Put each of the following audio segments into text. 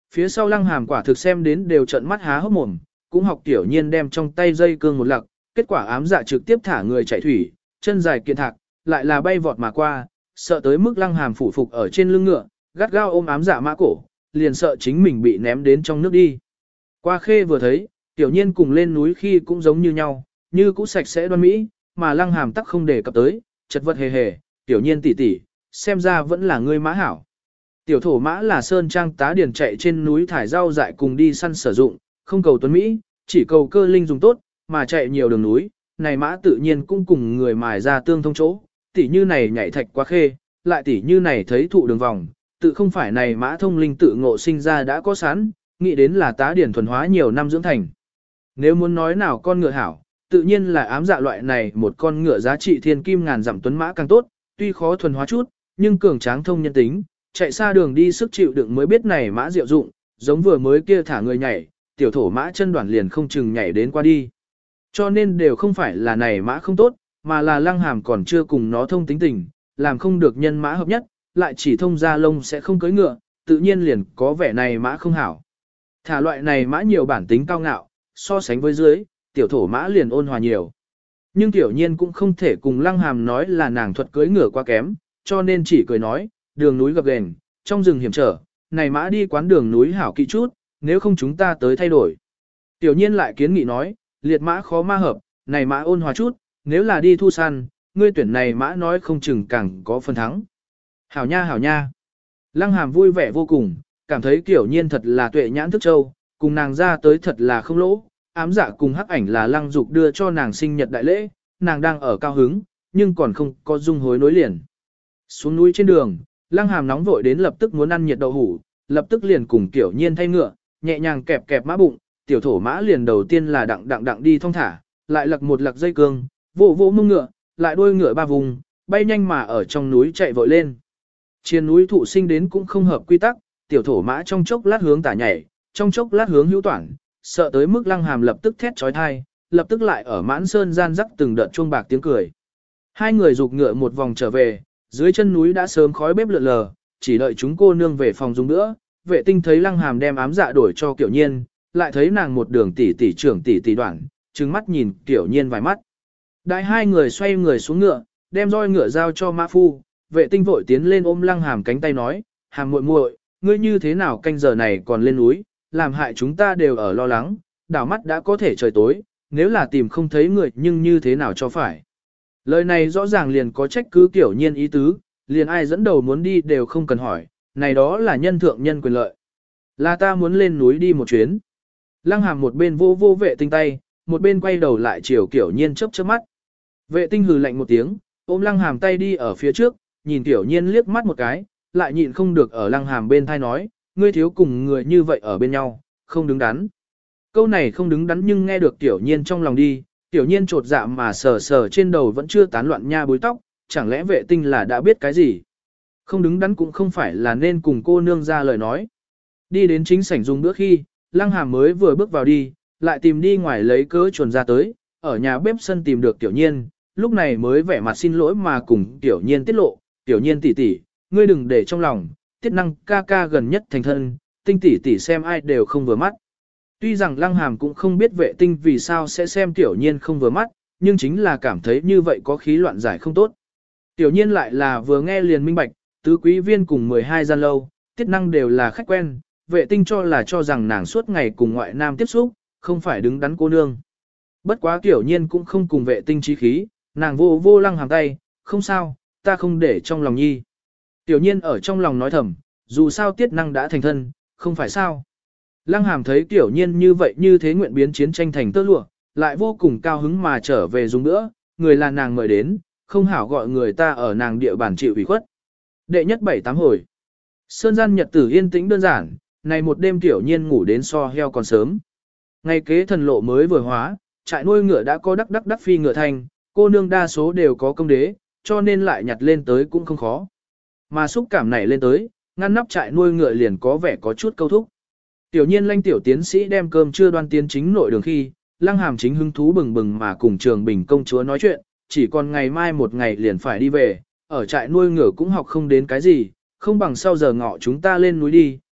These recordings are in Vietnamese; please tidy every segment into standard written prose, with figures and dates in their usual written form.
Phía sau Lăng Hàm quả thực xem đến đều trợn mắt há hốc mồm, cũng học Tiểu Nhiên đem trong tay dây cương một lặc, kết quả ám dạ trực tiếp thả người chạy thủy, chân dài kiện thạc, lại là bay vọt mà qua, sợ tới mức Lăng Hàm phủ phục ở trên lưng ngựa, gắt gao ôm ám dạ mã cổ, liền sợ chính mình bị ném đến trong nước đi. Qua Khê vừa thấy, Tiểu Nhiên cùng lên núi khi cũng giống như nhau, như cũ sạch sẽ đoan mỹ, mà Lăng Hàm tắc không đề cập tới, chật vật hề hề, Tiểu Nhiên tỷ tỷ, xem ra vẫn là ngươi mã hảo. Tiểu thổ mã là sơn trang tá điền chạy trên núi thải rau dại cùng đi săn sử dụng, không cầu tuấn Mỹ, chỉ cầu cơ linh dùng tốt, mà chạy nhiều đường núi, này mã tự nhiên cũng cùng người mài ra tương thông chỗ, tỉ như này nhảy thạch quá khê, lại tỉ như này thấy thụ đường vòng, tự không phải này mã thông linh tự ngộ sinh ra đã có sẵn, nghĩ đến là tá điển thuần hóa nhiều năm dưỡng thành. Nếu muốn nói nào con ngựa hảo, tự nhiên là ám dạ loại này một con ngựa giá trị thiên kim ngàn dặm tuấn mã càng tốt, tuy khó thuần hóa chút, nhưng cường tráng thông nhân tính, chạy xa đường đi sức chịu đựng mới biết này mã diệu dụng, giống vừa mới kia thả người nhảy, tiểu thổ mã chân đoàn liền không chừng nhảy đến qua đi. Cho nên đều không phải là này mã không tốt, mà là Lăng Hàm còn chưa cùng nó thông tính tình, làm không được nhân mã hợp nhất, lại chỉ thông ra lông sẽ không cưỡi ngựa, tự nhiên liền có vẻ này mã không hảo. Thả loại này mã nhiều bản tính cao ngạo, so sánh với dưới, tiểu thổ mã liền ôn hòa nhiều. Nhưng Tiểu Nhiên cũng không thể cùng Lăng Hàm nói là nàng thuật cưỡi ngựa quá kém, cho nên chỉ cười nói, đường núi gập ghềnh, trong rừng hiểm trở, này mã đi quán đường núi hảo kỹ chút, nếu không chúng ta tới thay đổi. Tiểu Nhiên lại kiến nghị nói, liệt mã khó ma hợp, này mã ôn hòa chút, nếu là đi thu săn, ngươi tuyển này mã nói không chừng càng có phần thắng. Hảo nha hảo nha. Lăng Hàm vui vẻ vô cùng, cảm thấy Tiểu Nhiên thật là tuệ nhãn thức châu, cùng nàng ra tới thật là không lỗ, ám dạ cùng hắc ảnh là Lăng Dục đưa cho nàng sinh nhật đại lễ, nàng đang ở cao hứng, nhưng còn không có dung hối nối liền. Xuống núi trên đường, Lăng Hàm nóng vội đến lập tức muốn ăn nhiệt đậu hủ, lập tức liền cùng Tiểu Nhiên thay ngựa, nhẹ nhàng kẹp kẹp mã bụng, tiểu thổ mã liền đầu tiên là đặng đi thong thả, lại lật một lật dây cương, vỗ vỗ mông ngựa, lại đuôi ngựa ba vùng, bay nhanh mà ở trong núi chạy vội lên. Trên núi thụ sinh đến cũng không hợp quy tắc, tiểu thổ mã trong chốc lát hướng tả nhảy, trong chốc lát hướng hữu toản, sợ tới mức Lăng Hàm lập tức thét chói tai, lập tức lại ở mãn sơn gian rắc từng đợt chuông bạc tiếng cười. Hai người rục ngựa một vòng trở về, dưới chân núi đã sớm khói bếp lượn lờ, chỉ đợi chúng cô nương về phòng dùng nữa. Vệ tinh thấy Lăng Hàm đem ám dạ đổi cho Tiểu Nhiên, lại thấy nàng một đường tỷ trưởng tỷ đoạn, trừng mắt nhìn Tiểu Nhiên vài mắt. Đại hai người xoay người xuống ngựa, đem roi ngựa giao cho mã phu, vệ tinh vội tiến lên ôm Lăng Hàm cánh tay nói, Hàm muội muội, ngươi như thế nào canh giờ này còn lên núi, làm hại chúng ta đều ở lo lắng, đảo mắt đã có thể trời tối, nếu là tìm không thấy người nhưng như thế nào cho phải. Lời này rõ ràng liền có trách cứ Tiểu Nhiên ý tứ, liền ai dẫn đầu muốn đi đều không cần hỏi, này đó là nhân thượng nhân quyền lợi. Là ta muốn lên núi đi một chuyến. Lăng Hàm một bên vô vệ tinh tay, một bên quay đầu lại chiều Tiểu Nhiên chớp mắt. Vệ tinh hừ lạnh một tiếng, ôm Lăng Hàm tay đi ở phía trước, nhìn Tiểu Nhiên liếc mắt một cái, lại nhịn không được ở Lăng Hàm bên thai nói, ngươi thiếu cùng người như vậy ở bên nhau, không đứng đắn. Câu này không đứng đắn nhưng nghe được Tiểu Nhiên trong lòng đi, Tiểu Nhiên trột dạ mà sờ trên đầu vẫn chưa tán loạn nha búi tóc, chẳng lẽ vệ tinh là đã biết cái gì? Không đứng đắn cũng không phải là nên cùng cô nương ra lời nói. Đi đến chính sảnh dùng bữa khi, Lăng Hàm mới vừa bước vào đi, lại tìm đi ngoài lấy cớ chuồn ra tới, ở nhà bếp sân tìm được Tiểu Nhiên, lúc này mới vẻ mặt xin lỗi mà cùng Tiểu Nhiên tiết lộ, Tiểu Nhiên tỷ tỷ, ngươi đừng để trong lòng, Tiết Năng ca ca gần nhất thành thân, Tinh tỷ tỷ xem ai đều không vừa mắt. Tuy rằng Lăng Hàm cũng không biết vệ tinh vì sao sẽ xem Tiểu Nhiên không vừa mắt, nhưng chính là cảm thấy như vậy có khí loạn giải không tốt. Tiểu Nhiên lại là vừa nghe liền minh bạch, tứ quý viên cùng 12 gian lâu, Tiết Năng đều là khách quen, vệ tinh cho rằng nàng suốt ngày cùng ngoại nam tiếp xúc, không phải đứng đắn cô nương. Bất quá Tiểu Nhiên cũng không cùng vệ tinh trí khí, nàng vô Lăng Hàm tay, không sao, ta không để trong lòng nhi. Tiểu Nhiên ở trong lòng nói thầm, dù sao Tiết Năng đã thành thân, không phải sao. Lăng Hàm thấy Tiểu Nhiên như vậy như thế nguyện biến chiến tranh thành tơ lụa, lại vô cùng cao hứng mà trở về dùng nữa, người là nàng mời đến, không hảo gọi người ta ở nàng địa bàn chịu ủy khuất. Đệ nhất 7-8 hồi. Sơn gian nhật tử yên tĩnh đơn giản, này một đêm Tiểu Nhiên ngủ đến so heo còn sớm. Ngày kế thần lộ mới vừa hóa, trại nuôi ngựa đã có đắc phi ngựa thành, cô nương đa số đều có công đế, cho nên lại nhặt lên tới cũng không khó. Mà xúc cảm này lên tới, ngăn nắp trại nuôi ngựa liền có vẻ có chút câu thúc. Tiểu Nhiên lanh tiểu tiến sĩ đem cơm trưa đoan tiến chính nội đường khi, Lăng Hàm chính hứng thú bừng bừng mà cùng Trường Bình công chúa nói chuyện, chỉ còn ngày mai một ngày liền phải đi về, ở trại nuôi ngựa cũng học không đến cái gì, không bằng sau giờ ngọ chúng ta lên núi đi,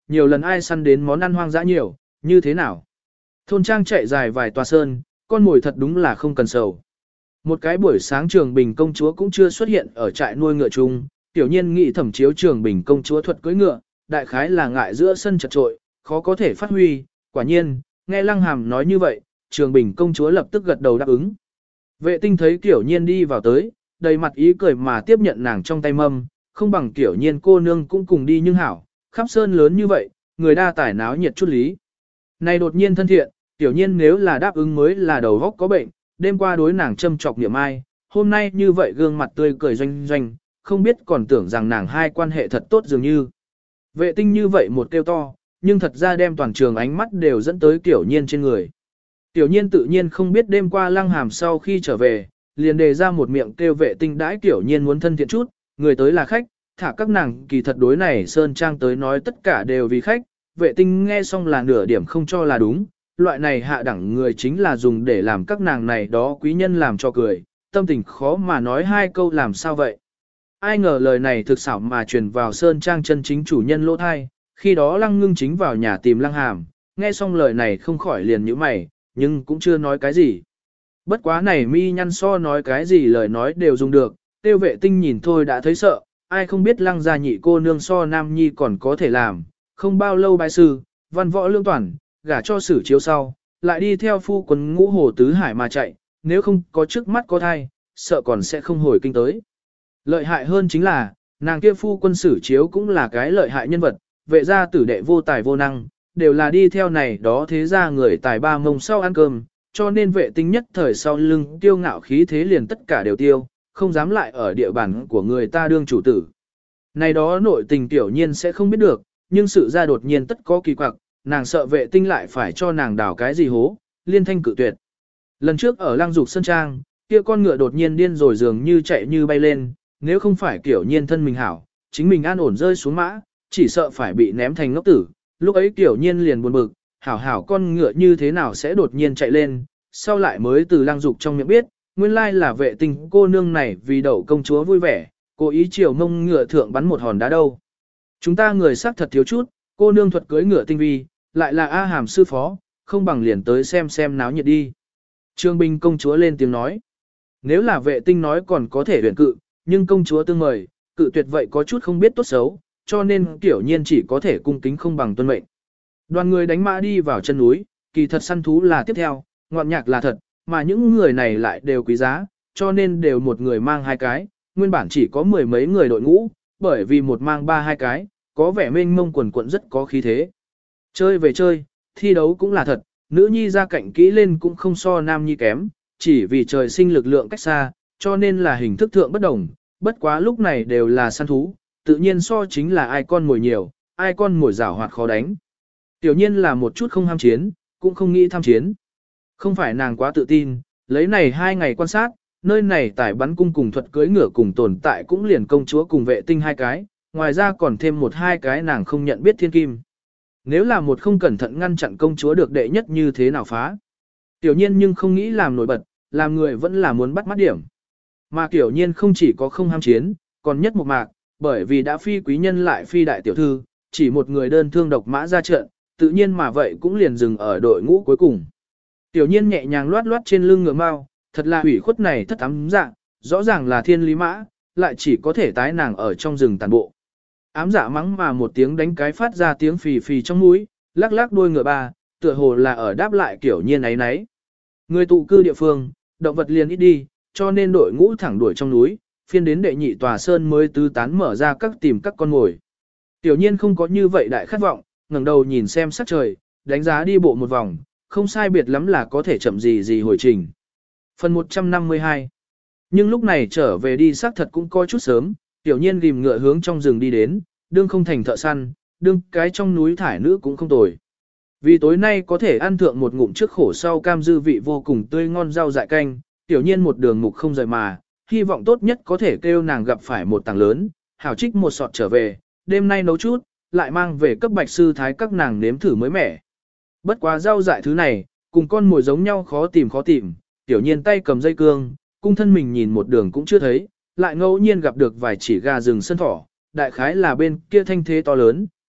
nhiều lần ai săn đến món ăn hoang dã nhiều, như thế nào? Thôn trang chạy dài vài tòa sơn, con mồi thật đúng là không cần sầu. Một cái buổi sáng Trường Bình công chúa cũng chưa xuất hiện ở trại nuôi ngựa chung, tiểu nhiên nghĩ thẩm chiếu Trường Bình công chúa thuật cưỡi ngựa, đại khái là ngại giữa sân chật trội, khó có thể phát huy, quả nhiên, nghe Lăng Hàm nói như vậy, Trường Bình công chúa lập tức gật đầu đáp ứng. Vệ tinh thấy tiểu nhiên đi vào tới, đầy mặt ý cười mà tiếp nhận nàng trong tay mâm, không bằng tiểu nhiên cô nương cũng cùng đi nhưng hảo, khắp sơn lớn như vậy, người đa tải náo nhiệt chút lý. Này đột nhiên thân thiện, tiểu nhiên nếu là đáp ứng mới là đầu góc có bệnh, đêm qua đối nàng châm chọc niệm ai, hôm nay như vậy gương mặt tươi cười doanh doanh, không biết còn tưởng rằng nàng hai quan hệ thật tốt dường như. Vệ tinh như vậy một kêu to, nhưng thật ra đem toàn trường ánh mắt đều dẫn tới tiểu nhiên trên người. Tiểu nhiên tự nhiên không biết đêm qua Lăng Hàm sau khi trở về, liền đề ra một miệng kêu vệ tinh đãi tiểu nhiên muốn thân thiện chút, người tới là khách, thả các nàng kỳ thật đối này Sơn Trang tới nói tất cả đều vì khách, vệ tinh nghe xong là nửa điểm không cho là đúng, loại này hạ đẳng người chính là dùng để làm các nàng này đó quý nhân làm cho cười, tâm tình khó mà nói hai câu làm sao vậy. Ai ngờ lời này thực xảo mà truyền vào Sơn Trang chân chính chủ nhân lỗ thai, khi đó Lăng Ngưng chính vào nhà tìm Lăng Hàm, nghe xong lời này không khỏi liền nhíu mày, nhưng cũng chưa nói cái gì. Bất quá này mi nhăn so nói cái gì lời nói đều dùng được, tiêu vệ tinh nhìn thôi đã thấy sợ, ai không biết Lăng gia nhị cô nương so nam nhi còn có thể làm, không bao lâu bái sư, văn võ lương toàn, gả cho Sử Chiếu sau, lại đi theo phu quân Ngũ Hồ Tứ Hải mà chạy, nếu không có trước mắt có thai, sợ còn sẽ không hồi kinh tới. Lợi hại hơn chính là, nàng kia phu quân Sử Chiếu cũng là cái lợi hại nhân vật, vệ gia tử đệ vô tài vô năng, đều là đi theo này đó thế ra người tài ba mông sau ăn cơm, cho nên vệ tinh nhất thời sau lưng tiêu ngạo khí thế liền tất cả đều tiêu, không dám lại ở địa bàn của người ta đương chủ tử. Này đó nội tình tiểu nhiên sẽ không biết được, nhưng sự ra đột nhiên tất có kỳ quặc, nàng sợ vệ tinh lại phải cho nàng đào cái gì hố, liên thanh cự tuyệt. Lần trước ở Lăng Dục Sơn Trang, kia con ngựa đột nhiên điên rồi dường như chạy như bay lên, nếu không phải tiểu nhiên thân mình hảo, chính mình an ổn rơi xuống mã, chỉ sợ phải bị ném thành ngốc tử. Lúc ấy tiểu nhiên liền buồn bực, hảo con ngựa như thế nào sẽ đột nhiên chạy lên, sau lại mới từ Lăng Dục trong miệng biết, nguyên lai là vệ tinh cô nương này vì đậu công chúa vui vẻ, cố ý chiều mông ngựa thượng bắn một hòn đá đâu. Chúng ta người sắc thật thiếu chút, cô nương thuật cưới ngựa tinh vi, lại là A Hàm sư phó, không bằng liền tới xem náo nhiệt đi. Trương Bình công chúa lên tiếng nói. Nếu là vệ tinh nói còn có thể huyền cự, nhưng công chúa tương mời, cự tuyệt vậy có chút không biết tốt xấu, cho nên tiểu nhiên chỉ có thể cung kính không bằng tuân mệnh. Đoàn người đánh mã đi vào chân núi, kỳ thật săn thú là tiếp theo, ngọn nhạc là thật, mà những người này lại đều quý giá, cho nên đều một người mang hai cái, nguyên bản chỉ có mười mấy người đội ngũ, bởi vì một mang ba hai cái, có vẻ mênh mông quần quận rất có khí thế. Chơi về chơi, thi đấu cũng là thật, nữ nhi ra cạnh kỹ lên cũng không so nam nhi kém, chỉ vì trời sinh lực lượng cách xa, cho nên là hình thức thượng bất đồng, bất quá lúc này đều là săn thú, tự nhiên so chính là ai con mồi nhiều, ai con mồi rảo hoạt khó đánh. Tiểu nhiên là một chút không ham chiến, cũng không nghĩ tham chiến. Không phải nàng quá tự tin, lấy này 2 ngày quan sát, nơi này tải bắn cung cùng thuật cưới ngựa cùng tồn tại cũng liền công chúa cùng vệ tinh hai cái, ngoài ra còn thêm một hai cái nàng không nhận biết thiên kim. Nếu là một không cẩn thận ngăn chặn công chúa được đệ nhất như thế nào phá. Tiểu nhiên nhưng không nghĩ làm nổi bật, làm người vẫn là muốn bắt mắt điểm. Mà tiểu nhiên không chỉ có không ham chiến, còn nhất một mạc, bởi vì đã phi quý nhân lại phi đại tiểu thư, chỉ một người đơn thương độc mã ra trận, tự nhiên mà vậy cũng liền dừng ở đội ngũ cuối cùng. Tiểu nhiên nhẹ nhàng loát loát trên lưng ngựa mao, thật là hủy khuất này thất ám dạ, rõ ràng là thiên lý mã, lại chỉ có thể tái nàng ở trong rừng tàn bộ. Ám dạ mắng mà một tiếng đánh cái phát ra tiếng phì phì trong mũi, lắc lắc đuôi ngựa ba, tựa hồ là ở đáp lại kiểu nhiên ấy nấy. Người tụ cư địa phương, động vật liền ít đi, cho nên đội ngũ thẳng đuổi trong núi, phiên đến đệ nhị tòa sơn mới tứ tán mở ra các tìm các con mồi. Tiểu nhiên không có như vậy đại khát vọng, ngẩng đầu nhìn xem sắc trời, đánh giá đi bộ một vòng, không sai biệt lắm là có thể chậm gì hồi trình. Phần 152. Nhưng lúc này trở về đi xác thật cũng coi chút sớm, tiểu nhiên ghim ngựa hướng trong rừng đi đến, đương không thành thợ săn, đương cái trong núi thải nữ cũng không tồi. Vì tối nay có thể ăn thượng một ngụm trước khổ sau cam dư vị vô cùng tươi ngon rau dại canh, tiểu nhiên một đường mục không rời mà, hy vọng tốt nhất có thể kêu nàng gặp phải một tảng lớn, hảo trích một sọt trở về, đêm nay nấu chút, lại mang về cấp bạch sư thái các nàng nếm thử mới mẻ. Bất quá rau dại thứ này, cùng con mồi giống nhau khó tìm, tiểu nhiên tay cầm dây cương, cung thân mình nhìn một đường cũng chưa thấy, lại ngẫu nhiên gặp được vài chỉ gà rừng sân thỏ, đại khái là bên kia thanh thế to lớn,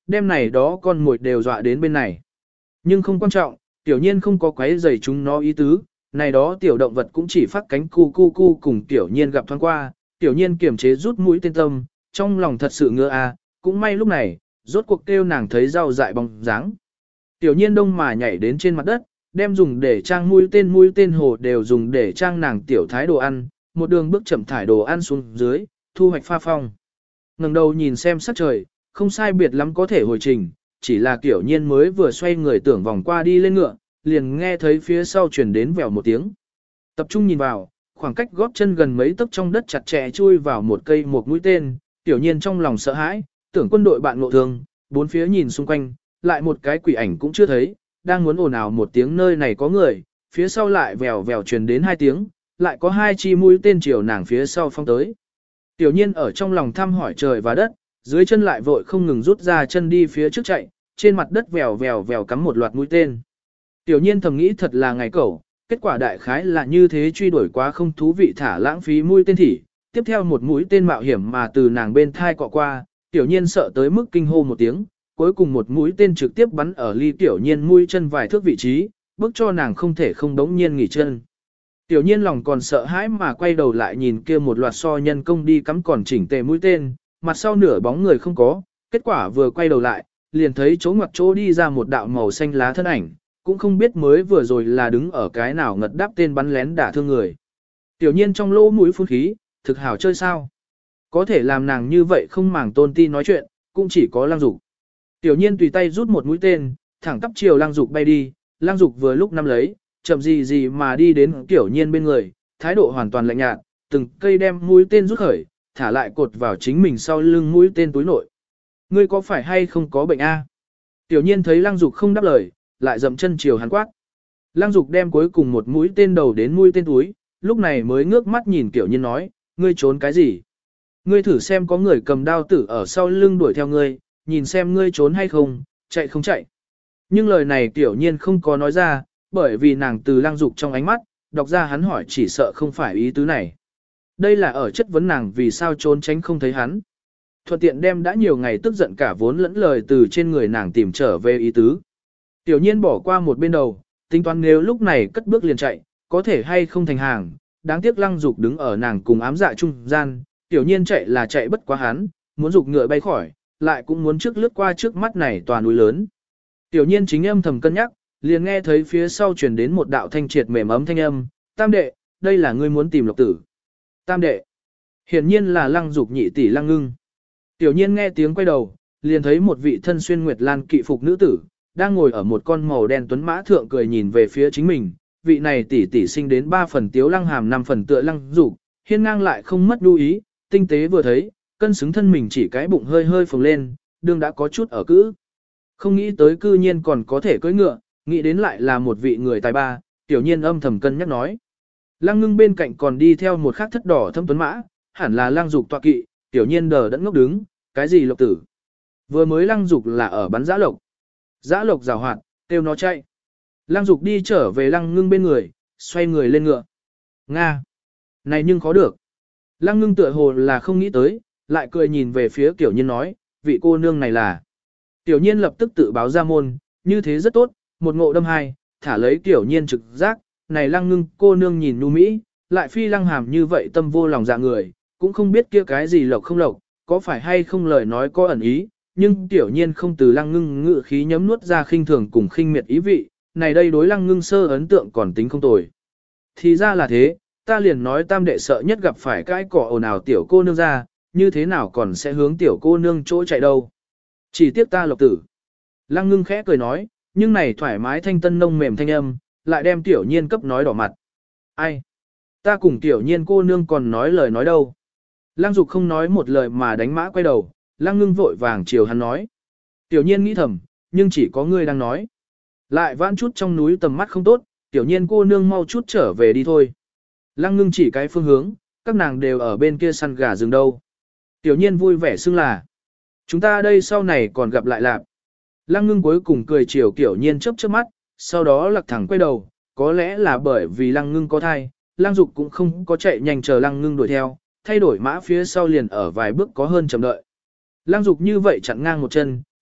đêm này đó con mồi đều dọa đến bên này. Nhưng không quan trọng, tiểu nhiên không có quấy rầy chúng nó ý tứ, này đó tiểu động vật cũng chỉ phát cánh cu cu cu cùng tiểu nhiên gặp thoáng qua, tiểu nhiên kiềm chế rút mũi tên tâm, trong lòng thật sự ngứa cũng may lúc này, rốt cuộc kêu nàng thấy rau dại bóng dáng. Tiểu nhiên đông mà nhảy đến trên mặt đất, đem dùng để trang mũi tên hồ đều dùng để trang nàng tiểu thái đồ ăn, một đường bước chậm thải đồ ăn xuống dưới, thu hoạch pha phong. Ngẩng đầu nhìn xem sắc trời, không sai biệt lắm có thể hồi trình, chỉ là tiểu nhiên mới vừa xoay người tưởng vòng qua đi lên ngựa, liền nghe thấy phía sau truyền đến vèo một tiếng. Tập trung nhìn vào, khoảng cách gót chân gần mấy tấc trong đất chặt chẽ chui vào một cây một mũi tên, tiểu nhiên trong lòng sợ hãi, tưởng quân đội bạn ngộ thương, bốn phía nhìn xung quanh, lại một cái quỷ ảnh cũng chưa thấy, đang muốn ồn ào một tiếng nơi này có người, phía sau lại vèo vèo truyền đến hai tiếng, lại có hai chi mũi tên chiều nàng phía sau phong tới. Tiểu nhiên ở trong lòng thăm hỏi trời và đất, dưới chân lại vội không ngừng rút ra chân đi phía trước chạy, trên mặt đất vèo vèo vèo cắm một loạt mũi tên. Tiểu nhiên thầm nghĩ thật là ngày cẩu, kết quả đại khái là như thế truy đuổi quá không thú vị thả lãng phí mũi tên thỉ, tiếp theo một mũi tên mạo hiểm mà từ nàng bên thai cọ qua, tiểu nhiên sợ tới mức kinh hô một tiếng, cuối cùng một mũi tên trực tiếp bắn ở ly tiểu nhiên mũi chân vài thước vị trí, bước cho nàng không thể không đống nhiên nghỉ chân. Tiểu nhiên lòng còn sợ hãi mà quay đầu lại nhìn kia một loạt so nhân công đi cắm còn chỉnh tề mũi tên, mặt sau nửa bóng người không có, kết quả vừa quay đầu lại, liền thấy chỗ ngoặt chỗ đi ra một đạo màu xanh lá thân ảnh, cũng không biết mới vừa rồi là đứng ở cái nào ngật đáp tên bắn lén đả thương người. Tiểu nhiên trong lỗ mũi phun khí, thực hảo chơi sao? Có thể làm nàng như vậy không màng tôn ti nói chuyện, cũng chỉ có Lăng Dục. Tiểu nhiên tùy tay rút một mũi tên, thẳng tắp chiều Lăng Dục bay đi, Lăng Dục vừa lúc nắm lấy, chậm gì gì mà đi đến Tiểu nhiên bên người, thái độ hoàn toàn lạnh nhạt, từng cây đem mũi tên rút khởi, thả lại cột vào chính mình sau lưng mũi tên túi nội. Ngươi có phải hay không có bệnh a? Tiểu nhiên thấy Lăng Dục không đáp lời, lại dậm chân chiều hắn quát. Lăng Dục đem cuối cùng một mũi tên đầu đến mũi tên túi, lúc này mới ngước mắt nhìn Tiểu nhiên nói, ngươi trốn cái gì? Ngươi thử xem có người cầm đao tử ở sau lưng đuổi theo ngươi, nhìn xem ngươi trốn hay không, chạy không chạy. Nhưng lời này Tiểu nhiên không có nói ra, bởi vì nàng từ Lăng Dục trong ánh mắt, đọc ra hắn hỏi chỉ sợ không phải ý tứ này. Đây là ở chất vấn nàng vì sao trốn tránh không thấy hắn. Thuận tiện đem đã nhiều ngày tức giận cả vốn lẫn lời từ trên người nàng tìm trở về ý tứ. Tiểu nhiên bỏ qua một bên đầu, tính toán nếu lúc này cất bước liền chạy, có thể hay không thành hàng, đáng tiếc Lăng Dục đứng ở nàng cùng ám dạ trung gian, tiểu nhiên chạy là chạy bất quá hắn, muốn dục ngựa bay khỏi, lại cũng muốn trước lướt qua trước mắt này tòa núi lớn. Tiểu nhiên chính âm thầm cân nhắc, liền nghe thấy phía sau truyền đến một đạo thanh triệt mềm ấm thanh âm, tam đệ, đây là ngươi muốn tìm Lộc Tử. Tam đệ, hiển nhiên là Lăng Dục nhị tỷ Lăng Ngưng. Tiểu nhiên nghe tiếng quay đầu, liền thấy một vị thân xuyên nguyệt lan kỵ phục nữ tử, đang ngồi ở một con màu đen tuấn mã thượng cười nhìn về phía chính mình, vị này tỷ tỷ sinh đến 3 phần tiếu Lăng Hàm 5 phần tựa Lăng Dục, hiên ngang lại không mất đu ý, tinh tế vừa thấy, cân xứng thân mình chỉ cái bụng hơi hơi phồng lên, đương đã có chút ở cữ. Không nghĩ tới cư nhiên còn có thể cưỡi ngựa, nghĩ đến lại là một vị người tài ba, tiểu nhiên âm thầm cân nhắc nói. Lăng Ngưng bên cạnh còn đi theo một khắc thất đỏ thâm tuấn mã, hẳn là Lăng Dục tọa kỵ, tiểu nhiên đờ đẫn ngốc đứng, cái gì Lộc Tử? Vừa mới Lăng Dục là ở bắn dã lộc. Dã lộc rào hoạt, kêu nó chạy. Lăng Dục đi trở về Lăng Ngưng bên người, xoay người lên ngựa. Nga! Này nhưng khó được. Lăng Ngưng tựa hồ là không nghĩ tới, lại cười nhìn về phía Tiểu Nhiên nói, vị cô nương này là. Tiểu Nhiên lập tức tự báo ra môn, như thế rất tốt, một ngộ đâm hai, thả lấy Tiểu Nhiên trực giác, này Lăng Ngưng cô nương nhìn nu mỹ, lại phi Lăng Hàm như vậy tâm vô lòng dạ người, cũng không biết kia cái gì lộc không lộc, có phải hay không lời nói có ẩn ý, nhưng Tiểu Nhiên không từ Lăng Ngưng ngự khí nhấm nuốt ra khinh thường cùng khinh miệt ý vị, này đây đối Lăng Ngưng sơ ấn tượng còn tính không tồi. Thì ra là thế, ta liền nói tam đệ sợ nhất gặp phải cái cỏ ồn ào tiểu cô nương ra, như thế nào còn sẽ hướng tiểu cô nương chỗ chạy đâu. Chỉ tiếc ta Lộc Tử. Lăng Ngưng khẽ cười nói, nhưng này thoải mái thanh tân nông mềm thanh âm, lại đem Tiểu Nhiên cấp nói đỏ mặt. Ai? Ta cùng Tiểu Nhiên cô nương còn nói lời nói đâu. Lăng Dục không nói một lời mà đánh mã quay đầu, Lăng Ngưng vội vàng chiều hắn nói. Tiểu Nhiên nghĩ thầm, nhưng chỉ có ngươi đang nói. Lại vãn chút trong núi tầm mắt không tốt, Tiểu Nhiên cô nương mau chút trở về đi thôi. Lăng Ngưng chỉ cái phương hướng, các nàng đều ở bên kia săn gà rừng đâu. Tiểu Nhiên vui vẻ xưng là. Chúng ta đây sau này còn gặp lại lạc. Lăng Ngưng cuối cùng cười chiều Tiểu Nhiên chớp chớp mắt, sau đó lặc thẳng quay đầu, có lẽ là bởi vì Lăng Ngưng có thai, Lăng Dục cũng không có chạy nhanh chờ Lăng Ngưng đuổi theo, thay đổi mã phía sau liền ở vài bước có hơn chậm đợi. Lăng Dục như vậy chặn ngang một chân,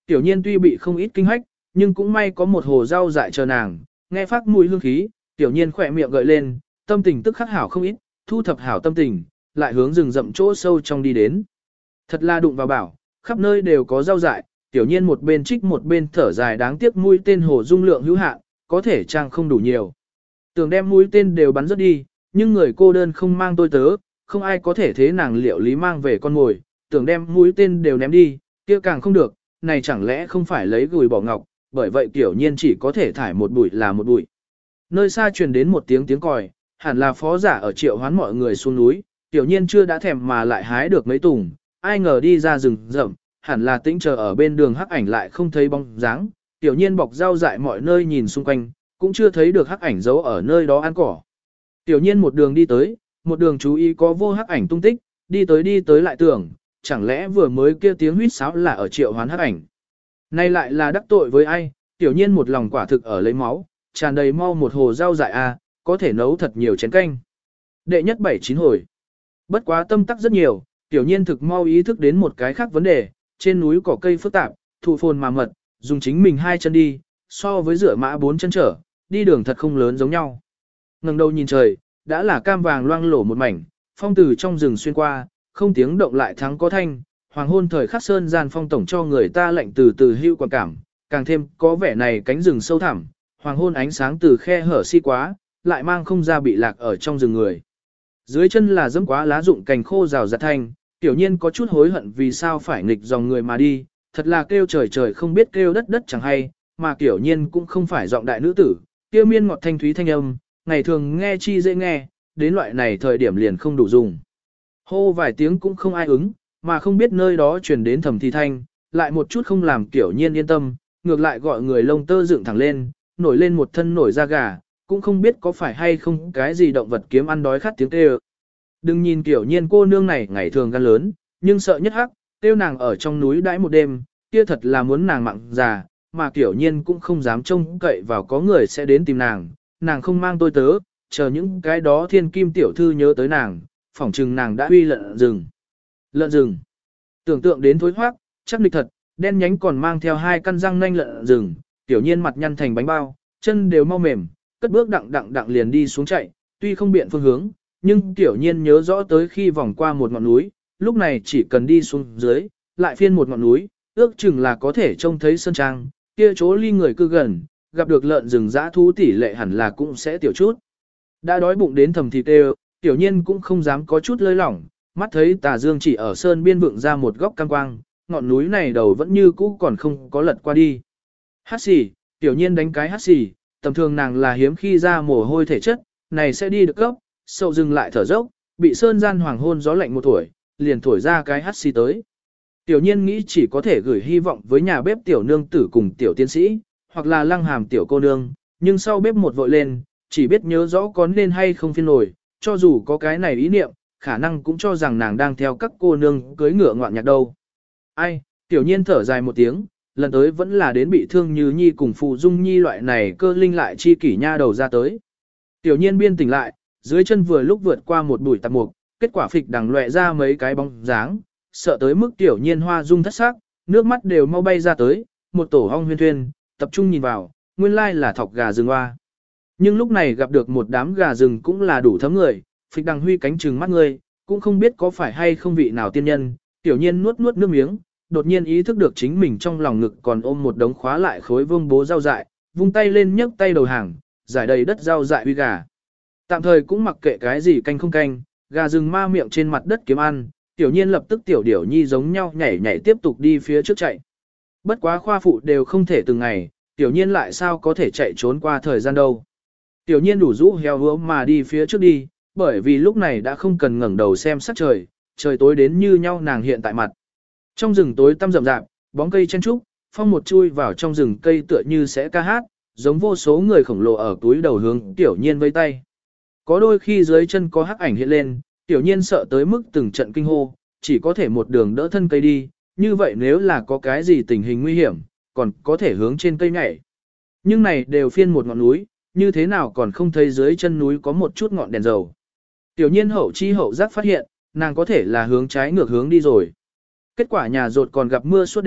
Tiểu nhiên tuy bị không ít kinh hách, nhưng cũng may có một hồ rau dại chờ nàng, nghe phát mùi hương khí, tiểu nhiên khỏe miệng gợi lên, tâm tình tức khắc hảo không ít, thu thập hảo tâm tình, lại hướng rừng rậm chỗ sâu trong đi đến. Thật là đụng vào bảo, khắp nơi đều có rau dại, tiểu nhiên một bên trích một bên thở dài đáng tiếc mũi tên hồ dung lượng hữu hạn, có thể trang không đủ nhiều. Tưởng đem mũi tên đều bắn rất đi, nhưng người cô đơn không mang tôi tớ, không ai có thể thế nàng liệu lý mang về con mồi, tưởng đem mũi tên đều ném đi, kia càng không được, này chẳng lẽ không phải lấy gùi bỏ ngọc, bởi vậy tiểu nhiên chỉ có thể thải một bụi là một bụi. Nơi xa truyền đến một tiếng còi, hẳn là phó giả ở triệu hoán mọi người xuống núi, tiểu nhiên chưa đã thèm mà lại hái được mấy tùng, ai ngờ đi ra rừng rậm, hẳn là tĩnh chờ ở bên đường hắc ảnh lại không thấy bóng dáng, tiểu nhiên bọc rau dại mọi nơi nhìn xung quanh, cũng chưa thấy được hắc ảnh giấu ở nơi đó ăn cỏ. Tiểu nhiên một đường đi tới, một đường chú ý có vô hắc ảnh tung tích, đi tới lại tưởng, chẳng lẽ vừa mới kia tiếng huýt sáo là ở triệu hoán hắc ảnh. Nay lại là đắc tội với ai, tiểu nhiên một lòng quả thực ở lấy máu, tràn đầy mau một hồ rau dại có thể nấu thật nhiều chén canh. Đệ nhất 7-9 hồi. Bất quá tâm tắc rất nhiều, tiểu nhiên thực mau ý thức đến một cái khác vấn đề, trên núi cỏ cây phức tạp, thụ phồn mà mật, dùng chính mình hai chân đi, so với rửa mã 4 chân trở, đi đường thật không lớn giống nhau. Ngẩng đầu nhìn trời, đã là cam vàng loang lổ một mảnh, phong từ trong rừng xuyên qua, không tiếng động lại thắng có thanh, hoàng hôn thời khắc sơn gian phong tổng cho người ta lạnh từ từ hưu quan cảm, càng thêm có vẻ này cánh rừng sâu thẳm, hoàng hôn ánh sáng từ khe hở si quá, lại mang không ra bị lạc ở trong rừng người. Dưới chân là dẫm quá lá rụng cành khô rào rạt thanh, tiểu nhiên có chút hối hận vì sao phải nghịch dòng người mà đi, thật là kêu trời trời không biết kêu đất đất chẳng hay, mà tiểu nhiên cũng không phải giọng đại nữ tử, kêu miên ngọt thanh thúy thanh âm, ngày thường nghe chi dễ nghe, đến loại này thời điểm liền không đủ dùng. Hô vài tiếng cũng không ai ứng, mà không biết nơi đó truyền đến thầm thi thanh, lại một chút không làm tiểu nhiên yên tâm, ngược lại gọi người lông tơ dựng thẳng lên, nổi lên một thân nổi da gà, cũng không biết có phải hay không cái gì động vật kiếm ăn đói khát tiếng kêu. Đừng nhìn tiểu nhiên cô nương này ngày thường gan lớn, nhưng sợ nhất hắc, tiêu nàng ở trong núi đãi một đêm, kia thật là muốn nàng mặn già, mà tiểu nhiên cũng không dám trông cậy vào có người sẽ đến tìm nàng không mang tôi tớ, chờ những cái đó thiên kim tiểu thư nhớ tới nàng, phỏng chừng nàng đã uy lợn rừng. Lợn rừng. Tưởng tượng đến thối hoác, chắc nịch thật, đen nhánh còn mang theo hai căn răng nanh lợn rừng, tiểu nhiên mặt nhăn thành bánh bao, chân đều mau mềm, cất bước đặng liền đi xuống chạy, tuy không biện phương hướng, nhưng tiểu nhiên nhớ rõ tới khi vòng qua một ngọn núi, lúc này chỉ cần đi xuống dưới, lại phiên một ngọn núi, ước chừng là có thể trông thấy sơn trang, kia chỗ ly người cư gần, gặp được lợn rừng dã thú tỷ lệ hẳn là cũng sẽ tiểu chút. Đã đói bụng đến thầm thịt đều, tiểu nhiên cũng không dám có chút lơi lỏng, mắt thấy tà dương chỉ ở sơn biên vượng ra một góc cam quang, ngọn núi này đầu vẫn như cũ còn không có lật qua đi. Hát xì, tiểu nhiên đánh cái hát xì, tầm thường nàng là hiếm khi ra mồ hôi thể chất, này sẽ đi được cấp, sậu dừng lại thở dốc, bị sơn gian hoàng hôn gió lạnh một tuổi, liền thổi ra cái hát xì tới. Tiểu nhiên nghĩ chỉ có thể gửi hy vọng với nhà bếp tiểu nương tử cùng tiểu tiến sĩ, hoặc là lăng hàm tiểu cô nương, nhưng sau bếp một vội lên, chỉ biết nhớ rõ có nên hay không phiên nổi, cho dù có cái này ý niệm, khả năng cũng cho rằng nàng đang theo các cô nương cưới ngựa ngoạn nhạc đâu. Ai, tiểu nhiên thở dài một tiếng, lần tới vẫn là đến bị thương như nhi cùng phụ dung nhi loại này cơ linh lại chi kỷ nha đầu ra tới. Tiểu nhiên biên tỉnh lại, dưới chân vừa lúc vượt qua một bụi tạp mục, kết quả phịch đằng loẹ ra mấy cái bóng dáng, sợ tới mức tiểu nhiên hoa dung thất sắc, nước mắt đều mau bay ra tới, một tổ hong huyên thuyên, tập trung nhìn vào, nguyên lai là thọc gà rừng hoa. Nhưng lúc này gặp được một đám gà rừng cũng là đủ thấm người, phịch đằng huy cánh trừng mắt người, cũng không biết có phải hay không vị nào tiên nhân, tiểu nhiên nuốt nước miếng, đột nhiên ý thức được chính mình trong lòng ngực còn ôm một đống khóa lại khối vương bố rau dại, vung tay lên nhấc tay đầu hàng, giải đầy đất rau dại uy gà. Tạm thời cũng mặc kệ cái gì canh không canh, gà rừng ma miệng trên mặt đất kiếm ăn, tiểu nhiên lập tức tiểu điểu nhi giống nhau nhảy nhảy tiếp tục đi phía trước chạy. Bất quá khoa phụ đều không thể từng ngày, tiểu nhiên lại sao có thể chạy trốn qua thời gian đâu. Tiểu nhiên đủ rũ heo hứa mà đi phía trước đi, bởi vì lúc này đã không cần ngẩng đầu xem sắc trời, trời tối đến như nhau nàng hiện tại mặt. Trong rừng tối tăm rậm rạp, bóng cây chen trúc, phong một chui vào trong rừng cây tựa như sẽ ca hát, giống vô số người khổng lồ ở túi đầu hướng tiểu nhiên vây tay. Có đôi khi dưới chân có hắc ảnh hiện lên, tiểu nhiên sợ tới mức từng trận kinh hô, chỉ có thể một đường đỡ thân cây đi, như vậy nếu là có cái gì tình hình nguy hiểm, còn có thể hướng trên cây nhảy. Nhưng này đều phiên một ngọn núi, như thế nào còn không thấy dưới chân núi có một chút ngọn đèn dầu. Tiểu nhiên hậu chi hậu giác phát hiện, nàng có thể là hướng trái ngược hướng đi rồi. Kết quả nhà rột còn gặp mưa suốt đêm,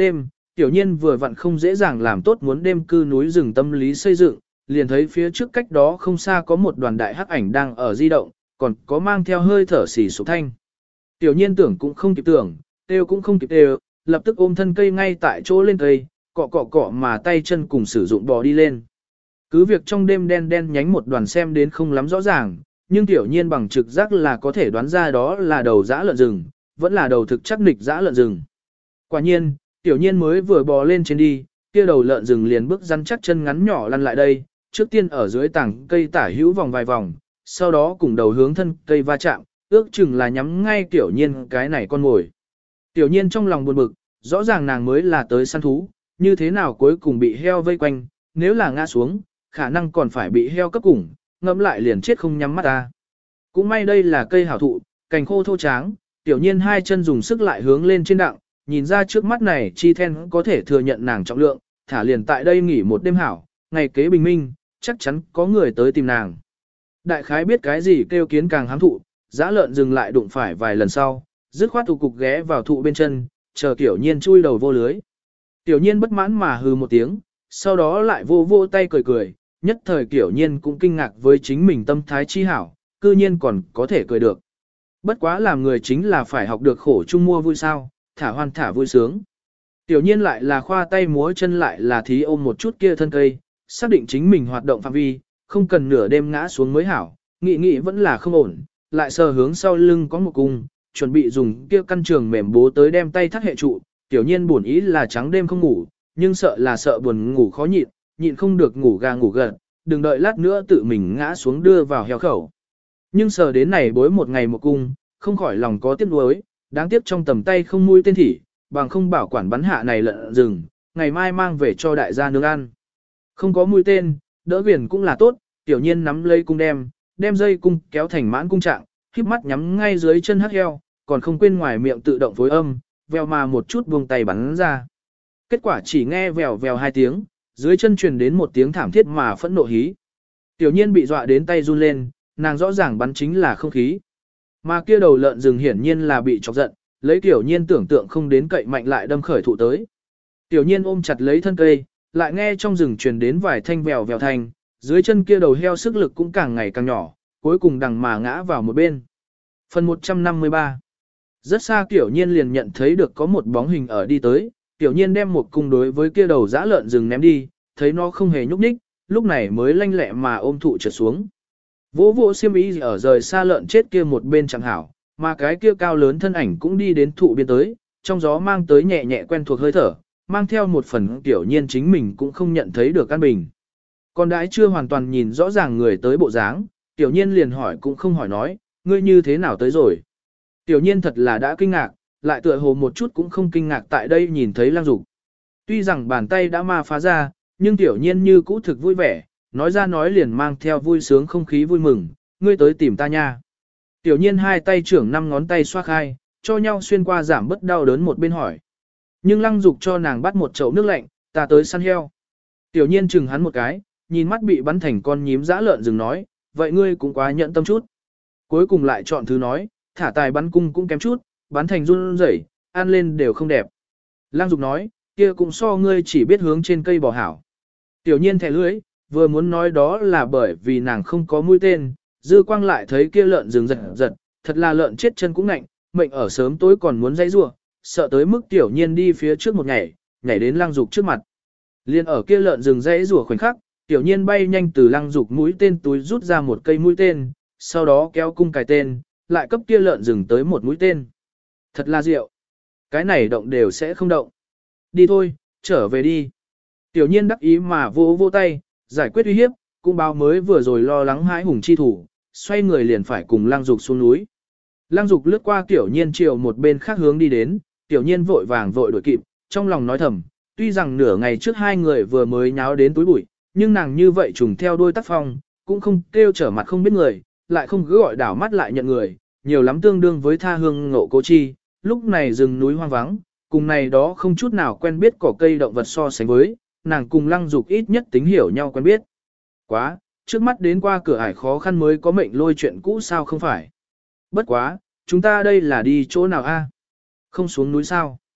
Tiểu nhiên vừa vặn không dễ dàng làm tốt muốn đêm cư núi rừng tâm lý xây dựng, liền thấy phía trước cách đó không xa có một đoàn đại hắc ảnh đang ở di động, còn có mang theo hơi thở xì sụp thanh. Tiểu nhiên tưởng cũng không kịp tưởng, kêu cũng không kịp kêu, lập tức ôm thân cây ngay tại chỗ lên cây, cọ cọ cọ mà tay chân cùng sử dụng bò đi lên. Cứ việc trong đêm đen đen nhánh một đoàn xem đến không lắm rõ ràng, nhưng tiểu nhiên bằng trực giác là có thể đoán ra đó là đầu dã lợn rừng, vẫn là đầu thực chắc nịch dã lợn rừng. Quả nhiên, tiểu nhiên mới vừa bò lên trên đi, kia đầu lợn rừng liền bước rắn chắc chân ngắn nhỏ lăn lại đây, trước tiên ở dưới tảng cây tả hữu vòng vài vòng, sau đó cùng đầu hướng thân cây va chạm, ước chừng là nhắm ngay tiểu nhiên cái này con ngồi. Tiểu nhiên trong lòng buồn bực, rõ ràng nàng mới là tới săn thú, như thế nào cuối cùng bị heo vây quanh, nếu là ngã xuống, khả năng còn phải bị heo cấp củng, ngẫm lại liền chết không nhắm mắt ta. Cũng may đây là cây hảo thụ, cành khô thô tráng, tiểu nhiên hai chân dùng sức lại hướng lên trên đặng, nhìn ra trước mắt này chi then có thể thừa nhận nàng trọng lượng, thả liền tại đây nghỉ một đêm hảo, ngày kế bình minh, chắc chắn có người tới tìm nàng. Đại khái biết cái gì kêu kiến càng hám thụ, dã lợn dừng lại đụng phải vài lần sau, dứt khoát tụ cục ghé vào thụ bên chân, chờ tiểu nhiên chui đầu vô lưới. Tiểu nhiên bất mãn mà hừ một tiếng, sau đó lại vô vô tay cười cười, nhất thời tiểu nhiên cũng kinh ngạc với chính mình tâm thái chi hảo, cư nhiên còn có thể cười được. Bất quá làm người chính là phải học được khổ chung mua vui sao, thả hoan thả vui sướng. Tiểu nhiên lại là khoa tay múa chân lại là thí ôm một chút kia thân cây, xác định chính mình hoạt động phạm vi, không cần nửa đêm ngã xuống mới hảo, nghĩ vẫn là không ổn, lại sờ hướng sau lưng có một cung, chuẩn bị dùng kia căn trường mềm bố tới đem tay thắt hệ trụ, tiểu nhiên buồn ý là trắng đêm không ngủ, nhưng sợ buồn ngủ khó nhịn, nhịn không được ngủ gà ngủ gật, đừng đợi lát nữa tự mình ngã xuống đưa vào heo khẩu. Nhưng sờ đến này bối một ngày một cung, không khỏi lòng có tiếc nuối, đáng tiếc trong tầm tay không mũi tên thỉ, bằng không bảo quản bắn hạ này lợn rừng, ngày mai mang về cho đại gia nướng ăn. Không có mũi tên, đỡ biển cũng là tốt, tiểu nhiên nắm lấy cung đem dây cung kéo thành mãn cung trạng, khép mắt nhắm ngay dưới chân hắc heo, còn không quên ngoài miệng tự động phối âm, vèo mà một chút buông tay bắn ra. Kết quả chỉ nghe vèo vèo hai tiếng, dưới chân truyền đến một tiếng thảm thiết mà phẫn nộ hí. Tiểu nhiên bị dọa đến tay run lên, nàng rõ ràng bắn chính là không khí. Mà kia đầu lợn rừng hiển nhiên là bị chọc giận, lấy tiểu nhiên tưởng tượng không đến cậy mạnh lại đâm khởi thụ tới. Tiểu nhiên ôm chặt lấy thân cây, lại nghe trong rừng truyền đến vài thanh vèo vèo thanh, dưới chân kia đầu heo sức lực cũng càng ngày càng nhỏ, cuối cùng đằng mà ngã vào một bên. Phần 153. Rất xa tiểu nhiên liền nhận thấy được có một bóng hình ở đi tới, tiểu nhiên đem một cung đối với kia đầu dã lợn rừng ném đi, thấy nó không hề nhúc nhích, lúc này mới lanh lẹ mà ôm thụ trượt xuống. Vỗ vỗ xiêm y ở rời xa lợn chết kia một bên chẳng hảo, mà cái kia cao lớn thân ảnh cũng đi đến thụ biên tới, trong gió mang tới nhẹ nhẹ quen thuộc hơi thở, mang theo một phần tiểu nhiên chính mình cũng không nhận thấy được an bình. Còn đãi chưa hoàn toàn nhìn rõ ràng người tới bộ dáng, tiểu nhiên liền hỏi cũng không hỏi nói, ngươi như thế nào tới rồi. Tiểu nhiên thật là đã kinh ngạc, lại tựa hồ một chút cũng không kinh ngạc tại đây nhìn thấy Lăng Dục. Tuy rằng bàn tay đã ma phá ra, nhưng tiểu nhiên như cũ thực vui vẻ, nói ra nói liền mang theo vui sướng không khí vui mừng, ngươi tới tìm ta nha. Tiểu nhiên hai tay trưởng 5 ngón tay xoa khai, cho nhau xuyên qua giảm bớt đau đớn một bên hỏi. Nhưng Lăng Dục cho nàng bắt một chậu nước lạnh, ta tới săn heo. Tiểu nhiên chừng hắn một cái, nhìn mắt bị bắn thành con nhím dã lợn rừng nói, vậy ngươi cũng quá nhẫn tâm chút. Cuối cùng lại chọn thứ nói, thả tài bắn cung cũng kém chút, bắn thành run rẩy, ăn lên đều không đẹp. Lăng Dục nói, kia cũng so ngươi chỉ biết hướng trên cây bò hảo. Tiểu nhiên thẻ lưỡi, vừa muốn nói đó là bởi vì nàng không có mũi tên, dư quang lại thấy kia lợn rừng giật giật, thật là lợn chết chân cũng nạnh, mệnh ở sớm tối còn muốn dãy rủa, sợ tới mức tiểu nhiên đi phía trước một nhảy đến Lăng Dục trước mặt. Liên ở kia lợn rừng dãy rủa khoảnh khắc, tiểu nhiên bay nhanh từ Lăng Dục mũi tên túi rút ra một cây mũi tên, sau đó kéo cung cài tên, lại cấp kia lợn rừng tới một mũi tên. Thật là diệu. Cái này động đều sẽ không động. Đi thôi, trở về đi. Tiểu nhiên đắc ý mà vô vô tay, giải quyết uy hiếp, cũng báo mới vừa rồi lo lắng hãi hùng chi thủ, xoay người liền phải cùng Lăng Dục xuống núi. Lăng Dục lướt qua tiểu nhiên chiều một bên khác hướng đi đến, tiểu nhiên vội vàng vội đuổi kịp, trong lòng nói thầm, tuy rằng nửa ngày trước hai người vừa mới nháo đến túi bụi, nhưng nàng như vậy trùng theo đôi tác phong, cũng không kêu trở mặt không biết người, lại không cứ gọi đảo mắt lại nhận người, nhiều lắm tương đương với tha hương ngộ cố chi, lúc này rừng núi hoang vắng, cùng này đó không chút nào quen biết cỏ cây động vật so sánh với, nàng cùng Lăng Dục ít nhất tính hiểu nhau quen biết. Quá, trước mắt đến qua cửa ải khó khăn mới có mệnh lôi chuyện cũ sao không phải. Bất quá, chúng ta đây là đi chỗ nào a? Không xuống núi sao?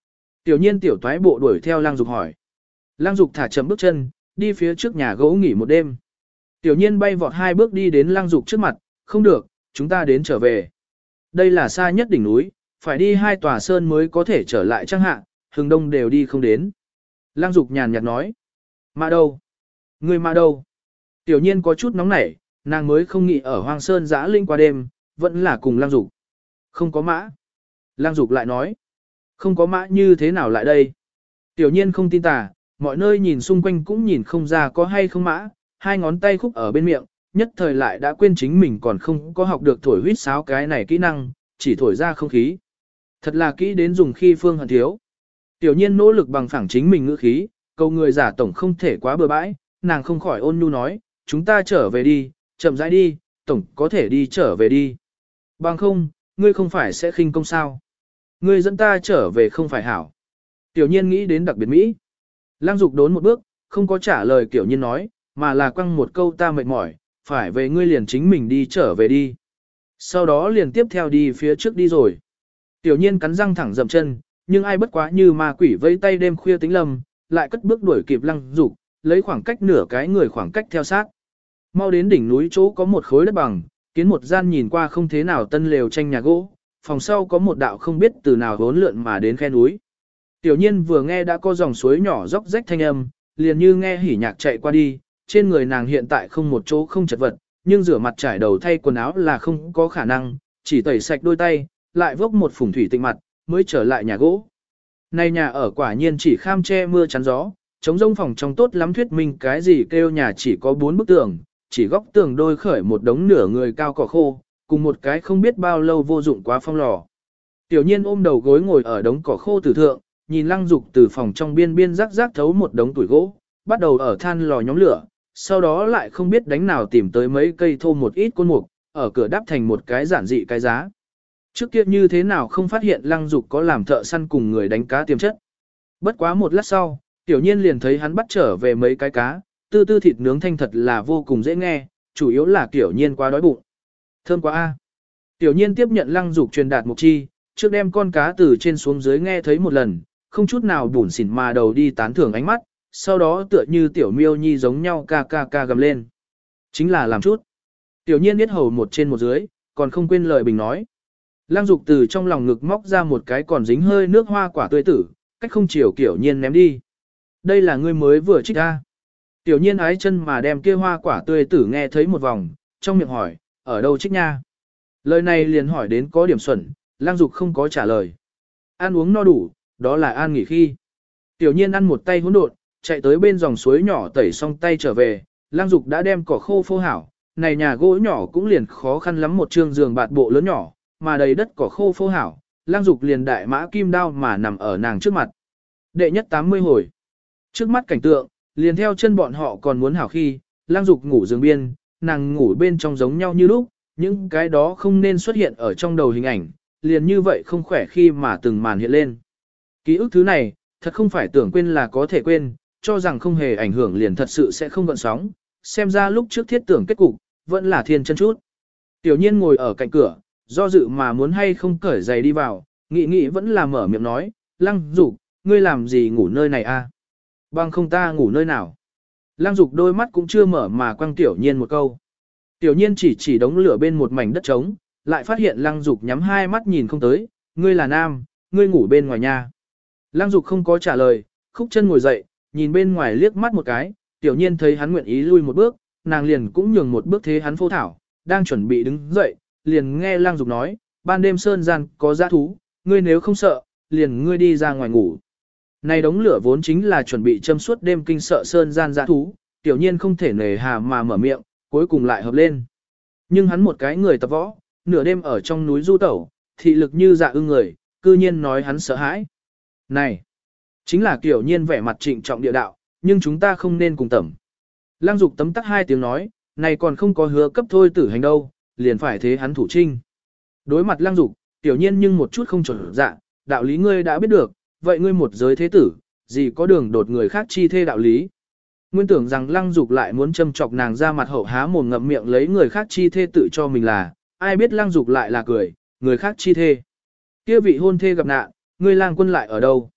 Tiểu nhiên tiểu toái bộ đuổi theo Lăng Dục hỏi. Lăng Dục thả chậm bước chân, đi phía trước nhà gỗ nghỉ một đêm. Tiểu nhiên bay vọt 2 bước đi đến Lăng Dục trước mặt, không được, chúng ta đến trở về. Đây là xa nhất đỉnh núi, phải đi 2 tòa sơn mới có thể trở lại Trăng Hạ, Hừng Đông đều đi không đến. Lăng Dục nhàn nhạt nói. Mã đâu? Người mã đâu? Tiểu nhiên có chút nóng nảy, nàng mới không nghĩ ở Hoang Sơn dã linh qua đêm, vẫn là cùng Lăng Dục. Không có mã. Lăng Dục lại nói. Không có mã như thế nào lại đây? Tiểu nhiên không tin tà, mọi nơi nhìn xung quanh cũng nhìn không ra có hay không mã, 2 ngón tay khúc ở bên miệng, nhất thời lại đã quên chính mình còn không có học được thổi huýt sáo cái này kỹ năng, chỉ thổi ra không khí. Thật là kỹ đến dùng khi phương hận thiếu. Tiểu nhiên nỗ lực bằng phẳng chính mình ngữ khí, câu người giả tổng không thể quá bừa bãi, nàng không khỏi ôn nhu nói, chúng ta trở về đi, chậm rãi đi, tổng có thể đi trở về đi. Bằng không, ngươi không phải sẽ khinh công sao. Ngươi dẫn ta trở về không phải hảo. Tiểu nhiên nghĩ đến đặc biệt Mỹ. Lăng Dục đốn một bước, không có trả lời Tiểu nhiên nói, mà là quăng một câu ta mệt mỏi, phải về ngươi liền chính mình đi trở về đi. Sau đó liền tiếp theo đi phía trước đi rồi. Tiểu nhiên cắn răng thẳng dậm chân, nhưng ai bất quá như ma quỷ vây tay đêm khuya tính lầm, lại cất bước đuổi kịp Lăng Dục, lấy khoảng cách nửa cái người khoảng cách theo sát. Mau đến đỉnh núi chỗ có một khối đất bằng, kiến một gian nhìn qua không thế nào tân lều tranh nhà gỗ, phòng sau có một đạo không biết từ nào vốn lượn mà đến khe núi. Tiểu nhiên vừa nghe đã có dòng suối nhỏ róc rách thanh âm, liền như nghe hỉ nhạc chạy qua đi, trên người nàng hiện tại không một chỗ không chật vật, nhưng rửa mặt trải đầu thay quần áo là không có khả năng, chỉ tẩy sạch đôi tay, lại vốc một phủng thủy tịnh mặt, mới trở lại nhà gỗ. Nay nhà ở quả nhiên chỉ kham che mưa chắn gió, chống rông phòng trong tốt lắm thuyết minh cái gì kêu nhà chỉ có 4 bức tường, chỉ góc tường đôi khởi một đống nửa người cao cỏ khô, cùng một cái không biết bao lâu vô dụng quá phong lò. Tiểu nhiên ôm đầu gối ngồi ở đống cỏ khô tử thượng, nhìn Lăng Dục từ phòng trong biên rắc rác thấu một đống tuổi gỗ, bắt đầu ở than lò nhóm lửa, sau đó lại không biết đánh nào tìm tới mấy cây thô một ít côn mục, ở cửa đắp thành một cái giản dị cái giá. Trước kia như thế nào không phát hiện Lăng Dục có làm thợ săn cùng người đánh cá tiềm chất. Bất quá một lát sau, Tiểu nhiên liền thấy hắn bắt trở về mấy cái cá, tư tư thịt nướng thanh thật là vô cùng dễ nghe, chủ yếu là Tiểu nhiên quá đói bụng. Thơm quá a. Tiểu nhiên tiếp nhận Lăng Dục truyền đạt mục chi, trước đem con cá từ trên xuống dưới nghe thấy một lần, không chút nào bủn xỉn mà đầu đi tán thưởng ánh mắt, sau đó tựa như tiểu miêu nhi giống nhau ca ca ca gầm lên. Chính là làm chút. Tiểu nhiên biết hầu một trên một dưới, còn không quên lời bình nói. Lăng Dục từ trong lòng ngực móc ra một cái còn dính hơi nước hoa quả tươi tử, cách không chiều Tiểu nhiên ném đi. Đây là ngươi mới vừa trích ra. Tiểu nhiên ái chân mà đem kia hoa quả tươi tử nghe thấy một vòng, trong miệng hỏi, ở đâu trích nha? Lời này liền hỏi đến có điểm xuẩn, Lăng Dục không có trả lời. Ăn uống no đủ, đó là an nghỉ khi. Tiểu nhiên ăn một tay hỗn độn, chạy tới bên dòng suối nhỏ tẩy xong tay trở về, Lăng Dục đã đem cỏ khô phô hảo, này nhà gỗ nhỏ cũng liền khó khăn lắm một trương giường bạt bộ lớn nhỏ, mà đầy đất cỏ khô phô hảo, Lăng Dục liền đại mã kim đao mà nằm ở nàng trước mặt. Đệ nhất 80 hồi. Trước mắt cảnh tượng, liền theo chân bọn họ còn muốn hảo khi, Lăng Dục ngủ giường biên, nàng ngủ bên trong giống nhau như lúc, những cái đó không nên xuất hiện ở trong đầu hình ảnh, liền như vậy không khỏe khi mà từng màn hiện lên. Ký ức thứ này, thật không phải tưởng quên là có thể quên, cho rằng không hề ảnh hưởng liền thật sự sẽ không gợn sóng, xem ra lúc trước thiết tưởng kết cục, vẫn là thiên chân chút. Tiểu nhiên ngồi ở cạnh cửa, do dự mà muốn hay không cởi giày đi vào, nghĩ vẫn là mở miệng nói, Lăng Dục, ngươi làm gì ngủ nơi này a? Bằng không ta ngủ nơi nào? Lăng Dục đôi mắt cũng chưa mở mà quăng Tiểu nhiên một câu. Tiểu nhiên chỉ đống lửa bên một mảnh đất trống, lại phát hiện Lăng Dục nhắm hai mắt nhìn không tới, ngươi là nam, ngươi ngủ bên ngoài nhà. Lăng Dục không có trả lời, khúc chân ngồi dậy, nhìn bên ngoài liếc mắt một cái, Tiểu nhiên thấy hắn nguyện ý lui một bước, nàng liền cũng nhường một bước thế hắn phô thảo, đang chuẩn bị đứng dậy, liền nghe Lăng Dục nói, ban đêm sơn gian có dã thú, ngươi nếu không sợ, liền ngươi đi ra ngoài ngủ. Này đống lửa vốn chính là chuẩn bị châm suốt đêm kinh sợ sơn gian dã thú, Tiểu nhiên không thể nề hà mà mở miệng, cuối cùng lại hợp lên. Nhưng hắn một cái người tập võ, nửa đêm ở trong núi du tẩu, thị lực như dạ ưng người, cư nhiên nói hắn sợ hãi. Này, chính là Tiểu nhiên vẻ mặt trịnh trọng địa đạo, nhưng chúng ta không nên cùng tẩm. Lăng Dục tấm tắc 2 tiếng nói, này còn không có hứa cấp thôi tử hành đâu, liền phải thế hắn thủ trinh. Đối mặt Lăng Dục, Tiểu nhiên nhưng một chút không chuẩn dạ, đạo lý ngươi đã biết được, vậy ngươi một giới thế tử, gì có đường đột người khác chi thê đạo lý. Nguyên tưởng rằng Lăng Dục lại muốn châm chọc nàng ra mặt hậu há mồm ngậm miệng lấy người khác chi thê tự cho mình là, ai biết Lăng Dục lại là cười, người khác chi thê. Kia vị hôn thê gặp nạn, ngươi lang quân lại ở đâu?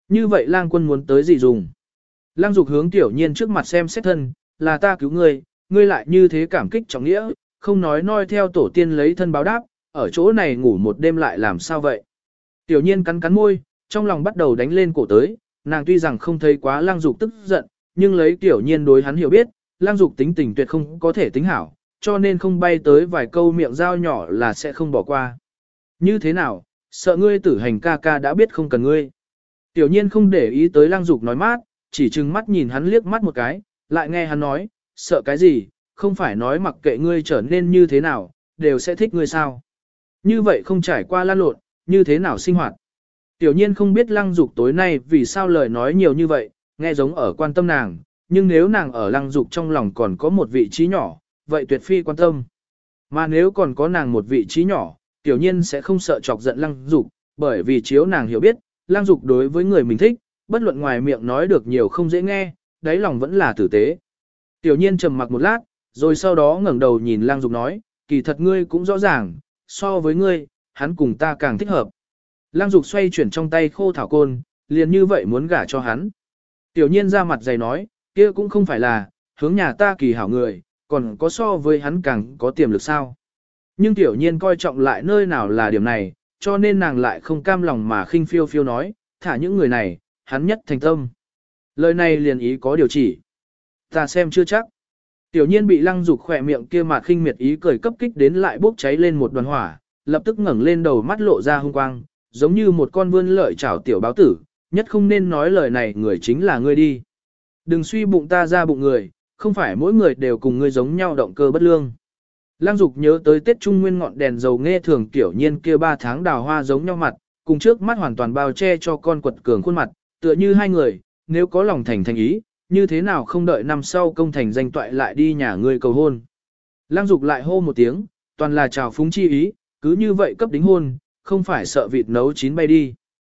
Như vậy lang quân muốn tới gì dùng? Lang Dục hướng Tiểu Nhiên trước mặt xem xét thân, là ta cứu ngươi, ngươi lại như thế cảm kích trọng nghĩa, không nói noi theo tổ tiên lấy thân báo đáp, ở chỗ này ngủ một đêm lại làm sao vậy? Tiểu Nhiên cắn cắn môi, trong lòng bắt đầu đánh lên cổ tới, nàng tuy rằng không thấy quá Lang Dục tức giận, nhưng lấy Tiểu Nhiên đối hắn hiểu biết, Lang Dục tính tình tuyệt không có thể tính hảo, cho nên không bay tới vài câu miệng dao nhỏ là sẽ không bỏ qua. Như thế nào, sợ ngươi tử hành ca ca đã biết không cần ngươi. Tiểu Nhiên không để ý tới Lang Dục nói mát, chỉ trừng mắt nhìn hắn liếc mắt một cái, lại nghe hắn nói, sợ cái gì, không phải nói mặc kệ ngươi trở nên như thế nào, đều sẽ thích ngươi sao. Như vậy không trải qua lan lộn, như thế nào sinh hoạt. Tiểu Nhiên không biết Lăng Dục tối nay vì sao lời nói nhiều như vậy, nghe giống ở quan tâm nàng, nhưng nếu nàng ở Lăng Dục trong lòng còn có một vị trí nhỏ, vậy tuyệt phi quan tâm. Mà nếu còn có nàng một vị trí nhỏ, Tiểu Nhiên sẽ không sợ chọc giận Lăng Dục, bởi vì chiếu nàng hiểu biết, Lăng Dục đối với người mình thích, bất luận ngoài miệng nói được nhiều không dễ nghe, đáy lòng vẫn là tử tế. Tiểu Nhiên trầm mặc một lát, rồi sau đó ngẩng đầu nhìn Lăng Dục nói, kỳ thật ngươi cũng rõ ràng, so với ngươi, hắn cùng ta càng thích hợp. Lăng Dục xoay chuyển trong tay khô thảo côn, liền như vậy muốn gả cho hắn. Tiểu Nhiên ra mặt dày nói, kia cũng không phải là, hướng nhà ta kỳ hảo người, còn có so với hắn càng có tiềm lực sao. Nhưng Tiểu Nhiên coi trọng lại nơi nào là điểm này, cho nên nàng lại không cam lòng mà khinh phiêu phiêu nói, thả những người này, hắn nhất thành tâm. Lời này liền ý có điều chỉ. Ta xem chưa chắc. Tiểu Nhiên bị Lăng Dục khỏe miệng kia mà khinh miệt ý cười cấp kích đến lại bốc cháy lên một đoàn hỏa, lập tức ngẩng lên đầu mắt lộ ra hung quang, giống như một con vươn lợi chảo tiểu báo tử, nhất không nên nói lời này người chính là ngươi đi. Đừng suy bụng ta ra bụng người, không phải mỗi người đều cùng ngươi giống nhau động cơ bất lương. Lăng Dục nhớ tới Tết Trung Nguyên ngọn đèn dầu nghe thường Tiểu Nhiên kia 3 tháng đào hoa giống nhau mặt, cùng trước mắt hoàn toàn bao che cho con quật cường khuôn mặt, tựa như hai người, nếu có lòng thành ý, như thế nào không đợi năm sau công thành danh toại lại đi nhà ngươi cầu hôn. Lăng Dục lại hô một tiếng, toàn là chào phúng chi ý, cứ như vậy cấp đính hôn, không phải sợ vịt nấu chín bay đi.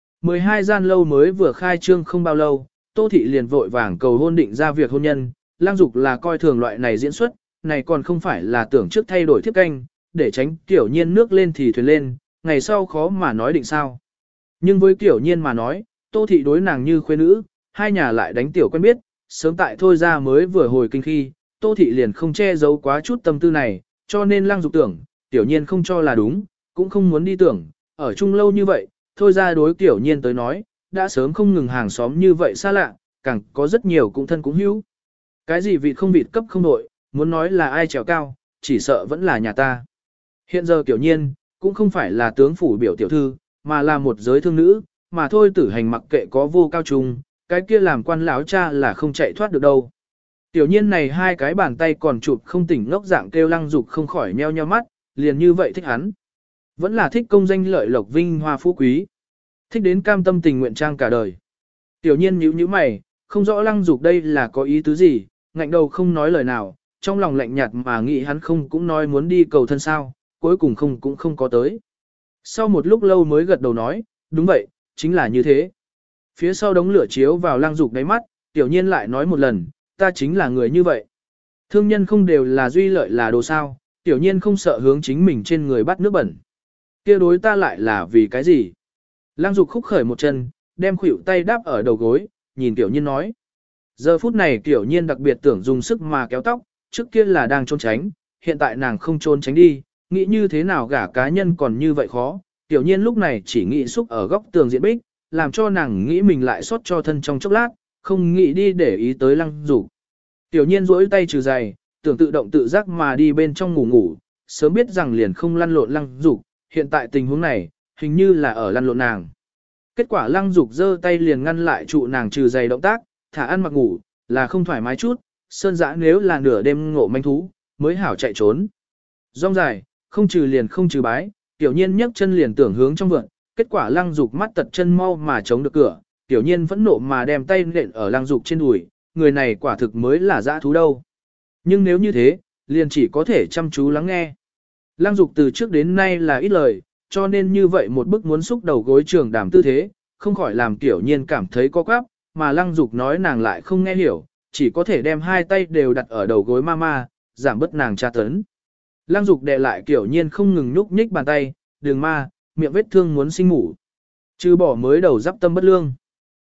12 gian lâu mới vừa khai trương không bao lâu, Tô Thị liền vội vàng cầu hôn định ra việc hôn nhân, Lăng Dục là coi thường loại này diễn xuất, này còn không phải là tưởng trước thay đổi thiếp canh, để tránh Tiểu Nhiên nước lên thì thuyền lên, ngày sau khó mà nói định sao. Nhưng với Tiểu Nhiên mà nói, Tô Thị đối nàng như khuê nữ, hai nhà lại đánh tiểu quen biết, sớm tại thôi ra mới vừa hồi kinh khi, Tô Thị liền không che giấu quá chút tâm tư này, cho nên Lăng Dục tưởng, Tiểu Nhiên không cho là đúng, cũng không muốn đi tưởng, ở chung lâu như vậy, thôi ra đối Tiểu Nhiên tới nói, đã sớm không ngừng hàng xóm như vậy xa lạ, càng có rất nhiều cũng thân cũng hữu. Cái gì vịt không vịt cấp không đội, muốn nói là ai trèo cao, chỉ sợ vẫn là nhà ta. Hiện giờ Tiểu Nhiên, cũng không phải là tướng phủ biểu tiểu thư, mà là một giới thương nữ, mà thôi tử hành mặc kệ có vô cao trung, cái kia làm quan lão cha là không chạy thoát được đâu. Tiểu Nhiên này hai cái bàn tay còn chụp không tỉnh ngốc dạng kêu Lăng Dục không khỏi nheo nheo mắt, liền như vậy thích hắn. Vẫn là thích công danh lợi lộc vinh hoa phú quý. Thích đến cam tâm tình nguyện trang cả đời. Tiểu Nhiên nhíu nhíu mày, không rõ Lăng Dục đây là có ý tứ gì, ngạnh đầu không nói lời nào, trong lòng lạnh nhạt mà nghĩ hắn không cũng nói muốn đi cầu thân sao, cuối cùng không cũng không có tới. Sau một lúc lâu mới gật đầu nói, đúng vậy, chính là như thế. Phía sau đống lửa chiếu vào Lăng Dục đáy mắt, Tiểu Nhiên lại nói một lần, ta chính là người như vậy. Thương nhân không đều là duy lợi là đồ sao, Tiểu Nhiên không sợ hướng chính mình trên người bắt nước bẩn. Kia đối ta lại là vì cái gì? Lăng Dục khúc khởi một chân, đem khuỷu tay đáp ở đầu gối, nhìn Tiểu Nhiên nói. Giờ phút này Tiểu Nhiên đặc biệt tưởng dùng sức mà kéo tóc, trước kia là đang trốn tránh, hiện tại nàng không trốn tránh đi, nghĩ như thế nào gả cá nhân còn như vậy khó. Tiểu Nhiên lúc này chỉ nghĩ xúc ở góc tường diện bích, làm cho nàng nghĩ mình lại xót cho thân trong chốc lát, không nghĩ đi để ý tới Lăng Dục. Tiểu Nhiên duỗi tay trừ giày, tưởng tự động tự giác mà đi bên trong ngủ ngủ, sớm biết rằng liền không lăn lộn Lăng Dục, hiện tại tình huống này, hình như là ở lăn lộn nàng. Kết quả Lăng Dục giơ tay liền ngăn lại trụ nàng trừ giày động tác, thả ăn mặc ngủ, là không thoải mái chút, sơn dã nếu là nửa đêm ngộ manh thú, mới hảo chạy trốn. Rong dài, không trừ liền không trừ bái, Tiểu Nhiên nhấc chân liền tưởng hướng trong vườn, kết quả Lăng Dục mắt tật chân mau mà chống được cửa, Tiểu Nhiên phẫn nộ mà đem tay nện ở Lăng Dục trên đùi, người này quả thực mới là dã thú đâu. Nhưng nếu như thế, liền chỉ có thể chăm chú lắng nghe. Lăng Dục từ trước đến nay là ít lời, cho nên như vậy một bức muốn xúc đầu gối trường đàm tư thế, không khỏi làm Tiểu Nhiên cảm thấy có quáp, mà Lăng Dục nói nàng lại không nghe hiểu, chỉ có thể đem hai tay đều đặt ở đầu gối mama, giảm bớt nàng tra tấn. Lăng Dục đè lại Tiểu Nhiên không ngừng nhúc nhích bàn tay, đường ma, miệng vết thương muốn sinh ngủ. Trừ bỏ mới đầu giáp tâm bất lương.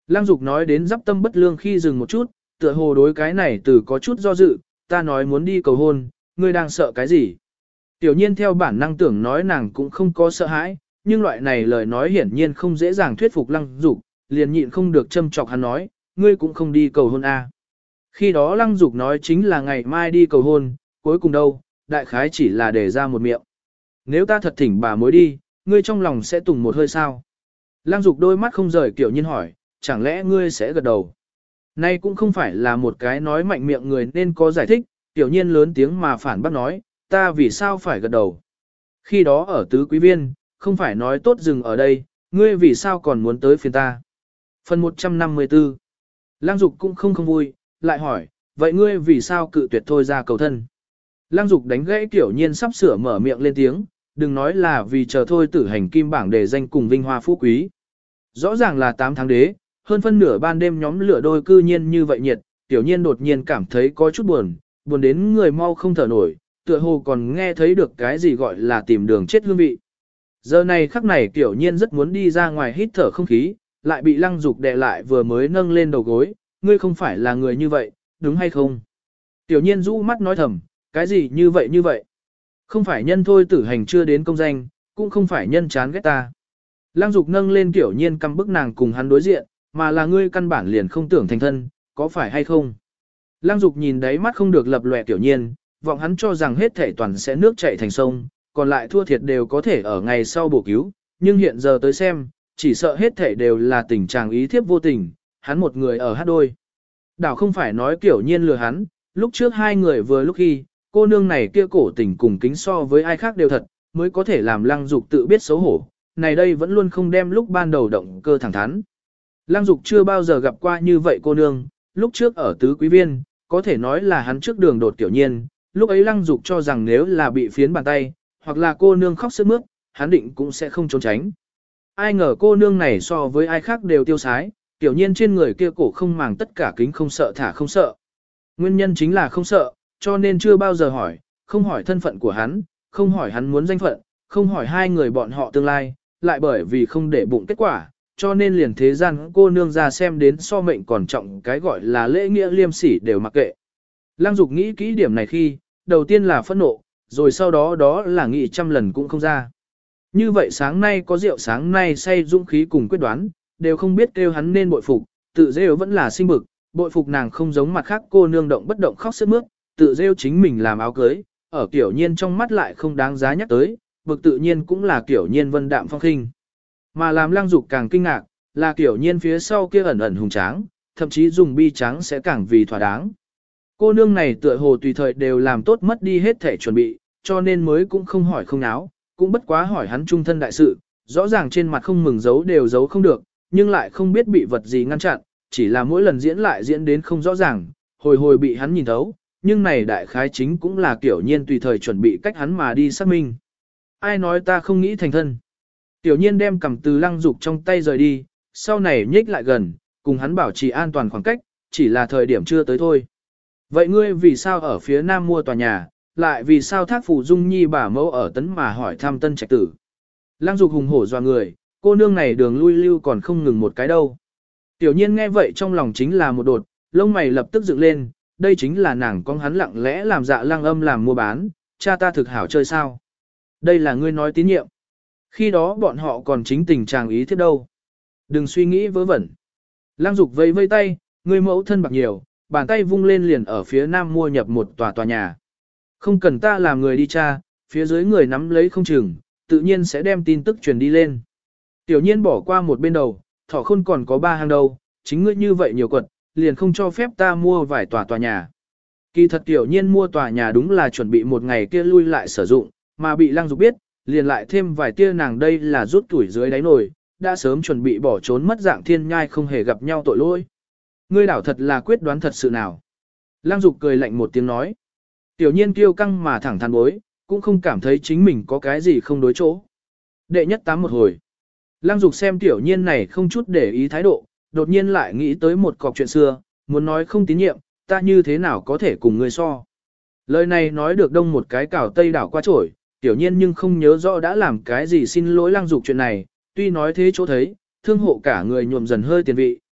Lăng Dục nói đến giáp tâm bất lương khi dừng một chút, tựa hồ đối cái này từ có chút do dự, ta nói muốn đi cầu hôn, ngươi đang sợ cái gì? Tiểu nhiên theo bản năng tưởng nói nàng cũng không có sợ hãi, nhưng loại này lời nói hiển nhiên không dễ dàng thuyết phục Lăng Dục, liền nhịn không được châm chọc hắn nói, ngươi cũng không đi cầu hôn à. Khi đó Lăng Dục nói chính là ngày mai đi cầu hôn, cuối cùng đâu, đại khái chỉ là để ra một miệng. Nếu ta thật thỉnh bà mối đi, ngươi trong lòng sẽ tùng một hơi sao? Lăng Dục đôi mắt không rời Tiểu nhiên hỏi, chẳng lẽ ngươi sẽ gật đầu? Nay cũng không phải là một cái nói mạnh miệng người nên có giải thích, Tiểu nhiên lớn tiếng mà phản bác nói, ta vì sao phải gật đầu? Khi đó ở tứ quý viên, không phải nói tốt dừng ở đây, ngươi vì sao còn muốn tới phiền ta? Phần 154 Lăng Dục cũng không vui, lại hỏi, vậy ngươi vì sao cự tuyệt thôi ra cầu thân? Lăng Dục đánh gãy Tiểu nhiên sắp sửa mở miệng lên tiếng, đừng nói là vì chờ thôi tử hành kim bảng để danh cùng vinh hoa phú quý. Rõ ràng là 8 tháng đế, hơn phân nửa ban đêm nhóm lửa đôi cư nhiên như vậy nhiệt, Tiểu nhiên đột nhiên cảm thấy có chút buồn, buồn đến người mau không thở nổi, tựa hồ còn nghe thấy được cái gì gọi là tìm đường chết hương vị. Giờ này khắc này Tiểu nhiên rất muốn đi ra ngoài hít thở không khí, lại bị Lăng Dục đè lại vừa mới nâng lên đầu gối, ngươi không phải là người như vậy, đúng hay không? Tiểu nhiên rũ mắt nói thầm, cái gì như vậy? Không phải nhân thôi tử hành chưa đến công danh, cũng không phải nhân chán ghét ta. Lăng Dục nâng lên Tiểu nhiên căm bức nàng cùng hắn đối diện, mà là ngươi căn bản liền không tưởng thành thân, có phải hay không? Lăng Dục nhìn đáy mắt không được lập lòe Tiểu nhiên, vọng hắn cho rằng hết thể toàn sẽ nước chảy thành sông, còn lại thua thiệt đều có thể ở ngày sau bổ cứu, nhưng hiện giờ tới xem, chỉ sợ hết thể đều là tình trạng ý thiếp vô tình, hắn một người ở hát đôi. Đảo không phải nói Tiểu nhiên lừa hắn, lúc trước hai người vừa lúc khi, cô nương này kia cổ tình cùng kính so với ai khác đều thật, mới có thể làm Lăng Dục tự biết xấu hổ, này đây vẫn luôn không đem lúc ban đầu động cơ thẳng thắn. Lăng Dục chưa bao giờ gặp qua như vậy cô nương, lúc trước ở tứ quý viên, có thể nói là hắn trước đường đột Tiểu nhiên, lúc ấy Lăng Dục cho rằng nếu là bị phiến bàn tay, hoặc là cô nương khóc sướt mướt, hắn định cũng sẽ không trốn tránh. Ai ngờ cô nương này so với ai khác đều tiêu sái, Tiểu nhiên trên người kia cổ không màng tất cả kính không sợ thả không sợ. Nguyên nhân chính là không sợ, cho nên chưa bao giờ hỏi, không hỏi thân phận của hắn, không hỏi hắn muốn danh phận, không hỏi hai người bọn họ tương lai, lại bởi vì không để bụng kết quả, cho nên liền thế gian cô nương ra xem đến so mệnh còn trọng cái gọi là lễ nghĩa liêm sỉ đều mặc kệ. Lăng Dục nghĩ kỹ điểm này khi, đầu tiên là phẫn nộ, rồi sau đó đó là nghĩ trăm lần cũng không ra. Như vậy sáng nay có rượu sáng nay say dũng khí cùng quyết đoán, đều không biết kêu hắn nên bội phục, tự rêu vẫn là sinh bực, bội phục nàng không giống mặt khác cô nương động bất động khóc sướt mướt, tự rêu chính mình làm áo cưới, ở Tiểu nhiên trong mắt lại không đáng giá nhắc tới, bực tự nhiên cũng là Tiểu nhiên vân đạm phong khinh. Mà làm Lăng Dục càng kinh ngạc, là Tiểu nhiên phía sau kia ẩn ẩn hùng tráng, thậm chí dùng bi trắng sẽ càng vì thỏa đáng. Cô nương này tựa hồ tùy thời đều làm tốt mất đi hết thể chuẩn bị, cho nên mới cũng không hỏi không náo, cũng bất quá hỏi hắn trung thân đại sự, rõ ràng trên mặt không mừng giấu đều giấu không được, nhưng lại không biết bị vật gì ngăn chặn, chỉ là mỗi lần diễn lại diễn đến không rõ ràng, hồi hồi bị hắn nhìn thấu, nhưng này đại khái chính cũng là Tiểu nhiên tùy thời chuẩn bị cách hắn mà đi xác minh. Ai nói ta không nghĩ thành thân? Tiểu nhiên đem cầm từ Lăng Dục trong tay rời đi, sau này nhích lại gần, cùng hắn bảo trì an toàn khoảng cách, chỉ là thời điểm chưa tới thôi. Vậy ngươi vì sao ở phía nam mua tòa nhà, lại vì sao thác phủ dung nhi bà mẫu ở tấn mà hỏi thăm tân trạch tử? Lăng Dục hùng hổ doa người, cô nương này đường lui lưu còn không ngừng một cái đâu. Tiểu nhiên nghe vậy trong lòng chính là một đột, lông mày lập tức dựng lên, đây chính là nàng con hắn lặng lẽ làm dạ Lăng Âm làm mua bán, cha ta thực hảo chơi sao? Đây là ngươi nói tín nhiệm. Khi đó bọn họ còn chính tình trạng ý thiết đâu. Đừng suy nghĩ vớ vẩn. Lăng Dục vẫy vây tay, ngươi mẫu thân bạc nhiều, bàn tay vung lên liền ở phía nam mua nhập một tòa nhà. Không cần ta làm người đi tra, phía dưới người nắm lấy không chừng, tự nhiên sẽ đem tin tức truyền đi lên. Tiểu nhiên bỏ qua một bên đầu, thỏ khôn còn có 3 hàng đầu, chính ngươi như vậy nhiều quật, liền không cho phép ta mua vài tòa nhà. Kỳ thật tiểu nhiên mua tòa nhà đúng là chuẩn bị một ngày kia lui lại sử dụng, mà bị Lăng Dục biết, liền lại thêm vài tia nàng đây là rút tuổi dưới đáy nồi, đã sớm chuẩn bị bỏ trốn mất dạng thiên nhai không hề gặp nhau tội lỗi. Ngươi đảo thật là quyết đoán thật sự nào. Lăng Dục cười lạnh một tiếng nói. Tiểu nhiên kiêu căng mà thẳng thắn bối, cũng không cảm thấy chính mình có cái gì không đối chỗ. Đệ nhất 8 một hồi. Lăng Dục xem tiểu nhiên này không chút để ý thái độ, đột nhiên lại nghĩ tới một cọc chuyện xưa, muốn nói không tín nhiệm, ta như thế nào có thể cùng ngươi so. Lời này nói được đông một cái cào tây đảo qua trổi, tiểu nhiên nhưng không nhớ rõ đã làm cái gì xin lỗi Lăng Dục chuyện này, tuy nói thế chỗ thấy, thương hộ cả người nhuộm dần hơi tiền vị,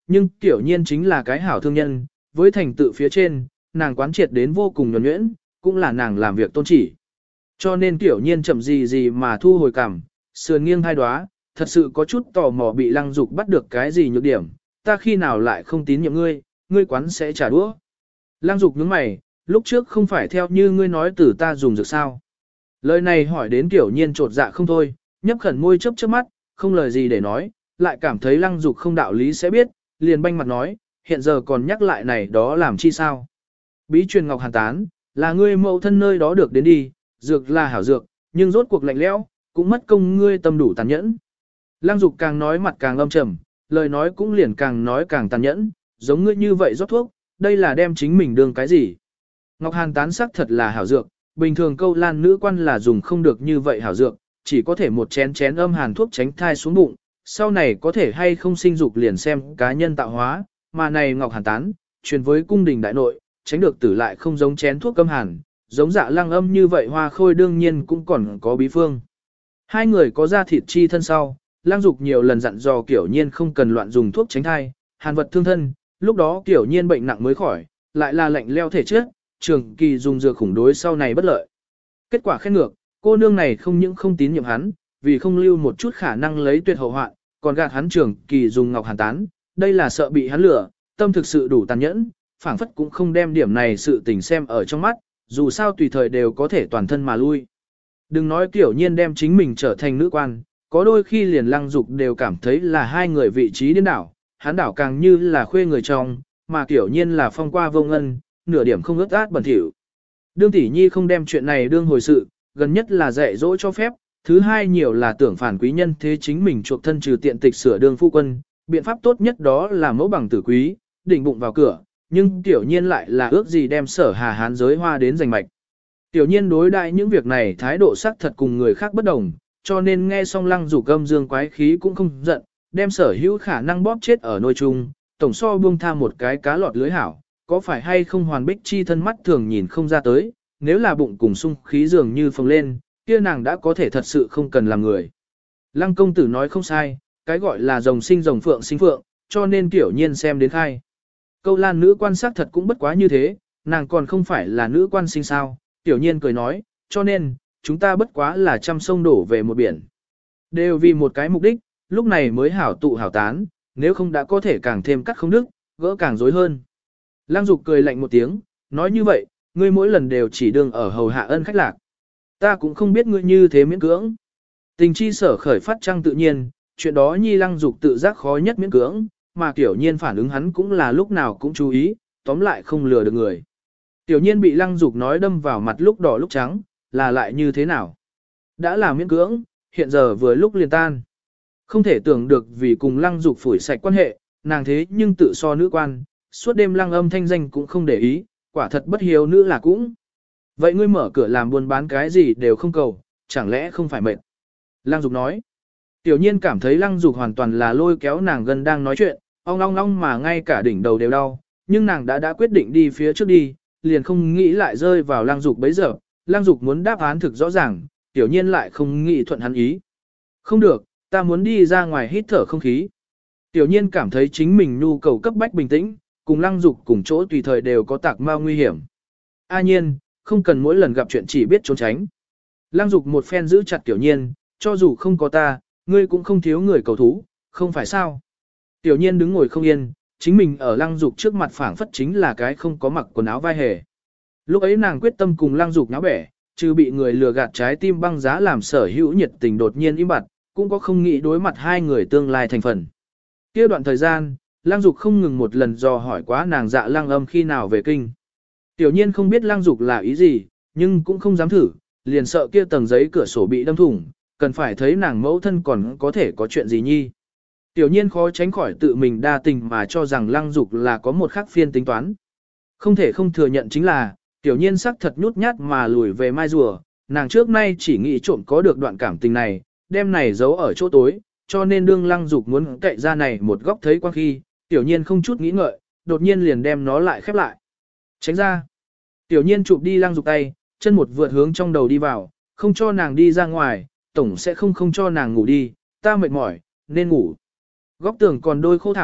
nhưng tiểu nhiên chính là cái hảo thương nhân, với thành tựu phía trên, nàng quán triệt đến vô cùng nhuần nhuyễn, cũng là nàng làm việc tôn chỉ. Cho nên tiểu nhiên chậm gì mà thu hồi cảm, sườn nghiêng hai đóa, thật sự có chút tò mò bị Lăng Dục bắt được cái gì nhược điểm, ta khi nào lại không tín nhiệm ngươi, ngươi quán sẽ trả đũa. Lăng Dục nhướng mày, lúc trước không phải theo như ngươi nói từ ta dùng dược sao. Lời này hỏi đến tiểu nhiên trột dạ không thôi, nhấp khẩn môi chớp chớp mắt, không lời gì để nói, lại cảm thấy Lăng Dục không đạo lý sẽ biết, liền banh mặt nói, hiện giờ còn nhắc lại này đó làm chi sao. Bí truyền ngọc hàn tán, là ngươi mẫu thân nơi đó được đến đi, dược là hảo dược, nhưng rốt cuộc lạnh lẽo, cũng mất công ngươi tâm đủ tàn nhẫn. Lăng Dục càng nói mặt càng âm trầm, lời nói cũng liền càng nói càng tàn nhẫn, giống ngươi như vậy rót thuốc, đây là đem chính mình đương cái gì. Ngọc hàn tán sắc thật là hảo dược, bình thường câu lan nữ quan là dùng không được như vậy hảo dược, chỉ có thể một chén chén âm hàn thuốc tránh thai xuống bụng, sau này có thể hay không sinh dục liền xem cá nhân tạo hóa, mà này ngọc hàn tán, truyền với cung đình đại nội, tránh được tử lại không giống chén thuốc âm hàn, giống dạ lăng âm như vậy hoa khôi đương nhiên cũng còn có bí phương. Hai người có ra thịt chi thân sau, Lăng Dục nhiều lần dặn dò Kiểu Nhiên không cần loạn dùng thuốc tránh thai, hàn vật thương thân, lúc đó Kiểu Nhiên bệnh nặng mới khỏi, lại là lạnh leo thể trước, trường kỳ dùng dược khủng đối sau này bất lợi. Kết quả khen ngược, cô nương này không những không tín nhiệm hắn, vì không lưu một chút khả năng lấy tuyệt hậu hoạn, còn gạt hắn trường kỳ dùng ngọc hàn tán, đây là sợ bị hắn lừa, tâm thực sự đủ tàn nhẫn, phảng phất cũng không đem điểm này sự tình xem ở trong mắt, dù sao tùy thời đều có thể toàn thân mà lui. Đừng nói Kiểu Nhiên đem chính mình trở thành nữ quan, có đôi khi liền Lăng Dục đều cảm thấy là hai người vị trí điên đảo, hắn đảo càng như là khuê người trong, mà Kiểu Nhiên là phong qua vô ngân, nửa điểm không ướt át bẩn thỉu. Đương tỷ nhi không đem chuyện này đương hồi sự, gần nhất là dạy dỗ cho phép, thứ hai nhiều là tưởng phản quý nhân thế chính mình chuộc thân trừ tiện tịch sửa đương phu quân, biện pháp tốt nhất đó là mẫu bằng tử quý, đỉnh bụng vào cửa, nhưng Tiểu Nhiên lại là ước gì đem Sở Hà Hán giới hoa đến giành mạch. Tiểu Nhiên đối đại những việc này thái độ sắc thật cùng người khác bất đồng, cho nên nghe xong Lăng Dục âm dương quái khí cũng không giận, đem sở hữu khả năng bóp chết ở nôi chung, tổng so buông tha một cái cá lọt lưới hảo, có phải hay không hoàn bích chi thân mắt thường nhìn không ra tới, nếu là bụng cùng sung khí dường như phồng lên, kia nàng đã có thể thật sự không cần làm người. Lăng công tử nói không sai, cái gọi là rồng sinh rồng phượng sinh phượng, cho nên Tiểu Nhiên xem đến khai. Câu lan nữ quan sát thật cũng bất quá như thế, nàng còn không phải là nữ quan sinh sao, Tiểu Nhiên cười nói, cho nên, chúng ta bất quá là trăm sông đổ về một biển. Đều vì một cái mục đích, lúc này mới hảo tụ hảo tán, nếu không đã có thể càng thêm cắt không đức, gỡ càng rối hơn. Lăng Dục cười lạnh một tiếng, nói như vậy, ngươi mỗi lần đều chỉ đương ở hầu hạ ân khách lạc. Ta cũng không biết ngươi như thế miễn cưỡng. Tình chi sở khởi phát trăng tự nhiên, chuyện đó nhi Lăng Dục tự giác khó nhất miễn cưỡng, mà Tiểu Nhiên phản ứng hắn cũng là lúc nào cũng chú ý, tóm lại không lừa được người. Tiểu Nhiên bị Lăng Dục nói đâm vào mặt lúc đỏ lúc trắng, là lại như thế nào? Đã là miễn cưỡng, hiện giờ vừa lúc liền tan. Không thể tưởng được vì cùng Lăng Dục phủi sạch quan hệ, nàng thế nhưng tự so nữ quan, suốt đêm Lăng Âm thanh danh cũng không để ý, quả thật bất hiếu nữ là cũng. Vậy ngươi mở cửa làm buôn bán cái gì đều không cầu, chẳng lẽ không phải mệt? Lăng Dục nói. Tiểu Nhiên cảm thấy Lăng Dục hoàn toàn là lôi kéo nàng gần đang nói chuyện, ong long long mà ngay cả đỉnh đầu đều đau, nhưng nàng đã quyết định đi phía trước đi, liền không nghĩ lại rơi vào Lăng Dục bấy giờ. Lăng Dục muốn đáp án thực rõ ràng, Tiểu Nhiên lại không nghĩ thuận hắn ý. Không được, ta muốn đi ra ngoài hít thở không khí. Tiểu Nhiên cảm thấy chính mình nhu cầu cấp bách bình tĩnh, cùng Lăng Dục cùng chỗ tùy thời đều có tạc ma nguy hiểm. A Nhiên, không cần mỗi lần gặp chuyện chỉ biết trốn tránh. Lăng Dục một phen giữ chặt Tiểu Nhiên, cho dù không có ta, ngươi cũng không thiếu người cầu thú, không phải sao? Tiểu Nhiên đứng ngồi không yên, chính mình ở Lăng Dục trước mặt phảng phất chính là cái không có mặc quần áo vai hề. Lúc ấy nàng quyết tâm cùng Lăng Dục náo bẻ, trừ bị người lừa gạt trái tim băng giá làm sở hữu nhiệt tình đột nhiên im bặt, cũng có không nghĩ đối mặt hai người tương lai thành phần. Kia đoạn thời gian, Lăng Dục không ngừng một lần dò hỏi quá nàng Dạ Lăng Âm khi nào về kinh. Tiểu Nhiên không biết Lăng Dục là ý gì, nhưng cũng không dám thử, liền sợ kia tầng giấy cửa sổ bị đâm thủng, cần phải thấy nàng mẫu thân còn có thể có chuyện gì nhi. Tiểu Nhiên khó tránh khỏi tự mình đa tình mà cho rằng Lăng Dục là có một khác phiên tính toán. Không thể không thừa nhận chính là, Tiểu Nhiên sắc thật nhút nhát mà lùi về mai rùa, nàng trước nay chỉ nghĩ trộm có được đoạn cảm tình này, đem này giấu ở chỗ tối, cho nên đương Lăng Dục muốn cậy ra này một góc thấy quang khi, Tiểu Nhiên không chút nghĩ ngợi, đột nhiên liền đem nó lại khép lại. Tránh ra. Tiểu Nhiên chụp đi Lăng Dục tay, chân một vượt hướng trong đầu đi vào, không cho nàng đi ra ngoài, tổng sẽ không cho nàng ngủ đi, ta mệt mỏi, nên ngủ. Góc tường còn đôi khô thảo,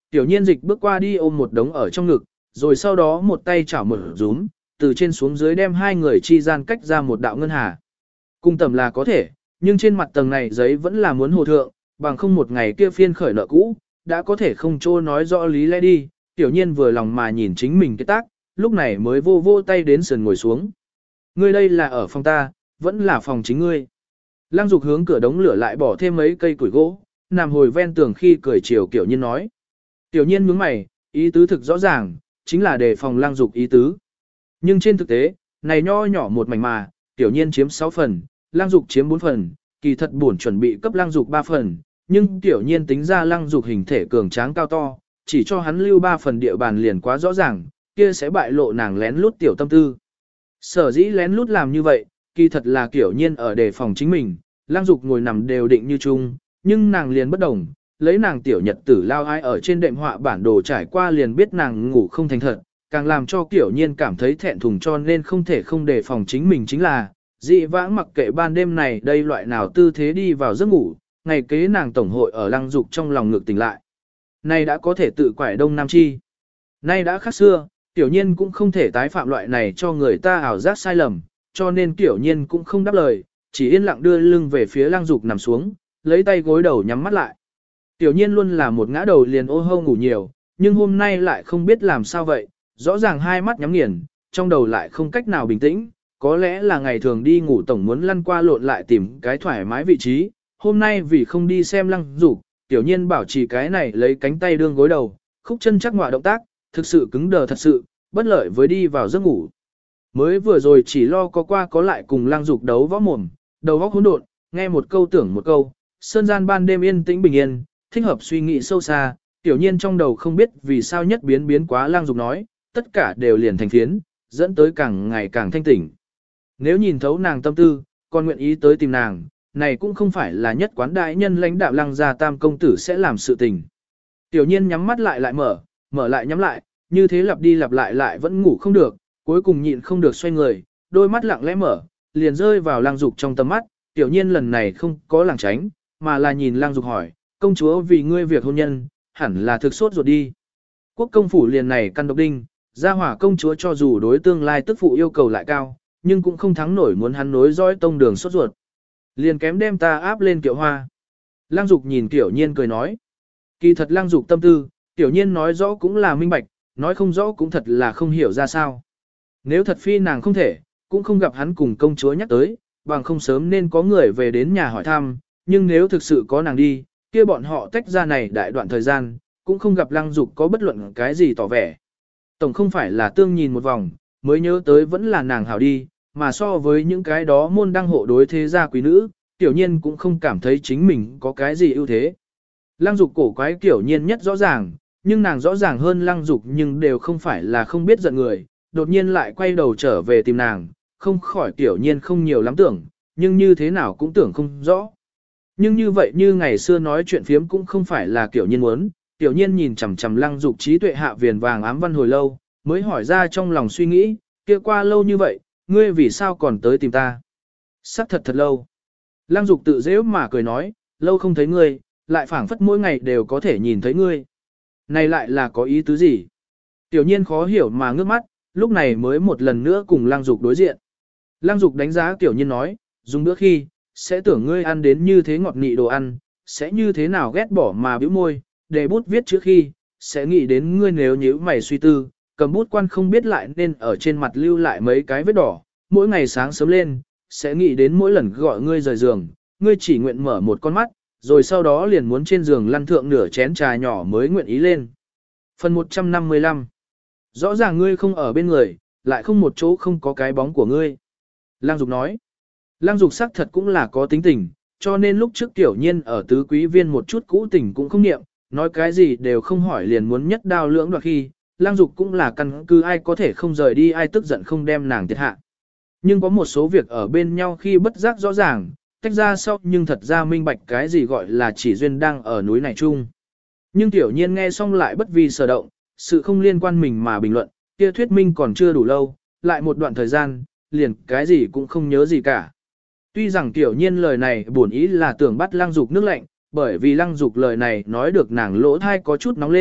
Tiểu nhiên dịch bước qua đi ôm một đống ở trong ngực, rồi sau đó một tay chảo một rúm, từ trên xuống dưới đem hai người chi gian cách ra một đạo ngân hà. Cung tầm là có thể, nhưng trên mặt tầng này giấy vẫn là muốn hồ thượng, bằng không một ngày kia phiên khởi nợ cũ, đã có thể không trô nói rõ lý lẽ đi. Tiểu nhiên vừa lòng mà nhìn chính mình cái tác, lúc này mới vô vô tay đến sườn ngồi xuống. Ngươi đây là ở phòng ta, vẫn là phòng chính ngươi. Lăng Dục hướng cửa đống lửa lại bỏ thêm mấy cây củi gỗ, nằm hồi ven tường khi cười chiều Tiểu Nhiên nói. Tiểu Nhiên nhướng mày, ý tứ thực rõ ràng, chính là đề phòng Lăng Dục ý tứ. Nhưng trên thực tế, này nho nhỏ một mảnh mà, Tiểu Nhiên chiếm 6 phần, Lăng Dục chiếm 4 phần, kỳ thật buồn chuẩn bị cấp Lăng Dục 3 phần, nhưng Tiểu Nhiên tính ra Lăng Dục hình thể cường tráng cao to, chỉ cho hắn lưu 3 phần địa bàn liền quá rõ ràng, kia sẽ bại lộ nàng lén lút tiểu tâm tư. Sở dĩ lén lút làm như vậy, kỳ thật là Tiểu Nhiên ở đề phòng chính mình, Lăng Dục ngồi nằm đều định như chung, nhưng nàng liền bất đồng, lấy nàng tiểu nhật tử lao ai ở trên đệm họa bản đồ trải qua liền biết nàng ngủ không thành thật, càng làm cho Tiểu Nhiên cảm thấy thẹn thùng cho nên không thể không đề phòng chính mình chính là, dị vãng mặc kệ ban đêm này đây loại nào tư thế đi vào giấc ngủ, ngày kế nàng tổng hội ở Lăng Dục trong lòng ngược tỉnh lại. Nay đã có thể tự quải đông nam chi. Nay đã khác xưa, Tiểu Nhiên cũng không thể tái phạm loại này cho người ta ảo giác sai lầm, cho nên Tiểu Nhiên cũng không đáp lời, chỉ yên lặng đưa lưng về phía Lăng Dục nằm xuống, lấy tay gối đầu nhắm mắt lại. Tiểu Nhiên luôn là một ngã đầu liền ô hô ngủ nhiều, nhưng hôm nay lại không biết làm sao vậy, rõ ràng hai mắt nhắm nghiền, trong đầu lại không cách nào bình tĩnh, có lẽ là ngày thường đi ngủ tổng muốn lăn qua lộn lại tìm cái thoải mái vị trí, hôm nay vì không đi xem Lăng Dục, Tiểu Nhiên bảo trì cái này lấy cánh tay đương gối đầu, khúc chân chắc ngọa động tác, thực sự cứng đờ thật sự, bất lợi với đi vào giấc ngủ. Mới vừa rồi chỉ lo có qua có lại cùng Lăng Dục đấu võ mồm, đầu óc hỗn độn, nghe một câu tưởng một câu, sơn gian ban đêm yên tĩnh bình yên, thích hợp suy nghĩ sâu xa, Tiểu Nhiên trong đầu không biết vì sao nhất biến quá Lăng Dục nói, tất cả đều liền thành phiến, dẫn tới càng ngày càng thanh tỉnh. Nếu nhìn thấu nàng tâm tư, còn nguyện ý tới tìm nàng, này cũng không phải là nhất quán đại nhân lãnh đạo Lăng gia tam công tử sẽ làm sự tình. Tiểu Nhiên nhắm mắt lại mở lại nhắm lại, như thế lặp đi lặp lại vẫn ngủ không được, cuối cùng nhịn không được xoay người, đôi mắt lặng lẽ mở, liền rơi vào Lăng Dục trong tầm mắt, Tiểu Nhiên lần này không có lảng tránh, mà là nhìn Lăng Dục hỏi, công chúa vì ngươi việc hôn nhân, hẳn là thực sốt ruột đi. Quốc công phủ liền này căn độc đinh, gia hỏa công chúa cho dù đối tương lai tức phụ yêu cầu lại cao, nhưng cũng không thắng nổi muốn hắn nối dõi tông đường sốt ruột. Liền kém đem ta áp lên Kiệu Hoa. Lăng Dục nhìn Tiểu Nhiên cười nói. Kỳ thật Lăng Dục tâm tư, Tiểu Nhiên nói rõ cũng là minh bạch, nói không rõ cũng thật là không hiểu ra sao. Nếu thật phi nàng không thể, cũng không gặp hắn cùng công chúa nhắc tới, bằng không sớm nên có người về đến nhà hỏi thăm, nhưng nếu thực sự có nàng đi, kia bọn họ tách ra này đại đoạn thời gian, cũng không gặp Lăng Dục có bất luận cái gì tỏ vẻ. Tổng không phải là tương nhìn một vòng, mới nhớ tới vẫn là nàng hảo đi, mà so với những cái đó môn đăng hộ đối thế gia quý nữ, Tiểu Nhiên cũng không cảm thấy chính mình có cái gì ưu thế. Lăng Dục cổ quái Tiểu Nhiên nhất rõ ràng, nhưng nàng rõ ràng hơn Lăng Dục nhưng đều không phải là không biết giận người, đột nhiên lại quay đầu trở về tìm nàng, không khỏi Tiểu Nhiên không nhiều lắm tưởng, nhưng như thế nào cũng tưởng không rõ. Nhưng như vậy như ngày xưa nói chuyện phiếm cũng không phải là Tiểu Nhiên muốn, Tiểu Nhiên nhìn chằm chằm Lăng Dục trí tuệ hạ viền vàng ám văn hồi lâu, mới hỏi ra trong lòng suy nghĩ, kia qua lâu như vậy, ngươi vì sao còn tới tìm ta? Sắc thật lâu. Lăng Dục tự dễ mà cười nói, lâu không thấy ngươi, lại phảng phất mỗi ngày đều có thể nhìn thấy ngươi. Này lại là có ý tứ gì? Tiểu Nhiên khó hiểu mà ngước mắt, lúc này mới một lần nữa cùng Lăng Dục đối diện. Lăng Dục đánh giá Tiểu Nhiên nói, dùng bữa khi, sẽ tưởng ngươi ăn đến như thế ngọt nị đồ ăn, sẽ như thế nào ghét bỏ mà bĩu môi, để bút viết trước khi, sẽ nghĩ đến ngươi nếu nhíu mày suy tư, cầm bút quan không biết lại nên ở trên mặt lưu lại mấy cái vết đỏ, mỗi ngày sáng sớm lên, sẽ nghĩ đến mỗi lần gọi ngươi rời giường, ngươi chỉ nguyện mở một con mắt, rồi sau đó liền muốn trên giường lăn thượng nửa chén trà nhỏ mới nguyện ý lên. Phần 155. Rõ ràng ngươi không ở bên người, lại không một chỗ không có cái bóng của ngươi. Lăng Dục nói. Lăng Dục xác thật cũng là có tính tình, cho nên lúc trước Tiểu Nhiên ở tứ quý viên một chút cũ tình cũng không niệm, nói cái gì đều không hỏi liền muốn nhất đao lưỡng đoạt khi, Lăng Dục cũng là căn cứ ai có thể không rời đi ai tức giận không đem nàng thiệt hạ. Nhưng có một số việc ở bên nhau khi bất giác rõ ràng, tách ra sau nhưng thật ra minh bạch cái gì gọi là chỉ duyên đang ở núi này chung. Nhưng Tiểu Nhiên nghe xong lại bất vi sở động, sự không liên quan mình mà bình luận, kia thuyết minh còn chưa đủ lâu, lại một đoạn thời gian, liền cái gì cũng không nhớ gì cả. Tuy rằng Tiểu Nhiên lời này buồn ý là tưởng bắt Lăng Dục nước lạnh, bởi vì Lăng Dục lời này nói được nàng lỗ thai có chút nóng lên,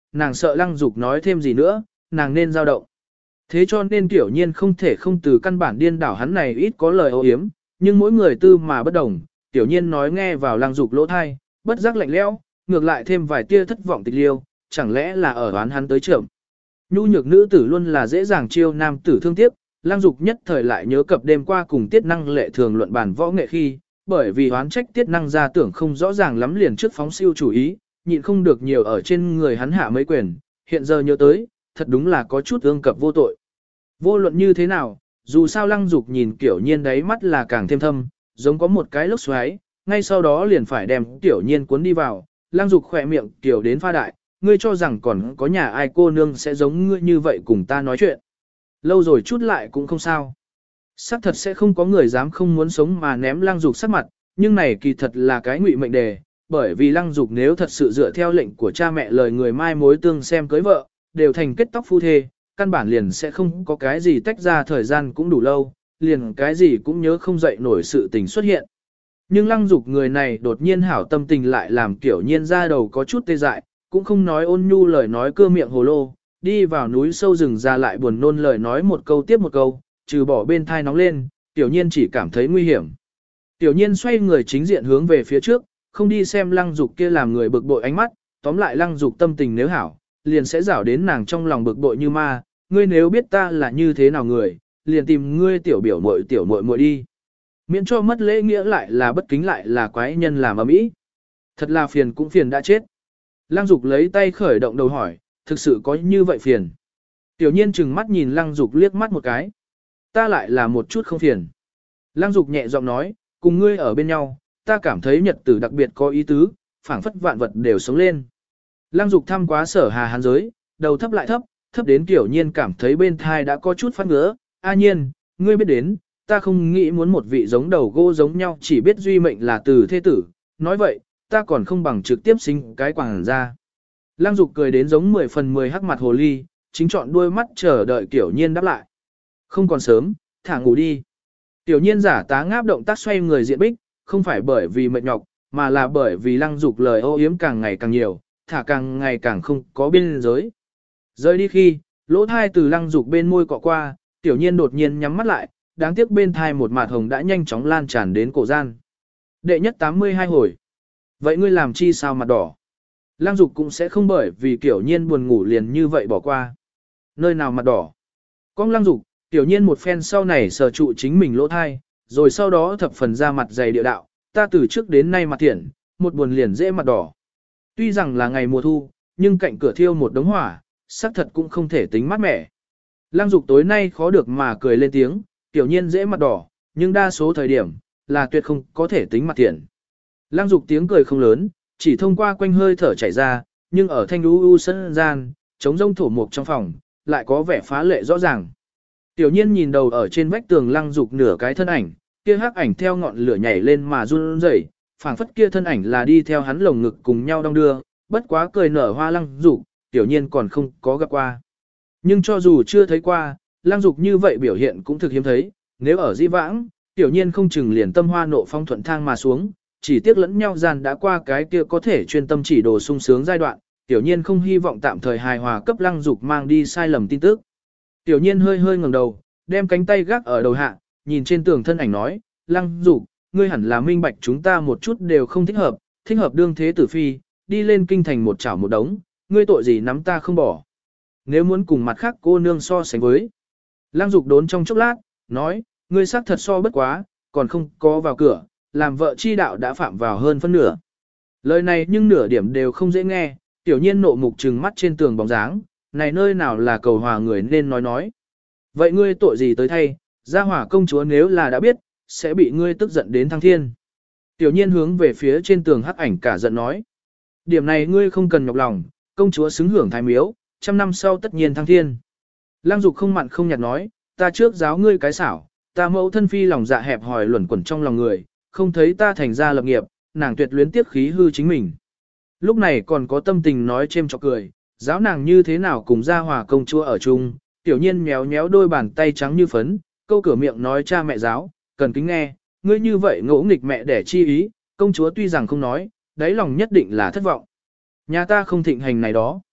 nàng sợ Lăng Dục nói thêm gì nữa, nàng nên dao động. Thế cho nên Tiểu Nhiên không thể không từ căn bản điên đảo hắn này ít có lời ô hiếm, nhưng mỗi người tư mà bất đồng, Tiểu Nhiên nói nghe vào Lăng Dục lỗ thai, bất giác lạnh lẽo, ngược lại thêm vài tia thất vọng tịch liêu, chẳng lẽ là ở đoán hắn tới trưởng. Nhu nhược nữ tử luôn là dễ dàng chiêu nam tử thương tiếc, Lăng Dục nhất thời lại nhớ cập đêm qua cùng Tiết Năng lệ thường luận bản võ nghệ khi, bởi vì oán trách Tiết Năng ra tưởng không rõ ràng lắm liền trước phóng siêu chủ ý, nhịn không được nhiều ở trên người hắn hạ mấy quyền, hiện giờ nhớ tới, thật đúng là có chút ương cập vô tội. Vô luận như thế nào, dù sao Lăng Dục nhìn Tiểu Nhiên đấy mắt là càng thêm thâm, giống có một cái lốc xoáy, ngay sau đó liền phải đem Tiểu Nhiên cuốn đi vào, Lăng Dục khỏe miệng tiểu đến pha đại, ngươi cho rằng còn có nhà ai cô nương sẽ giống ngươi như vậy cùng ta nói chuyện. Lâu rồi chút lại cũng không sao. Sắc thật sẽ không có người dám không muốn sống mà ném Lăng Dục sắc mặt, nhưng này kỳ thật là cái ngụy mệnh đề, bởi vì Lăng Dục nếu thật sự dựa theo lệnh của cha mẹ lời người mai mối tương xem cưới vợ, đều thành kết tóc phu thê, căn bản liền sẽ không có cái gì tách ra thời gian cũng đủ lâu, liền cái gì cũng nhớ không dậy nổi sự tình xuất hiện. Nhưng Lăng Dục người này đột nhiên hảo tâm tình lại làm Tiểu Nhiên ra đầu có chút tê dại, cũng không nói ôn nhu lời nói cưa miệng hồ lô, đi vào núi sâu rừng ra lại buồn nôn lời nói một câu tiếp một câu, trừ bỏ bên thai nóng lên, Tiểu Nhiên chỉ cảm thấy nguy hiểm. Tiểu Nhiên xoay người chính diện hướng về phía trước, không đi xem Lăng Dục kia làm người bực bội ánh mắt, tóm lại Lăng Dục tâm tình nếu hảo, liền sẽ rảo đến nàng trong lòng bực bội như ma, ngươi nếu biết ta là như thế nào người, liền tìm ngươi tiểu muội muội đi. Miễn cho mất lễ nghĩa lại là bất kính lại là quái nhân làm ầm ĩ. Thật là phiền cũng phiền đã chết. Lăng Dục lấy tay khởi động đầu hỏi, thực sự có như vậy phiền? Tiểu Nhiên chừng mắt nhìn Lăng Dục liếc mắt một cái. Ta lại là một chút không phiền. Lăng Dục nhẹ giọng nói, cùng ngươi ở bên nhau, ta cảm thấy nhật tử đặc biệt có ý tứ, phảng phất vạn vật đều sống lên. Lăng Dục thăm quá Sở Hà hán giới, đầu thấp lại thấp, thấp đến Tiểu Nhiên cảm thấy bên thai đã có chút phát ngứa. A Nhiên, ngươi biết đến, ta không nghĩ muốn một vị giống đầu gỗ giống nhau chỉ biết duy mệnh là từ thế tử. Nói vậy, ta còn không bằng trực tiếp sinh cái quảng ra. Lăng Dục cười đến giống 10 phần 10 hắc mặt hồ ly, chính chọn đuôi mắt chờ đợi Tiểu Nhiên đáp lại. Không còn sớm, thả ngủ đi. Tiểu Nhiên giả tá ngáp động tác xoay người diện bích, không phải bởi vì mệt nhọc, mà là bởi vì Lăng Dục lời ô yếm càng ngày càng nhiều, thả càng ngày càng không có biên giới. Rời đi khi, lỗ thai từ Lăng Dục bên môi cọ qua, Tiểu Nhiên đột nhiên nhắm mắt lại, đáng tiếc bên thai một mạt hồng đã nhanh chóng lan tràn đến cổ gian. Đệ nhất 82 hồi. Vậy ngươi làm chi sao mặt đỏ? Lăng Dục cũng sẽ không bởi vì Tiểu Nhiên buồn ngủ liền như vậy bỏ qua. Nơi nào mặt đỏ? Con Lăng Dục, Tiểu Nhiên một phen sau này sờ trụ chính mình lỗ thai, rồi sau đó thập phần ra mặt dày địa đạo, ta từ trước đến nay mặt thiện, một buồn liền dễ mặt đỏ. Tuy rằng là ngày mùa thu, nhưng cạnh cửa thiêu một đống hỏa, xác thật cũng không thể tính mát mẻ. Lăng Dục tối nay khó được mà cười lên tiếng, Tiểu Nhiên dễ mặt đỏ, nhưng đa số thời điểm, là tuyệt không có thể tính mặt thiện. Lăng Dục tiếng cười không lớn, chỉ thông qua quanh hơi thở chảy ra, nhưng ở thanh u sân gian, trống rông thổ mục trong phòng, lại có vẻ phá lệ rõ ràng. Tiểu Nhiên nhìn đầu ở trên vách tường Lăng Dục nửa cái thân ảnh, kia hắc ảnh theo ngọn lửa nhảy lên mà run rẩy, phảng phất kia thân ảnh là đi theo hắn lồng ngực cùng nhau đong đưa, bất quá cười nở hoa Lăng Dục, Tiểu Nhiên còn không có gặp qua. Nhưng cho dù chưa thấy qua, Lăng Dục như vậy biểu hiện cũng thực hiếm thấy, nếu ở di vãng, Tiểu Nhiên không chừng liền tâm hoa nộ phong thuận thang mà xuống, chỉ tiếc lẫn nhau gian đã qua cái kia có thể chuyên tâm chỉ đồ sung sướng giai đoạn, Tiểu Nhiên không hy vọng tạm thời hài hòa cấp Lăng Dục mang đi sai lầm tin tức. Tiểu Nhiên hơi hơi ngẩng đầu, đem cánh tay gác ở đầu hạ, nhìn trên tường thân ảnh nói, Lăng Dục, ngươi hẳn là minh bạch chúng ta một chút đều không thích hợp đương thế tử phi, đi lên kinh thành một chảo một đống, ngươi tội gì nắm ta không bỏ. Nếu muốn cùng mặt khác cô nương so sánh với. Lăng Dục đốn trong chốc lát, nói, ngươi xác thật so bất quá, còn không có vào cửa, làm vợ chi đạo đã phạm vào hơn phân nửa. Lời này nhưng nửa điểm đều không dễ nghe, Tiểu Nhiên nộ mục trừng mắt trên tường bóng dáng, này nơi nào là cầu hòa người nên nói. Vậy ngươi tội gì tới thay, gia hỏa công chúa nếu là đã biết, sẽ bị ngươi tức giận đến thăng thiên. Tiểu Nhiên hướng về phía trên tường hắc ảnh cả giận nói. Điểm này ngươi không cần nhọc lòng, công chúa xứng hưởng thái miếu, 100 năm sau tất nhiên thăng thiên. Lăng Dục không mặn không nhạt nói, ta trước giáo ngươi cái xảo, ta mẫu thân phi lòng dạ hẹp hòi luẩn quẩn trong lòng người, không thấy ta thành ra lập nghiệp, nàng tuyệt luyến tiếc khí hư chính mình. Lúc này còn có tâm tình nói chêm chọc cười, giáo nàng như thế nào cùng gia hòa công chúa ở chung, Tiểu Nhiên méo méo đôi bàn tay trắng như phấn, câu cửa miệng nói cha mẹ giáo, cần kính nghe, ngươi như vậy ngỗ nghịch mẹ để chi ý, công chúa tuy rằng không nói, đáy lòng nhất định là thất vọng. Nhà ta không thịnh hành này đó.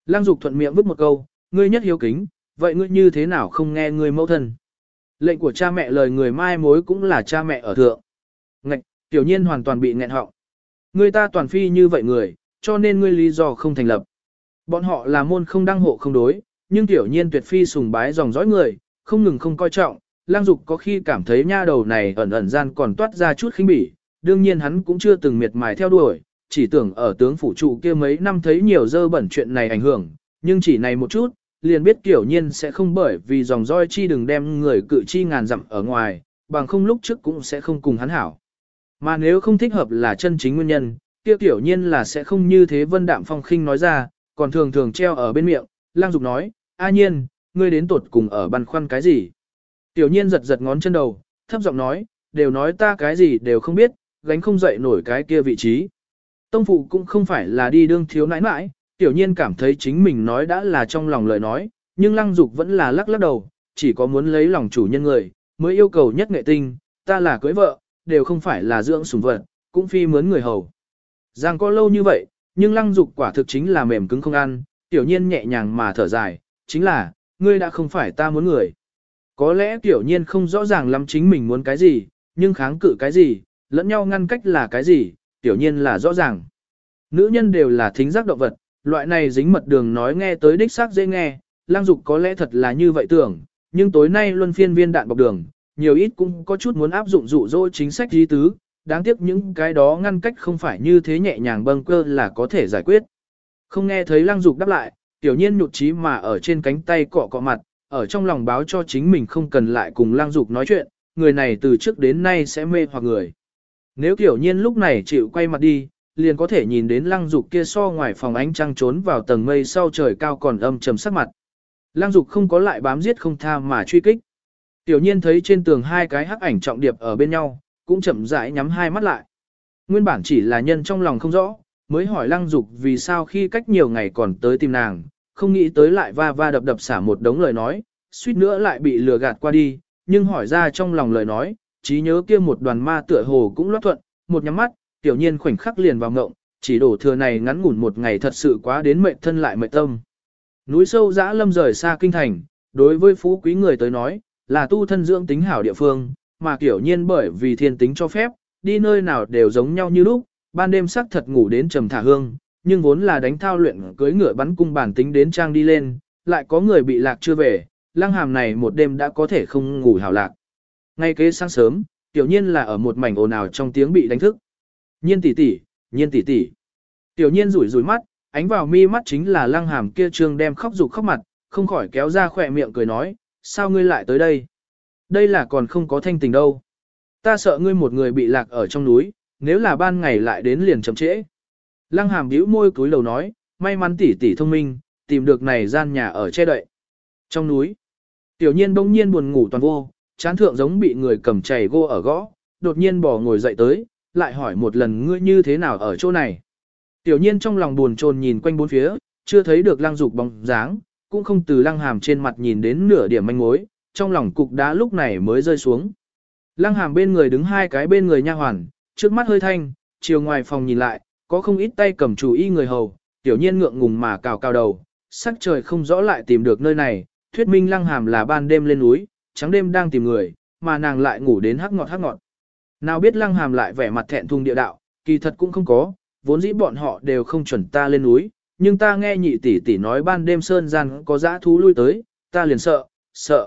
Lăng Dục thuận miệng vứt một câu, ngươi nhất hiếu kính, vậy ngươi như thế nào không nghe ngươi mẫu thân? Lệnh của cha mẹ lời người mai mối cũng là cha mẹ ở thượng. Ngạch, Tiểu Nhiên hoàn toàn bị nghẹn họng. Người ta toàn phi như vậy người, cho nên ngươi lý do không thành lập. Bọn họ là môn không đăng hộ không đối, nhưng Tiểu Nhiên tuyệt phi sùng bái dòng dõi người, không ngừng không coi trọng. Lang Dục có khi cảm thấy nha đầu này ẩn ẩn gian còn toát ra chút khinh bỉ, đương nhiên hắn cũng chưa từng miệt mài theo đuổi, chỉ tưởng ở tướng phủ trụ kia mấy năm thấy nhiều dơ bẩn chuyện này ảnh hưởng, nhưng chỉ này một chút, liền biết Tiểu Nhiên sẽ không bởi vì dòng roi chi đừng đem người cự chi ngàn dặm ở ngoài, bằng không lúc trước cũng sẽ không cùng hắn hảo. Mà nếu không thích hợp là chân chính nguyên nhân, kia Tiểu Nhiên là sẽ không như thế vân đạm phong khinh nói ra, còn thường thường treo ở bên miệng. Lang Dục nói, A Nhiên, ngươi đến tột cùng ở băn khoăn cái gì? Tiểu Nhiên giật giật ngón chân đầu, thấp giọng nói, đều nói ta cái gì đều không biết, gánh không dậy nổi cái kia vị trí. Tông phụ cũng không phải là đi đương thiếu nãi nãi, Tiểu Nhiên cảm thấy chính mình nói đã là trong lòng lời nói, nhưng Lăng Dục vẫn là lắc lắc đầu, chỉ có muốn lấy lòng chủ nhân người, mới yêu cầu nhất nghệ tinh, ta là cưới vợ, đều không phải là dưỡng sủng vật, cũng phi mướn người hầu. Giang có lâu như vậy, nhưng Lăng Dục quả thực chính là mềm cứng không ăn, Tiểu Nhiên nhẹ nhàng mà thở dài, chính là, ngươi đã không phải ta muốn người. Có lẽ Tiểu Nhiên không rõ ràng lắm chính mình muốn cái gì, nhưng kháng cự cái gì, lẫn nhau ngăn cách là cái gì, Tiểu Nhiên là rõ ràng. Nữ nhân đều là thính giác động vật, loại này dính mật đường nói nghe tới đích xác dễ nghe, Lang Dục có lẽ thật là như vậy tưởng, nhưng tối nay luân phiên viên đạn bọc đường, nhiều ít cũng có chút muốn áp dụng dụ dỗ chính sách di tứ, đáng tiếc những cái đó ngăn cách không phải như thế nhẹ nhàng bâng cơ là có thể giải quyết. Không nghe thấy Lang Dục đáp lại, Tiểu Nhiên nhụt chí mà ở trên cánh tay cọ cọ mặt, ở trong lòng báo cho chính mình không cần lại cùng Lang Dục nói chuyện, người này từ trước đến nay sẽ mê hoặc người. Nếu Tiểu Nhiên lúc này chịu quay mặt đi, liền có thể nhìn đến Lăng Dục kia so ngoài phòng ánh trăng trốn vào tầng mây sau trời cao còn âm trầm sắc mặt. Lăng Dục không có lại bám giết không tha mà truy kích. Tiểu Nhiên thấy trên tường hai cái hắc ảnh trọng điệp ở bên nhau, cũng chậm rãi nhắm hai mắt lại. Nguyên bản chỉ là nhân trong lòng không rõ, mới hỏi Lăng Dục vì sao khi cách nhiều ngày còn tới tìm nàng, không nghĩ tới lại va va đập đập xả một đống lời nói, suýt nữa lại bị lừa gạt qua đi, nhưng hỏi ra trong lòng lời nói, trí nhớ kia một đoàn ma tựa hồ cũng loát thuận, một nhắm mắt, Tiểu Nhiên khoảnh khắc liền vào ngộng, chỉ đổ thừa này ngắn ngủn một ngày thật sự quá đến mệt thân lại mệt tâm. Núi sâu dã lâm rời xa kinh thành, đối với phú quý người tới nói, là tu thân dưỡng tính hảo địa phương, mà Tiểu Nhiên bởi vì thiên tính cho phép, đi nơi nào đều giống nhau như lúc, ban đêm sắc thật ngủ đến trầm thả hương, nhưng vốn là đánh thao luyện cưới ngựa bắn cung bản tính đến trang đi lên, lại có người bị lạc chưa về, Lăng Hàm này một đêm đã có thể không ngủ hảo lạc. Ngay kế sáng sớm, Tiểu Nhiên là ở một mảnh ồn ào trong tiếng bị đánh thức. Nhiên tỷ tỷ, Nhiên tỷ tỷ. Tiểu Nhiên rủi rủi mắt, ánh vào mi mắt chính là Lăng Hàm kia trương đem khóc rục khóc mặt, không khỏi kéo ra khỏe miệng cười nói, sao ngươi lại tới đây? Đây là còn không có thanh tình đâu. Ta sợ ngươi một người bị lạc ở trong núi, nếu là ban ngày lại đến liền chậm trễ. Lăng Hàm bĩu môi cúi đầu nói, may mắn tỷ tỷ thông minh, tìm được này gian nhà ở che đậy. Trong núi, Tiểu Nhiên bỗng nhiên buồn ngủ toàn vô, chán thượng giống bị người cầm chày gô ở gõ, đột nhiên bỏ ngồi dậy tới, lại hỏi một lần ngươi như thế nào ở chỗ này. Tiểu Nhiên trong lòng buồn chồn nhìn quanh bốn phía, chưa thấy được Lăng Dục bóng dáng, cũng không từ Lăng Hàm trên mặt nhìn đến nửa điểm manh mối, trong lòng cục đá lúc này mới rơi xuống. Lăng Hàm bên người đứng hai cái bên người nha hoàn, trước mắt hơi thanh, chiều ngoài phòng nhìn lại, có không ít tay cầm chủ y người hầu, Tiểu Nhiên ngượng ngùng mà cào cào đầu, sắc trời không rõ lại tìm được nơi này, thuyết minh Lăng Hàm là ban đêm lên núi, trắng đêm đang tìm người, mà nàng lại ngủ đến hắc ngọt hắc ngọt. Nào biết Lăng Hàm lại vẻ mặt thẹn thùng địa đạo, kỳ thật cũng không có, vốn dĩ bọn họ đều không chuẩn ta lên núi, nhưng ta nghe nhị tỷ tỷ nói ban đêm sơn gian có dã thú lui tới, ta liền sợ.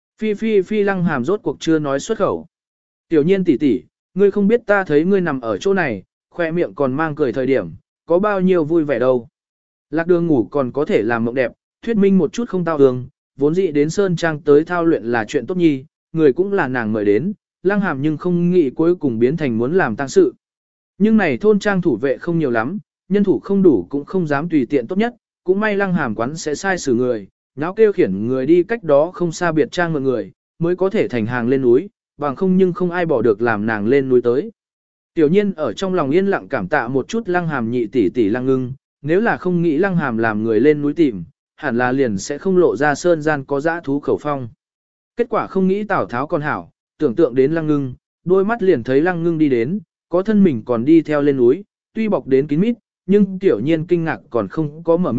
Phi Lăng Hàm rốt cuộc chưa nói xuất khẩu. Tiểu Nhiên tỷ tỷ, ngươi không biết ta thấy ngươi nằm ở chỗ này, khoe miệng còn mang cười thời điểm, có bao nhiêu vui vẻ đâu. Lạc đường ngủ còn có thể làm mộng đẹp, thuyết minh một chút không tao đường, vốn dĩ đến sơn trang tới thao luyện là chuyện tốt nhi, người cũng là nàng mời đến, Lăng Hàm nhưng không nghĩ cuối cùng biến thành muốn làm tang sự. Nhưng này thôn trang thủ vệ không nhiều lắm, nhân thủ không đủ cũng không dám tùy tiện tốt nhất, cũng may Lăng Hàm quán sẽ sai xử người, náo kêu khiển người đi cách đó không xa biệt trang mọi người, mới có thể thành hàng lên núi, bằng không nhưng không ai bỏ được làm nàng lên núi tới. Tiểu Nhiên ở trong lòng yên lặng cảm tạ một chút Lăng Hàm nhị tỷ tỷ Lăng Ngưng, nếu là không nghĩ Lăng Hàm làm người lên núi tìm, hẳn là liền sẽ không lộ ra sơn gian có dã thú khẩu phong. Kết quả không nghĩ Tào Tháo còn hảo, tưởng tượng đến Lăng Ngưng, đôi mắt liền thấy Lăng Ngưng đi đến, có thân mình còn đi theo lên núi, tuy bọc đến kín mít, nhưng Tiểu Nhiên kinh ngạc còn không có mở miệng,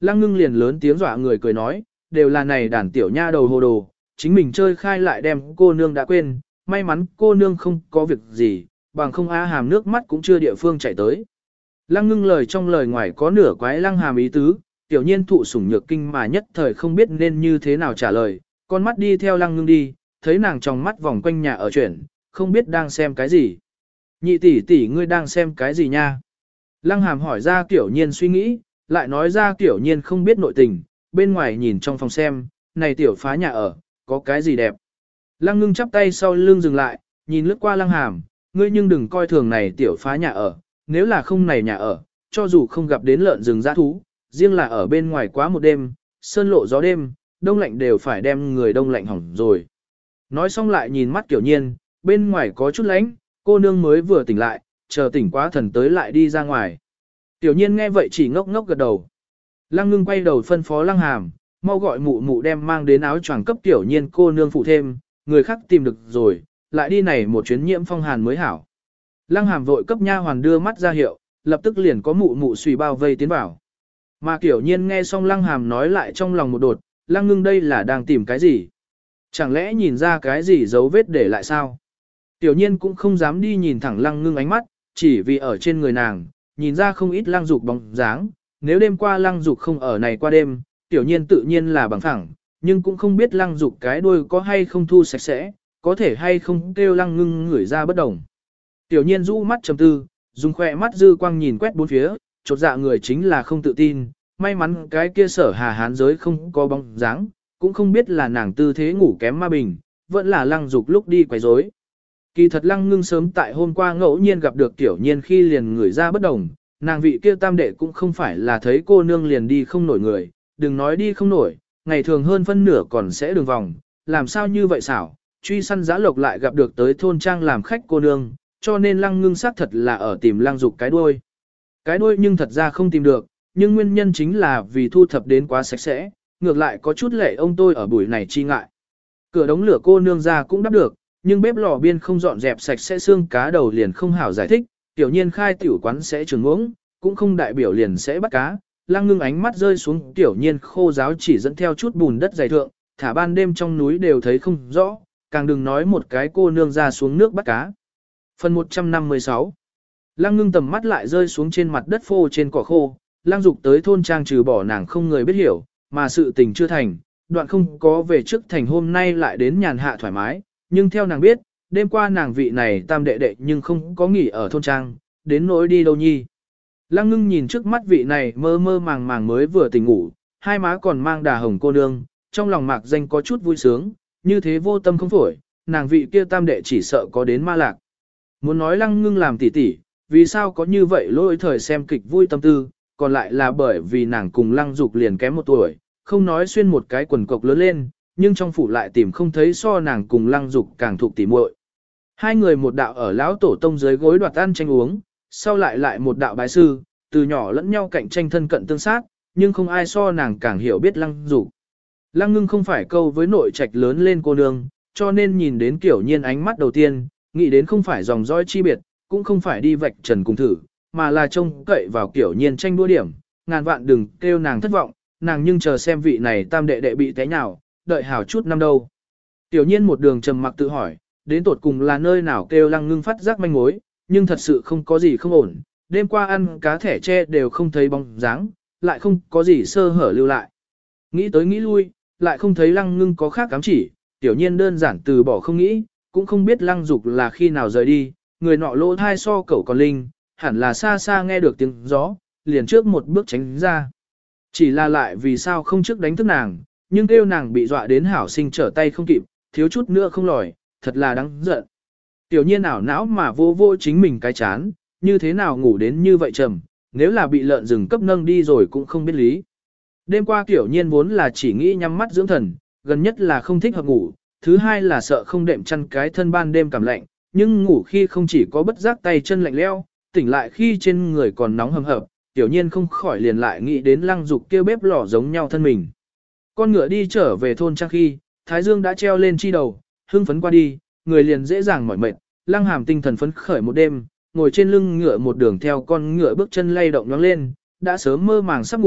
Lăng Ngưng liền lớn tiếng dọa người cười nói, đều là này đàn tiểu nha đầu hồ đồ, chính mình chơi khai lại đem cô nương đã quên, may mắn cô nương không có việc gì, bằng không A Hàm nước mắt cũng chưa địa phương chạy tới. Lăng Ngưng lời trong lời ngoài có nửa quái Lăng Hàm ý tứ, tiểu nhiên thụ sủng nhược kinh mà nhất thời không biết nên như thế nào trả lời, con mắt đi theo Lăng Ngưng đi, thấy nàng trong mắt vòng quanh nhà ở chuyển, không biết đang xem cái gì. Nhị tỷ tỷ ngươi đang xem cái gì nha? Lăng Hàm hỏi ra tiểu nhiên suy nghĩ, lại nói ra tiểu nhiên không biết nội tình, bên ngoài nhìn trong phòng xem, này tiểu phá nhà ở, có cái gì đẹp. Lăng Ngưng chắp tay sau lưng dừng lại, nhìn lướt qua Lăng Hàm, ngươi nhưng đừng coi thường này tiểu phá nhà ở, nếu là không này nhà ở, cho dù không gặp đến lợn rừng dã thú, riêng là ở bên ngoài quá một đêm, sơn lộ gió đêm, đông lạnh đều phải đem người đông lạnh hỏng rồi. Nói xong lại nhìn mắt tiểu nhiên, bên ngoài có chút lạnh, cô nương mới vừa tỉnh lại, chờ tỉnh quá thần tới lại đi ra ngoài. Tiểu nhiên nghe vậy chỉ ngốc ngốc gật đầu. Lăng Ngưng quay đầu phân phó Lăng Hàm, mau gọi mụ mụ đem mang đến áo choàng cấp tiểu nhiên cô nương phụ thêm, người khác tìm được rồi, lại đi này một chuyến nhiễm phong hàn mới hảo. Lăng Hàm vội cấp nha hoàn đưa mắt ra hiệu, lập tức liền có mụ mụ xùy bao vây tiến vào. Mà tiểu nhiên nghe xong Lăng Hàm nói lại trong lòng một đột, Lăng Ngưng đây là đang tìm cái gì? Chẳng lẽ nhìn ra cái gì dấu vết để lại sao? Tiểu nhiên cũng không dám đi nhìn thẳng Lăng Ngưng ánh mắt, chỉ vì ở trên người nàng, nhìn ra không ít Lăng Dục bóng dáng, nếu đêm qua Lăng Dục không ở này qua đêm, tiểu nhiên tự nhiên là bằng phẳng, nhưng cũng không biết Lăng Dục cái đuôi có hay không thu sạch sẽ, có thể hay không kêu Lăng Ngưng ngửi ra bất đồng. Tiểu nhiên rũ mắt trầm tư, dùng khỏe mắt dư quang nhìn quét bốn phía, chột dạ người chính là không tự tin, may mắn cái kia Sở Hà hán giới không có bóng dáng, cũng không biết là nàng tư thế ngủ kém ma bình, vẫn là Lăng Dục lúc đi quấy rối. Kỳ thật Lăng Ngưng sớm tại hôm qua ngẫu nhiên gặp được tiểu nhiên khi liền ngửi ra bất đồng, nàng vị kia tam đệ cũng không phải là thấy cô nương liền đi không nổi người, đừng nói đi không nổi, ngày thường hơn phân nửa còn sẽ đường vòng, làm sao như vậy xảo, truy săn giã lộc lại gặp được tới thôn trang làm khách cô nương, cho nên Lăng Ngưng xác thật là ở tìm Lăng Dục cái đuôi. Cái đuôi nhưng thật ra không tìm được, nhưng nguyên nhân chính là vì thu thập đến quá sạch sẽ, ngược lại có chút lệ ông tôi ở buổi này chi ngại. Cửa đống lửa cô nương ra cũng đắp được, nhưng bếp lò biên không dọn dẹp sạch sẽ xương cá đầu liền không hảo giải thích, tiểu nhiên khai tiểu quán sẽ trường uống, cũng không đại biểu liền sẽ bắt cá. Lăng Ngưng ánh mắt rơi xuống tiểu nhiên khô giáo chỉ dẫn theo chút bùn đất dày thượng, thả ban đêm trong núi đều thấy không rõ, càng đừng nói một cái cô nương ra xuống nước bắt cá. Phần 156 Lăng Ngưng tầm mắt lại rơi xuống trên mặt đất phô trên cỏ khô, Lăng Dục tới thôn trang trừ bỏ nàng không người biết hiểu, mà sự tình chưa thành, đoạn không có về trước thành hôm nay lại đến nhàn hạ thoải mái, nhưng theo nàng biết, đêm qua nàng vị này tam đệ đệ nhưng không có nghỉ ở thôn trang, đến nỗi đi đâu nhi. Lăng Ngưng nhìn trước mắt vị này mơ mơ màng màng mới vừa tỉnh ngủ, hai má còn mang đà hồng cô nương, trong lòng mạc danh có chút vui sướng, như thế vô tâm không phổi, nàng vị kia tam đệ chỉ sợ có đến ma lạc. Muốn nói Lăng Ngưng làm tỉ tỉ, vì sao có như vậy lỗi thời xem kịch vui tâm tư, còn lại là bởi vì nàng cùng Lăng Dục liền kém một tuổi, không nói xuyên một cái quần cộc lớn lên, nhưng trong phủ lại tìm không thấy so nàng cùng Lăng Dục càng thuộc tỉ muội. Hai người một đạo ở lão tổ tông dưới gối đoạt ăn tranh uống, sau lại một đạo bái sư, từ nhỏ lẫn nhau cạnh tranh thân cận tương sát, nhưng không ai so nàng càng hiểu biết Lăng Dục. Lăng Ngưng không phải câu với nội trạch lớn lên cô nương, cho nên nhìn đến kiểu nhiên ánh mắt đầu tiên, nghĩ đến không phải dòng dõi chi biệt, cũng không phải đi vạch trần cùng thử, mà là trông cậy vào kiểu nhiên tranh đua điểm, ngàn vạn đừng kêu nàng thất vọng, nàng nhưng chờ xem vị này tam đệ đệ bị té nhào, đợi hảo chút năm đâu. Tiểu nhiên một đường trầm mặc tự hỏi, đến tột cùng là nơi nào kêu Lăng Ngưng phát giác manh mối, nhưng thật sự không có gì không ổn, đêm qua ăn cá thẻ tre đều không thấy bóng dáng, lại không có gì sơ hở lưu lại. Nghĩ tới nghĩ lui, lại không thấy Lăng Ngưng có khác cám chỉ, tiểu nhiên đơn giản từ bỏ không nghĩ, cũng không biết Lăng Dục là khi nào rời đi, người nọ lỗ thai so cẩu còn linh, hẳn là xa xa nghe được tiếng gió, liền trước một bước tránh ra. Chỉ là lại vì sao không trước đánh thức nàng, nhưng kêu nàng bị dọa đến hảo sinh trở tay không kịp, thiếu chút nữa không lòi, thật là đáng giận. Tiểu nhiên ảo não mà vô vô chính mình cái chán, như thế nào ngủ đến như vậy trầm, nếu là bị lợn rừng cấp nâng đi rồi cũng không biết lý. Đêm qua tiểu nhiên vốn là chỉ nghĩ nhắm mắt dưỡng thần, gần nhất là không thích hợp ngủ, thứ hai là sợ không đệm chăn cái thân ban đêm cảm lạnh, nhưng ngủ khi không chỉ có bất giác tay chân lạnh leo, tỉnh lại khi trên người còn nóng hầm hập, tiểu nhiên không khỏi liền lại nghĩ đến Lăng Dục kêu bếp lò giống nhau thân mình. Con ngựa đi trở về thôn trang khi, thái dương đã treo lên chi đầu, hưng phấn qua đi, người liền dễ dàng mỏi mệt, Lăng Hàm tinh thần phấn khởi một đêm, ngồi trên lưng ngựa một đường theo con ngựa bước chân lay động nhoáng lên, đã sớm mơ màng sắp ngủ,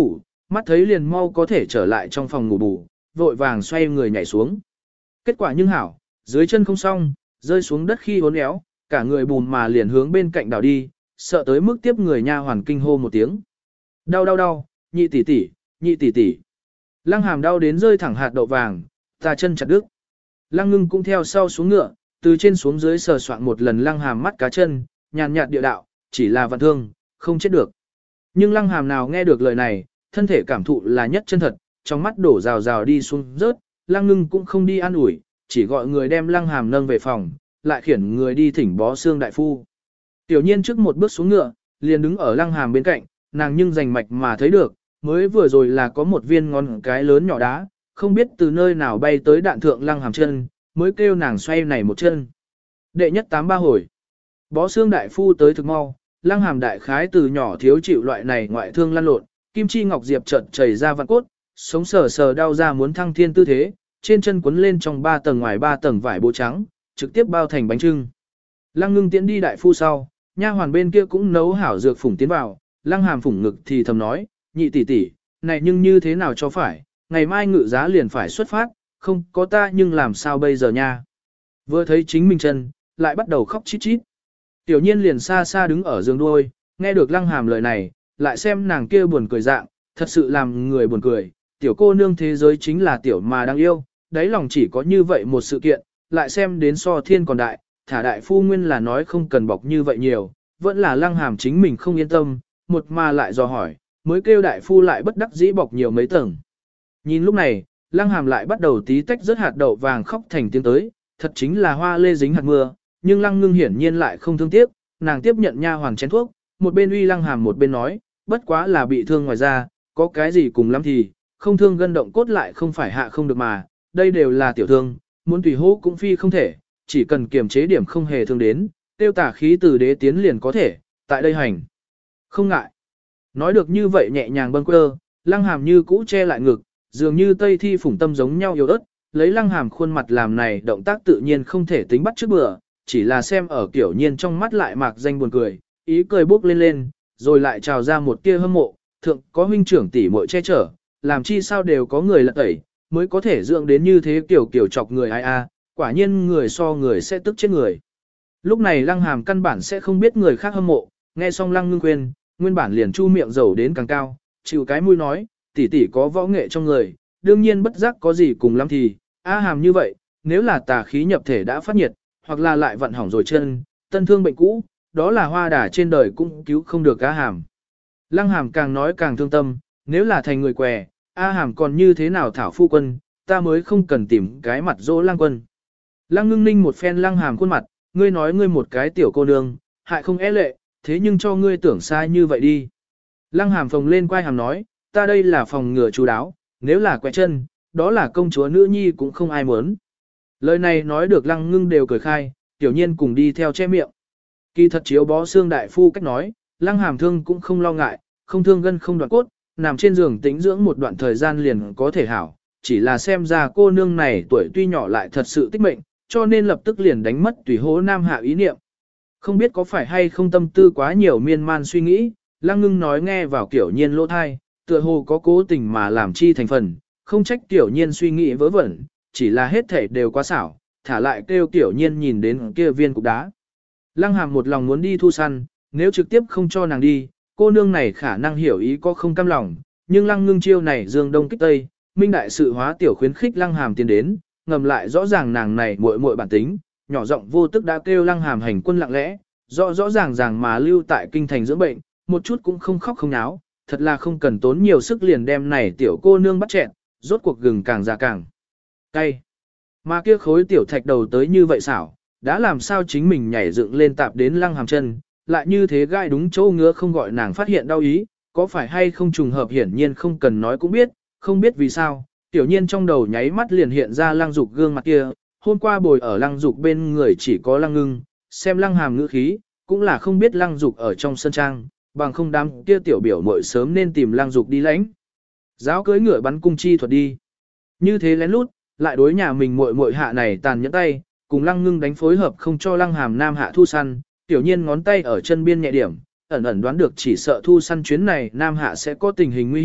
mắt thấy liền mau có thể trở lại trong phòng ngủ bù, vội vàng xoay người nhảy xuống. Kết quả nhưng hảo, dưới chân không xong, rơi xuống đất khi uốn éo, cả người bùn mà liền hướng bên cạnh đảo đi, sợ tới mức tiếp người nha hoàn kinh hô một tiếng. Đau đau đau, nhị tỷ tỷ, nhị tỷ tỷ. Lăng Hàm đau đến rơi thẳng hạt đậu vàng, ta chân chặt đứt. Lăng Ngưng cũng theo sau xuống ngựa, từ trên xuống dưới sờ soạn một lần Lăng Hàm mắt cá chân, nhàn nhạt địa đạo, chỉ là vận thương, không chết được. Nhưng Lăng Hàm nào nghe được lời này, thân thể cảm thụ là nhất chân thật, trong mắt đổ rào rào đi xuống rớt, Lăng Ngưng cũng không đi an ủi, chỉ gọi người đem Lăng Hàm nâng về phòng, lại khiển người đi thỉnh bó xương đại phu. Tiểu Nhiên trước một bước xuống ngựa, liền đứng ở Lăng Hàm bên cạnh, nàng nhưng rành mạch mà thấy được, mới vừa rồi là có một viên ngón cái lớn nhỏ đá, không biết từ nơi nào bay tới đạn thượng Lăng Hàm chân, mới kêu nàng xoay này một chân. Đệ nhất 83 hồi. Bó xương đại phu tới thực mau, Lăng Hàm đại khái từ nhỏ thiếu chịu loại này ngoại thương lăn lộn, kim chi ngọc diệp chợt chảy ra vạn cốt, sống sờ sờ đau ra muốn thăng thiên tư thế, trên chân quấn lên trong 3 tầng ngoài 3 tầng vải bố trắng, trực tiếp bao thành bánh trưng. Lăng Ngưng tiễn đi đại phu sau, nha hoàn bên kia cũng nấu hảo dược phủng tiến vào, Lăng Hàm phủng ngực thì thầm nói, nhị tỷ tỷ, này nhưng như thế nào cho phải, ngày mai ngự giá liền phải xuất phát, không có ta nhưng làm sao bây giờ nha. Vừa thấy chính mình chân, lại bắt đầu khóc chít chít. Tiểu Nhiên liền xa xa đứng ở giường đuôi, nghe được Lăng Hàm lời này, lại xem nàng kia buồn cười dạng, thật sự làm người buồn cười, tiểu cô nương thế giới chính là tiểu mà đang yêu, đáy lòng chỉ có như vậy một sự kiện, lại xem đến so thiên còn đại, thả đại phu nguyên là nói không cần bọc như vậy nhiều, vẫn là Lăng Hàm chính mình không yên tâm, một mà lại dò hỏi, mới kêu đại phu lại bất đắc dĩ bọc nhiều mấy tầng. Nhìn lúc này, Lăng Hàm lại bắt đầu tí tách rớt hạt đậu vàng khóc thành tiếng tới, thật chính là hoa lê dính hạt mưa, nhưng Lăng Ngưng hiển nhiên lại không thương tiếc, nàng tiếp nhận nha hoàng chén thuốc, một bên uy Lăng Hàm một bên nói, bất quá là bị thương ngoài da, có cái gì cùng lắm thì, không thương gân động cốt lại không phải hạ không được mà, đây đều là tiểu thương, muốn tùy hô cũng phi không thể, chỉ cần kiềm chế điểm không hề thương đến, tiêu tả khí từ đế tiến liền có thể, tại đây hành. Không ngại. Nói được như vậy nhẹ nhàng bâng quơ, Lăng Hàm như cũ che lại ngực, dường như tây thi phủng tâm giống nhau yếu ớt, lấy Lăng Hàm khuôn mặt làm này động tác tự nhiên không thể tính bắt trước bữa, chỉ là xem ở Tiểu Nhiên trong mắt lại mạc danh buồn cười, ý cười bốc lên lên, rồi lại trào ra một tia hâm mộ, thượng có huynh trưởng tỷ muội che chở, làm chi sao đều có người lật tẩy, mới có thể dưỡng đến như thế kiểu chọc người ai a, quả nhiên người so người sẽ tức chết người. Lúc này Lăng Hàm căn bản sẽ không biết người khác hâm mộ, nghe xong Lăng Ngưng khuyên, nguyên bản liền chu miệng dầu đến càng cao, chịu cái mũi nói, tỷ tỷ có võ nghệ trong người, đương nhiên bất giác có gì cùng lắm thì, A Hàm như vậy, nếu là tà khí nhập thể đã phát nhiệt, hoặc là lại vận hỏng rồi chân, tân thương bệnh cũ, đó là hoa đà trên đời cũng cứu không được A Hàm. Lăng Hàm càng nói càng thương tâm, nếu là thành người què, A Hàm còn như thế nào thảo phu quân, ta mới không cần tìm cái mặt dỗ Lăng quân. Lăng Ngưng ninh một phen Lăng Hàm khuôn mặt, ngươi nói ngươi một cái tiểu cô nương, hại không é lệ, thế nhưng cho ngươi tưởng sai như vậy đi. Lăng Hàm phồng lên quay hàm nói, ta đây là phòng ngừa chú đáo, nếu là quẹ chân, đó là công chúa nữ nhi cũng không ai muốn. Lời này nói được Lăng Ngưng đều cười khai, Tiểu Nhiên cùng đi theo che miệng. Kỳ thật chiếu bó xương đại phu cách nói, Lăng Hàm thương cũng không lo ngại, không thương gân không đoạn cốt, nằm trên giường tĩnh dưỡng một đoạn thời gian liền có thể hảo, chỉ là xem ra cô nương này tuổi tuy nhỏ lại thật sự tích mệnh, cho nên lập tức liền đánh mất tùy hố nam hạ ý niệm. Không biết có phải hay không tâm tư quá nhiều miên man suy nghĩ, Lăng Ngưng nói nghe vào Tiểu Nhiên lỗ thai, tựa hồ có cố tình mà làm chi thành phần, không trách Tiểu Nhiên suy nghĩ vớ vẩn, chỉ là hết thể đều quá xảo, thả lại kêu Tiểu Nhiên nhìn đến kia viên cục đá. Lăng Hàm một lòng muốn đi thu săn, nếu trực tiếp không cho nàng đi, cô nương này khả năng hiểu ý có không cam lòng, nhưng Lăng Ngưng chiêu này dương đông kích tây, minh đại sự hóa tiểu khuyến khích Lăng Hàm tiến đến, ngầm lại rõ ràng nàng này muội muội bản tính, nhỏ giọng vô tức đã kêu Lăng Hàm hành quân lặng lẽ, rõ ràng mà lưu tại kinh thành dưỡng bệnh, một chút cũng không khóc không náo, thật là không cần tốn nhiều sức liền đem này tiểu cô nương bắt chẹn, rốt cuộc gừng càng già càng cay. Mà kia khối tiểu thạch đầu tới như vậy xảo, đã làm sao chính mình nhảy dựng lên tạp đến Lăng Hàm chân, lại như thế gai đúng chỗ ngứa không gọi nàng phát hiện đau ý, có phải hay không trùng hợp hiển nhiên không cần nói cũng biết, không biết vì sao, Tiểu Nhiên trong đầu nháy mắt liền hiện ra Lăng Dục gương mặt kia, hôm qua bồi ở Lăng Dục bên người chỉ có Lăng Ngưng, xem Lăng Hàm ngữ khí, cũng là không biết Lăng Dục ở trong sân trang, bằng không đám kia tiểu biểu muội sớm nên tìm Lăng Dục đi lãnh. Giáo cưới ngựa bắn cung chi thuật đi. Như thế lén lút, lại đối nhà mình muội hạ này tàn nhẫn tay, cùng Lăng Ngưng đánh phối hợp không cho Lăng Hàm nam hạ thu săn, Tiểu Nhiên ngón tay ở chân biên nhẹ điểm, ẩn đoán được chỉ sợ thu săn chuyến này nam hạ sẽ có tình hình nguy hiểm,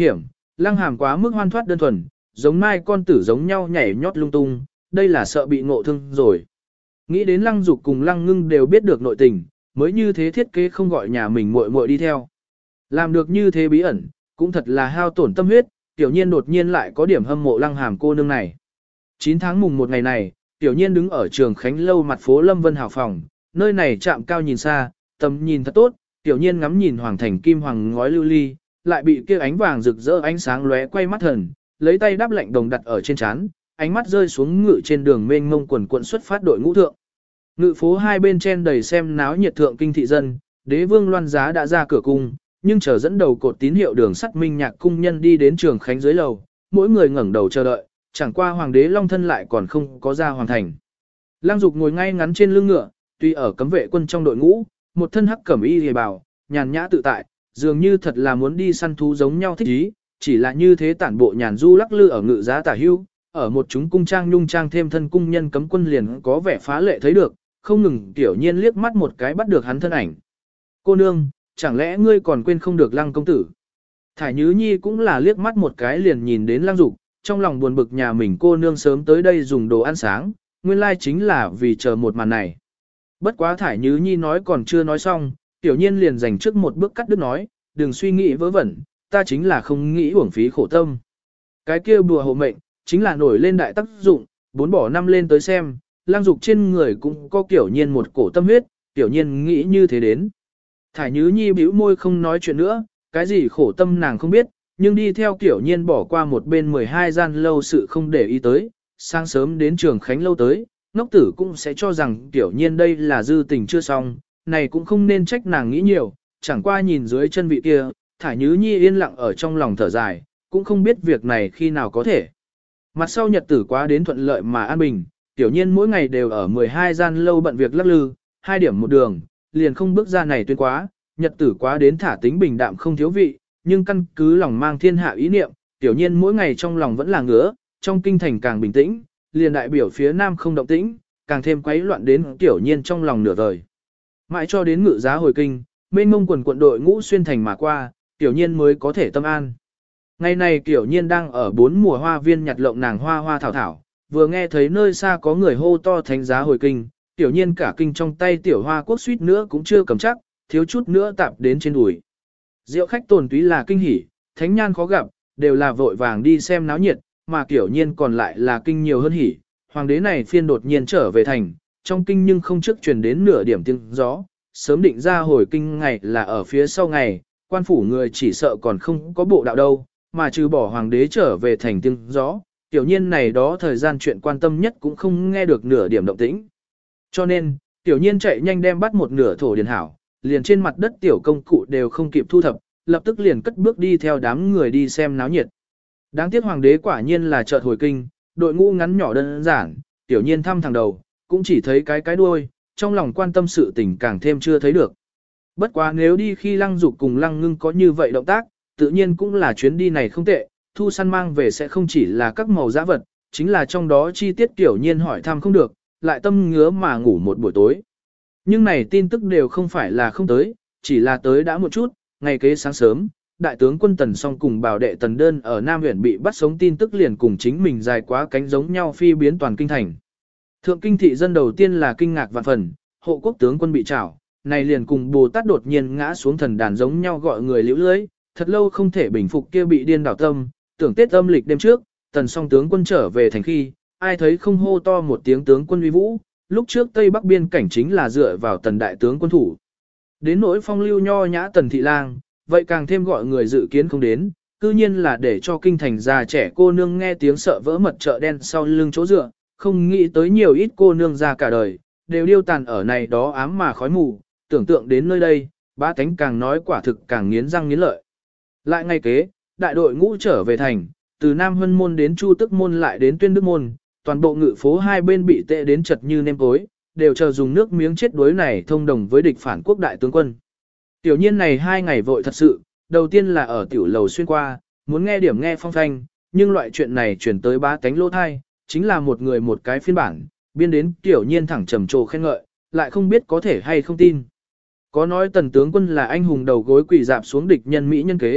Lăng Hàm quá mức hoan thoát đơn thuần, giống mai con tử giống nhau nhảy nhót lung tung, đây là sợ bị ngộ thương rồi. Nghĩ đến Lăng Dục cùng Lăng Ngưng đều biết được nội tình, mới như thế thiết kế không gọi nhà mình muội muội đi theo. Làm được như thế bí ẩn, cũng thật là hao tổn tâm huyết, Tiểu Nhiên đột nhiên lại có điểm hâm mộ Lăng Hàm cô nương này. 9 tháng mùng 1 ngày này, Tiểu Nhiên đứng ở trường Khánh Lâu mặt phố Lâm Vân Hào phòng, nơi này chạm cao nhìn xa, tầm nhìn thật tốt, Tiểu Nhiên ngắm nhìn hoàng thành kim hoàng ngói lưu ly, lại bị kia ánh vàng rực rỡ ánh sáng lóe quay mắt thần, lấy tay đáp lạnh đồng đặt ở trên trán, ánh mắt rơi xuống ngự trên đường mênh mông quần quận xuất phát đội ngũ thượng. Ngự phố hai bên trên đầy xem náo nhiệt thượng kinh thị dân, đế vương Loan Giá đã ra cửa cung, nhưng chờ dẫn đầu cột tín hiệu đường sắt Minh Nhạc cung nhân đi đến trường Khánh dưới lầu, mỗi người ngẩng đầu chờ đợi, chẳng qua hoàng đế Long thân lại còn không có ra hoàng thành. Lăng Dục ngồi ngay ngắn trên lưng ngựa, tuy ở cấm vệ quân trong đội ngũ, một thân hắc cẩm y hề bào, nhàn nhã tự tại, dường như thật là muốn đi săn thú giống nhau thích ý, chỉ là như thế tản bộ nhàn du lắc lư ở ngự giá tả hưu, ở một chúng cung trang nhung trang thêm thân cung nhân cấm quân liền có vẻ phá lệ thấy được, không ngừng Tiểu Nhiên liếc mắt một cái bắt được hắn thân ảnh. Cô nương, chẳng lẽ ngươi còn quên không được Lăng công tử? Thải Nhứ Nhi cũng là liếc mắt một cái liền nhìn đến Lăng Dục, trong lòng buồn bực nhà mình cô nương sớm tới đây dùng đồ ăn sáng, nguyên lai chính là vì chờ một màn này. Bất quá Thải Nhứ Nhi nói còn chưa nói xong, Tiểu Nhiên liền dành trước một bước cắt đứt nói, đừng suy nghĩ vớ vẩn, ta chính là không nghĩ uổng phí khổ tâm. Cái kia bùa hộ mệnh, chính là nổi lên đại tác dụng, 4 bỏ 5 lên tới xem, Lăng Dục trên người cũng có Tiểu Nhiên một cổ tâm huyết, Tiểu Nhiên nghĩ như thế đến. Thải Nhứ Nhi bĩu môi không nói chuyện nữa, cái gì khổ tâm nàng không biết, nhưng đi theo Tiểu Nhiên bỏ qua một bên 12 gian lâu sự không để ý tới, sáng sớm đến trường Khánh lâu tới, ngốc tử cũng sẽ cho rằng Tiểu Nhiên đây là dư tình chưa xong, này cũng không nên trách nàng nghĩ nhiều, chẳng qua nhìn dưới chân vị kia, Thải Nhứ Nhi yên lặng ở trong lòng thở dài, cũng không biết việc này khi nào có thể. Mặt sau nhật tử quá đến thuận lợi mà an bình, Tiểu Nhiên mỗi ngày đều ở 12 gian lâu bận việc lắc lư, 2 điểm một đường, liền không bước ra này tuyên quá, nhật tử quá đến thả tính bình đạm không thiếu vị, nhưng căn cứ lòng mang thiên hạ ý niệm, Tiểu Nhiên mỗi ngày trong lòng vẫn là ngứa, trong kinh thành càng bình tĩnh, liền đại biểu phía nam không động tĩnh, càng thêm quấy loạn đến Tiểu Nhiên trong lòng nửa vời. Mãi cho đến ngự giá hồi kinh, mênh mông quần quận đội ngũ xuyên thành mà qua, Tiểu Nhiên mới có thể tâm an. Ngày này Tiểu Nhiên đang ở 4 mùa hoa viên nhặt lộng nàng hoa hoa thảo thảo, vừa nghe thấy nơi xa có người hô to thánh giá hồi kinh, Tiểu Nhiên cả kinh trong tay tiểu hoa quốc suýt nữa cũng chưa cầm chắc, thiếu chút nữa tạp đến trên đùi. Diệu khách tồn túy là kinh hỉ, thánh nhan khó gặp, đều là vội vàng đi xem náo nhiệt, mà Tiểu Nhiên còn lại là kinh nhiều hơn hỉ. Hoàng đế này phiên đột nhiên trở về thành, trong kinh nhưng không trước truyền đến nửa điểm tiếng gió, sớm định ra hồi kinh ngày là ở phía sau ngày, quan phủ người chỉ sợ còn không có bộ đạo đâu, mà trừ bỏ hoàng đế trở về thành tiếng gió, Tiểu Nhiên này đó thời gian chuyện quan tâm nhất cũng không nghe được nửa điểm động tĩnh. Cho nên, Tiểu Nhiên chạy nhanh đem bắt một nửa thổ điền hảo, liền trên mặt đất tiểu công cụ đều không kịp thu thập, lập tức liền cất bước đi theo đám người đi xem náo nhiệt. Đáng tiếc hoàng đế quả nhiên là chợt hồi kinh, đội ngũ ngắn nhỏ đơn giản, Tiểu Nhiên thăm thẳng đầu, cũng chỉ thấy cái đuôi, trong lòng quan tâm sự tình càng thêm chưa thấy được. Bất quá nếu đi khi Lăng Dục cùng Lăng Ngưng có như vậy động tác, tự nhiên cũng là chuyến đi này không tệ, thu săn mang về sẽ không chỉ là các màu dã vật, chính là trong đó chi tiết Tiểu Nhiên hỏi thăm không được, lại tâm ngứa mà ngủ một buổi tối. Nhưng này tin tức đều không phải là không tới, chỉ là tới đã một chút, ngày kế sáng sớm, đại tướng quân Tần Song cùng bảo đệ Tần Đơn ở Nam huyện bị bắt sống tin tức liền cùng chính mình dài quá cánh giống nhau phi biến toàn kinh thành. Thượng kinh thị dân đầu tiên là kinh ngạc vạn phần, hộ quốc tướng quân bị trảo, này liền cùng Bồ Tát đột nhiên ngã xuống thần đàn giống nhau gọi người liễu lưới, thật lâu không thể bình phục kia bị điên đảo tâm, tưởng Tết âm lịch đêm trước, Tần Song tướng quân trở về thành khi, ai thấy không hô to một tiếng tướng quân uy vũ, lúc trước Tây Bắc biên cảnh chính là dựa vào Tần đại tướng quân thủ. Đến nỗi phong lưu nho nhã Tần thị lang, vậy càng thêm gọi người dự kiến không đến, cư nhiên là để cho kinh thành già trẻ cô nương nghe tiếng sợ vỡ mật chợ đen sau lưng chỗ dựa, không nghĩ tới nhiều ít cô nương ra cả đời, đều điêu tàn ở này đó ám mà khói mù, tưởng tượng đến nơi đây, bá tánh càng nói quả thực càng nghiến răng nghiến lợi. Lại ngay kế, đại đội ngũ trở về thành, từ Nam Hân Môn đến Chu Tức Môn lại đến Tuyên Đức Môn, toàn bộ ngự phố hai bên bị tệ đến chật như nêm cối, đều chờ dùng nước miếng chết đuối này thông đồng với địch phản quốc đại tướng quân. Tiểu Nhiên này 2 ngày vội thật sự, đầu tiên là ở tiểu lầu xuyên qua, muốn nghe điểm nghe phong thanh, nhưng loại chuyện này chuyển tới bá tánh lỗ thai, chính là một người một cái phiên bản, biên đến Tiểu Nhiên thẳng trầm trồ khen ngợi, lại không biết có thể hay không tin. Có nói Tần tướng quân là anh hùng đầu gối quỳ dạp xuống địch nhân Mỹ nhân kế,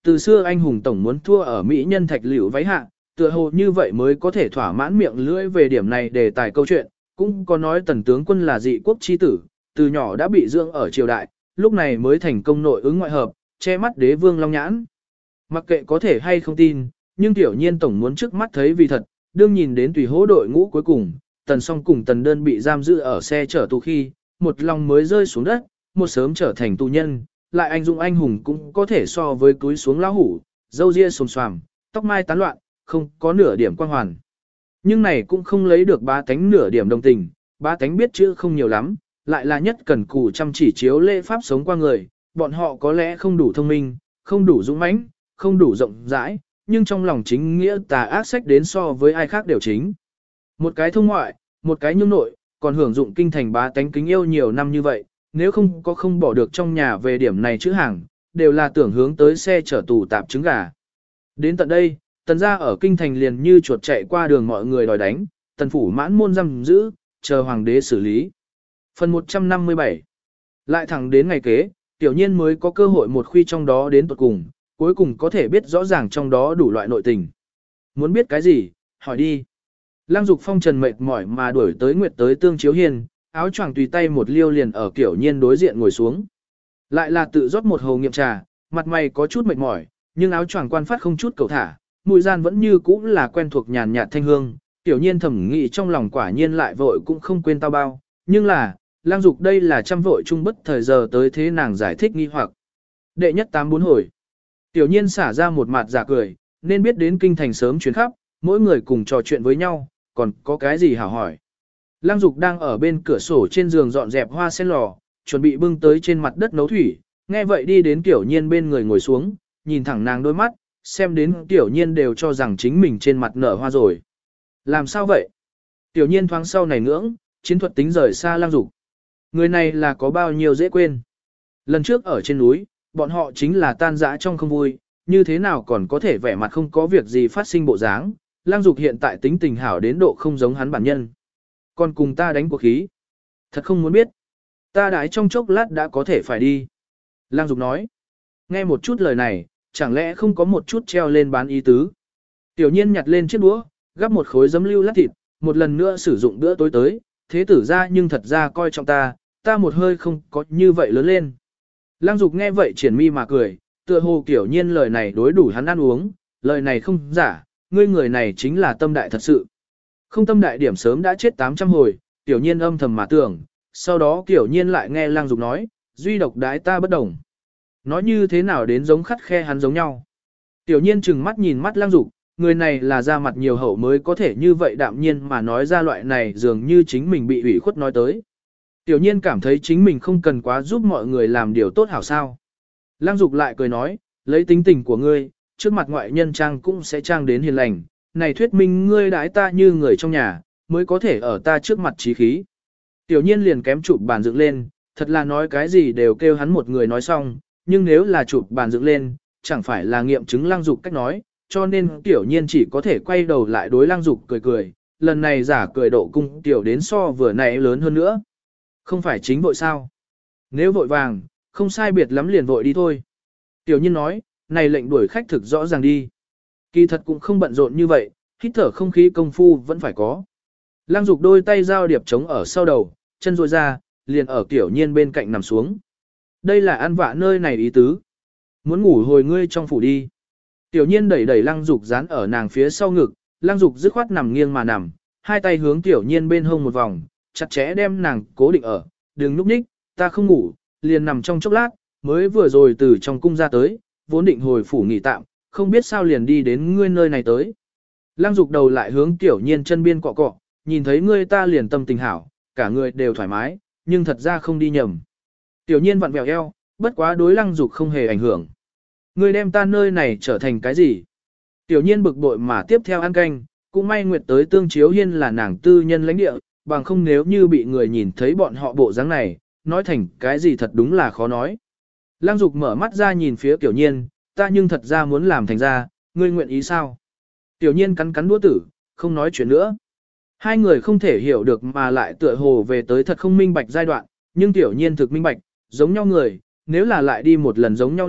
từ xưa anh hùng tổng muốn thua ở mỹ nhân thạch liễu váy hạ, tựa hồ như vậy mới có thể thỏa mãn miệng lưỡi về điểm này để tài câu chuyện, cũng có nói tần tướng quân là dị quốc chi tử, từ nhỏ đã bị dưỡng ở triều đại, lúc này mới thành công nội ứng ngoại hợp, che mắt đế vương long nhãn. Mặc kệ có thể hay không tin, nhưng tiểu nhiên tổng muốn trước mắt thấy vì thật, đương nhìn đến tùy hỗ đội ngũ cuối cùng, tần song cùng tần đơn bị giam giữ ở xe chở tù khi, một lòng mới rơi xuống đất, một sớm trở thành tù nhân, lại anh dũng anh hùng cũng có thể so với túi xuống lão hủ, râu ria xồm xoàm, tóc mai tán loạn, không có nửa điểm quan hoàn. Nhưng này cũng không lấy được bá tánh nửa điểm đồng tình, bá tánh biết chữ không nhiều lắm, lại là nhất cần cù chăm chỉ chiếu lễ pháp sống qua người, bọn họ có lẽ không đủ thông minh, không đủ dũng mãnh, không đủ rộng rãi, nhưng trong lòng chính nghĩa tà ác sách đến so với ai khác đều chính. Một cái thông ngoại, một cái nhung nội, còn hưởng dụng kinh thành bá tánh kính yêu nhiều năm như vậy, nếu không bỏ được trong nhà về điểm này chữ hàng, đều là tưởng hướng tới xe chở tù tạp trứng gà. Đến tận đây, tần gia ở kinh thành liền như chuột chạy qua đường mọi người đòi đánh, tần phủ mãn môn giam giữ, chờ hoàng đế xử lý. Phần 157 lại thẳng đến ngày kế, tiểu nhiên mới có cơ hội một khuy trong đó đến tuột cùng, cuối cùng có thể biết rõ ràng trong đó đủ loại nội tình. Muốn biết cái gì, hỏi đi. Lăng Dục Phong trần mệt mỏi mà đuổi tới Nguyệt tới Tương Chiếu Hiên, áo choàng tùy tay một liêu liền ở Tiểu Nhiên đối diện ngồi xuống. Lại là tự rót một hồ nghiệm trà, mặt mày có chút mệt mỏi, nhưng áo choàng quan phát không chút cầu thả, mùi gian vẫn như cũ là quen thuộc nhàn nhạt thanh hương. Tiểu Nhiên thẩm nghĩ trong lòng quả nhiên lại vội cũng không quên tao bao, nhưng là, Lăng Dục đây là trăm vội chung bất thời giờ tới thế nàng giải thích nghi hoặc. Đệ nhất 84 hồi. Tiểu Nhiên xả ra một mặt giả cười, nên biết đến kinh thành sớm chuyến khắp, mỗi người cùng trò chuyện với nhau, còn có cái gì hảo hỏi. Lăng Dục đang ở bên cửa sổ trên giường dọn dẹp hoa sen lò, chuẩn bị bưng tới trên mặt đất nấu thủy, nghe vậy đi đến Tiểu Nhiên bên người ngồi xuống, nhìn thẳng nàng đôi mắt, xem đến Tiểu Nhiên đều cho rằng chính mình trên mặt nở hoa rồi. Làm sao vậy? Tiểu Nhiên thoáng sau này ngưỡng, chiến thuật tính rời xa Lăng Dục. Người này là có bao nhiêu dễ quên. Lần trước ở trên núi, bọn họ chính là tan dã trong không vui, như thế nào còn có thể vẻ mặt không có việc gì phát sinh bộ dáng. Lăng Dục hiện tại tính tình hảo đến độ không giống hắn bản nhân. Còn cùng ta đánh cuộc khí. Thật không muốn biết. Ta đãi trong chốc lát đã có thể phải đi. Lăng Dục nói. Nghe một chút lời này, chẳng lẽ không có một chút treo lên bán ý tứ. Tiểu Nhiên nhặt lên chiếc đũa, gắp một khối giấm lưu lát thịt, một lần nữa sử dụng bữa tối tới. Thế tử ra nhưng thật ra coi trọng ta một hơi không có như vậy lớn lên. Lăng Dục nghe vậy triển mi mà cười, tựa hồ Tiểu Nhiên lời này đối đủ hắn ăn uống, lời này không giả, ngươi người này chính là tâm đại thật sự. Không tâm đại điểm sớm đã chết 800 hồi, Tiểu Nhiên âm thầm mà tưởng, sau đó Tiểu Nhiên lại nghe Lăng Dục nói, duy độc đái ta bất đồng. Nói như thế nào đến giống khắt khe hắn giống nhau. Tiểu Nhiên chừng mắt nhìn mắt Lăng Dục, người này là ra mặt nhiều hậu mới có thể như vậy đạm nhiên mà nói ra loại này dường như chính mình bị ủy khuất nói tới. Tiểu Nhiên cảm thấy chính mình không cần quá giúp mọi người làm điều tốt hảo sao. Lăng Dục lại cười nói, lấy tính tình của ngươi, trước mặt ngoại nhân trang cũng sẽ trang đến hiền lành, này thuyết minh ngươi đãi ta như người trong nhà, mới có thể ở ta trước mặt trí khí. Tiểu Nhiên liền kém chụp bàn dựng lên, thật là nói cái gì đều kêu hắn một người nói xong, nhưng nếu là chụp bàn dựng lên, chẳng phải là nghiệm chứng Lăng Dục cách nói, cho nên Tiểu Nhiên chỉ có thể quay đầu lại đối Lăng Dục cười cười, lần này giả cười độ cung tiểu đến so vừa nãy lớn hơn nữa. Không phải chính vội sao? Nếu vội vàng, không sai biệt lắm liền vội đi thôi. Tiểu Nhiên nói, này lệnh đuổi khách thực rõ ràng đi. Kỳ thật cũng không bận rộn như vậy, hít thở không khí công phu vẫn phải có. Lăng Dục đôi tay giao điệp chống ở sau đầu, chân duỗi ra, liền ở Tiểu Nhiên bên cạnh nằm xuống. Đây là ăn vạ nơi này ý tứ. Muốn ngủ hồi ngươi trong phủ đi. Tiểu Nhiên đẩy đẩy Lăng Dục dán ở nàng phía sau ngực, Lăng Dục dứt khoát nằm nghiêng mà nằm, hai tay hướng Tiểu Nhiên bên hông một vòng, chặt chẽ đem nàng cố định ở, đừng núp ních, ta không ngủ, liền nằm trong chốc lát, mới vừa rồi từ trong cung ra tới, vốn định hồi phủ nghỉ tạm, không biết sao liền đi đến ngươi nơi này tới. Lăng Dục đầu lại hướng Tiểu Nhiên chân biên cọ cọ, nhìn thấy ngươi ta liền tâm tình hảo, cả người đều thoải mái, nhưng thật ra không đi nhầm. Tiểu Nhiên vặn vẹo eo, bất quá đối Lăng Dục không hề ảnh hưởng. Ngươi đem ta nơi này trở thành cái gì? Tiểu Nhiên bực bội mà tiếp theo ăn canh, cũng may Nguyệt tới Tương Chiếu Hiên là nàng tư nhân lãnh địa, bằng không nếu như bị người nhìn thấy bọn họ bộ dáng này, nói thành cái gì thật đúng là khó nói. Lăng Dục mở mắt ra nhìn phía Tiểu Nhiên, ta nhưng thật ra muốn làm thành ra, ngươi nguyện ý sao? Tiểu Nhiên cắn cắn đũa tử, không nói chuyện nữa. Hai người không thể hiểu được mà lại tựa hồ về tới thật không minh bạch giai đoạn, nhưng Tiểu Nhiên thực minh bạch, giống nhau người, nếu là lại đi một lần giống nhau lộ,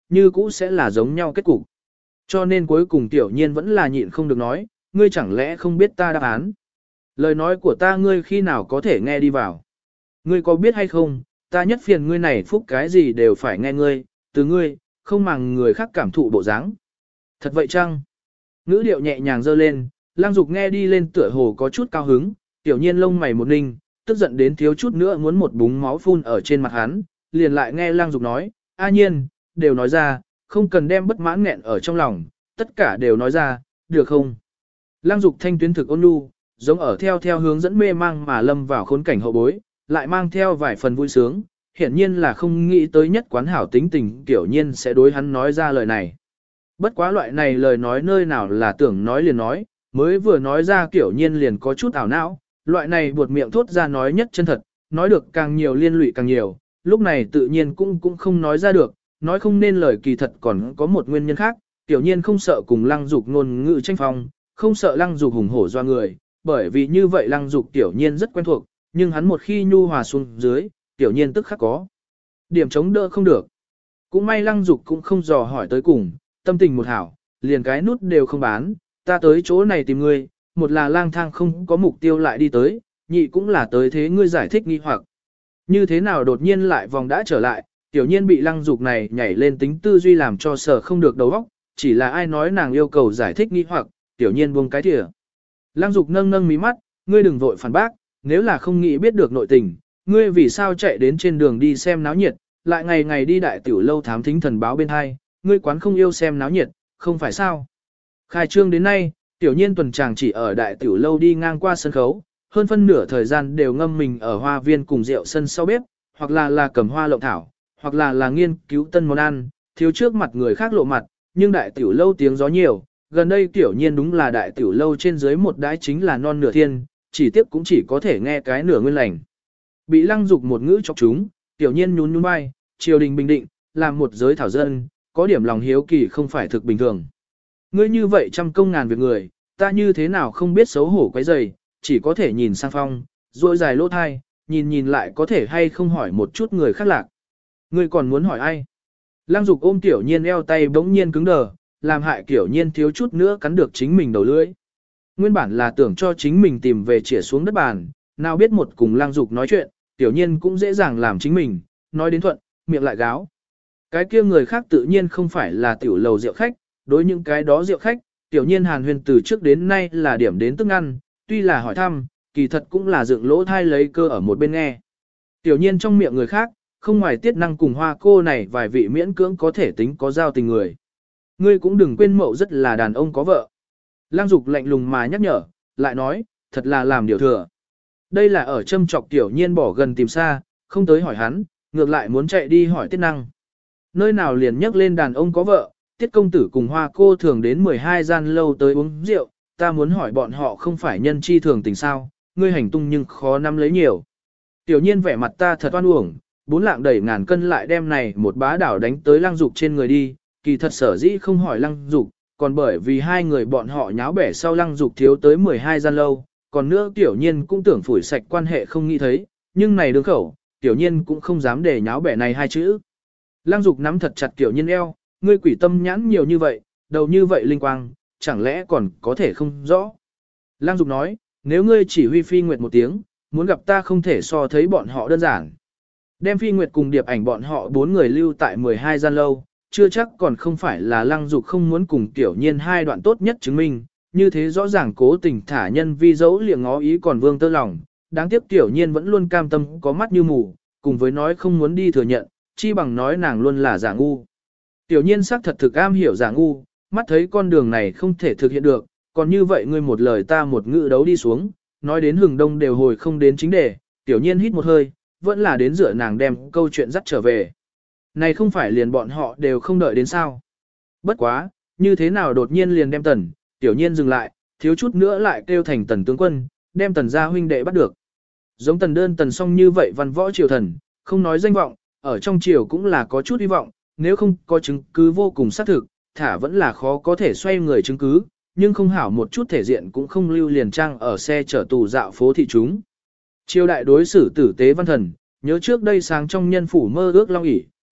như cũ sẽ là giống nhau kết cục. Cho nên cuối cùng Tiểu Nhiên vẫn là nhịn không được nói, ngươi chẳng lẽ không biết ta đáp án. Lời nói của ta ngươi khi nào có thể nghe đi vào. Ngươi có biết hay không, ta nhất phiền ngươi này phúc cái gì đều phải nghe ngươi, từ ngươi, không màng người khác cảm thụ bộ dáng. Thật vậy chăng? Ngữ điệu nhẹ nhàng dơ lên, Lăng Dục nghe đi lên tựa hồ có chút cao hứng, Tiểu Nhiên lông mày một ninh, tức giận đến thiếu chút nữa muốn một búng máu phun ở trên mặt hắn, liền lại nghe Lăng Dục nói, A Nhiên, đều nói ra, không cần đem bất mãn nghẹn ở trong lòng, tất cả đều nói ra, được không? Lăng Dục thanh tuyến thực ôn nhu, giống ở theo hướng dẫn mê mang mà lâm vào khốn cảnh hậu bối, lại mang theo vài phần vui sướng, hiển nhiên là không nghĩ tới nhất quán hảo tính tình Tiểu Nhiên sẽ đối hắn nói ra lời này. Bất quá loại này lời nói nơi nào là tưởng nói liền nói, mới vừa nói ra Tiểu Nhiên liền có chút ảo não, loại này buột miệng thốt ra nói nhất chân thật, nói được càng nhiều liên lụy càng nhiều, lúc này tự nhiên cũng không nói ra được, nói không nên lời kỳ thật còn có một nguyên nhân khác, Tiểu Nhiên không sợ cùng Lăng Dục ngôn ngữ tranh phong, không sợ Lăng Dục hùng hổ doa người, bởi vì như vậy Lăng Dục Tiểu Nhiên rất quen thuộc, nhưng hắn một khi nhu hòa xuống dưới, Tiểu Nhiên tức khắc có điểm chống đỡ không được. Cũng may Lăng Dục cũng không dò hỏi tới cùng, tâm tình một hảo, liền cái nút đều không bán, ta tới chỗ này tìm ngươi, một là lang thang không có mục tiêu lại đi tới, nhị cũng là tới thế ngươi giải thích nghi hoặc. Như thế nào đột nhiên lại vòng đã trở lại, Tiểu Nhiên bị Lăng Dục này nhảy lên tính tư duy làm cho sở không được đầu óc, chỉ là ai nói nàng yêu cầu giải thích nghi hoặc, Tiểu Nhiên buông cái thìa. Lăng Dục nâng nâng mí mắt, ngươi đừng vội phản bác, nếu là không nghĩ biết được nội tình, ngươi vì sao chạy đến trên đường đi xem náo nhiệt, lại ngày ngày đi đại tiểu lâu thám thính thần báo bên hai, ngươi quán không yêu xem náo nhiệt, không phải sao? Khai trương đến nay, Tiểu Nhiên tuần tràng chỉ ở đại tiểu lâu đi ngang qua sân khấu, hơn phân nửa thời gian đều ngâm mình ở hoa viên cùng rượu sân sau bếp, hoặc là cầm hoa lộng thảo, hoặc là nghiên cứu tân món ăn, thiếu trước mặt người khác lộ mặt, nhưng đại tiểu lâu tiếng gió nhiều, gần đây Tiểu Nhiên đúng là đại tiểu lâu trên dưới một đái chính là non nửa thiên, chỉ tiếc cũng chỉ có thể nghe cái nửa nguyên lành. Bị Lăng Dục một ngữ chọc chúng, Tiểu Nhiên nhún nhún vai, triều đình bình định, làm một giới thảo dân, có điểm lòng hiếu kỳ không phải thực bình thường. Ngươi như vậy trăm công ngàn việc người, ta như thế nào không biết xấu hổ quấy rầy, chỉ có thể nhìn sang phong, rôi dài lỗ thai, nhìn lại có thể hay không hỏi một chút người khác lạc. Ngươi còn muốn hỏi ai? Lăng Dục ôm Tiểu Nhiên eo tay bỗng nhiên cứng đờ, làm hại Tiểu Nhiên thiếu chút nữa cắn được chính mình đầu lưỡi. Nguyên bản là tưởng cho chính mình tìm về chĩa xuống đất bàn, nào biết một cùng Lăng Dục nói chuyện, Tiểu Nhiên cũng dễ dàng làm chính mình, nói đến thuận, miệng lại gáo. Cái kia người khác tự nhiên không phải là tiểu lầu rượu khách, đối những cái đó rượu khách, Tiểu Nhiên hàn huyên từ trước đến nay là điểm đến tức ăn, tuy là hỏi thăm, kỳ thật cũng là dựng lỗ thai lấy cơ ở một bên nghe. Tiểu Nhiên trong miệng người khác, không ngoài tiết năng cùng hoa cô này vài vị miễn cưỡng có thể tính có giao tình người. Ngươi cũng đừng quên mậu rất là đàn ông có vợ. Lăng Dục lạnh lùng mà nhắc nhở, lại nói, thật là làm điều thừa. Đây là ở châm chọc Tiểu Nhiên bỏ gần tìm xa, không tới hỏi hắn, ngược lại muốn chạy đi hỏi tiết năng. Nơi nào liền nhắc lên đàn ông có vợ, tiết công tử cùng hoa cô thường đến 12 gian lâu tới uống rượu, ta muốn hỏi bọn họ không phải nhân chi thường tình sao, ngươi hành tung nhưng khó nắm lấy nhiều. Tiểu Nhiên vẻ mặt ta thật oan uổng, 4 lạng đẩy ngàn cân lại đem này một bá đảo đánh tới Lăng Dục trên người đi, kỳ thật sở dĩ không hỏi Lăng Dục, còn bởi vì hai người bọn họ nháo bẻ sau Lăng Dục thiếu tới 12 gian lâu, còn nữa Tiểu Nhiên cũng tưởng phủi sạch quan hệ không nghĩ thấy, nhưng này đương khẩu, Tiểu Nhiên cũng không dám để nháo bẻ này hai chữ. Lăng Dục nắm thật chặt Tiểu Nhiên eo, ngươi quỷ tâm nhãn nhiều như vậy, đầu như vậy linh quang, chẳng lẽ còn có thể không rõ. Lăng Dục nói, nếu ngươi chỉ huy Phi Nguyệt một tiếng, muốn gặp ta không thể so thấy bọn họ đơn giản. Đem Phi Nguyệt cùng Điệp Ảnh bọn họ 4 người lưu tại 12 gian lâu, chưa chắc còn không phải là Lăng Dục không muốn cùng Tiểu Nhiên hai đoạn tốt nhất chứng minh, như thế rõ ràng cố tình thả nhân vi dẫu liệng ngó ý còn vương tơ lòng, đáng tiếc Tiểu Nhiên vẫn luôn cam tâm có mắt như mù, cùng với nói không muốn đi thừa nhận, chi bằng nói nàng luôn là giả ngu. Tiểu Nhiên xác thật thực am hiểu giả ngu, mắt thấy con đường này không thể thực hiện được, còn như vậy ngươi một lời ta một ngữ đấu đi xuống, nói đến hừng đông đều hồi không đến chính đề, Tiểu Nhiên hít một hơi, vẫn là đến dựa nàng đem câu chuyện dắt trở về. Này không phải liền bọn họ đều không đợi đến sao. Bất quá, như thế nào đột nhiên liền đem Tần, Tiểu Nhiên dừng lại, thiếu chút nữa lại kêu thành Tần tướng quân, đem Tần gia huynh đệ bắt được. Giống Tần đơn Tần song như vậy văn võ triều thần, không nói danh vọng, ở trong triều cũng là có chút hy vọng, nếu không có chứng cứ vô cùng xác thực, thả vẫn là khó có thể xoay người chứng cứ, nhưng không hảo một chút thể diện cũng không lưu liền trang ở xe chở tù dạo phố thị chúng. Triều đại đối xử tử tế văn thần, nhớ trước đây sáng trong nhân phủ mơ ước long ỷ,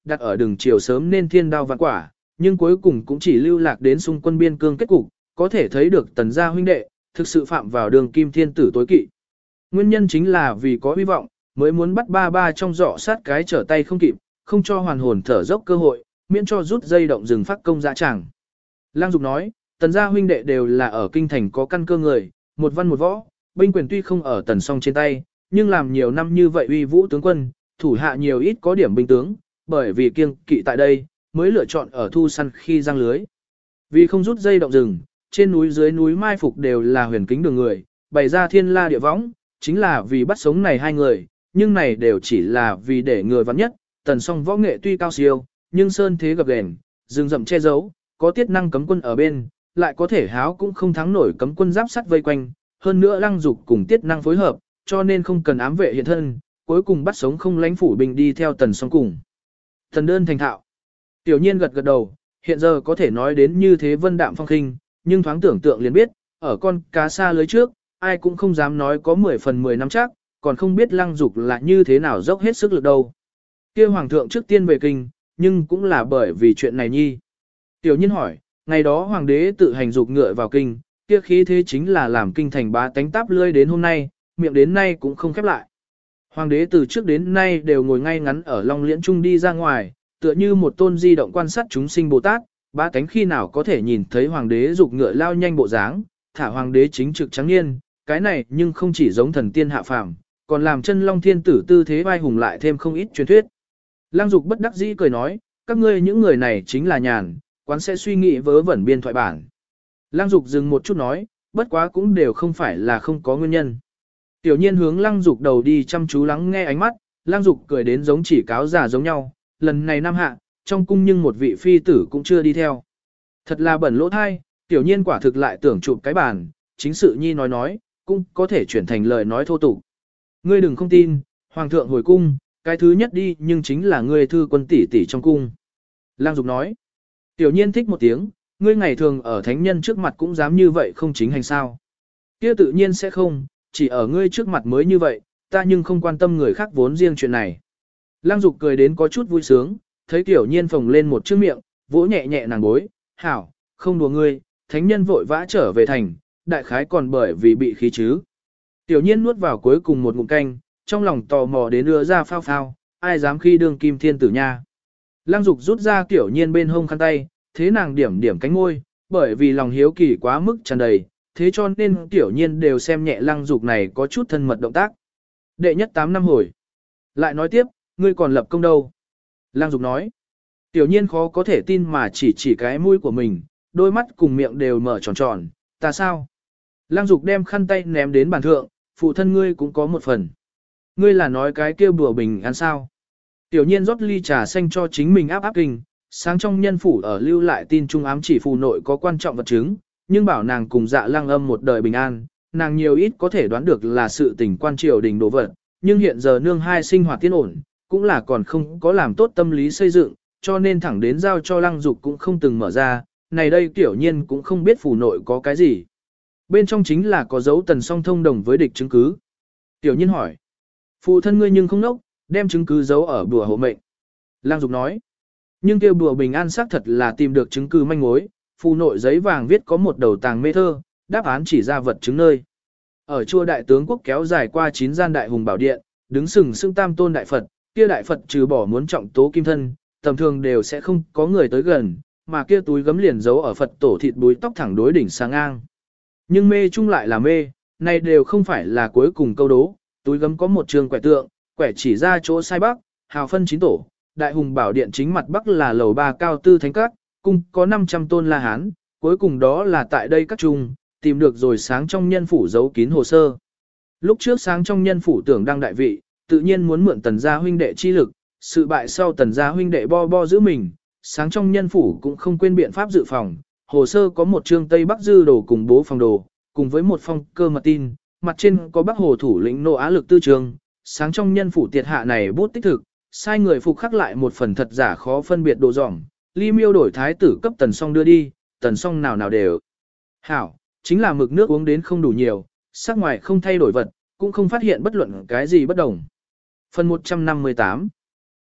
đặt ở đường chiều sớm nên thiên đao vạn quả, nhưng cuối cùng cũng chỉ lưu lạc đến xung quân biên cương kết cục, có thể thấy được Tần gia huynh đệ, thực sự phạm vào đường kim thiên tử tối kỵ. Nguyên nhân chính là vì có hy vọng, mới muốn bắt ba ba trong giỏ sát cái trở tay không kịp, không cho hoàn hồn thở dốc cơ hội, miễn cho rút dây động rừng phát công dã tràng. Lang Dục nói, Tần gia huynh đệ đều là ở kinh thành có căn cơ người, một văn một võ, binh quyền tuy không ở Tần Song trên tay, nhưng làm nhiều năm như vậy uy vũ tướng quân, thủ hạ nhiều ít có điểm binh tướng, bởi vì kiêng kỵ tại đây, mới lựa chọn ở thu săn khi giăng lưới. Vì không rút dây động rừng, trên núi dưới núi mai phục đều là huyền kính đường người, bày ra thiên la địa võng, chính là vì bắt sống này hai người, nhưng này đều chỉ là vì để người vắng nhất, Tần Song võ nghệ tuy cao siêu, nhưng sơn thế gập ghềnh, rừng rậm che giấu, có tiết năng cấm quân ở bên, lại có thể háo cũng không thắng nổi cấm quân giáp sắt vây quanh, hơn nữa Lăng Dục cùng tiết năng phối hợp, cho nên không cần ám vệ hiện thân, cuối cùng bắt sống không lãnh phủ binh đi theo Tần Song cùng. Thần đơn thành thạo. Tiểu Nhiên gật gật đầu, hiện giờ có thể nói đến như thế vân đạm phong khinh, nhưng thoáng tưởng tượng liền biết, ở con cá xa lưới trước, ai cũng không dám nói có 10 phần 10 năm chắc, còn không biết Lăng Dục là như thế nào dốc hết sức lực đâu. Kia hoàng thượng trước tiên về kinh, nhưng cũng là bởi vì chuyện này nhi. Tiểu Nhiên hỏi, ngày đó hoàng đế tự hành dục ngựa vào kinh, kia khí thế chính là làm kinh thành bá tánh táp lươi đến hôm nay, miệng đến nay cũng không khép lại. Hoàng đế từ trước đến nay đều ngồi ngay ngắn ở Long Liễn Trung đi ra ngoài, tựa như một tôn di động quan sát chúng sinh Bồ Tát, bá tánh khi nào có thể nhìn thấy hoàng đế dục ngựa lao nhanh bộ dáng, thả hoàng đế chính trực trắng niên, cái này nhưng không chỉ giống thần tiên hạ phàm, còn làm chân Long Thiên Tử tư thế vai hùng lại thêm không ít truyền thuyết. Lăng Dục bất đắc dĩ cười nói, các ngươi những người này chính là nhàn, quán sẽ suy nghĩ vớ vẩn biên thoại bản. Lăng Dục dừng một chút nói, bất quá cũng đều không phải là không có nguyên nhân. Tiểu Nhiên hướng Lăng Dục đầu đi chăm chú lắng nghe ánh mắt, Lăng Dục cười đến giống chỉ cáo già giống nhau, lần này năm hạ, trong cung nhưng một vị phi tử cũng chưa đi theo. Thật là bẩn lỗ thai, Tiểu Nhiên quả thực lại tưởng chụp cái bàn, chính sự nhi nói, cũng có thể chuyển thành lời nói thô tục. Ngươi đừng không tin, hoàng thượng hồi cung, cái thứ nhất đi nhưng chính là ngươi thư quân tỷ tỷ trong cung. Lăng Dục nói, Tiểu Nhiên thích một tiếng, ngươi ngày thường ở thánh nhân trước mặt cũng dám như vậy không chính hành sao. Kia tự nhiên sẽ không, chỉ ở ngươi trước mặt mới như vậy, ta nhưng không quan tâm người khác vốn riêng chuyện này. Lăng Dục cười đến có chút vui sướng, thấy Tiểu Nhiên phồng lên một chiếc miệng, vỗ nhẹ nhẹ nàng bối, hảo, không đùa ngươi, thánh nhân vội vã trở về thành, đại khái còn bởi vì bị khí chứ. Tiểu Nhiên nuốt vào cuối cùng một ngụm canh, trong lòng tò mò đến đưa ra phao phao, ai dám khi đương kim thiên tử nha. Lăng Dục rút ra Tiểu Nhiên bên hông khăn tay, thế nàng điểm điểm cánh môi, bởi vì lòng hiếu kỳ quá mức tràn đầy, thế cho nên Tiểu Nhiên đều xem nhẹ Lăng Dục này có chút thân mật động tác. Đệ nhất 8 năm hồi. Lại nói tiếp, ngươi còn lập công đâu? Lăng Dục nói. Tiểu Nhiên khó có thể tin mà chỉ cái mũi của mình, đôi mắt cùng miệng đều mở tròn tròn, ta sao? Lăng Dục đem khăn tay ném đến bàn thượng, phụ thân ngươi cũng có một phần. Ngươi là nói cái kêu bùa bình ăn sao? Tiểu Nhiên rót ly trà xanh cho chính mình áp kinh, sáng trong nhân phủ ở lưu lại tin trung ám chỉ phù nội có quan trọng vật chứng, nhưng bảo nàng cùng Dạ Lăng Âm một đời bình an, nàng nhiều ít có thể đoán được là sự tình quan triều đình đồ vật, nhưng hiện giờ nương hai sinh hoạt tiến ổn, cũng là còn không có làm tốt tâm lý xây dựng, cho nên thẳng đến giao cho Lăng Dục cũng không từng mở ra, này đây Tiểu Nhiên cũng không biết phù nội có cái gì. Bên trong chính là có dấu Tần Song thông đồng với địch chứng cứ. Tiểu Nhiên hỏi, phụ thân ngươi nhưng không nốc, đem chứng cứ giấu ở bùa hộ mệnh. Lăng Dục nói, nhưng kêu bùa bình an xác thật là tìm được chứng cứ manh mối, phù nội giấy vàng viết có một đầu tàng mê thơ, đáp án chỉ ra vật chứng nơi. Ở chùa đại tướng quốc kéo dài qua 9 gian đại hùng bảo điện, đứng sừng sững tam tôn đại Phật, kia đại Phật trừ bỏ muốn trọng tố kim thân, tầm thường đều sẽ không có người tới gần, mà kia túi gấm liền giấu ở Phật tổ thịt búi tóc thẳng đối đỉnh sáng ngang. Nhưng mê chung lại là mê, này đều không phải là cuối cùng câu đố, túi gấm có một trường quẻ tượng, quẻ chỉ ra chỗ sai bắc, hào phân 9 tổ, đại hùng bảo điện chính mặt bắc là lầu 3 cao tư thánh các, cung có 500 tôn La Hán, cuối cùng đó là tại đây các trung, tìm được rồi sáng trong nhân phủ giấu kín hồ sơ. Lúc trước sáng trong nhân phủ tưởng đăng đại vị, tự nhiên muốn mượn Tần gia huynh đệ chi lực, sự bại sau Tần gia huynh đệ bo giữ mình, sáng trong nhân phủ cũng không quên biện pháp dự phòng, hồ sơ có một chương Tây Bắc dư đồ cùng bố phòng đồ, cùng với một phong cơ mật tin, mặt trên có Bắc Hồ thủ lĩnh Nô Á Lực tư trường, sáng trong nhân phủ tiệt hạ này bút tích thực, sai người phục khắc lại một phần thật giả khó phân biệt đồ dỏng, ly miêu đổi thái tử cấp Tần Song đưa đi, Tần Song nào nào đều. Hảo, chính là mực nước uống đến không đủ nhiều, sắc ngoài không thay đổi vật, cũng không phát hiện bất luận cái gì bất đồng. Phần 158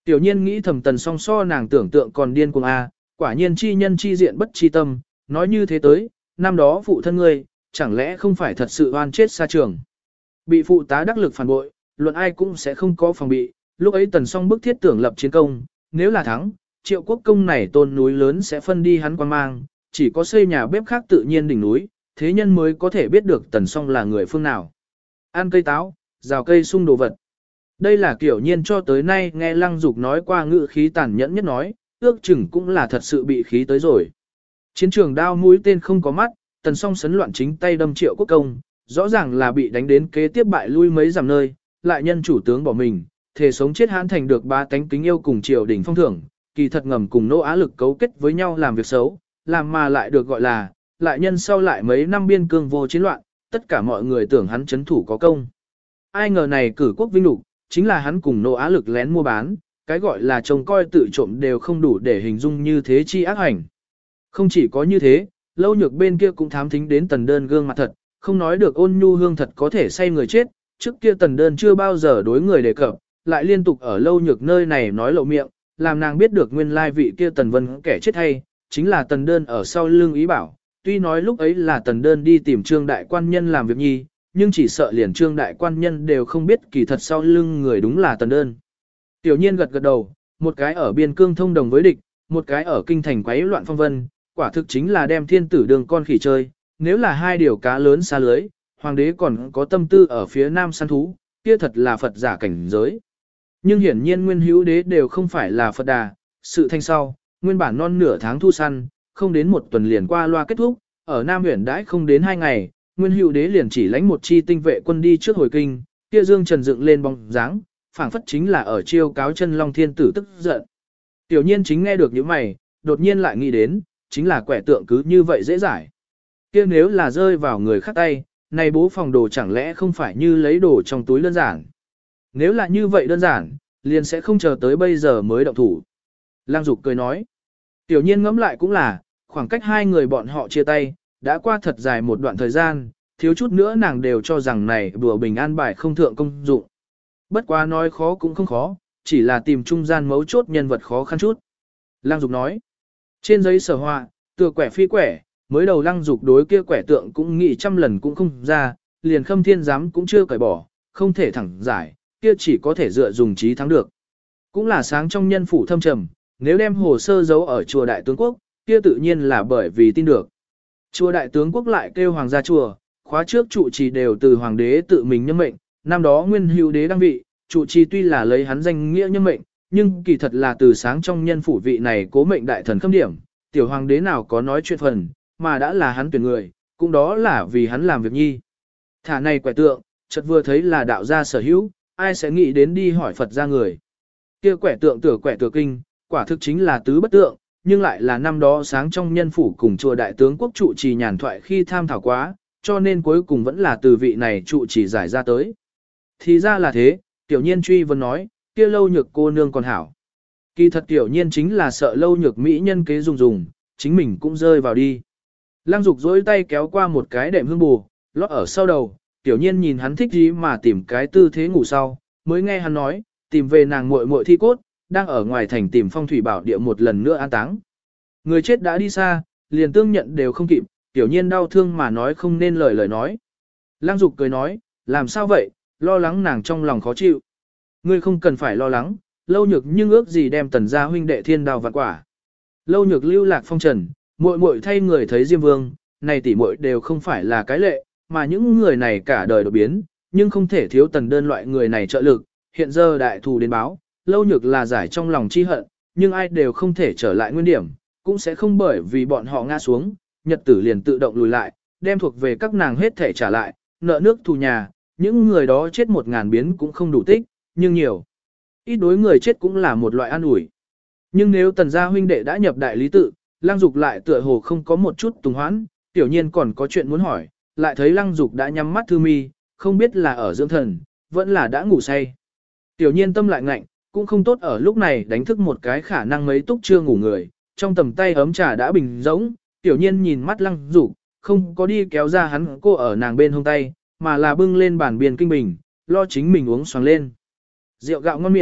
Tiểu nhiên nghĩ thầm Tần Song so nàng tưởng tượng còn điên cuồng a, quả nhiên chi nhân chi diện bất chi tâm, nói như thế tới, năm đó phụ thân ngươi, chẳng lẽ không phải thật sự oan chết xa trường. Bị phụ tá đắc lực phản bội, luận ai cũng sẽ không có phòng bị, lúc ấy Tần Song bức thiết tưởng lập chiến công, nếu là thắng, Triệu Quốc công này tôn núi lớn sẽ phân đi hắn quan mang, chỉ có xây nhà bếp khác tự nhiên đỉnh núi, thế nhân mới có thể biết được Tần Song là người phương nào. Ăn cây táo, rào cây sung đồ vật. Đây là kiểu nhiên cho tới nay nghe Lăng Dục nói qua ngữ khí tàn nhẫn nhất nói, ước chừng cũng là thật sự bị khí tới rồi. Chiến trường đao mũi tên không có mắt, Tần Song sấn loạn chính tay đâm Triệu Quốc công, rõ ràng là bị đánh đến kế tiếp bại lui mấy dặm nơi, lại nhân chủ tướng bỏ mình, thể sống chết hãn thành được ba tánh kính yêu cùng triều đình phong thưởng, kỳ thật ngầm cùng nô á lực cấu kết với nhau làm việc xấu, làm mà lại được gọi là, lại nhân sau lại mấy năm biên cương vô chiến loạn, tất cả mọi người tưởng hắn chấn thủ có công. Ai ngờ này cử quốc vinh lục, chính là hắn cùng nô á lực lén mua bán, cái gọi là trông coi tự trộm đều không đủ để hình dung như thế chi ác hành. Không chỉ có như thế, Lâu Nhược bên kia cũng thám thính đến Tần Đơn gương mặt thật, không nói được ôn nhu hương thật có thể say người chết, trước kia Tần Đơn chưa bao giờ đối người đề cập, lại liên tục ở Lâu Nhược nơi này nói lộ miệng, làm nàng biết được nguyên lai vị kia Tần Vân kẻ chết hay, chính là Tần Đơn ở sau lưng ý bảo, tuy nói lúc ấy là Tần Đơn đi tìm Trương Đại Quan Nhân làm việc nhi, nhưng chỉ sợ liền Trương Đại Quan Nhân đều không biết kỳ thật sau lưng người đúng là Tần Đơn. Tiểu nhiên gật gật đầu, một cái ở biên cương thông đồng với địch, một cái ở kinh thành quấy loạn phong vân, quả thực chính là đem thiên tử đường con khỉ chơi, nếu là hai điều cá lớn xa lưới, hoàng đế còn có tâm tư ở phía nam săn thú, kia thật là Phật giả cảnh giới. Nhưng hiển nhiên nguyên hữu đế đều không phải là Phật đà, sự thanh sau, nguyên bản non nửa tháng thu săn, không đến một tuần liền qua loa kết thúc, ở Nam Huyền đãi không đến 2 ngày, nguyên hữu đế liền chỉ lãnh một chi tinh vệ quân đi trước hồi kinh, kia dương trần dựng lên bóng dáng, phảng phất chính là ở chiêu cáo chân long thiên tử tức giận. Tiểu nhiên chính nghe được những mày, đột nhiên lại nghĩ đến, chính là quẻ tượng cứ như vậy dễ giải. Kia nếu là rơi vào người khác tay, này bố phòng đồ chẳng lẽ không phải như lấy đồ trong túi đơn giản. Nếu là như vậy đơn giản, liền sẽ không chờ tới bây giờ mới động thủ. Lang Dục cười nói. Tiểu nhiên ngẫm lại cũng là, khoảng cách hai người bọn họ chia tay, đã qua thật dài một đoạn thời gian, thiếu chút nữa nàng đều cho rằng này đùa bình an bài không thượng công dụng. Bất quá nói khó cũng không khó, chỉ là tìm trung gian mấu chốt nhân vật khó khăn chút. Lang Dục nói. Trên giấy sở họa, tựa quẻ phi quẻ, mới đầu Lăng Dục đối kia quẻ tượng cũng nghĩ trăm lần cũng không ra, liền Khâm Thiên giám cũng chưa cởi bỏ, không thể thẳng giải, kia chỉ có thể dựa dùng trí thắng được. Cũng là sáng trong nhân phủ thâm trầm, nếu đem hồ sơ giấu ở chùa Đại Tướng Quốc, kia tự nhiên là bởi vì tin được. Chùa Đại Tướng Quốc lại kêu hoàng gia chùa, khóa trước trụ trì đều từ hoàng đế tự mình nhân mệnh, năm đó Nguyên Hữu đế đăng vị, trụ trì tuy là lấy hắn danh nghĩa nhân mệnh, nhưng kỳ thật là từ sáng trong nhân phủ vị này cố mệnh đại thần khâm điểm, tiểu hoàng đế nào có nói chuyện phần, mà đã là hắn tuyển người, cũng đó là vì hắn làm việc nhi. Thả này quẻ tượng, chợt vừa thấy là đạo gia sở hữu, ai sẽ nghĩ đến đi hỏi Phật ra người. Kia quẻ tượng quẻ tựa kinh, quả thực chính là tứ bất tượng, nhưng lại là năm đó sáng trong nhân phủ cùng chùa Đại Tướng Quốc trụ trì nhàn thoại khi tham thảo quá, cho nên cuối cùng vẫn là từ vị này trụ trì giải ra tới. Thì ra là thế, tiểu nhiên truy vấn nói, kia Lâu Nhược cô nương còn hảo. Kỳ thật tiểu nhiên chính là sợ Lâu Nhược mỹ nhân kế dùng, chính mình cũng rơi vào đi. Lăng Dục dối tay kéo qua một cái đệm hương bù, lót ở sau đầu, tiểu nhiên nhìn hắn thích gì mà tìm cái tư thế ngủ sau, mới nghe hắn nói, tìm về nàng muội muội thi cốt, đang ở ngoài thành tìm phong thủy bảo địa một lần nữa an táng. Người chết đã đi xa, liền tương nhận đều không kịp, tiểu nhiên đau thương mà nói không nên lời nói. Lăng Dục cười nói, làm sao vậy, lo lắng nàng trong lòng khó chịu. Ngươi không cần phải lo lắng, Lâu Nhược nhưng ước gì đem Tần gia huynh đệ thiên đào vạn quả. Lâu Nhược lưu lạc phong trần, muội muội thay người thấy Diêm Vương, này tỷ muội đều không phải là cái lệ, mà những người này cả đời đột biến, nhưng không thể thiếu Tần Đơn loại người này trợ lực, hiện giờ đại thù đến báo, Lâu Nhược là giải trong lòng chi hận, nhưng ai đều không thể trở lại nguyên điểm, cũng sẽ không bởi vì bọn họ ngã xuống, nhật tử liền tự động lùi lại, đem thuộc về các nàng hết thể trả lại, nợ nước thù nhà, những người đó chết 1000 biến cũng không đủ tích, nhưng nhiều. Ít đối người chết cũng là một loại an ủi. Nhưng nếu Tần gia huynh đệ đã nhập đại lý tự, Lăng Dục lại tựa hồ không có một chút tùng hoãn, tiểu nhiên còn có chuyện muốn hỏi, lại thấy Lăng Dục đã nhắm mắt thư mi, không biết là ở dưỡng thần, vẫn là đã ngủ say. Tiểu nhiên tâm lại ngạnh, cũng không tốt ở lúc này đánh thức một cái khả năng mấy túc chưa ngủ người, trong tầm tay ấm trà đã bình rỗng, tiểu nhiên nhìn mắt Lăng Dục, không có đi kéo ra hắn cô ở nàng bên hông tay, mà là bưng lên bàn biên kinh bình, lo chính mình uống xoàng lên. Rượu gạo ngon miệng,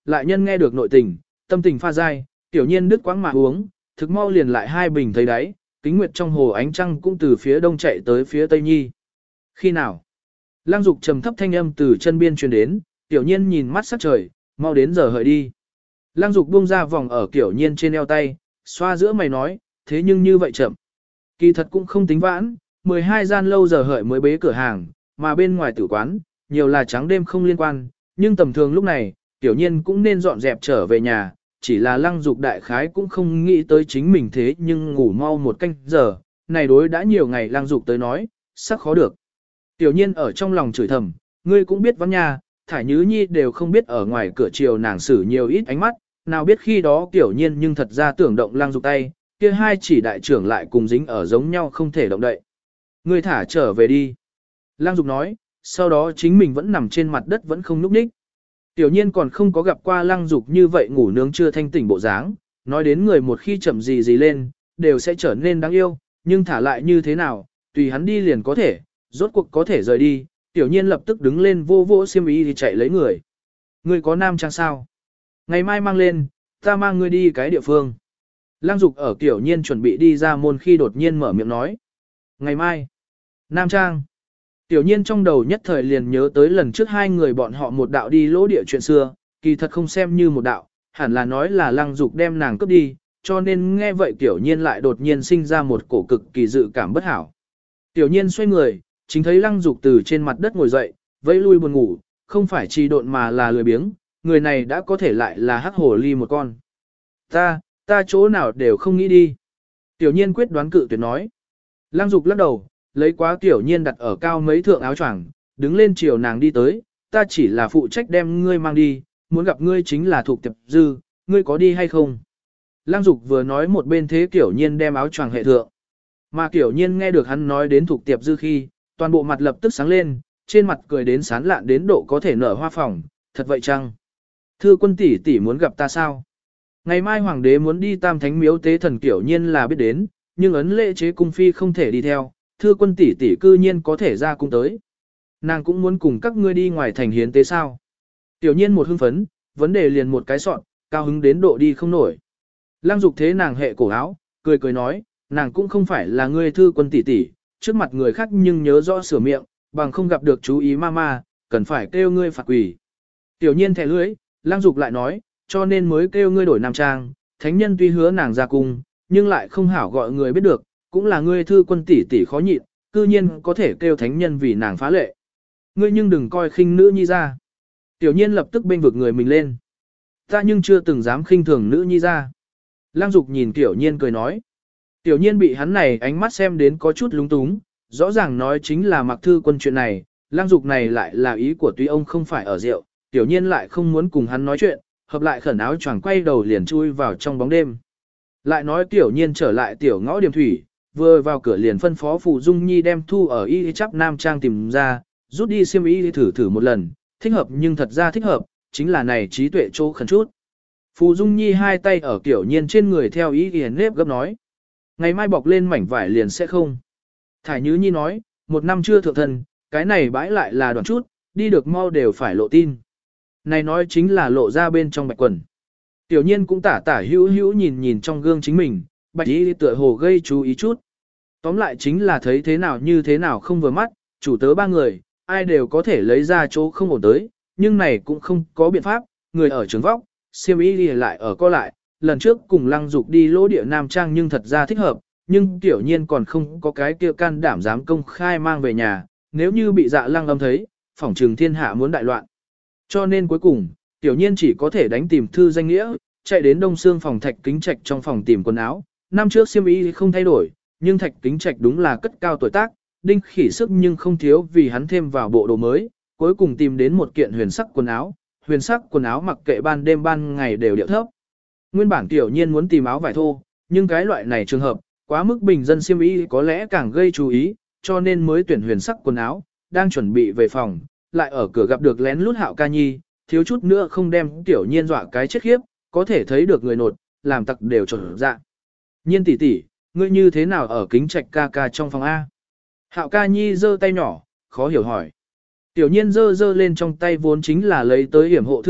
lại nhân nghe được nội tình, tâm tình pha dai, tiểu nhiên đứt quãng mà uống, thực mau liền lại hai bình thấy đáy, kính nguyệt trong hồ ánh trăng cũng từ phía đông chạy tới phía tây nhi. Khi nào? Lăng Dục trầm thấp thanh âm từ chân biên truyền đến, tiểu nhiên nhìn mắt sắc trời, mau đến giờ hợi đi. Lăng Dục buông ra vòng ở tiểu nhiên trên eo tay, xoa giữa mày nói, thế nhưng như vậy chậm. Kỳ thật cũng không tính vãn, 12 gian lâu giờ hợi mới bế cửa hàng, mà bên ngoài tử quán, nhiều là trắng đêm không liên quan, nhưng tầm thường lúc này, tiểu nhiên cũng nên dọn dẹp trở về nhà, chỉ là Lăng Dục đại khái cũng không nghĩ tới chính mình thế nhưng ngủ mau một canh giờ, này đối đã nhiều ngày Lăng Dục tới nói, sắc khó được. Tiểu nhiên ở trong lòng chửi thầm, ngươi cũng biết vắng nhà, Thải Nhứ Nhi đều không biết ở ngoài cửa chiều nàng xử nhiều ít ánh mắt, nào biết khi đó tiểu nhiên nhưng thật ra tưởng động Lăng Dục tay, kia hai chỉ đại trưởng lại cùng dính ở giống nhau không thể động đậy. Ngươi thả trở về đi. Lăng Dục nói, sau đó chính mình vẫn nằm trên mặt đất vẫn không núp ních. Tiểu nhiên còn không có gặp qua Lăng Dục như vậy ngủ nướng chưa thanh tỉnh bộ dáng, nói đến người một khi chậm gì lên, đều sẽ trở nên đáng yêu, nhưng thả lại như thế nào, tùy hắn đi liền có thể, rốt cuộc có thể rời đi, tiểu nhiên lập tức đứng lên vô vô xiêm y thì chạy lấy người. Ngươi có nam trang sao? Ngày mai mang lên, ta mang ngươi đi cái địa phương. Lăng Dục ở tiểu nhiên chuẩn bị đi ra môn khi đột nhiên mở miệng nói. Ngày mai, nam trang. Tiểu nhiên trong đầu nhất thời liền nhớ tới lần trước hai người bọn họ một đạo đi lỗ địa chuyện xưa, kỳ thật không xem như một đạo, hẳn là nói là Lăng Dục đem nàng cướp đi, cho nên nghe vậy tiểu nhiên lại đột nhiên sinh ra một cổ cực kỳ dự cảm bất hảo. Tiểu nhiên xoay người, chính thấy Lăng Dục từ trên mặt đất ngồi dậy, vẫy lui buồn ngủ, không phải trì độn mà là lười biếng, người này đã có thể lại là hắc hồ ly một con. Ta chỗ nào đều không nghĩ đi. Tiểu nhiên quyết đoán cự tuyệt nói. Lăng Dục lắc đầu, lấy quá tiểu nhiên đặt ở cao mấy thượng áo choàng, đứng lên chiều nàng đi tới, ta chỉ là phụ trách đem ngươi mang đi, muốn gặp ngươi chính là Thục Tiệp Dư, ngươi có đi hay không? Lăng Dục vừa nói một bên thế tiểu nhiên đem áo choàng hệ thượng. Mà tiểu nhiên nghe được hắn nói đến Thục Tiệp Dư khi, toàn bộ mặt lập tức sáng lên, trên mặt cười đến sán lạn đến độ có thể nở hoa phòng, thật vậy chăng? Thư quân tỷ tỷ muốn gặp ta sao? Ngày mai hoàng đế muốn đi Tam Thánh miếu tế thần tiểu nhiên là biết đến, nhưng ấn lễ chế cung phi không thể đi theo, thư quân tỷ tỷ cư nhiên có thể ra cung tới. Nàng cũng muốn cùng các ngươi đi ngoài thành hiến tế sao? Tiểu nhiên một hưng phấn, vấn đề liền một cái soạn, cao hứng đến độ đi không nổi. Lăng Dục thế nàng hệ cổ áo, cười cười nói, nàng cũng không phải là ngươi thư quân tỷ tỷ, trước mặt người khác nhưng nhớ rõ sửa miệng, bằng không gặp được chú ý mama, cần phải kêu ngươi phạt quỷ. Tiểu nhiên thẻ lưỡi, Lăng Dục lại nói, cho nên mới kêu ngươi đổi nam trang, thánh nhân tuy hứa nàng ra cung, nhưng lại không hảo gọi người biết được, cũng là ngươi thư quân tỷ tỷ khó nhịn, cư nhiên có thể kêu thánh nhân vì nàng phá lệ. Ngươi nhưng đừng coi khinh nữ nhi ra. Tiểu nhiên lập tức bênh vực người mình lên. Ta nhưng chưa từng dám khinh thường nữ nhi ra. Lăng Dục nhìn Tiểu nhiên cười nói. Tiểu nhiên bị hắn này ánh mắt xem đến có chút lúng túng, rõ ràng nói chính là mặc thư quân chuyện này, Lăng Dục này lại là ý của tuy ông không phải ở rượu, Tiểu nhiên lại không muốn cùng hắn nói chuyện, hợp lại khẩn áo choàng quay đầu liền chui vào trong bóng đêm. Lại nói Tiểu nhiên trở lại tiểu ngõ điểm thủy, vừa vào cửa liền phân phó Phù Dung Nhi đem thu ở y chắp nam trang tìm ra, rút đi xiêm y thử một lần, thích hợp nhưng thật ra thích hợp, chính là này trí tuệ chỗ khẩn chút. Phù Dung Nhi hai tay ở Tiểu nhiên trên người theo ý ghi nếp gấp nói. Ngày mai bọc lên mảnh vải liền sẽ không. Thải Nhứ Nhi nói, một năm chưa thượng thân, cái này bãi lại là đoạn chút, đi được mau đều phải lộ tin. Này nói chính là lộ ra bên trong bạch quần. Tiểu nhiên cũng tả hữu hữu nhìn trong gương chính mình, bạch y tựa hồ gây chú ý chút. Tóm lại chính là thấy thế nào như thế nào không vừa mắt, chủ tớ ba người, ai đều có thể lấy ra chỗ không ổn tới, nhưng này cũng không có biện pháp, người ở trường vóc, xiêm y lại ở co lại, lần trước cùng Lăng Dục đi lỗ địa nam trang nhưng thật ra thích hợp, nhưng tiểu nhiên còn không có cái kia can đảm dám công khai mang về nhà, nếu như bị Dạ Lăng âm thấy, phỏng trừng thiên hạ muốn đại loạn. Cho nên cuối cùng, tiểu nhiên chỉ có thể đánh tìm thư danh nghĩa, chạy đến Đông Xương phòng Thạch Kính Trạch trong phòng tìm quần áo, năm trước xiêm y không thay đổi, nhưng Thạch Kính Trạch đúng là cất cao tuổi tác, đinh khỉ sức nhưng không thiếu vì hắn thêm vào bộ đồ mới, cuối cùng tìm đến một kiện huyền sắc quần áo mặc kệ ban đêm ban ngày đều điệu thấp. Nguyên bản tiểu nhiên muốn tìm áo vải thô, nhưng cái loại này trường hợp, quá mức bình dân xiêm y có lẽ càng gây chú ý, cho nên mới tuyển huyền sắc quần áo, đang chuẩn bị về phòng, lại ở cửa gặp được lén lút Hạo Ca Nhi, thiếu chút nữa không đem tiểu nhiên dọa cái chết khiếp, có thể thấy được người nột, làm tặc đều trộn dạ. Nhiên tỷ tỷ, ngươi như thế nào ở Kính Trạch ca ca trong phòng A? Hạo Ca Nhi giơ tay nhỏ, khó hiểu hỏi. Tiểu nhiên giơ lên trong tay vốn chính là lấy tới hiểm hộ thư tịch,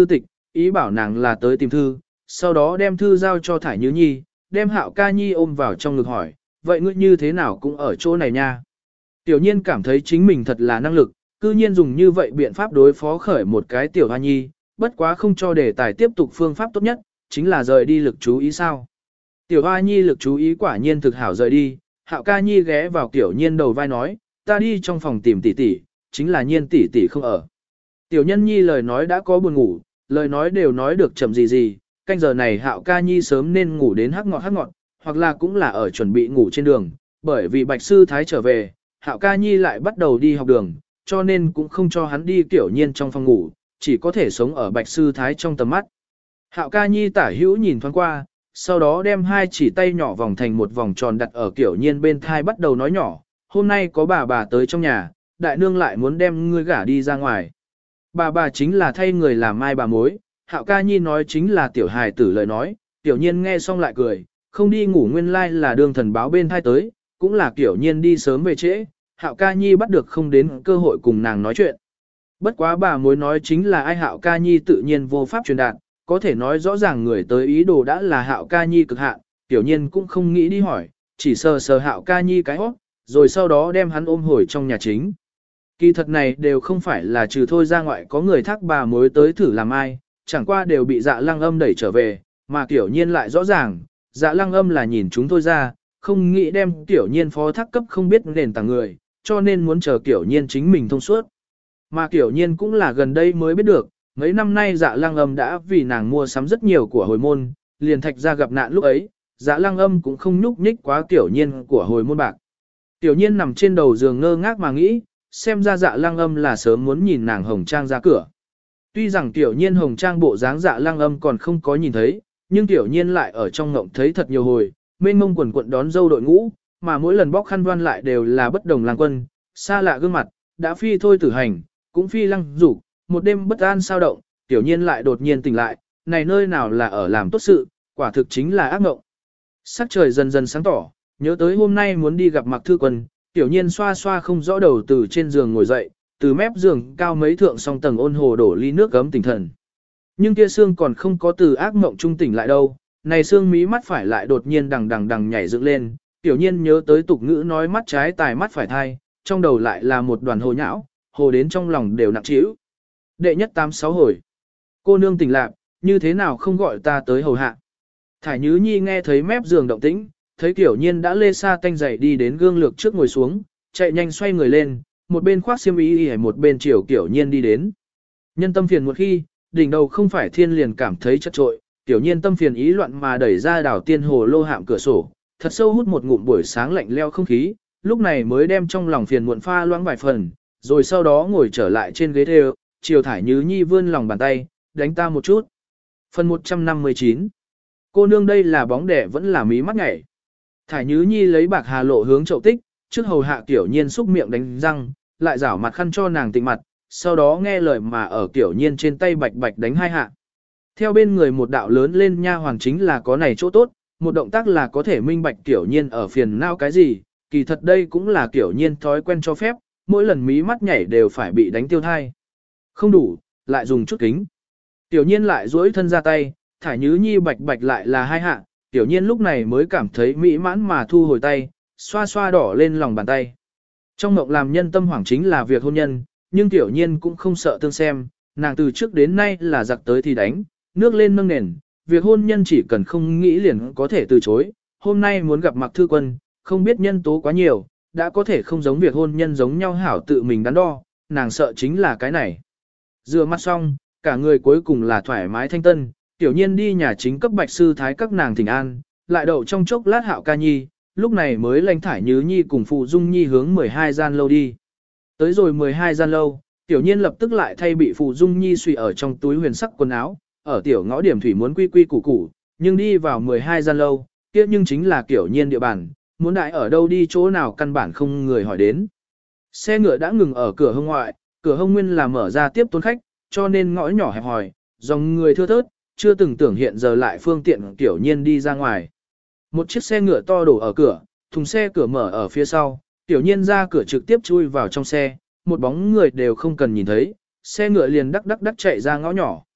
ý bảo nàng là tới tìm thư, sau đó đem thư giao cho Thải Nhứ Nhi, đem Hạo Ca Nhi ôm vào trong ngực hỏi, vậy ngươi như thế nào cũng ở chỗ này nha. Tiểu nhiên cảm thấy chính mình thật là năng lực, cư nhiên dùng như vậy biện pháp đối phó khởi một cái tiểu hoa nhi, bất quá không cho đề tài tiếp tục phương pháp tốt nhất, chính là rời đi lực chú ý sao. Tiểu hoa nhi lực chú ý quả nhiên thực hảo rời đi, Hạo Ca Nhi ghé vào Tiểu nhiên đầu vai nói, ta đi trong phòng tìm tỷ tỷ, chính là nhiên tỷ tỷ không ở. Tiểu nhân nhi lời nói đã có buồn ngủ, lời nói đều nói được chậm gì gì, canh giờ này Hạo Ca Nhi sớm nên ngủ đến hắc ngọt, hoặc là cũng là ở chuẩn bị ngủ trên đường, bởi vì Bạch Sư Thái trở về, Hạo Ca Nhi lại bắt đầu đi học đường, cho nên cũng không cho hắn đi Tiểu nhiên trong phòng ngủ, chỉ có thể sống ở Bạch Sư Thái trong tầm mắt. Hạo Ca Nhi tả hữu nhìn thoáng qua, sau đó đem hai chỉ tay nhỏ vòng thành một vòng tròn đặt ở Tiểu nhiên bên thai bắt đầu nói nhỏ, hôm nay có bà tới trong nhà, đại nương lại muốn đem ngươi gả đi ra ngoài. Bà chính là thay người làm mai bà mối, Hạo Ca Nhi nói chính là tiểu hài tử lời nói, Tiểu nhiên nghe xong lại cười, không đi ngủ nguyên lai là đương thần báo bên thai tới, cũng là Tiểu nhiên đi sớm về trễ, Hạo Ca Nhi bắt được không đến cơ hội cùng nàng nói chuyện. Bất quá bà mối nói chính là ai Hạo Ca Nhi tự nhiên vô pháp truyền đạt, có thể nói rõ ràng người tới ý đồ đã là Hạo Ca Nhi cực hạn, Tiểu nhiên cũng không nghĩ đi hỏi, chỉ sờ Hạo Ca Nhi cái hót, rồi sau đó đem hắn ôm hồi trong nhà chính. Kỳ thật này đều không phải là trừ thôi ra ngoại có người thác bà mối tới thử làm ai, chẳng qua đều bị Dạ Lăng Âm đẩy trở về, mà Tiểu nhiên lại rõ ràng, Dạ Lăng Âm là nhìn chúng thôi ra, không nghĩ đem Tiểu nhiên phó thác cấp không biết nền tảng người, cho nên muốn chờ Tiểu nhiên chính mình thông suốt. Mà Tiểu nhiên cũng là gần đây mới biết được, mấy năm nay Dạ Lăng Âm đã vì nàng mua sắm rất nhiều của hồi môn, liền thạch ra gặp nạn lúc ấy, Dạ Lăng Âm cũng không nhúc nhích quá Tiểu nhiên của hồi môn bạc. Tiểu nhiên nằm trên đầu giường ngơ ngác mà nghĩ, xem ra Dạ Lăng Âm là sớm muốn nhìn nàng hồng trang ra cửa. Tuy rằng Tiểu nhiên hồng trang bộ dáng Dạ Lăng Âm còn không có nhìn thấy, nhưng Tiểu nhiên lại ở trong ngộng thấy thật nhiều hồi, mênh mông quần quận đón dâu đội ngũ, mà mỗi lần bóc khăn đoan lại đều là bất đồng làng quân, xa lạ gương mặt, đã phi thôi tử hành, cũng phi lăng dục, một đêm bất an sao động, Tiểu nhiên lại đột nhiên tỉnh lại, này nơi nào là ở làm tốt sự, quả thực chính là ác mộng. Sắc trời dần dần sáng tỏ, nhớ tới hôm nay muốn đi gặp Mạc Thư Quân, Tiểu nhiên xoa xoa không rõ đầu từ trên giường ngồi dậy, từ mép giường cao mấy thượng song tầng ôn hồ đổ ly nước gấm tỉnh thần. Nhưng kia xương còn không có từ ác mộng trung tỉnh lại đâu, này xương mí mắt phải lại đột nhiên đằng nhảy dựng lên, Tiểu nhiên nhớ tới tục ngữ nói mắt trái tài mắt phải thai, trong đầu lại là một đoàn hồ nhão, hồ đến trong lòng đều nặng trĩu. Đệ nhất 86 hồi. Cô nương tỉnh lạc, như thế nào không gọi ta tới hầu hạ. Thải Nhứ Nhi nghe thấy mép giường động tĩnh, thấy Tiểu nhiên đã lê sa tanh dậy đi đến gương lược trước ngồi xuống, chạy nhanh xoay người lên, một bên khoác xiêm y một bên chiều Tiểu nhiên đi đến. Nhân tâm phiền một khi, đỉnh đầu không phải thiên liền cảm thấy chật trội, Tiểu nhiên tâm phiền ý loạn mà đẩy ra đảo tiên hồ lô hạm cửa sổ, thật sâu hút một ngụm buổi sáng lạnh leo không khí, lúc này mới đem trong lòng phiền muộn pha loãng vài phần, rồi sau đó ngồi trở lại trên ghế thêu, chiều Thải Nhứ Nhi vươn lòng bàn tay, đánh ta một chút. Phần 159. Cô nương đây là bóng đẻ vẫn là mí mắt nhảy. Thải Nhứ Nhi lấy bạc hà lộ hướng chậu tích, trước hầu hạ Tiểu nhiên xúc miệng đánh răng, lại rảo mặt khăn cho nàng tịnh mặt, sau đó nghe lời mà ở Tiểu nhiên trên tay bạch bạch đánh hai hạ. Theo bên người một đạo lớn lên nha hoàng chính là có này chỗ tốt, một động tác là có thể minh bạch Tiểu nhiên ở phiền não cái gì, kỳ thật đây cũng là Tiểu nhiên thói quen cho phép, mỗi lần mí mắt nhảy đều phải bị đánh tiêu thai. Không đủ, lại dùng chút kính. Tiểu nhiên lại duỗi thân ra tay, Thải Nhứ Nhi bạch bạch lại là hai hạ, Tiểu nhiên lúc này mới cảm thấy mỹ mãn mà thu hồi tay, xoa xoa đỏ lên lòng bàn tay. Trong mộng làm nhân tâm hoảng chính là việc hôn nhân, nhưng Tiểu nhiên cũng không sợ tương xem, nàng từ trước đến nay là giặc tới thì đánh, nước lên nâng nền, việc hôn nhân chỉ cần không nghĩ liền có thể từ chối, hôm nay muốn gặp Mạc Thư Quân, không biết nhân tố quá nhiều, đã có thể không giống việc hôn nhân giống nhau hảo tự mình đắn đo, nàng sợ chính là cái này. Rửa mắt xong, cả người cuối cùng là thoải mái thanh tân, Tiểu nhiên đi nhà chính cấp Bạch Sư Thái các nàng thỉnh an, lại đậu trong chốc lát Hạo Ca Nhi, lúc này mới lãnh Thải Nhứ Nhi cùng Phụ Dung Nhi hướng 12 gian lâu đi. Tới rồi 12 gian lâu, Tiểu nhiên lập tức lại thay bị Phụ Dung Nhi suy ở trong túi huyền sắc quần áo, ở tiểu ngõ điểm thủy muốn quy quy củ củ, nhưng đi vào 12 gian lâu, kia nhưng chính là Tiểu nhiên địa bàn, muốn đại ở đâu đi chỗ nào căn bản không người hỏi đến. Xe ngựa đã ngừng ở cửa hông ngoại, cửa hông nguyên là mở ra tiếp tôn khách, cho nên ngõ nhỏ hẹp hòi, dòng người thưa thớt, chưa từng tưởng hiện giờ lại phương tiện Tiểu nhiên đi ra ngoài. Một chiếc xe ngựa to đổ ở cửa, thùng xe cửa mở ở phía sau, Tiểu nhiên ra cửa trực tiếp chui vào trong xe, một bóng người đều không cần nhìn thấy, xe ngựa liền đắc chạy ra ngõ nhỏ.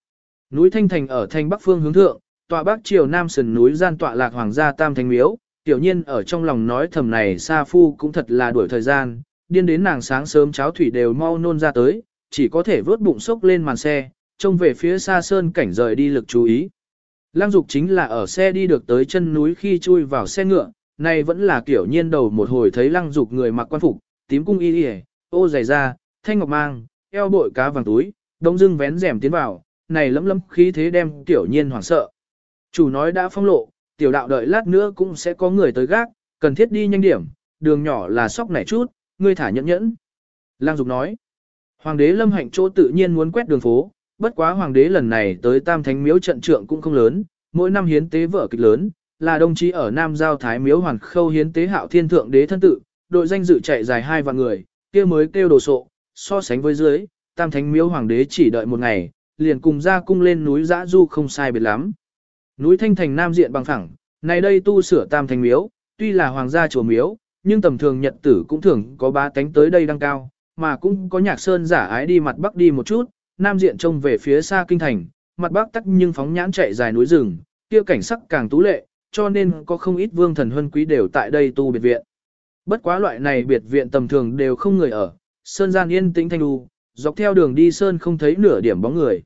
Núi Thanh Thành ở thành bắc phương hướng thượng, tọa bắc triều nam sườn núi gian tọa lạc hoàng gia Tam Thánh Miếu, tiểu nhiên ở trong lòng nói thầm này Sa Phu cũng thật là đuổi thời gian, điên đến nàng sáng sớm cháo thủy đều mau nôn ra tới, chỉ có thể vớt bụng sốc lên màn xe, trông về phía xa sơn cảnh rời đi lực chú ý. Lăng Dục chính là ở xe đi được tới chân núi khi chui vào xe ngựa, này vẫn là kiểu nhiên đầu một hồi thấy Lăng Dục người mặc quan phục, tím cung y y, ô giày da, thanh ngọc mang, eo bội cá vàng túi, đông dưng vén rèm tiến vào, này lấm lấm khí thế đem tiểu nhiên hoảng sợ. Chủ nói đã phong lộ, tiểu đạo đợi lát nữa cũng sẽ có người tới gác, cần thiết đi nhanh điểm, đường nhỏ là sóc nảy chút, ngươi thả nhẫn nhẫn. Lăng Dục nói, hoàng đế Lâm Hạnh chỗ tự nhiên muốn quét đường phố, bất quá hoàng đế lần này tới Tam Thánh Miếu trận trượng cũng không lớn, mỗi năm hiến tế vở kịch lớn, là đồng chí ở Nam Giao Thái Miếu Hoàn Khâu hiến tế Hạo Thiên Thượng Đế thân tự, đội danh dự chạy dài 2 vạn người, kia mới kêu đồ sộ, so sánh với dưới, Tam Thánh Miếu hoàng đế chỉ đợi một ngày, liền cùng ra cung lên núi Dã Du không sai biệt lắm. Núi Thanh Thành nam diện bằng phẳng, này đây tu sửa Tam Thánh Miếu, tuy là hoàng gia chùa miếu, nhưng tầm thường nhật tử cũng thường có bá tánh tới đây đăng cao, mà cũng có nhạc sơn giả ái đi mặt bắc đi một chút, nam diện trông về phía xa kinh thành, mặt bắc tắc nhưng phóng nhãn chạy dài núi rừng, kia cảnh sắc càng tú lệ, cho nên có không ít vương thần huân quý đều tại đây tu biệt viện. Bất quá loại này biệt viện tầm thường đều không người ở, sơn gian yên tĩnh thanh đu, dọc theo đường đi sơn không thấy nửa điểm bóng người.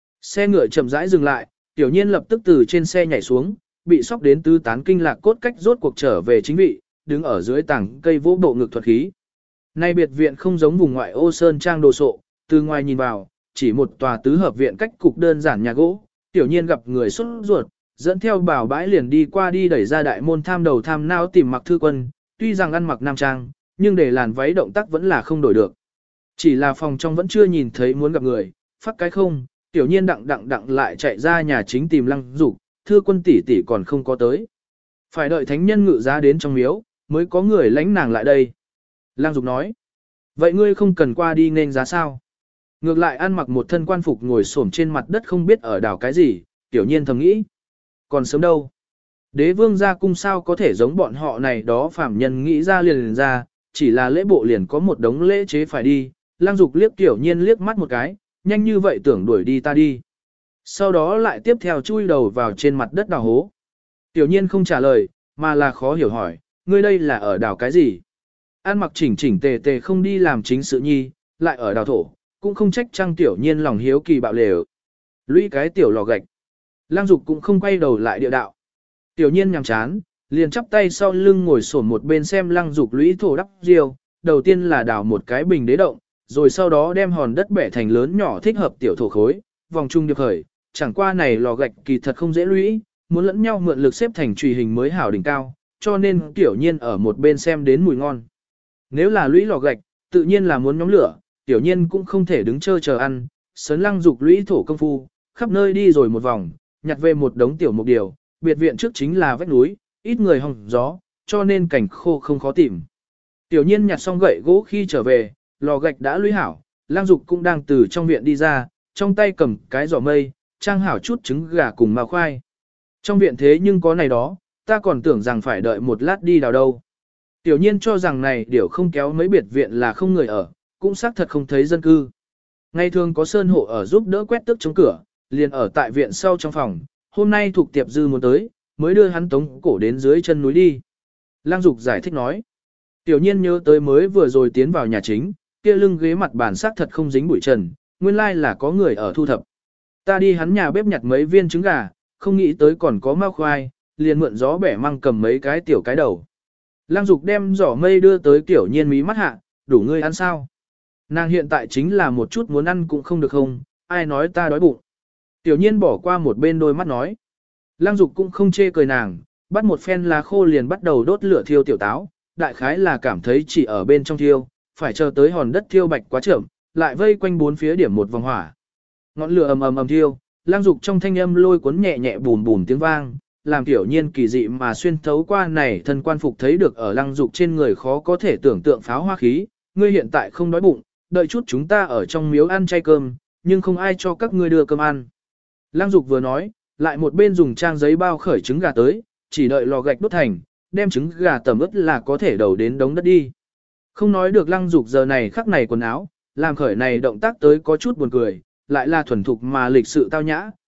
Xe ngựa chậm rãi dừng lại, tiểu nhiên lập tức từ trên xe nhảy xuống, bị sóc đến tứ tán kinh lạc cốt cách rốt cuộc trở về chính vị, đứng ở dưới tảng cây vỗ bộ ngực thuật khí. Nay biệt viện không giống vùng ngoại ô sơn trang đồ sộ, từ ngoài nhìn vào, chỉ một tòa tứ hợp viện cách cục đơn giản nhà gỗ, tiểu nhiên gặp người xuất ruột, dẫn theo bảo bãi liền đi qua đi đẩy ra đại môn tham đầu tham não tìm Mặc Thư Quân, tuy rằng ăn mặc nam trang, nhưng để làn váy động tác vẫn là không đổi được. Chỉ là phòng trong vẫn chưa nhìn thấy muốn gặp người, phát cái không, tiểu nhiên đặng lại chạy ra nhà chính tìm Lăng Dục, Thư Quân tỷ tỷ còn không có tới. Phải đợi thánh nhân ngự giá đến trong miếu, mới có người lãnh nàng lại đây. Lăng Dục nói, vậy ngươi không cần qua đi nên giá sao? Ngược lại ăn mặc một thân quan phục ngồi xổm trên mặt đất không biết ở đảo cái gì, tiểu nhiên thầm nghĩ. Còn sớm đâu? Đế vương ra cung sao có thể giống bọn họ này đó phạm nhân nghĩ ra liền ra, chỉ là lễ bộ liền có một đống lễ chế phải đi. Lăng Dục liếc tiểu nhiên liếc mắt một cái, nhanh như vậy tưởng đuổi đi ta đi. Sau đó lại tiếp theo chui đầu vào trên mặt đất đào hố. Tiểu nhiên không trả lời, mà là khó hiểu hỏi, ngươi đây là ở đào cái gì? Ăn mặc chỉnh tề không đi làm chính sự nhi, lại ở đào thổ, cũng không trách Trang tiểu nhiên lòng hiếu kỳ bạo lều. Lũy cái tiểu lò gạch. Lăng Dục cũng không quay đầu lại địa đạo. Tiểu nhiên nhằm chán, liền chắp tay sau lưng ngồi xổm một bên xem Lăng Dục lũy thổ đắp diêu, đầu tiên là đào một cái bình đế động, rồi sau đó đem hòn đất bẻ thành lớn nhỏ thích hợp tiểu thổ khối, vòng trung điệp khởi, chẳng qua này lò gạch kỳ thật không dễ lũy, muốn lẫn nhau mượn lực xếp thành chùy hình mới hảo đỉnh cao, cho nên tiểu nhiên ở một bên xem đến mùi ngon. Nếu là lũy lò gạch, tự nhiên là muốn nhóm lửa, tiểu nhiên cũng không thể đứng chờ ăn, sớn Lăng Dục lũy thổ công phu, khắp nơi đi rồi một vòng, nhặt về một đống tiểu mục điều, biệt viện trước chính là vách núi, ít người hong gió, cho nên cảnh khô không khó tìm. Tiểu nhiên nhặt xong gậy gỗ khi trở về, lò gạch đã lũy hảo, Lăng Dục cũng đang từ trong viện đi ra, trong tay cầm cái giỏ mây, trang hảo chút trứng gà cùng mao khoai. Trong viện thế nhưng có này đó, ta còn tưởng rằng phải đợi một lát đi đào đâu. Tiểu nhiên cho rằng này điều không kéo mấy biệt viện là không người ở, cũng xác thật không thấy dân cư. Ngày thường có sơn hộ ở giúp đỡ quét tước chống cửa, liền ở tại viện sau trong phòng, hôm nay thuộc tiệp dư muốn tới, mới đưa hắn tống cổ đến dưới chân núi đi. Lăng Dục giải thích nói. Tiểu nhiên nhớ tới mới vừa rồi tiến vào nhà chính, kia lưng ghế mặt bàn xác thật không dính bụi trần, nguyên lai là có người ở thu thập. Ta đi hắn nhà bếp nhặt mấy viên trứng gà, không nghĩ tới còn có mao khoai, liền mượn gió bẻ măng cầm mấy cái tiểu cái đầu. Lăng Dục đem giỏ mây đưa tới Tiểu nhiên mí mắt hạ, đủ ngươi ăn sao? Nàng hiện tại chính là một chút muốn ăn cũng không được không, ai nói ta đói bụng. Tiểu nhiên bỏ qua một bên đôi mắt nói. Lăng Dục cũng không chê cười nàng, bắt một phen lá khô liền bắt đầu đốt lửa thiêu tiểu táo, đại khái là cảm thấy chỉ ở bên trong thiêu, phải chờ tới hòn đất thiêu bạch quá chậm, lại vây quanh bốn phía điểm một vòng hỏa. Ngọn lửa ầm thiêu, Lăng Dục trong thanh âm lôi cuốn nhẹ nhẹ bùm bùm tiếng vang, làm Tiểu nhiên kỳ dị mà xuyên thấu qua này thân quan phục thấy được ở Lăng Dục trên người khó có thể tưởng tượng pháo hoa khí, ngươi hiện tại không đói bụng, đợi chút chúng ta ở trong miếu ăn chay cơm, nhưng không ai cho các ngươi đưa cơm ăn. Lăng Dục vừa nói, lại một bên dùng trang giấy bao khởi trứng gà tới, chỉ đợi lò gạch đốt thành, đem trứng gà tẩm ướt là có thể đầu đến đống đất đi. Không nói được Lăng Dục giờ này khắc này quần áo, làm khởi này động tác tới có chút buồn cười, lại là thuần thục mà lịch sự tao nhã,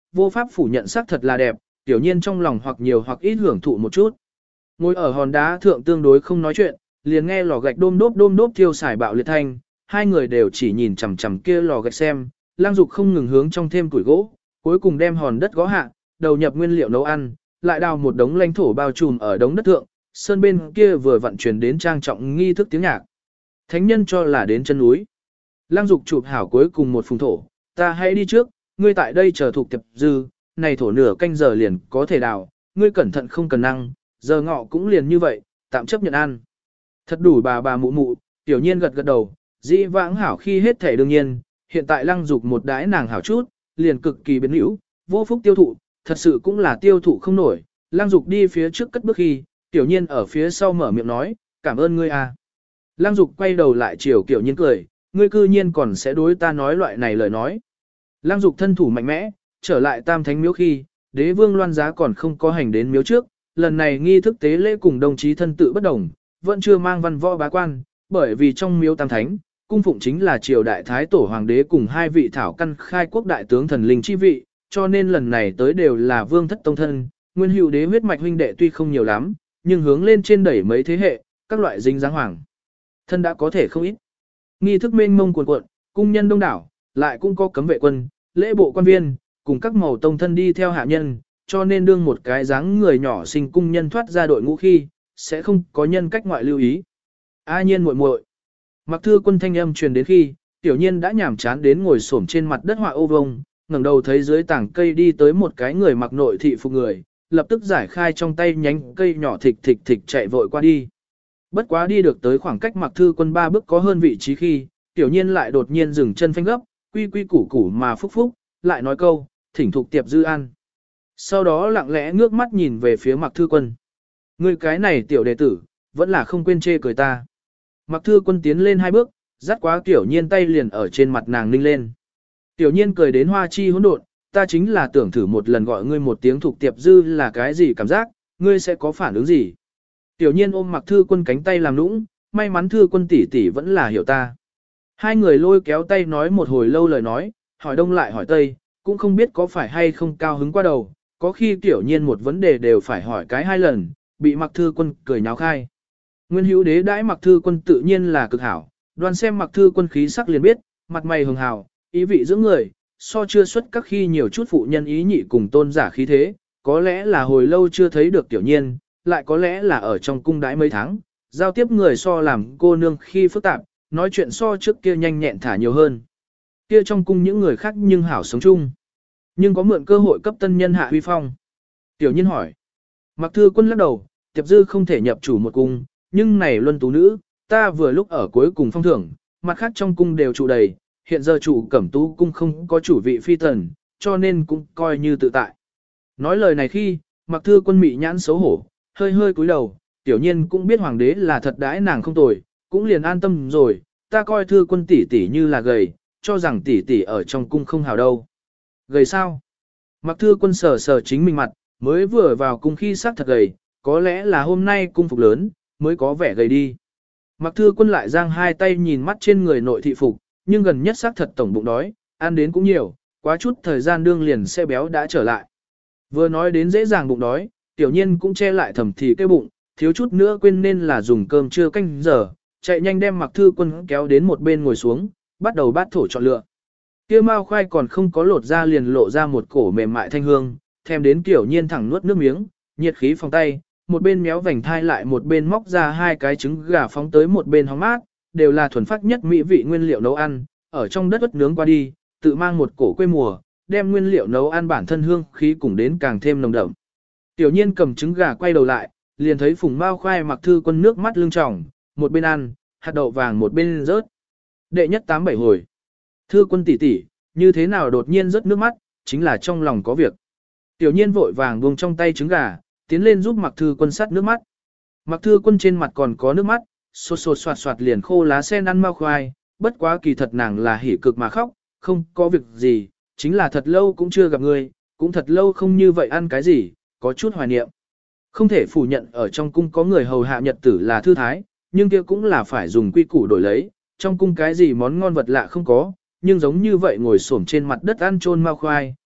vô pháp phủ nhận sắc thật là đẹp, tiểu nhiên trong lòng hoặc nhiều hoặc ít hưởng thụ một chút. Ngồi ở hòn đá thượng tương đối không nói chuyện, liền nghe lò gạch đôm đốp thiêu xài bạo liệt thanh, hai người đều chỉ nhìn chằm chằm kia lò gạch xem, Lang Dục không ngừng hướng trong thêm củi gỗ, cuối cùng đem hòn đất gõ hạ, đầu nhập nguyên liệu nấu ăn, lại đào một đống lãnh thổ bao trùm ở đống đất thượng, sơn bên kia vừa vận chuyển đến trang trọng nghi thức tiếng nhạc. Thánh nhân cho là đến chân núi. Lang Dục chụp hảo cuối cùng một phùng thổ, ta hãy đi trước, ngươi tại đây chờ thuộc tiệp dư, này thổ nửa canh giờ liền có thể đào, ngươi cẩn thận không cần năng, giờ ngọ cũng liền như vậy, tạm chấp nhận ăn. Thật đủ bà mụ mụ, tiểu nhiên gật gật đầu, dĩ vãng hảo khi hết thể đương nhiên, hiện tại Lăng Dục một đái nàng hảo chút, liền cực kỳ biến hữu, vô phúc tiêu thụ, thật sự cũng là tiêu thụ không nổi. Lăng Dục đi phía trước cất bước khi, tiểu nhiên ở phía sau mở miệng nói, cảm ơn ngươi à. Lăng Dục quay đầu lại chiều tiểu nhiên cười, ngươi cư nhiên còn sẽ đối ta nói loại này lời nói. Lăng Dục thân thủ mạnh mẽ, trở lại Tam Thánh miếu khi, Đế Vương Loan Giá còn không có hành đến miếu trước, lần này nghi thức tế lễ cùng đồng chí thân tự bất đồng, vẫn chưa mang văn võ bá quan, bởi vì trong miếu Tam Thánh, cung phụng chính là triều đại thái tổ hoàng đế cùng hai vị thảo căn khai quốc đại tướng thần linh chi vị, cho nên lần này tới đều là vương thất tông thân, nguyên hữu đế huyết mạch huynh đệ tuy không nhiều lắm, nhưng hướng lên trên đẩy mấy thế hệ, các loại dính dáng hoàng thân đã có thể không ít. Nghi thức mênh mông cuồn cuộn, cung nhân đông đảo, lại cũng có cấm vệ quân, lễ bộ quan viên, cùng các màu tông thân đi theo hạ nhân, cho nên đương một cái dáng người nhỏ xinh cung nhân thoát ra đội ngũ khi, sẽ không có nhân cách ngoại lưu ý. A Nhiên muội muội. Mặc Thư Quân thanh âm truyền đến khi, tiểu nhiên đã nhảm chán đến ngồi xổm trên mặt đất họa ô vông, ngẩng đầu thấy dưới tảng cây đi tới một cái người mặc nội thị phục người, lập tức giải khai trong tay nhánh cây nhỏ thịch thịch thịch chạy vội qua đi. Bất quá đi được tới khoảng cách Mặc Thư Quân 3 bước có hơn vị trí khi, tiểu nhiên lại đột nhiên dừng chân phanh gấp, quy quy củ củ mà phúc phúc, lại nói câu, thỉnh thục tiệp dư ăn. Sau đó lặng lẽ ngước mắt nhìn về phía Mặc Thư Quân. Người cái này tiểu đệ tử, vẫn là không quên chê cười ta. Mặc Thư Quân tiến lên 2 bước, dắt quá tiểu nhiên tay liền ở trên mặt nàng ninh lên. Tiểu nhiên cười đến hoa chi hỗn độn, ta chính là tưởng thử một lần gọi ngươi một tiếng thục tiệp dư là cái gì cảm giác, ngươi sẽ có phản ứng gì. Tiểu nhiên ôm Mặc Thư Quân cánh tay làm nũng, may mắn Thư Quân tỷ tỷ vẫn là hiểu ta. Hai người lôi kéo tay nói một hồi lâu lời nói, hỏi đông lại hỏi tây, cũng không biết có phải hay không cao hứng qua đầu, có khi tiểu nhiên một vấn đề đều phải hỏi cái 2 lần, bị Mặc Thư Quân cười nháo khai. Nguyên hữu đế đãi Mặc Thư Quân tự nhiên là cực hảo, đoan xem Mặc Thư Quân khí sắc liền biết, mặt mày hường hào, ý vị dưỡng người, so chưa xuất các khi nhiều chút phụ nhân ý nhị cùng tôn giả khí thế, có lẽ là hồi lâu chưa thấy được tiểu nhiên, lại có lẽ là ở trong cung đãi mấy tháng, giao tiếp người so làm cô nương khi phức tạp, nói chuyện so trước kia nhanh nhẹn thả nhiều hơn. Kia trong cung những người khác nhưng hảo sống chung, nhưng có mượn cơ hội cấp tân nhân hạ huy phong. Tiểu nhiên hỏi, Mặc Thư Quân lắc đầu, tiệp dư không thể nhập chủ một cung, nhưng này luân tú nữ, ta vừa lúc ở cuối cùng phong thưởng, mặt khác trong cung đều trụ đầy, hiện giờ chủ Cẩm Tú cung không có chủ vị phi tần, cho nên cũng coi như tự tại. Nói lời này khi, Mặc Thư Quân mị nhãn xấu hổ, hơi hơi cúi đầu, tiểu nhiên cũng biết hoàng đế là thật đãi nàng không tồi, cũng liền an tâm rồi, ta coi Thư Quân tỷ tỷ như là gầy, cho rằng tỷ tỷ ở trong cung không hào đâu. Gầy sao? Mặc Thư Quân sờ sờ chính mình mặt, mới vừa vào cung khi sắc thật gầy, có lẽ là hôm nay cung phục lớn, mới có vẻ gầy đi. Mặc Thư Quân lại giang hai tay nhìn mắt trên người nội thị phục, nhưng gần nhất sắc thật tổng bụng đói, ăn đến cũng nhiều, quá chút thời gian đương liền sẽ béo đã trở lại. Vừa nói đến dễ dàng bụng đói, tiểu nhiên cũng che lại thầm thì cái bụng, thiếu chút nữa quên nên là dùng cơm trưa canh giờ, chạy nhanh đem Mặc Thư Quân kéo đến một bên ngồi xuống, bắt đầu bát thổ chọn lựa. Kia mao khoai còn không có lột ra liền lộ ra một cổ mềm mại thanh hương, thèm đến tiểu nhiên thẳng nuốt nước miếng, nhiệt khí phòng tay, một bên méo vành thai lại một bên móc ra 2 cái trứng gà phóng tới một bên hóng mát, đều là thuần phát nhất mỹ vị nguyên liệu nấu ăn, ở trong đất ớt nướng qua đi, tự mang một cổ quê mùa, đem nguyên liệu nấu ăn bản thân hương khí cùng đến càng thêm nồng đậm. Tiểu nhiên cầm trứng gà quay đầu lại, liền thấy phùng mao khoai Mặc Thư Quân nước mắt lưng tròng, một bên ăn, hạt đậu vàng một bên rớt. Đệ nhất 8-7 hồi. Thư Quân tỷ tỷ, như thế nào đột nhiên rớt nước mắt, chính là trong lòng có việc. Tiểu nhiên vội vàng buông trong tay trứng gà, tiến lên giúp Mặc Thư Quân sát nước mắt. Mặc Thư Quân trên mặt còn có nước mắt, sột sột soạt soạt liền khô lá sen ăn mao khoai, bất quá kỳ thật nàng là hỉ cực mà khóc, không có việc gì, chính là thật lâu cũng chưa gặp người, cũng thật lâu không như vậy ăn cái gì, có chút hoài niệm. Không thể phủ nhận ở trong cung có người hầu hạ nhật tử là thư thái, nhưng kia cũng là phải dùng quy củ đổi lấy, trong cung cái gì món ngon vật lạ không có, nhưng giống như vậy ngồi xổm trên mặt đất ăn trôn mao khoai,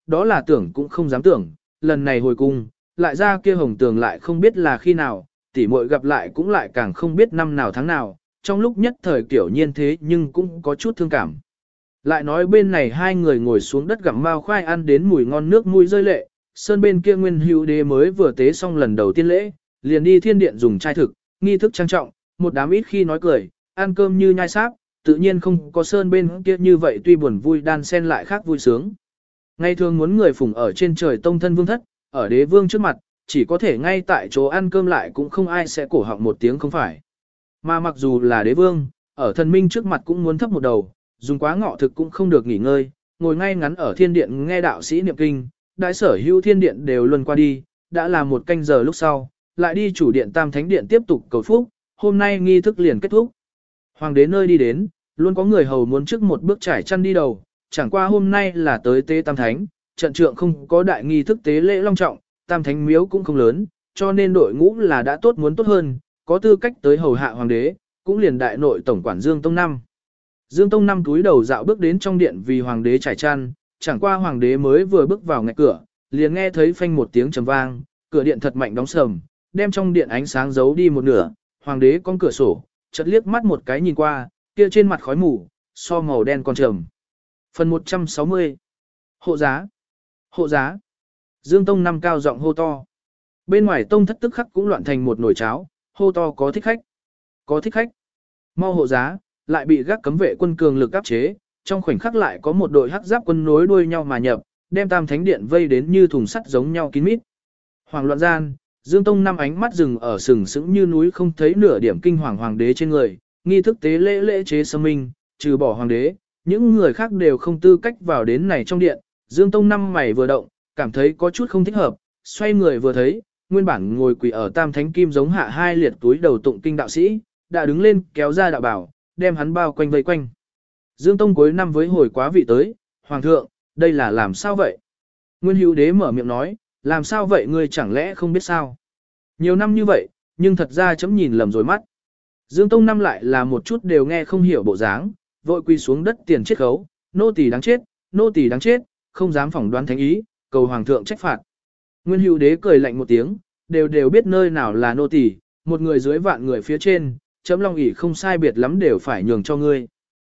đó là tưởng cũng không dám tưởng, lần này hồi cung, lại ra kia hồng tường lại không biết là khi nào, tỉ muội gặp lại cũng lại càng không biết năm nào tháng nào, trong lúc nhất thời kiểu nhiên thế nhưng cũng có chút thương cảm. Lại nói bên này hai người ngồi xuống đất gặm mao khoai ăn đến mùi ngon nước mũi rơi lệ, sơn bên kia Nguyên Hữu Đế mới vừa tế xong lần đầu tiên lễ, liền đi thiên điện dùng trai thực, nghi thức trang trọng, một đám ít khi nói cười, ăn cơm như nhai sáp, tự nhiên không có sơn bên kia như vậy tuy buồn vui đan xen lại khác vui sướng. Ngày thường muốn người phụng ở trên trời tông thân vương thất, ở đế vương trước mặt, chỉ có thể ngay tại chỗ ăn cơm lại cũng không ai sẽ cổ họng một tiếng không phải. Mà mặc dù là đế vương, ở thần minh trước mặt cũng muốn thấp một đầu, dùng quá ngọ thực cũng không được nghỉ ngơi, ngồi ngay ngắn ở thiên điện nghe đạo sĩ niệm kinh, đại sở hữu thiên điện đều luân qua đi, đã là một canh giờ lúc sau, lại đi chủ điện Tam Thánh Điện tiếp tục cầu phúc, hôm nay nghi thức liền kết thúc. Hoàng đế nơi đi đến, luôn có người hầu muốn trước một bước trải chăn đi đầu, chẳng qua hôm nay là tới tế Tam Thánh, trận trượng không có đại nghi thức tế lễ long trọng, Tam Thánh miếu cũng không lớn, cho nên đội ngũ là đã tốt muốn tốt hơn, có tư cách tới hầu hạ hoàng đế, cũng liền đại nội tổng quản Dương Tông Năm. Dương Tông Năm túi đầu dạo bước đến trong điện vì hoàng đế trải chăn, chẳng qua hoàng đế mới vừa bước vào ngạch cửa, liền nghe thấy phanh một tiếng trầm vang, cửa điện thật mạnh đóng sầm, đem trong điện ánh sáng giấu đi một nửa, hoàng đế con cửa sổ, chợt liếc mắt một cái nhìn qua, kia trên mặt khói mù, so màu đen còn trầm. Phần 160. Hộ giá. Hộ giá. Dương Tông Năm cao giọng hô to. Bên ngoài tông thất tức khắc cũng loạn thành một nồi cháo, hô to có thích khách. Có thích khách. Mau hộ giá, lại bị gác cấm vệ quân cường lực áp chế, trong khoảnh khắc lại có một đội hắc giáp quân nối đuôi nhau mà nhập, đem Tam Thánh Điện vây đến như thùng sắt giống nhau kín mít. Hoàng loạn gian, Dương Tông Năm ánh mắt dừng ở sừng sững như núi không thấy nửa điểm kinh hoàng hoàng đế trên người, nghi thức tế lễ chế sơ minh, trừ bỏ hoàng đế, những người khác đều không tư cách vào đến này trong điện. Dương Tông Năm mày vừa động, cảm thấy có chút không thích hợp, xoay người vừa thấy, nguyên bản ngồi quỳ ở Tam Thánh Kim giống hạ hai liệt túi đầu tụng kinh đạo sĩ, đã đứng lên kéo ra đạo bảo, đem hắn bao quanh vây quanh. Dương Tông cuối năm với hồi quá vị tới, Hoàng thượng, đây là làm sao vậy? Nguyên Hữu Đế mở miệng nói, làm sao vậy ngươi chẳng lẽ không biết sao? Nhiều năm như vậy, nhưng thật ra chấm nhìn lầm rồi mắt. Dương Tông Năm lại là một chút đều nghe không hiểu bộ dáng, vội quỳ xuống đất tiền chiết khấu, nô tỳ đáng chết, nô tỳ đáng chết, không dám phỏng đoán thánh ý, cầu Hoàng thượng trách phạt. Nguyên Hữu Đế cười lạnh một tiếng, đều biết nơi nào là nô tỳ, một người dưới vạn người phía trên, chấm long ỷ không sai biệt lắm đều phải nhường cho ngươi.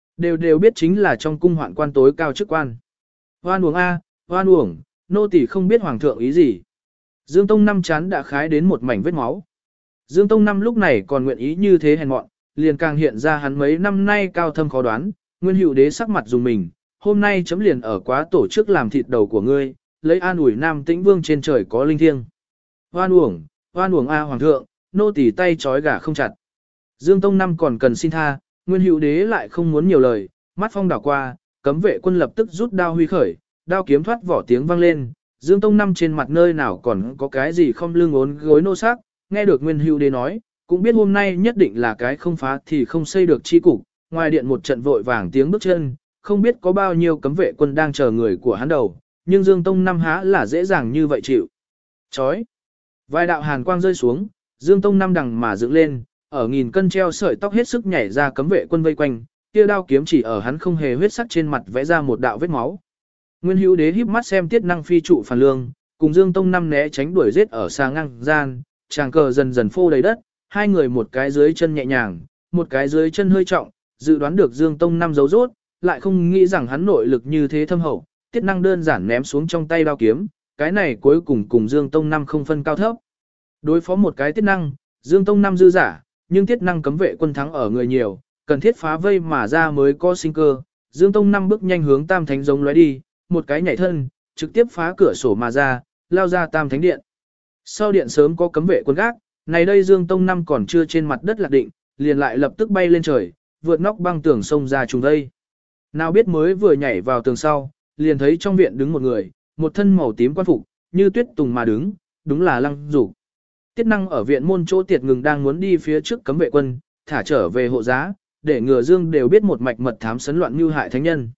Đều biết chính là trong cung hoạn quan tối cao chức quan. Hoan uổng a, hoan uổng, nô tỳ không biết hoàng thượng ý gì. Dương Tông Năm chán đã khái đến một mảnh vết máu. Dương Tông Năm lúc này còn nguyện ý như thế hèn mọn, liền càng hiện ra hắn mấy năm nay cao thâm khó đoán. Nguyên Hữu Đế sắc mặt dùng mình, hôm nay chấm liền ở quá tổ chức làm thịt đầu của ngươi, lấy an ủi Nam Tĩnh Vương trên trời có linh thiêng. Hoan uổng a hoàng thượng, nô tỳ tay trói gà không chặt. Dương Tông Năm còn cần xin tha, Nguyên Hữu Đế lại không muốn nhiều lời, mắt phong đảo qua, cấm vệ quân lập tức rút đao huy khởi, đao kiếm thoát vỏ tiếng vang lên, Dương Tông Năm trên mặt nơi nào còn có cái gì không lưng ốn gối nô sắc, nghe được Nguyên Hữu Đế nói, cũng biết hôm nay nhất định là cái không phá thì không xây được chi cục, ngoài điện một trận vội vàng tiếng bước chân, không biết có bao nhiêu cấm vệ quân đang chờ người của hắn đầu, nhưng Dương Tông Năm há là dễ dàng như vậy chịu. Chói. Vài đạo hàn quang rơi xuống, Dương Tông Năm đằng mà dựng lên, ở nghìn cân treo sợi tóc hết sức nhảy ra cấm vệ quân vây quanh, kia đao kiếm chỉ ở hắn không hề huyết sắc trên mặt vẽ ra một đạo vết máu. Nguyên Hữu Đế híp mắt xem Tiết Năng phi trụ phản lương, cùng Dương Tông Năm né tránh đuổi giết ở xa ngang gian, tràng cờ dần dần phô đầy đất, hai người một cái dưới chân nhẹ nhàng, một cái dưới chân hơi trọng, dự đoán được Dương Tông Năm giấu rốt, lại không nghĩ rằng hắn nội lực như thế thâm hậu, Tiết Năng đơn giản ném xuống trong tay đao kiếm, cái này cuối cùng Dương Tông Năm không phân cao thấp. Đối phó một cái Tiết Năng, Dương Tông Năm dư giả, nhưng Tiết Năng cấm vệ quân thắng ở người nhiều, cần thiết phá vây mà ra mới có sinh cơ. Dương Tông Năm bước nhanh hướng Tam Thánh giống lóe đi, một cái nhảy thân, trực tiếp phá cửa sổ mà ra, lao ra Tam Thánh Điện. Sau điện sớm có cấm vệ quân gác, này đây Dương Tông Năm còn chưa trên mặt đất lạc định, liền lại lập tức bay lên trời, vượt nóc băng tường sông ra trùng vây. Nào biết mới vừa nhảy vào tường sau, liền thấy trong viện đứng một người, một thân màu tím quan phục, như tuyết tùng mà đứng, đúng là Lăng Dục. Tiết Năng ở viện môn chỗ tiệt ngừng đang muốn đi phía trước cấm vệ quân, thả trở về hộ giá, để ngừa Dương đều biết một mạch mật thám sấn loạn mưu hại thánh nhân.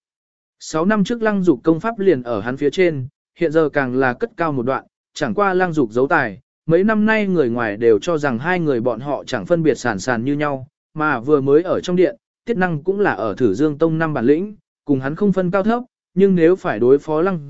6 năm trước Lăng Dục công pháp liền ở hắn phía trên, hiện giờ càng là cất cao một đoạn, chẳng qua Lăng Dục giấu tài, mấy năm nay người ngoài đều cho rằng hai người bọn họ chẳng phân biệt sàn như nhau, mà vừa mới ở trong điện, Tiết Năng cũng là ở thử Dương Tông Năm bản lĩnh, cùng hắn không phân cao thấp, nhưng nếu phải đối phó Lăng Dục,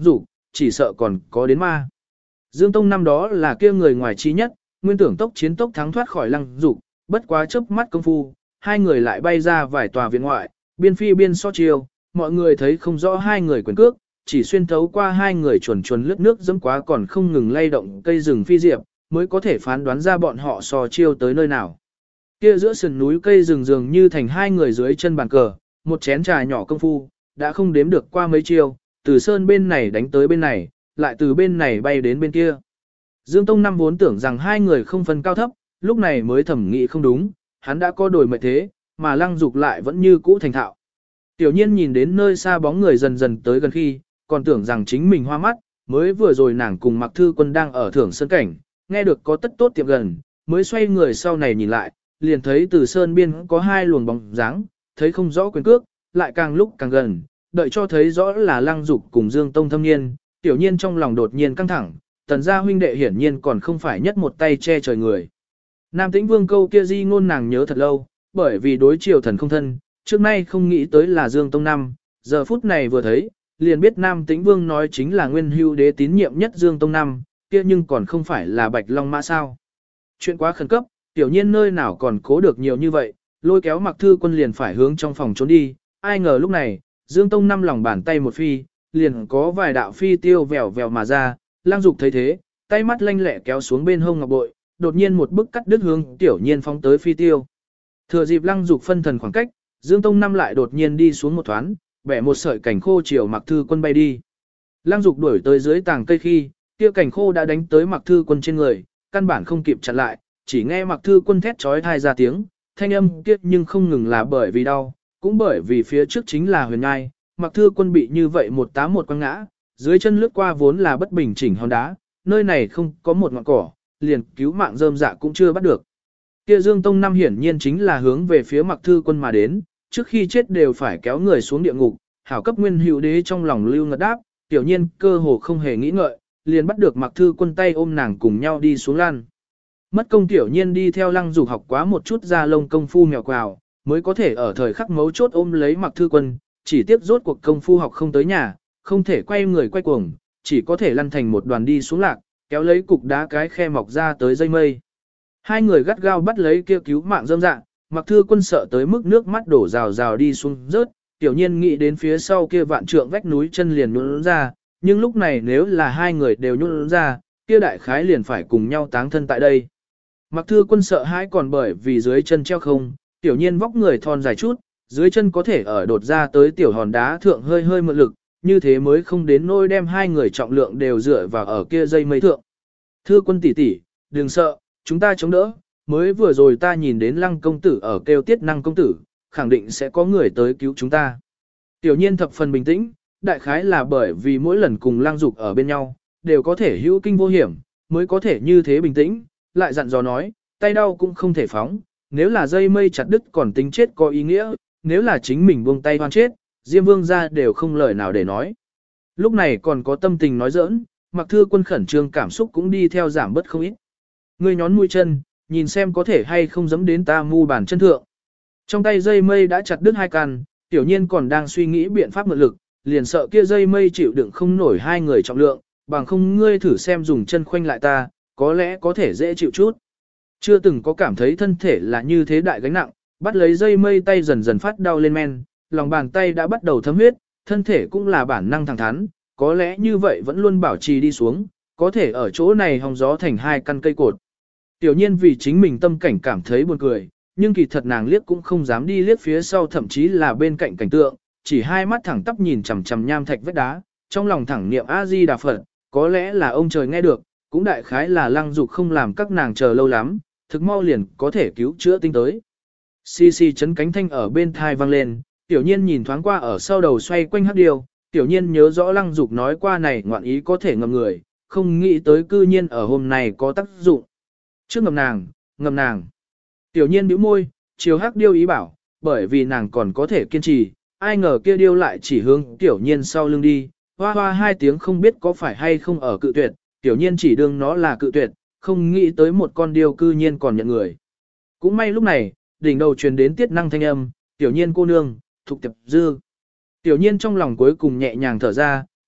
chỉ sợ còn có đến ma. Dương Tông năm đó là kia người ngoài chi nhất, nguyên tưởng tốc chiến tốc thắng thoát khỏi Lăng Dục, bất quá chớp mắt công phu, hai người lại bay ra vài tòa viện ngoại, biên phi biên so chiêu, mọi người thấy không rõ hai người quyền cước, chỉ xuyên thấu qua hai người chuồn chuồn lướt nước dẫm quá còn không ngừng lay động cây rừng phi diệp, mới có thể phán đoán ra bọn họ so chiêu tới nơi nào. Kia giữa sườn núi cây rừng dường như thành hai người dưới chân bàn cờ, một chén trà nhỏ công phu, đã không đếm được qua mấy chiêu, từ sơn bên này đánh tới bên này, lại từ bên này bay đến bên kia. Dương Tông năm vốn tưởng rằng hai người không phân cao thấp, lúc này mới thẩm nghĩ không đúng, hắn đã có đổi mệnh thế, mà Lăng Dục lại vẫn như cũ thành thạo. Tiểu nhiên nhìn đến nơi xa bóng người dần dần tới gần khi, còn tưởng rằng chính mình hoa mắt, mới vừa rồi nàng cùng Mạc Thư Quân đang ở thưởng sơn cảnh, nghe được có tất tốt tiệm gần, mới xoay người sau này nhìn lại, liền thấy từ sơn biên có hai luồng bóng dáng, thấy không rõ quyền cước, lại càng lúc càng gần, đợi cho thấy rõ là Lăng Dục cùng Dương Tông thâm niên, tiểu nhiên trong lòng đột nhiên căng thẳng, tần gia huynh đệ hiển nhiên còn không phải nhất một tay che trời người. Nam Tĩnh Vương câu kia di ngôn nàng nhớ thật lâu, bởi vì đối triều thần không thân, trước nay không nghĩ tới là Dương Tông năm, giờ phút này vừa thấy, liền biết Nam Tĩnh Vương nói chính là nguyên hưu đế tín nhiệm nhất Dương Tông năm, kia nhưng còn không phải là Bạch Long Mã sao. Chuyện quá khẩn cấp, tiểu nhiên nơi nào còn cố được nhiều như vậy, lôi kéo Mạc Thư Quân liền phải hướng trong phòng trốn đi, ai ngờ lúc này, Dương Tông năm lòng bàn tay một phi, liền có vài đạo phi tiêu vèo vèo mà ra, Lang Dục thấy thế, tay mắt lanh lẹ kéo xuống bên hông ngọc bội, đột nhiên một bức cắt đứt hướng tiểu nhiên phóng tới phi tiêu. Thừa dịp Lăng Dục phân thần khoảng cách, Dương Tông năm lại đột nhiên đi xuống một thoáng, bẻ một sợi cảnh khô chiều Mạc Thư Quân bay đi. Lăng Dục đuổi tới dưới tàng cây khi, kia cảnh khô đã đánh tới Mạc Thư Quân trên người, căn bản không kịp chặn lại, chỉ nghe Mạc Thư Quân thét chói tai ra tiếng, thanh âm kia nhưng không ngừng là bởi vì đau, cũng bởi vì phía trước chính là huyền ngai, Mạc Thư Quân bị như vậy một tám một quăng ngã, dưới chân lướt qua vốn là bất bình chỉnh hòn đá, nơi này không có một ngọn cỏ, liền cứu mạng rơm dạ cũng chưa bắt được. Kia Dương Tông năm hiển nhiên chính là hướng về phía Mạc Thư Quân mà đến, trước khi chết đều phải kéo người xuống địa ngục, hảo cấp nguyên hữu đế trong lòng lưu ngật đáp, tiểu nhiên cơ hồ không hề nghĩ ngợi, liền bắt được Mạc Thư Quân tay ôm nàng cùng nhau đi xuống lan. Mất công tiểu nhiên đi theo Lăng Dục học quá một chút ra lông công phu mèo quào, mới có thể ở thời khắc mấu chốt ôm lấy Mạc Thư Quân, chỉ tiếp rốt cuộc công phu học không tới nhà, không thể quay người quay cuồng, chỉ có thể lăn thành một đoàn đi xuống lạc, kéo lấy cục đá cái khe mọc ra tới dây mây. Hai người gắt gao bắt lấy kia cứu mạng rơm dạ, Mạc Thư Quân sợ tới mức nước mắt đổ rào rào đi xuống rớt, tiểu nhiên nghĩ đến phía sau kia vạn trượng vách núi chân liền nhũn ra, nhưng lúc này nếu là hai người đều nhũn ra, kia đại khái liền phải cùng nhau táng thân tại đây. Mạc Thư Quân sợ hãi còn bởi vì dưới chân treo không, tiểu nhiên vóc người thon dài chút, dưới chân có thể ở đột ra tới tiểu hòn đá thượng hơi hơi mượn lực, như thế mới không đến nỗi đem hai người trọng lượng đều dựa vào ở kia dây mây thượng. Thư Quân tỷ tỷ, đừng sợ, chúng ta chống đỡ, mới vừa rồi ta nhìn đến Lăng công tử ở kêu Tiết Năng công tử, khẳng định sẽ có người tới cứu chúng ta. Tiểu nhiên thập phần bình tĩnh, đại khái là bởi vì mỗi lần cùng Lăng Dục ở bên nhau, đều có thể hữu kinh vô hiểm, mới có thể như thế bình tĩnh, lại dặn dò nói, tay đau cũng không thể phóng, nếu là dây mây chặt đứt còn tính chết có ý nghĩa, nếu là chính mình buông tay hoan chết, Diêm Vương ra đều không lời nào để nói. Lúc này còn có tâm tình nói giỡn, Mạc Thư Quân khẩn trương cảm xúc cũng đi theo giảm bớt không ít. Ngươi nhón mũi chân, nhìn xem có thể hay không dẫm đến ta mu bàn chân thượng. Trong tay dây mây đã chặt đứt hai căn, tiểu nhiên còn đang suy nghĩ biện pháp mượn lực, liền sợ kia dây mây chịu đựng không nổi hai người trọng lượng, bằng không ngươi thử xem dùng chân khoanh lại ta, có lẽ có thể dễ chịu chút. Chưa từng có cảm thấy thân thể là như thế đại gánh nặng, bắt lấy dây mây tay dần dần phát đau lên men, lòng bàn tay đã bắt đầu thấm huyết, thân thể cũng là bản năng thẳng thắn, có lẽ như vậy vẫn luôn bảo trì đi xuống, có thể ở chỗ này hòng gió thành hai căn cây cột. Tiểu nhiên vì chính mình tâm cảnh cảm thấy buồn cười, nhưng kỳ thật nàng liếc cũng không dám đi liếc phía sau thậm chí là bên cạnh cảnh tượng, chỉ hai mắt thẳng tắp nhìn chằm chằm nham thạch vách đá, trong lòng thẳng niệm A-di Đà Phật, có lẽ là ông trời nghe được, cũng đại khái là Lăng Dục không làm các nàng chờ lâu lắm, thực mau liền có thể cứu chữa tinh tới. Xì xì chấn cánh thanh ở bên thai vang lên, tiểu nhiên nhìn thoáng qua ở sau đầu xoay quanh hắc điêu, tiểu nhiên nhớ rõ Lăng Dục nói qua này ngoạn ý có thể ngầm người, không nghĩ tới cư nhiên ở hôm nay có tác dụng. Trước ngầm nàng. Tiểu nhiên bĩu môi, chiều hắc điêu ý bảo, bởi vì nàng còn có thể kiên trì, ai ngờ kia điêu lại chỉ hướng tiểu nhiên sau lưng đi, hoa hoa hai tiếng không biết có phải hay không ở cự tuyệt, tiểu nhiên chỉ đương nó là cự tuyệt, không nghĩ tới một con điêu cư nhiên còn nhận người. Cũng may lúc này, đỉnh đầu truyền đến Tiết Năng thanh âm, tiểu nhiên cô nương, Thục Tiệp Dư. Tiểu nhiên trong lòng cuối cùng nhẹ nhàng thở ra,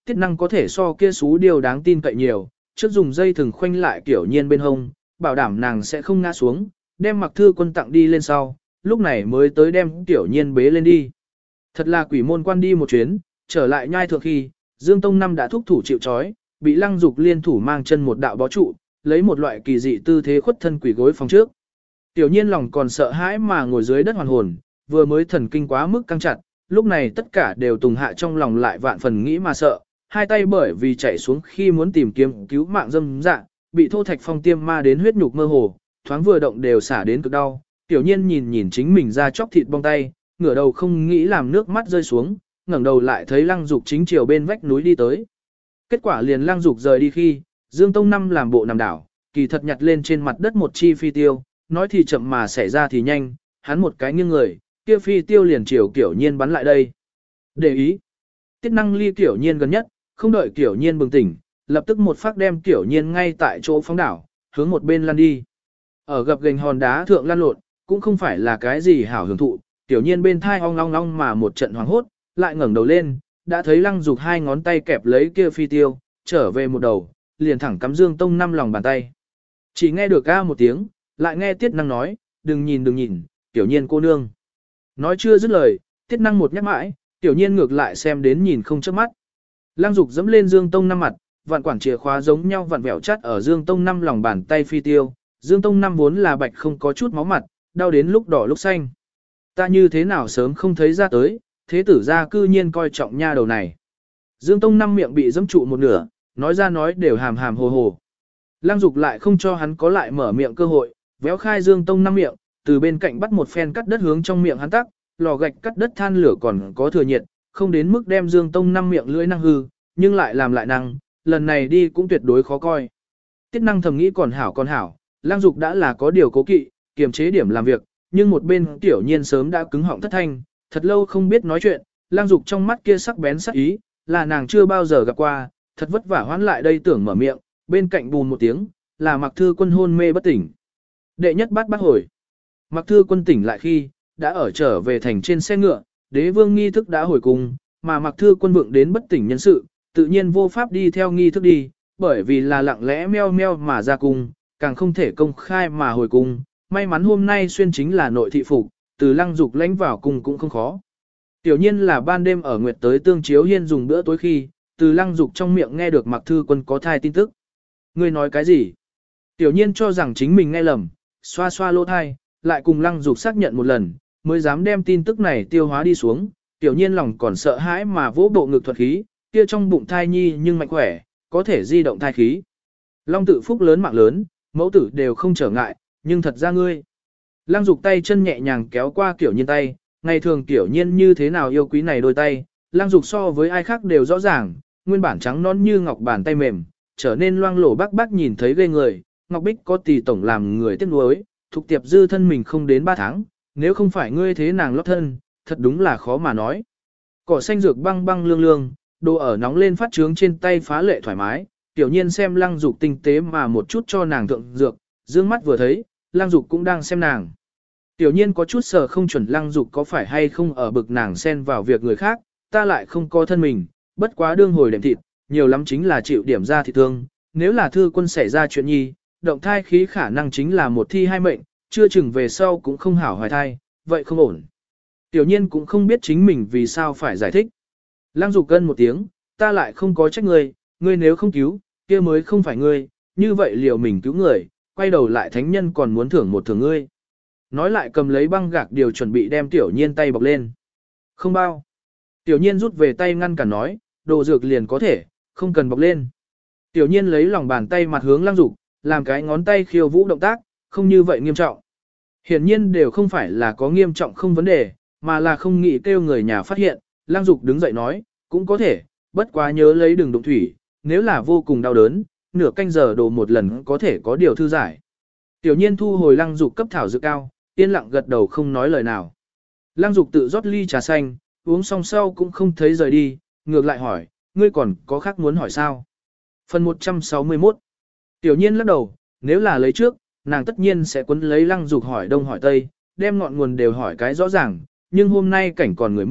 Tiết Năng có thể so kia xú điều đáng tin cậy nhiều, trước dùng dây thừng khoanh lại Tiểu Nhiên bên hông, bảo đảm nàng sẽ không ngã xuống, đem Mặc Thư Quân tặng đi lên sau, lúc này mới tới đem Tiểu Nhiên bế lên đi. Thật là quỷ môn quan đi một chuyến, trở lại nhai thượng khi, Dương Tông Năm đã thúc thủ chịu trói, bị Lăng Dục liên thủ mang chân một đạo bó trụ, lấy một loại kỳ dị tư thế khuất thân quỷ gối phòng trước. Tiểu Nhiên lòng còn sợ hãi mà ngồi dưới đất hoàn hồn, vừa mới thần kinh quá mức căng chặt, lúc này tất cả đều tùng hạ trong lòng lại vạn phần nghĩ mà sợ, hai tay bởi vì chảy xuống khi muốn tìm kiếm cứu mạng dâm dạ, bị thô thạch phong tiêm ma đến huyết nhục mơ hồ, thoáng vừa động đều xả đến cực đau. Tiểu Nhiên nhìn chính mình ra chóc thịt bong tay, ngửa đầu không nghĩ làm nước mắt rơi xuống, ngẩng đầu lại thấy Lăng Dục chính chiều bên vách núi đi tới. Kết quả liền Lăng Dục rời đi khi, Dương Tông Năm làm bộ nằm đảo, kỳ thật nhặt lên trên mặt đất một chi phi tiêu, nói thì chậm mà xảy ra thì nhanh, hắn một cái nghiêng người, kia phi tiêu liền chiều Tiểu Nhiên bắn lại đây. Để ý, Tiết Năng ly Tiểu Nhiên gần nhất, không đợi Tiểu Nhiên bừng tỉnh, lập tức một phát đem Tiểu Nhiên ngay tại chỗ phóng đảo, hướng một bên lăn đi. Ở gập gành hòn đá thượng lăn lộn, cũng không phải là cái gì hảo hưởng thụ, Tiểu Nhiên bên thai ong long long mà một trận hoảng hốt, lại ngẩng đầu lên, đã thấy Lăng Dục hai ngón tay kẹp lấy kia phi tiêu, trở về một đầu, liền thẳng cắm Dương Tông Năm lòng bàn tay. Chỉ nghe được a một tiếng, lại nghe Tiết Năng nói, đừng nhìn, Tiểu Nhiên cô nương. Nói chưa dứt lời, Tiết Năng một nhắc mãi, Tiểu Nhiên ngược lại xem đến nhìn không chớp mắt. Lăng Dục dẫm lên Dương Tông Năm mặt, vạn quản chìa khóa giống nhau vặn vẹo chắt ở Dương Tông Năm lòng bàn tay phi tiêu. Dương Tông Năm vốn là bạch không có chút máu mặt, đau đến lúc đỏ lúc xanh. Ta như thế nào sớm không thấy ra tới, thế tử gia cư nhiên coi trọng nha đầu này. Dương Tông Năm miệng bị dẫm trụ một nửa, nói ra nói đều hàm hàm hồ hồ. Lăng Dục lại không cho hắn có lại mở miệng cơ hội, véo khai Dương Tông Năm miệng, từ bên cạnh bắt một phen cắt đất hướng trong miệng hắn tắc, lò gạch cắt đất than lửa còn có thừa nhiệt, không đến mức đem Dương Tông Năm miệng lưỡi năng hư, nhưng lại làm lại năng, lần này đi cũng tuyệt đối khó coi. Tiết Năng thầm nghĩ còn hảo, Lăng Dục đã là có điều cố kỵ, kiềm chế điểm làm việc, nhưng một bên Tiểu Nhiên sớm đã cứng họng thất thanh, thật lâu không biết nói chuyện, Lăng Dục trong mắt kia sắc bén sắc ý, là nàng chưa bao giờ gặp qua, thật vất vả hoán lại đây tưởng mở miệng, bên cạnh bùn một tiếng, là Mặc Thư Quân hôn mê bất tỉnh. Đệ nhất bát hồi. Mặc Thư Quân tỉnh lại khi, đã ở trở về thành trên xe ngựa, đế vương nghi thức đã hồi cung, mà Mặc Thư Quân vượng đến bất tỉnh nhân sự, tự nhiên vô pháp đi theo nghi thức đi, bởi vì là lặng lẽ meo meo mà ra cung, càng không thể công khai mà hồi cung. May mắn hôm nay xuyên chính là nội thị phục, từ Lăng Dục lãnh vào cung cũng không khó. Tiểu Nhiên là ban đêm ở Nguyệt tới tương chiếu hiên dùng bữa tối khi, từ Lăng Dục trong miệng nghe được Mặc Thư Quân có thai tin tức. Ngươi nói cái gì? Tiểu Nhiên cho rằng chính mình nghe lầm, xoa xoa lỗ thai, lại cùng Lăng Dục xác nhận một lần, mới dám đem tin tức này tiêu hóa đi xuống. Tiểu Nhiên lòng còn sợ hãi mà vỗ bộ ngực thuật khí, kia trong bụng thai nhi nhưng mạnh khỏe, có thể di động thai khí. Long tự phúc lớn mạng lớn, mẫu tử đều không trở ngại, nhưng thật ra ngươi. Lăng Dục tay chân nhẹ nhàng kéo qua Tiểu Nhiên tay, ngày thường Tiểu Nhiên như thế nào yêu quý này đôi tay, Lăng Dục so với ai khác đều rõ ràng, nguyên bản trắng non như ngọc bàn tay mềm, trở nên loang lổ bác bác nhìn thấy ghê người, Ngọc Bích có tỷ tổng làm người tiếc nuối, Thục Tiệp dư thân mình không đến 3 tháng, nếu không phải ngươi thế nàng lót thân, thật đúng là khó mà nói. Cỏ xanh dược băng băng lương lương, đồ ở nóng lên phát trướng trên tay phá lệ thoải mái, Tiểu Nhiên xem Lăng Dục tinh tế mà một chút cho nàng thượng dược, dương mắt vừa thấy, Lăng Dục cũng đang xem nàng. Tiểu Nhiên có chút sợ không chuẩn Lăng Dục có phải hay không ở bực nàng xen vào việc người khác, ta lại không có thân mình, bất quá đương hồi đệm thịt, nhiều lắm chính là chịu điểm ra thịt thương, nếu là Thư Quân xảy ra chuyện nhi, động thai khí khả năng chính là một thi hai mệnh, chưa chừng về sau cũng không hảo hoài thai, vậy không ổn. Tiểu Nhiên cũng không biết chính mình vì sao phải giải thích. Lăng Dục cân một tiếng, ta lại không có trách ngươi, ngươi nếu không cứu, kia mới không phải ngươi, như vậy liều mình cứu người, quay đầu lại thánh nhân còn muốn thưởng một thưởng ngươi. Nói lại cầm lấy băng gạc điều chuẩn bị đem Tiểu Nhiên tay bọc lên. Không bao. Tiểu Nhiên rút về tay ngăn cản nói, đồ dược liền có thể, không cần bọc lên. Tiểu Nhiên lấy lòng bàn tay mặt hướng Lăng Dục, làm cái ngón tay khiêu vũ động tác, không như vậy nghiêm trọng. Hiển nhiên đều không phải là có nghiêm trọng không vấn đề, mà là không nghĩ kêu người nhà phát hiện. Lăng Dục đứng dậy nói, cũng có thể, bất quá nhớ lấy đừng đụng thủy, nếu là vô cùng đau đớn, nửa canh giờ đổ một lần có thể có điều thư giải. Tiểu Nhiên thu hồi Lăng Dục cấp thảo dược cao, yên lặng gật đầu không nói lời nào. Lăng Dục tự rót ly trà xanh, uống xong sau cũng không thấy rời đi, ngược lại hỏi, ngươi còn có khác muốn hỏi sao? Phần 161. Tiểu Nhiên lắc đầu, nếu là lấy trước, nàng tất nhiên sẽ quấn lấy Lăng Dục hỏi đông hỏi tây, đem ngọn nguồn đều hỏi cái rõ ràng, nhưng hôm nay cảnh còn người mất,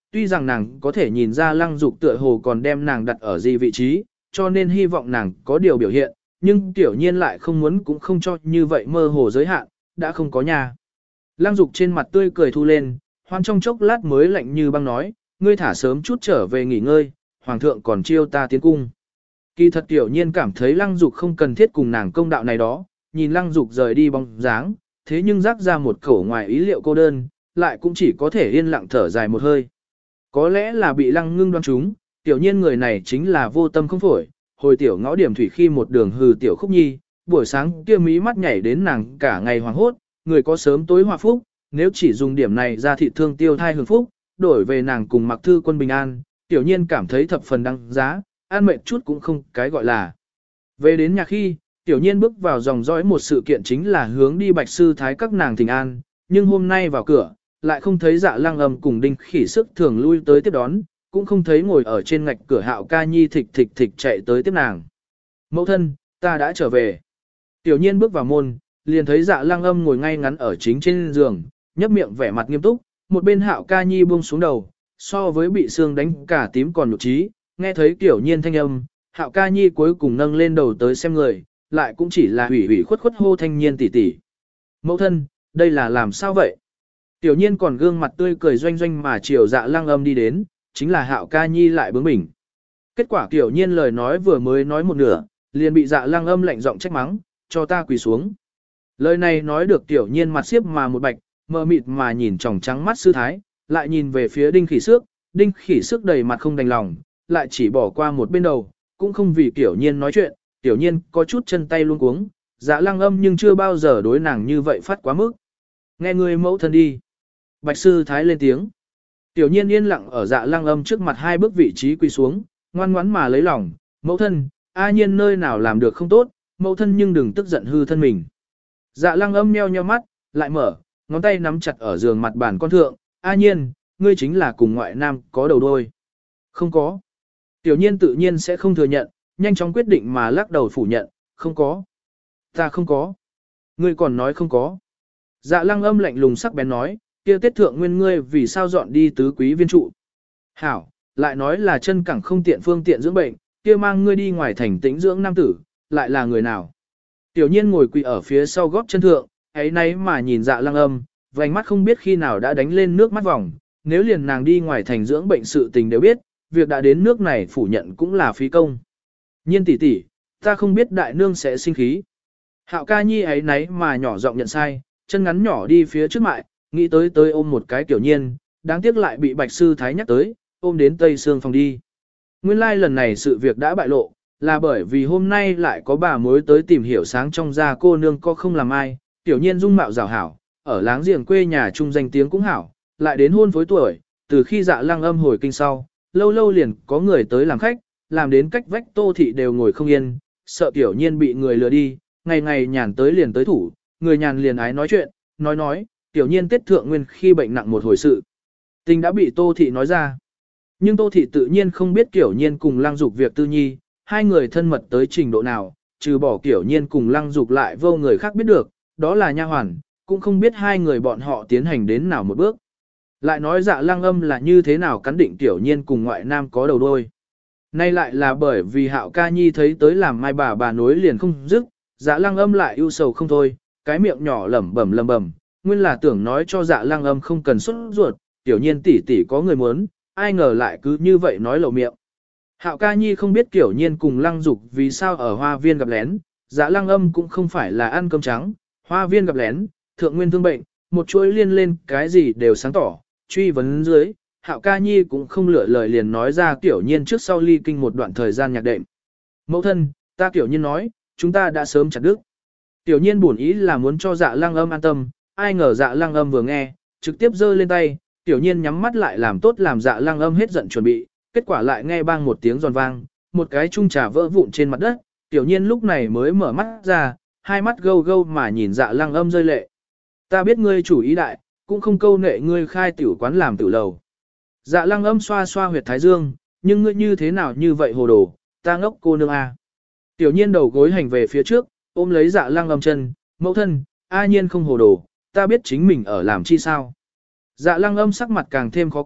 tuy rằng nàng có thể nhìn ra Lăng Dục tựa hồ còn đem nàng đặt ở gì vị trí, cho nên hy vọng nàng có điều biểu hiện, nhưng Tiểu Nhiên lại không muốn cũng không cho như vậy mơ hồ giới hạn, đã không có nhà. Lăng Dục trên mặt tươi cười thu lên, hoan trong chốc lát mới lạnh như băng nói, ngươi thả sớm chút trở về nghỉ ngơi, hoàng thượng còn chiêu ta tiến cung. Kỳ thật Tiểu Nhiên cảm thấy Lăng Dục không cần thiết cùng nàng công đạo này đó, nhìn Lăng Dục rời đi bóng dáng, thế nhưng rắc ra một khẩu ngoài ý liệu cô đơn, lại cũng chỉ có thể yên lặng thở dài một hơi. Có lẽ là bị Lăng Ngưng đoán trúng, Tiểu Nhiên người này chính là vô tâm không phổi, hồi tiểu ngõ điểm thủy khi một đường hừ tiểu khúc nhi, buổi sáng kia mí mắt nhảy đến nàng cả ngày hoàng hốt, người có sớm tối hòa phúc, nếu chỉ dùng điểm này ra thị thương tiêu thai hưởng phúc, đổi về nàng cùng Mặc Thư Quân bình an, Tiểu Nhiên cảm thấy thập phần đăng giá, an mệt chút cũng không cái gọi là. Về đến nhà khi, Tiểu Nhiên bước vào dòng dõi một sự kiện chính là hướng đi Bạch Sư Thái các nàng thỉnh an, nhưng hôm nay vào cửa, lại không thấy Dạ Lăng Âm cùng Đinh Khỉ Sức thường lui tới tiếp đón, cũng không thấy ngồi ở trên ngạch cửa Hạo Ca Nhi thịch thịch thịch chạy tới tiếp nàng. Mẫu thân, ta đã trở về. Tiểu Nhiên bước vào môn, liền thấy Dạ Lăng Âm ngồi ngay ngắn ở chính trên giường, nhấp miệng vẻ mặt nghiêm túc, một bên Hạo Ca Nhi buông xuống đầu, so với bị xương đánh cả tím còn nhục trí, nghe thấy Tiểu Nhiên thanh âm, Hạo Ca Nhi cuối cùng nâng lên đầu tới xem người, lại cũng chỉ là hủy hủy khuất khuất hô Thanh Nhiên tỷ tỷ. Mẫu thân, đây là làm sao vậy? Tiểu Nhiên còn gương mặt tươi cười doanh doanh mà chiều Dạ Lăng Âm đi đến, chính là Hạo Ca Nhi lại bướng bỉnh. Kết quả Tiểu Nhiên lời nói vừa mới nói một nửa, liền bị Dạ Lăng Âm lạnh giọng trách mắng, cho ta quỳ xuống. Lời này nói được Tiểu Nhiên mặt xiếp mà một bạch, mờ mịt mà nhìn tròng trắng mắt sư thái, lại nhìn về phía Đinh Khỉ Sức, Đinh Khỉ Sức đầy mặt không đành lòng, lại chỉ bỏ qua một bên đầu, cũng không vì Tiểu Nhiên nói chuyện, Tiểu Nhiên có chút chân tay luống cuống, Dạ Lăng Âm nhưng chưa bao giờ đối nàng như vậy phát quá mức. Nghe người mẫu thân đi. Bạch sư thái lên tiếng. Tiểu Nhiên yên lặng ở Dạ Lăng Âm trước mặt hai bước vị trí quỳ xuống, ngoan ngoãn mà lấy lòng, mẫu thân, A Nhiên nơi nào làm được không tốt, mẫu thân nhưng đừng tức giận hư thân mình. Dạ Lăng Âm nheo nheo mắt, lại mở, ngón tay nắm chặt ở giường mặt bàn con thượng, A Nhiên, ngươi chính là cùng ngoại nam có đầu đôi. Không có. Tiểu Nhiên tự nhiên sẽ không thừa nhận, nhanh chóng quyết định mà lắc đầu phủ nhận, không có. Ta không có. Ngươi còn nói không có. Dạ Lăng Âm lạnh lùng sắc bén nói, kia Tết thượng nguyên ngươi vì sao dọn đi tứ quý viên trụ. Hảo, lại nói là chân cẳng không tiện phương tiện dưỡng bệnh, kia mang ngươi đi ngoài thành tĩnh dưỡng nam tử, lại là người nào. Tiểu Nhiên ngồi quỳ ở phía sau gót chân thượng, ấy nấy mà nhìn Dạ Lăng Âm, vành mắt không biết khi nào đã đánh lên nước mắt vòng, nếu liền nàng đi ngoài thành dưỡng bệnh sự tình đều biết, việc đã đến nước này phủ nhận cũng là phí công. Nhiên tỷ tỷ, ta không biết đại nương sẽ sinh khí. Hạo Ca Nhi ấy nấy mà nhỏ giọng nhận sai, chân ngắn nhỏ đi phía trước mại, nghĩ tới ôm một cái Tiểu Nhiên, đáng tiếc lại bị Bạch sư thái nhắc tới, ôm đến Tây Sương phòng đi. Nguyên lai lần này sự việc đã bại lộ, là bởi vì hôm nay lại có bà mối tới tìm hiểu sáng trong gia cô nương có không làm ai, Tiểu Nhiên dung mạo rào hảo, ở láng giềng quê nhà chung danh tiếng cũng hảo, lại đến hôn phối tuổi, từ khi Dạ Lăng Âm hồi kinh sau, lâu lâu liền có người tới làm khách, làm đến cách vách Tô thị đều ngồi không yên, sợ Tiểu Nhiên bị người lừa đi, ngày ngày nhàn tới liền tới thủ, người nhàn liền ái nói chuyện, nói, Tiểu Nhiên Tết thượng nguyên khi bệnh nặng một hồi sự. Tình đã bị Tô thị nói ra. Nhưng Tô thị tự nhiên không biết Tiểu Nhiên cùng Lăng Dục việc tư nhi, hai người thân mật tới trình độ nào, trừ bỏ Tiểu Nhiên cùng Lăng Dục lại vô người khác biết được, đó là nha hoàn, cũng không biết hai người bọn họ tiến hành đến nào một bước. Lại nói Dạ Lăng Âm là như thế nào cắn định Tiểu Nhiên cùng ngoại nam có đầu đôi. Nay lại là bởi vì Hạo Ca Nhi thấy tới làm mai bà nối liền không dứt, Dạ Lăng Âm lại ưu sầu không thôi, cái miệng nhỏ lẩm bẩm, nguyên là tưởng nói cho Dạ Lăng Âm không cần xuất ruột, Tiểu Nhiên tỷ tỷ có người muốn, ai ngờ lại cứ như vậy nói lầu miệng. Hạo Ca Nhi không biết Tiểu Nhiên cùng Lăng Dục vì sao ở hoa viên gặp lén, Dạ Lăng Âm cũng không phải là ăn cơm trắng, hoa viên gặp lén, thượng nguyên thương bệnh, một chuỗi liên lên cái gì đều sáng tỏ, truy vấn dưới, Hạo Ca Nhi cũng không lựa lời liền nói ra Tiểu Nhiên trước sau ly kinh một đoạn thời gian nhạc đệm. Mẫu thân, ta Tiểu Nhiên nói, chúng ta đã sớm chặt đứt. Tiểu Nhiên buồn ý là muốn cho Dạ Lăng Âm an tâm, ai ngờ Dạ Lăng Âm vừa nghe, trực tiếp giơ lên tay, Tiểu Nhiên nhắm mắt lại làm tốt làm Dạ Lăng Âm hết giận chuẩn bị, kết quả lại nghe bang một tiếng giòn vang, một cái chung trà vỡ vụn trên mặt đất, Tiểu Nhiên lúc này mới mở mắt ra, hai mắt gâu gâu mà nhìn Dạ Lăng Âm rơi lệ. Ta biết ngươi chủ ý đại, cũng không câu nệ ngươi khai tiểu quán làm tiểu lầu. Dạ Lăng Âm xoa xoa huyệt thái dương, nhưng ngươi như thế nào như vậy hồ đồ, ta ngốc cô nương a. Tiểu Nhiên đầu gối hành về phía trước, ôm lấy Dạ Lăng Âm chân, mẫu thân, A Nhiên không hồ đồ, ta biết chính mình ở làm chi sao. Dạ Lăng Âm sắc mặt càng thêm khó coi,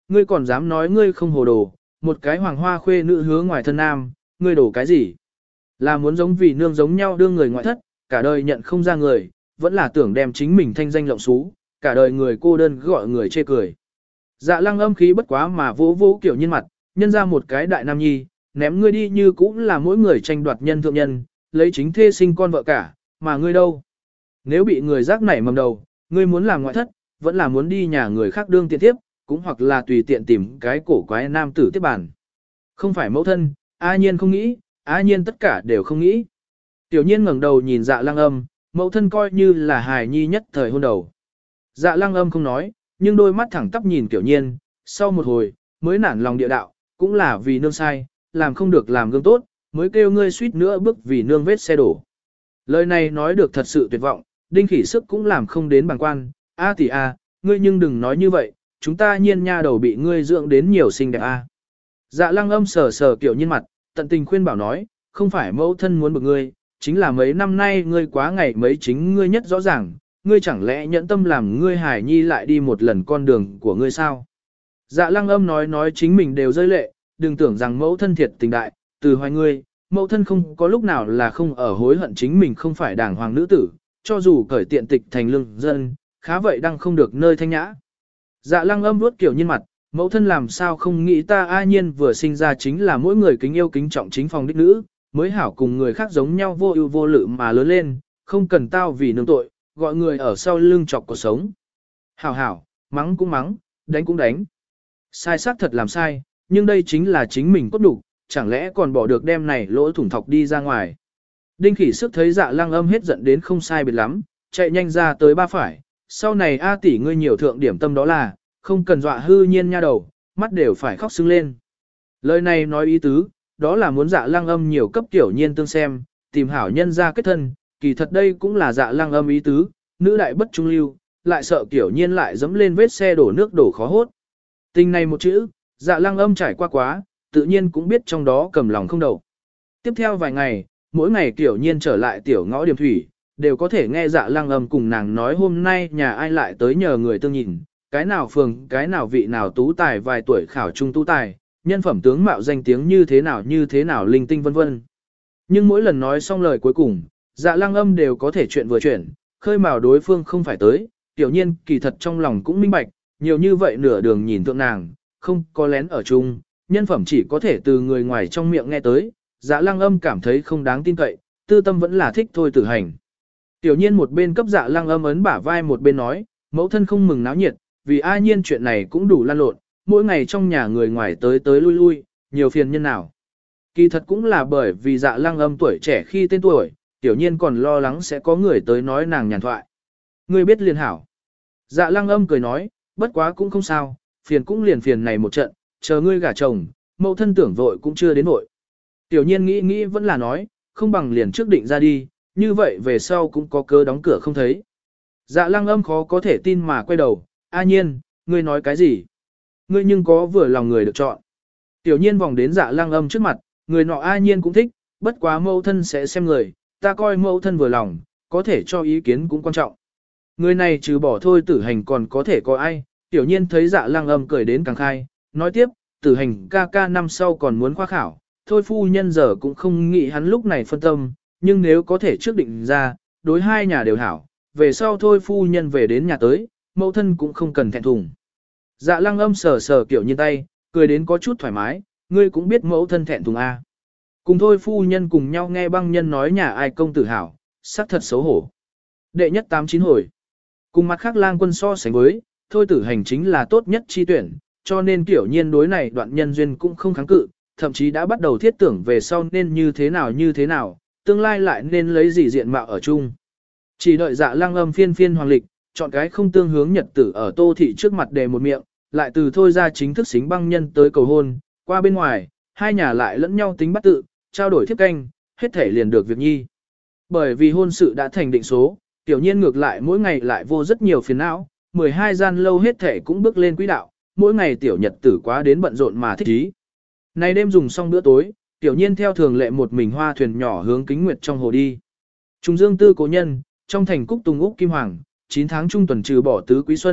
ngươi còn dám nói ngươi không hồ đồ, một cái hoàng hoa khuê nữ hứa ngoài thân nam, ngươi đổ cái gì? Là muốn giống vì nương giống nhau đương người ngoại thất, cả đời nhận không ra người, vẫn là tưởng đem chính mình thanh danh lộng xú, cả đời người cô đơn gọi người chê cười. Dạ Lăng âm khí bất quá mà vỗ vỗ kiểu nhiên mặt, nhân ra một cái đại nam nhi, ném ngươi đi như cũng là mỗi người tranh đoạt nhân thượng nhân, lấy chính thê sinh con vợ cả, mà ngươi đâu? Nếu bị người giác nảy mầm đầu, ngươi muốn làm ngoại thất, vẫn là muốn đi nhà người khác đương tiện tiếp, cũng hoặc là tùy tiện tìm cái cổ quái nam tử tiếp bàn. Không phải mẫu thân, A Nhiên không nghĩ, A Nhiên tất cả đều không nghĩ. Tiểu Nhiên ngẩng đầu nhìn Dạ Lăng âm, mẫu thân coi như là hài nhi nhất thời hôn đầu. Dạ Lăng âm không nói, nhưng đôi mắt thẳng tắp nhìn Tiểu Nhiên, sau một hồi, mới nản lòng địa đạo, cũng là vì nương sai, làm không được làm gương tốt, mới kêu ngươi suýt nữa bước vì nương vết xe đổ. Lời này nói được thật sự tuyệt vọng, Đinh Khỉ Sức cũng làm không đến bằng quan, A tỷ A, ngươi nhưng đừng nói như vậy, chúng ta Nhiên nha đầu bị ngươi dưỡng đến nhiều xinh đẹp A. Dạ Lăng âm sờ sờ Tiểu Nhiên mặt, tận tình khuyên bảo nói, không phải mẫu thân muốn bực ngươi, chính là mấy năm nay ngươi quá ngày mấy chính ngươi nhất rõ ràng, ngươi chẳng lẽ nhẫn tâm làm ngươi hài nhi lại đi một lần con đường của ngươi sao? Dạ Lăng âm nói chính mình đều rơi lệ, đừng tưởng rằng mẫu thân thiệt tình đại, từ hoài ngươi, mẫu thân không có lúc nào là không ở hối hận chính mình không phải đàng hoàng nữ tử, cho dù cởi tiện tịch thành lương dân, khá vậy đang không được nơi thanh nhã. Dạ Lăng âm vuốt Kiểu Nhiên mặt, mẫu thân làm sao không nghĩ ta A Nhiên vừa sinh ra chính là mỗi người kính yêu kính trọng chính phòng đích nữ, mới hảo cùng người khác giống nhau vô ưu vô lự mà lớn lên, không cần tao vì nương tội, gọi người ở sau lưng chọc cuộc sống. Hảo hảo, mắng cũng mắng, đánh cũng đánh. Sai xác thật làm sai, nhưng đây chính là chính mình cốt đủ, chẳng lẽ còn bỏ được đem này lỗ thủng thọc đi ra ngoài. Đinh Khỉ Sức thấy Dạ Lăng âm hết giận đến không sai biệt lắm, chạy nhanh ra tới ba phải, sau này A tỷ ngươi nhiều thượng điểm tâm đó là, không cần dọa hư Nhiên nha đầu, mắt đều phải khóc sưng lên. Lời này nói ý tứ, đó là muốn Dạ Lăng âm nhiều cấp Tiểu Nhiên tương xem, tìm hảo nhân ra kết thân, kỳ thật đây cũng là Dạ Lăng âm ý tứ, nữ đại bất trung lưu, lại sợ Tiểu Nhiên lại dẫm lên vết xe đổ nước đổ khó hốt. Tình này một chữ, Dạ Lăng âm trải qua quá, tự nhiên cũng biết trong đó cầm lòng không đầu. Tiếp theo vài ngày, mỗi ngày Tiểu Nhiên trở lại tiểu ngõ điểm thủy, đều có thể nghe Dạ Lăng âm cùng nàng nói hôm nay nhà ai lại tới nhờ người tương nhìn, cái nào phường, cái nào vị nào tú tài vài tuổi khảo trung tú tài, nhân phẩm tướng mạo danh tiếng như thế nào linh tinh vân vân. Nhưng mỗi lần nói xong lời cuối cùng, Dạ Lăng âm đều có thể chuyện vừa chuyển, khơi mào đối phương không phải tới, Tiểu Nhiên kỳ thật trong lòng cũng minh bạch, nhiều như vậy nửa đường nhìn tượng nàng, không có lén ở chung, nhân phẩm chỉ có thể từ người ngoài trong miệng nghe tới, Dạ Lăng âm cảm thấy không đáng tin cậy, tư tâm vẫn là thích thôi tử hành. Tiểu Nhiên một bên cấp Dạ Lăng âm ấn bả vai một bên nói, mẫu thân không mừng náo nhiệt, vì A Nhiên chuyện này cũng đủ lan lộn, mỗi ngày trong nhà người ngoài tới tới lui lui, nhiều phiền nhân nào. Kỳ thật cũng là bởi vì Dạ Lăng âm tuổi trẻ khi tên tuổi, Tiểu Nhiên còn lo lắng sẽ có người tới nói nàng nhàn thoại. Ngươi biết liền hảo. Dạ Lăng âm cười nói, bất quá cũng không sao, phiền cũng liền phiền này một trận, chờ ngươi gả chồng, mẫu thân tưởng vội cũng chưa đến vội. Tiểu Nhiên nghĩ vẫn là nói, không bằng liền trước định ra đi, như vậy về sau cũng có cớ đóng cửa không thấy. Dạ Lăng âm khó có thể tin mà quay đầu, A Nhiên, ngươi nói cái gì? Ngươi nhưng có vừa lòng người được chọn. Tiểu Nhiên vòng đến Dạ Lăng âm trước mặt, người nọ A Nhiên cũng thích, bất quá mẫu thân sẽ xem người, ta coi mẫu thân vừa lòng, có thể cho ý kiến cũng quan trọng. Người này trừ bỏ thôi tử hành còn có thể có ai? Tiểu Nhiên thấy Dạ Lăng âm cười đến càng khai, nói tiếp, tử hành ca năm sau còn muốn khoa khảo, thôi phu nhân giờ cũng không nghĩ hắn lúc này phân tâm, nhưng nếu có thể trước định ra, đối hai nhà đều hảo, về sau thôi phu nhân về đến nhà tới, mẫu thân cũng không cần thẹn thùng. Dạ Lăng âm sờ sờ Tiểu Nhiên tay, cười đến có chút thoải mái, ngươi cũng biết mẫu thân thẹn thùng a. Cùng thôi phu nhân cùng nhau nghe băng nhân nói nhà ai công tử hảo, sắc thật xấu hổ. Đệ nhất 89 hồi. Cùng mặt khác lang quân so sánh với, thôi tử hành chính là tốt nhất chi tuyển, cho nên Tiểu Nhiên đối này đoạn nhân duyên cũng không kháng cự, thậm chí đã bắt đầu thiết tưởng về sau nên như thế nào, tương lai lại nên lấy gì diện mạo ở chung. Chỉ đợi Dạ Lăng âm phiên hoàng lịch, chọn cái không tương hướng nhật tử ở Tô thị trước mặt đề một miệng, lại từ thôi ra chính thức xính băng nhân tới cầu hôn, qua bên ngoài, hai nhà lại lẫn nhau tính bắt tự, trao đổi thiếp canh, hết thể liền được việc nhi. Bởi vì hôn sự đã thành định số, Tiểu Nhiên ngược lại mỗi ngày lại vô rất nhiều phiền não, 12 gian lâu hết thể cũng bước lên quỹ đạo, mỗi ngày tiểu nhật tử quá đến bận rộn mà thích ý. Nay đêm dùng xong bữa tối, Tiểu Nhiên theo thường lệ một mình hoa thuyền nhỏ hướng Kính Nguyệt trong hồ đi. Trung Dương tư cố nhân, trong thành Cúc Tùng Úc Kim Hoàng, 9 tháng trung tuần trừ bỏ tứ quý xuân,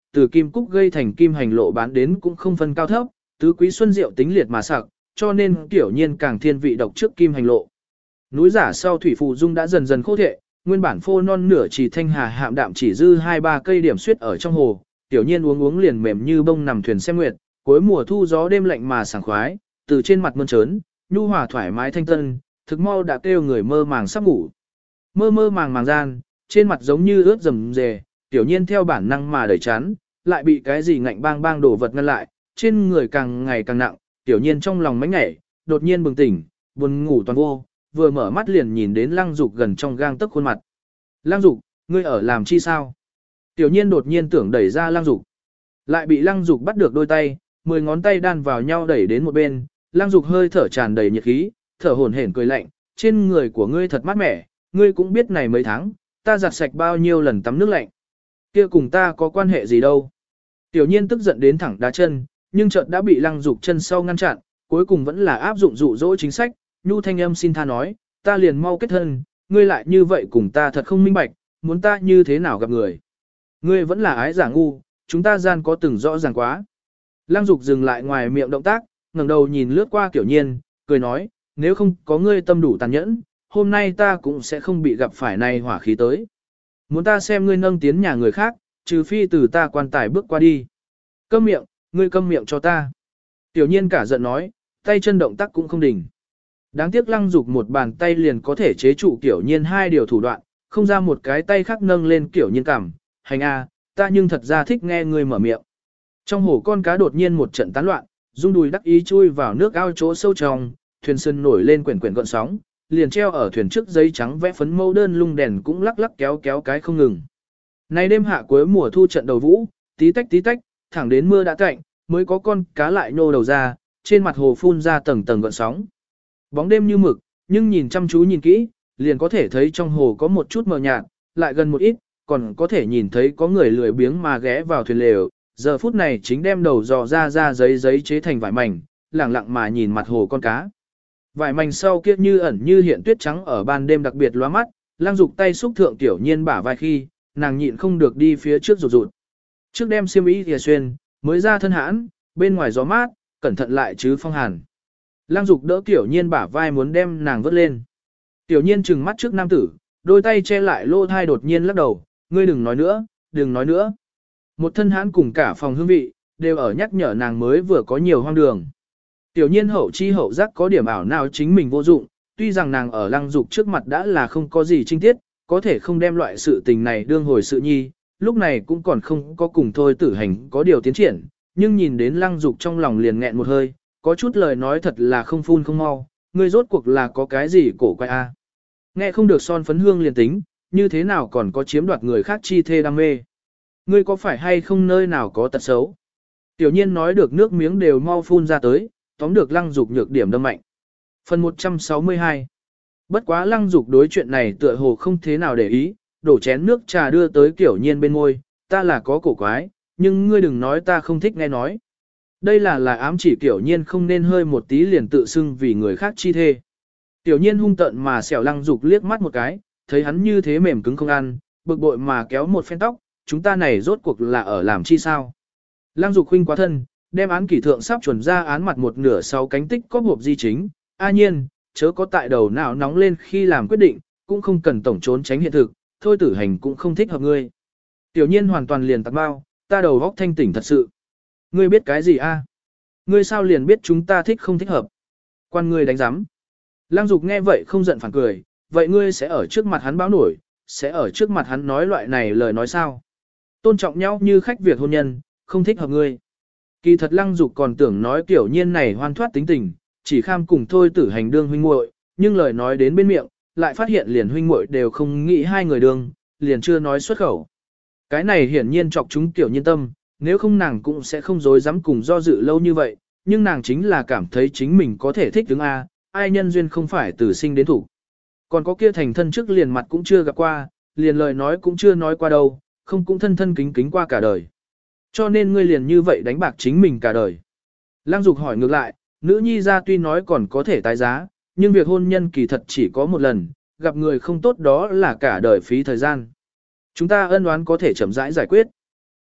từ kim cúc gây thành kim hành lộ bán đến cũng không phân cao thấp, tứ quý xuân rượu tính liệt mà sặc, cho nên tiểu nhiên càng thiên vị độc trước kim hành lộ. Núi giả sau thủy phù dung đã dần dần khô thệ, nguyên bản phô non nửa chỉ thanh hà hạm đạm chỉ dư 2-3 cây điểm suyết ở trong hồ, tiểu nhiên uống liền mềm như bông nằm thuyền xem nguyệt, cuối mùa thu gió đêm lạnh mà sảng khoái, từ trên mặt mơn trớn, nhu hòa thoải mái thanh tân, thực mau đã kêu người mơ màng sắp ngủ. Mơ mơ màng màng gian, trên mặt giống như ướt rầm rề, tiểu nhiên theo bản năng mà đẩy chán, lại bị cái gì ngạnh bang bang đổ vật ngăn lại, trên người càng ngày càng nặng, tiểu nhiên trong lòng mánh nhảy, đột nhiên bừng tỉnh, buồn ngủ toàn vô, vừa mở mắt liền nhìn đến Lăng Dục gần trong gang tấc khuôn mặt. Lăng Dục, ngươi ở làm chi sao? Tiểu nhiên đột nhiên tưởng đẩy ra Lăng Dục, lại bị Lăng Dục bắt được đôi tay, 10 ngón tay đan vào nhau đẩy đến một bên, Lăng Dục hơi thở tràn đầy nhiệt khí, thở hổn hển cười lạnh, trên người của ngươi thật mát mẻ, ngươi cũng biết này mấy tháng, ta giặt sạch bao nhiêu lần tắm nước lạnh. Kia cùng ta có quan hệ gì đâu? Tiểu nhiên tức giận đến thẳng đá chân, nhưng chợt đã bị Lăng Dục chân sau ngăn chặn, cuối cùng vẫn là áp dụng dụ dỗ chính sách, nhu thanh âm xin tha nói, ta liền mau kết thân, ngươi lại như vậy cùng ta thật không minh bạch, muốn ta như thế nào gặp người. Ngươi vẫn là ái giả ngu, chúng ta gian có từng rõ ràng quá. Lăng Dục dừng lại ngoài miệng động tác, ngẩng đầu nhìn lướt qua Tiểu nhiên, cười nói, nếu không có ngươi tâm đủ tàn nhẫn, hôm nay ta cũng sẽ không bị gặp phải này hỏa khí tới. Muốn ta xem ngươi nâng tiến nhà người khác, trừ phi từ ta quan tài bước qua đi. Câm miệng, ngươi câm miệng cho ta. Tiểu nhiên cả giận nói, tay chân động tác cũng không đình. Đáng tiếc Lăng Dục một bàn tay liền có thể chế trụ Tiểu nhiên hai điều thủ đoạn, không ra một cái tay khác nâng lên Tiểu nhiên cảm. Hành a, ta nhưng thật ra thích nghe ngươi mở miệng. Trong hồ con cá đột nhiên một trận tán loạn, rung đùi đắc ý chui vào nước ao chỗ sâu trong, thuyền sân nổi lên quyển quyển gợn sóng, liền treo ở thuyền trước giấy trắng vẽ phấn mẫu đơn lung đèn cũng lắc lắc kéo kéo cái không ngừng. Nay đêm hạ cuối mùa thu trận đầu vũ, tí tách, thẳng đến mưa đã tạnh, mới có con cá lại nhô đầu ra, trên mặt hồ phun ra tầng tầng gợn sóng. Bóng đêm như mực, nhưng nhìn chăm chú nhìn kỹ, liền có thể thấy trong hồ có một chút mờ nhạt, lại gần một ít, còn có thể nhìn thấy có người lười biếng mà ghé vào thuyền lều, giờ phút này chính đem đầu dò ra giấy chế thành vải mảnh, lẳng lặng mà nhìn mặt hồ con cá. Vải mảnh sau kia như ẩn như hiện tuyết trắng ở ban đêm đặc biệt lóa mắt, Lăng Dục tay xúc thượng Tiểu nhiên bả vai khi, nàng nhịn không được đi phía trước rụt rụt. Trước đem xiêm y thìa xuyên, mới ra thân hãn, bên ngoài gió mát, cẩn thận lại chứ phong hàn. Lăng Dục đỡ Tiểu nhiên bả vai muốn đem nàng vớt lên. Tiểu nhiên trừng mắt trước nam tử, đôi tay che lại lô thai đột nhiên lắc đầu, ngươi đừng nói nữa, đừng nói nữa. Một thân hãn cùng cả phòng hương vị, đều ở nhắc nhở nàng mới vừa có nhiều hoang đường. Tiểu nhiên hậu chi hậu giác có điểm ảo nào chính mình vô dụng, tuy rằng nàng ở Lăng Dục trước mặt đã là không có gì trinh tiết, có thể không đem loại sự tình này đương hồi sự nhi, lúc này cũng còn không có cùng thôi tử hành có điều tiến triển, nhưng nhìn đến Lăng Dục trong lòng liền nghẹn một hơi, có chút lời nói thật là không phun không mau, ngươi rốt cuộc là có cái gì cổ quái a? Nghe không được son phấn hương liền tính, như thế nào còn có chiếm đoạt người khác chi thê đam mê? Ngươi có phải hay không nơi nào có tật xấu? Tiểu nhiên nói được nước miếng đều mau phun ra tới, tóm được Lăng Dục nhược điểm đâm mạnh. Phần 162. Bất quá Lăng Dục đối chuyện này tựa hồ không thế nào để ý, đổ chén nước trà đưa tới Tiểu nhiên bên môi, ta là có cổ quái, nhưng ngươi đừng nói ta không thích nghe nói. Đây là ám chỉ Tiểu nhiên không nên hơi một tí liền tự xưng vì người khác chi thê. Tiểu nhiên hung tợn mà xẻo Lăng Dục liếc mắt một cái, thấy hắn như thế mềm cứng không ăn, bực bội mà kéo một phen tóc, chúng ta này rốt cuộc là ở làm chi sao? Lăng Dục huynh quá thân, đem án kỷ thượng sắp chuẩn ra án mặt một nửa sau cánh tích có hộp di chính, a nhiên, chớ có tại đầu não nóng lên khi làm quyết định, cũng không cần tổng trốn tránh hiện thực, thôi tử hành cũng không thích hợp ngươi. Tiểu nhiên hoàn toàn liền tạc bao, ta đầu góc thanh tỉnh thật sự. Ngươi biết cái gì a? Ngươi sao liền biết chúng ta thích không thích hợp? Quan ngươi đánh giám. Lăng Dục nghe vậy không giận phản cười, vậy ngươi sẽ ở trước mặt hắn báo nổi, sẽ ở trước mặt hắn nói loại này lời nói sao? Tôn trọng nhau như khách việc hôn nhân, không thích hợp ngươi. Kỳ thật Lăng Dục còn tưởng nói Tiểu nhiên này hoan thoát tính tình, chỉ kham cùng thôi tử hành đương huynh muội, nhưng lời nói đến bên miệng, lại phát hiện liền huynh muội đều không nghĩ hai người đương, liền chưa nói xuất khẩu. Cái này hiển nhiên chọc chúng Tiểu nhiên tâm, nếu không nàng cũng sẽ không dối dám cùng do dự lâu như vậy, nhưng nàng chính là cảm thấy chính mình có thể thích đứng A, ai nhân duyên không phải từ sinh đến thủ. Còn có kia thành thân trước liền mặt cũng chưa gặp qua, liền lời nói cũng chưa nói qua đâu, không cũng thân thân kính kính qua cả đời. Cho nên ngươi liền như vậy đánh bạc chính mình cả đời. Lăng Dục hỏi ngược lại, nữ nhi ra tuy nói còn có thể tái giá, nhưng việc hôn nhân kỳ thật chỉ có một lần, gặp người không tốt đó là cả đời phí thời gian. Chúng ta ân oán có thể chậm rãi giải quyết.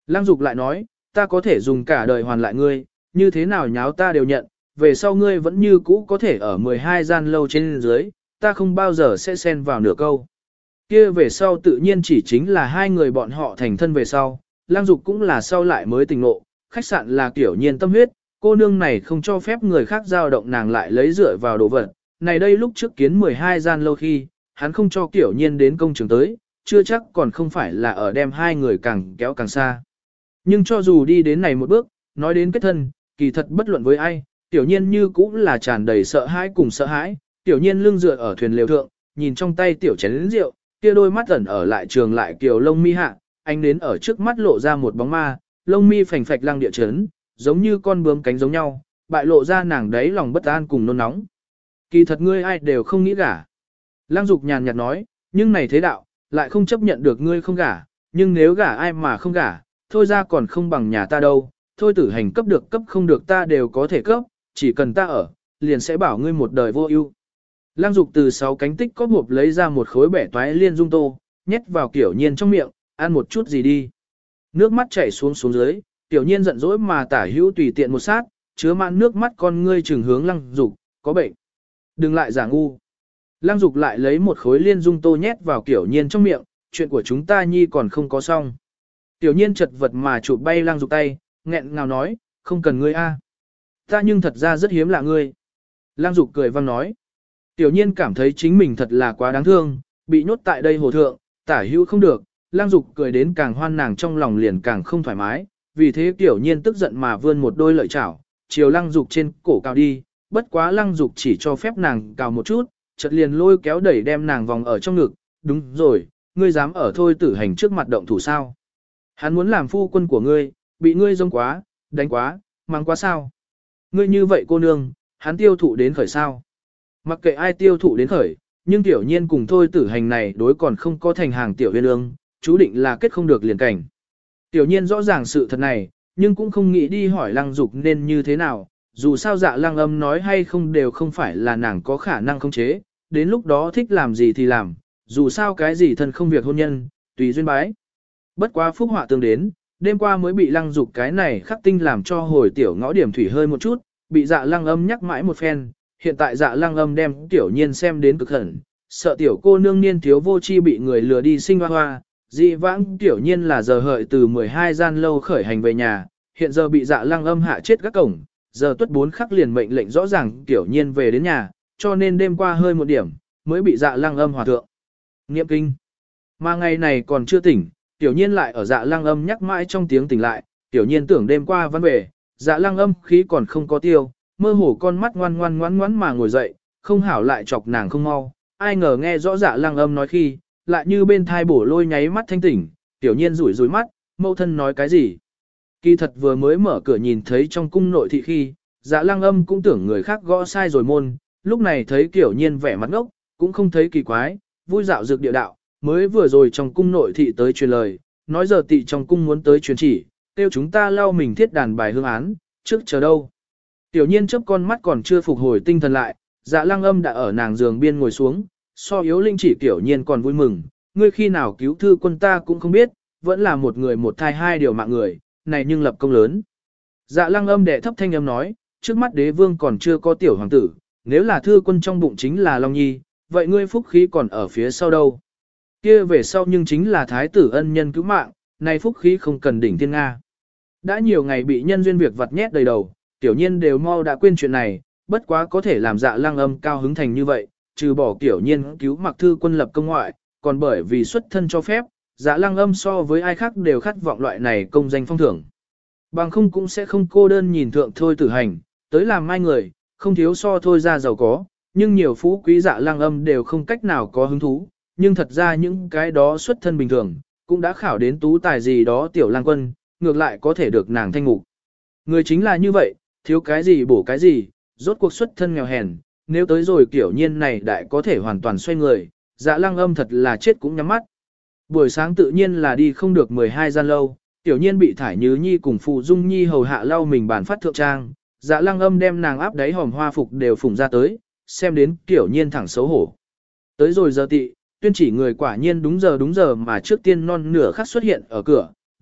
Lăng Dục lại nói, ta có thể dùng cả đời hoàn lại ngươi, như thế nào nháo ta đều nhận, về sau ngươi vẫn như cũ có thể ở 12 gian lâu trên dưới, ta không bao giờ sẽ xen vào nửa câu. Kia về sau tự nhiên chỉ chính là hai người bọn họ thành thân về sau, Lăng Dục cũng là sau lại mới tình ngộ, khách sạn là kiểu nhiên tâm huyết, cô nương này không cho phép người khác giao động nàng lại lấy dựa vào đồ vật. Này đây lúc trước kiến 12 gian lâu khi, hắn không cho kiểu nhiên đến công trường tới, chưa chắc còn không phải là ở đem hai người càng kéo càng xa. Nhưng cho dù đi đến này một bước, nói đến kết thân, kỳ thật bất luận với ai, tiểu nhiên như cũng là tràn đầy sợ hãi cùng sợ hãi, tiểu nhiên lưng dựa ở thuyền lều thượng, nhìn trong tay tiểu chén rượu, kia đôi mắt ẩn ở lại trường lại kiều lông mi hạ, ánh đến ở trước mắt lộ ra một bóng ma, lông mi phành phạch lăng địa chấn, giống như con bướm cánh giống nhau, bại lộ ra nàng đấy lòng bất an cùng nôn nóng. Kỳ thật ngươi ai đều không nghĩ gả. Lăng Dục nhàn nhạt nói, nhưng này thế đạo, lại không chấp nhận được ngươi không gả, nhưng nếu gả ai mà không gả, thôi ra còn không bằng nhà ta đâu, thôi tử hành cấp được cấp không được ta đều có thể cấp, chỉ cần ta ở, liền sẽ bảo ngươi một đời vô ưu. Lăng Dục từ 6 cánh tích có hộp lấy ra một khối bẻ toái liên dung tô, nhét vào kiểu nhiên trong miệng, ăn một chút gì đi. Nước mắt chảy xuống xuống dưới, tiểu nhiên giận dỗi mà tả hữu tùy tiện một sát, chứa mãn nước mắt con ngươi trừng hướng Lăng Dục, có bệnh. Đừng lại giả ngu. Lăng Dục lại lấy một khối liên dung tô nhét vào kiểu nhiên trong miệng, chuyện của chúng ta nhi còn không có xong. Tiểu nhiên chật vật mà chụp bay Lăng Dục tay, nghẹn ngào nói, không cần ngươi a, ta nhưng thật ra rất hiếm lạ ngươi. Lăng Dục cười vang nói. Tiểu nhiên cảm thấy chính mình thật là quá đáng thương, bị nhốt tại đây hồ thượng, tả hữu không được, Lăng Dục cười đến càng hoan nàng trong lòng liền càng không thoải mái, vì thế Tiểu nhiên tức giận mà vươn một đôi lợi chảo, chiều Lăng Dục trên cổ cào đi, bất quá Lăng Dục chỉ cho phép nàng cào một chút, chợt liền lôi kéo đẩy đem nàng vòng ở trong ngực, đúng rồi, ngươi dám ở thôi tử hành trước mặt động thủ sao? Hắn muốn làm phu quân của ngươi, bị ngươi giống quá, đánh quá, mang quá sao? Ngươi như vậy cô nương, hắn tiêu thụ đến khởi sao? Mặc kệ ai tiêu thụ đến khởi, nhưng Tiểu nhiên cùng thôi tử hành này đối còn không có thành hàng tiểu huyên ương, chú định là kết không được liền cảnh. Tiểu nhiên rõ ràng sự thật này, nhưng cũng không nghĩ đi hỏi Lăng Dục nên như thế nào, dù sao Dạ Lăng Âm nói hay không đều không phải là nàng có khả năng khống chế, đến lúc đó thích làm gì thì làm, dù sao cái gì thân không việc hôn nhân, tùy duyên bái. Bất quá phúc họa tương đến, đêm qua mới bị Lăng Dục cái này khắc tinh làm cho hồi tiểu ngõ điểm thủy hơi một chút, bị Dạ Lăng Âm nhắc mãi một phen, hiện tại Dạ Lăng Âm đem Tiểu nhiên xem đến cực hẳn, sợ tiểu cô nương niên thiếu vô chi bị người lừa đi sinh hoa hoa, dị vãng Tiểu nhiên là giờ hợi từ 12 gian lâu khởi hành về nhà, hiện giờ bị Dạ Lăng Âm hạ chết các cổng, giờ tuất 4 khắc liền mệnh lệnh rõ ràng Tiểu nhiên về đến nhà, cho nên đêm qua hơi một điểm, mới bị Dạ Lăng Âm hòa thượng niệm kinh. Mà ngày này còn chưa tỉnh, Tiểu nhiên lại ở Dạ Lăng Âm nhắc mãi trong tiếng tỉnh lại, Tiểu nhiên tưởng đêm qua văn về, Dạ Lăng Âm khí còn không có tiêu, mơ hồ con mắt ngoan ngoãn mà ngồi dậy, không hảo lại chọc nàng không mau, ai ngờ nghe rõ Dạ Lăng Âm nói khi, lại như bên thai bổ lôi nháy mắt thanh tỉnh, Tiểu nhiên rủi rủi mắt, mẫu thân nói cái gì? Kỳ thật vừa mới mở cửa nhìn thấy trong cung nội thị khi, Dạ Lăng Âm cũng tưởng người khác gõ sai rồi môn, lúc này thấy Tiểu nhiên vẻ mặt ngốc, cũng không thấy kỳ quái, vui dạo dược địa đạo, mới vừa rồi trong cung nội thị tới truyền lời, nói giờ tị trong cung muốn tới truyền chỉ, kêu chúng ta lau mình thiết đàn bài hương án, trước chờ đâu. Tiểu nhiên chớp con mắt còn chưa phục hồi tinh thần lại, Dạ Lăng Âm đã ở nàng giường biên ngồi xuống, so yếu linh chỉ Tiểu nhiên còn vui mừng, ngươi khi nào cứu thư quân ta cũng không biết, vẫn là một người một thai hai điều mạng người, này nhưng lập công lớn. Dạ Lăng Âm đệ thấp thanh âm nói, trước mắt đế vương còn chưa có tiểu hoàng tử, nếu là thư quân trong bụng chính là Long Nhi, vậy ngươi phúc khí còn ở phía sau đâu? Kia về sau nhưng chính là thái tử ân nhân cứu mạng, này phúc khí không cần đỉnh thiên Nga. Đã nhiều ngày bị nhân duyên việc vặt nhét đầy đầu, Tiểu nhiên đều mau đã quên chuyện này, bất quá có thể làm Dạ Lăng Âm cao hứng thành như vậy, trừ bỏ Tiểu nhiên cứu mặc thư quân lập công ngoại, còn bởi vì xuất thân cho phép, Dạ Lăng Âm so với ai khác đều khát vọng loại này công danh phong thưởng. Bằng không cũng sẽ không cô đơn nhìn thượng thôi tử hành, tới làm mai người, không thiếu so thôi ra giàu có, nhưng nhiều phú quý Dạ Lăng Âm đều không cách nào có hứng thú, nhưng thật ra những cái đó xuất thân bình thường, cũng đã khảo đến tú tài gì đó Tiểu Lang Quân, ngược lại có thể được nàng thanh ngục. Người chính là như vậy, thiếu cái gì bổ cái gì, rốt cuộc xuất thân nghèo hèn, nếu tới rồi Tiểu nhiên này đại có thể hoàn toàn xoay người, Dạ Lăng Âm thật là chết cũng nhắm mắt. Buổi sáng tự nhiên là đi không được 12 gian lâu, Tiểu nhiên bị Thải Nhứ Nhi cùng Phụ Dung Nhi hầu hạ lau mình bàn phát thượng trang, Dạ Lăng Âm đem nàng áp đáy hòm hoa phục đều phủng ra tới, xem đến Tiểu nhiên thẳng xấu hổ. Tới rồi giờ tị, tuyên chỉ người quả nhiên đúng giờ mà trước tiên non nửa khắc xuất hiện ở cửa,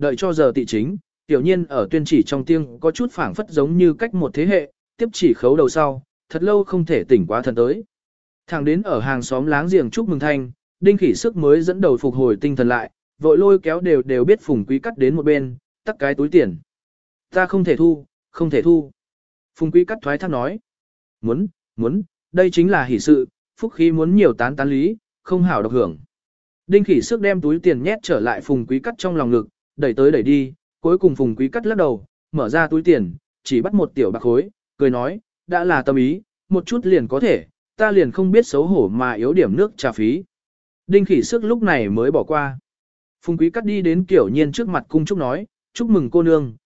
đợi cho giờ tị chính, tiểu nhiên ở tuyên chỉ trong tiếng có chút phảng phất giống như cách một thế hệ, tiếp chỉ khấu đầu sau, thật lâu không thể tỉnh quá thần tới. Thẳng đến ở hàng xóm láng giềng chúc mừng thanh, Đinh Khỉ Sức mới dẫn đầu phục hồi tinh thần lại, vội lôi kéo đều biết Phùng Quý Cắt đến một bên, tắt cái túi tiền. Ta không thể thu, không thể thu. Phùng Quý Cắt thoái thác nói. Muốn, đây chính là hỷ sự, phúc khí muốn nhiều tán tán lý, không hảo độc hưởng. Đinh Khỉ Sức đem túi tiền nhét trở lại Phùng Quý Cắt trong lòng ngực, đẩy tới đẩy đi, cuối cùng Phùng Quý Cắt lắc đầu, mở ra túi tiền, chỉ bắt một tiểu bạc khối, cười nói, đã là tâm ý, một chút liền có thể, ta liền không biết xấu hổ mà yếu điểm nước trà phí. Đinh Khỉ Sức lúc này mới bỏ qua. Phùng Quý Cắt đi đến Kiểu Nhiên trước mặt cung chúc nói, chúc mừng cô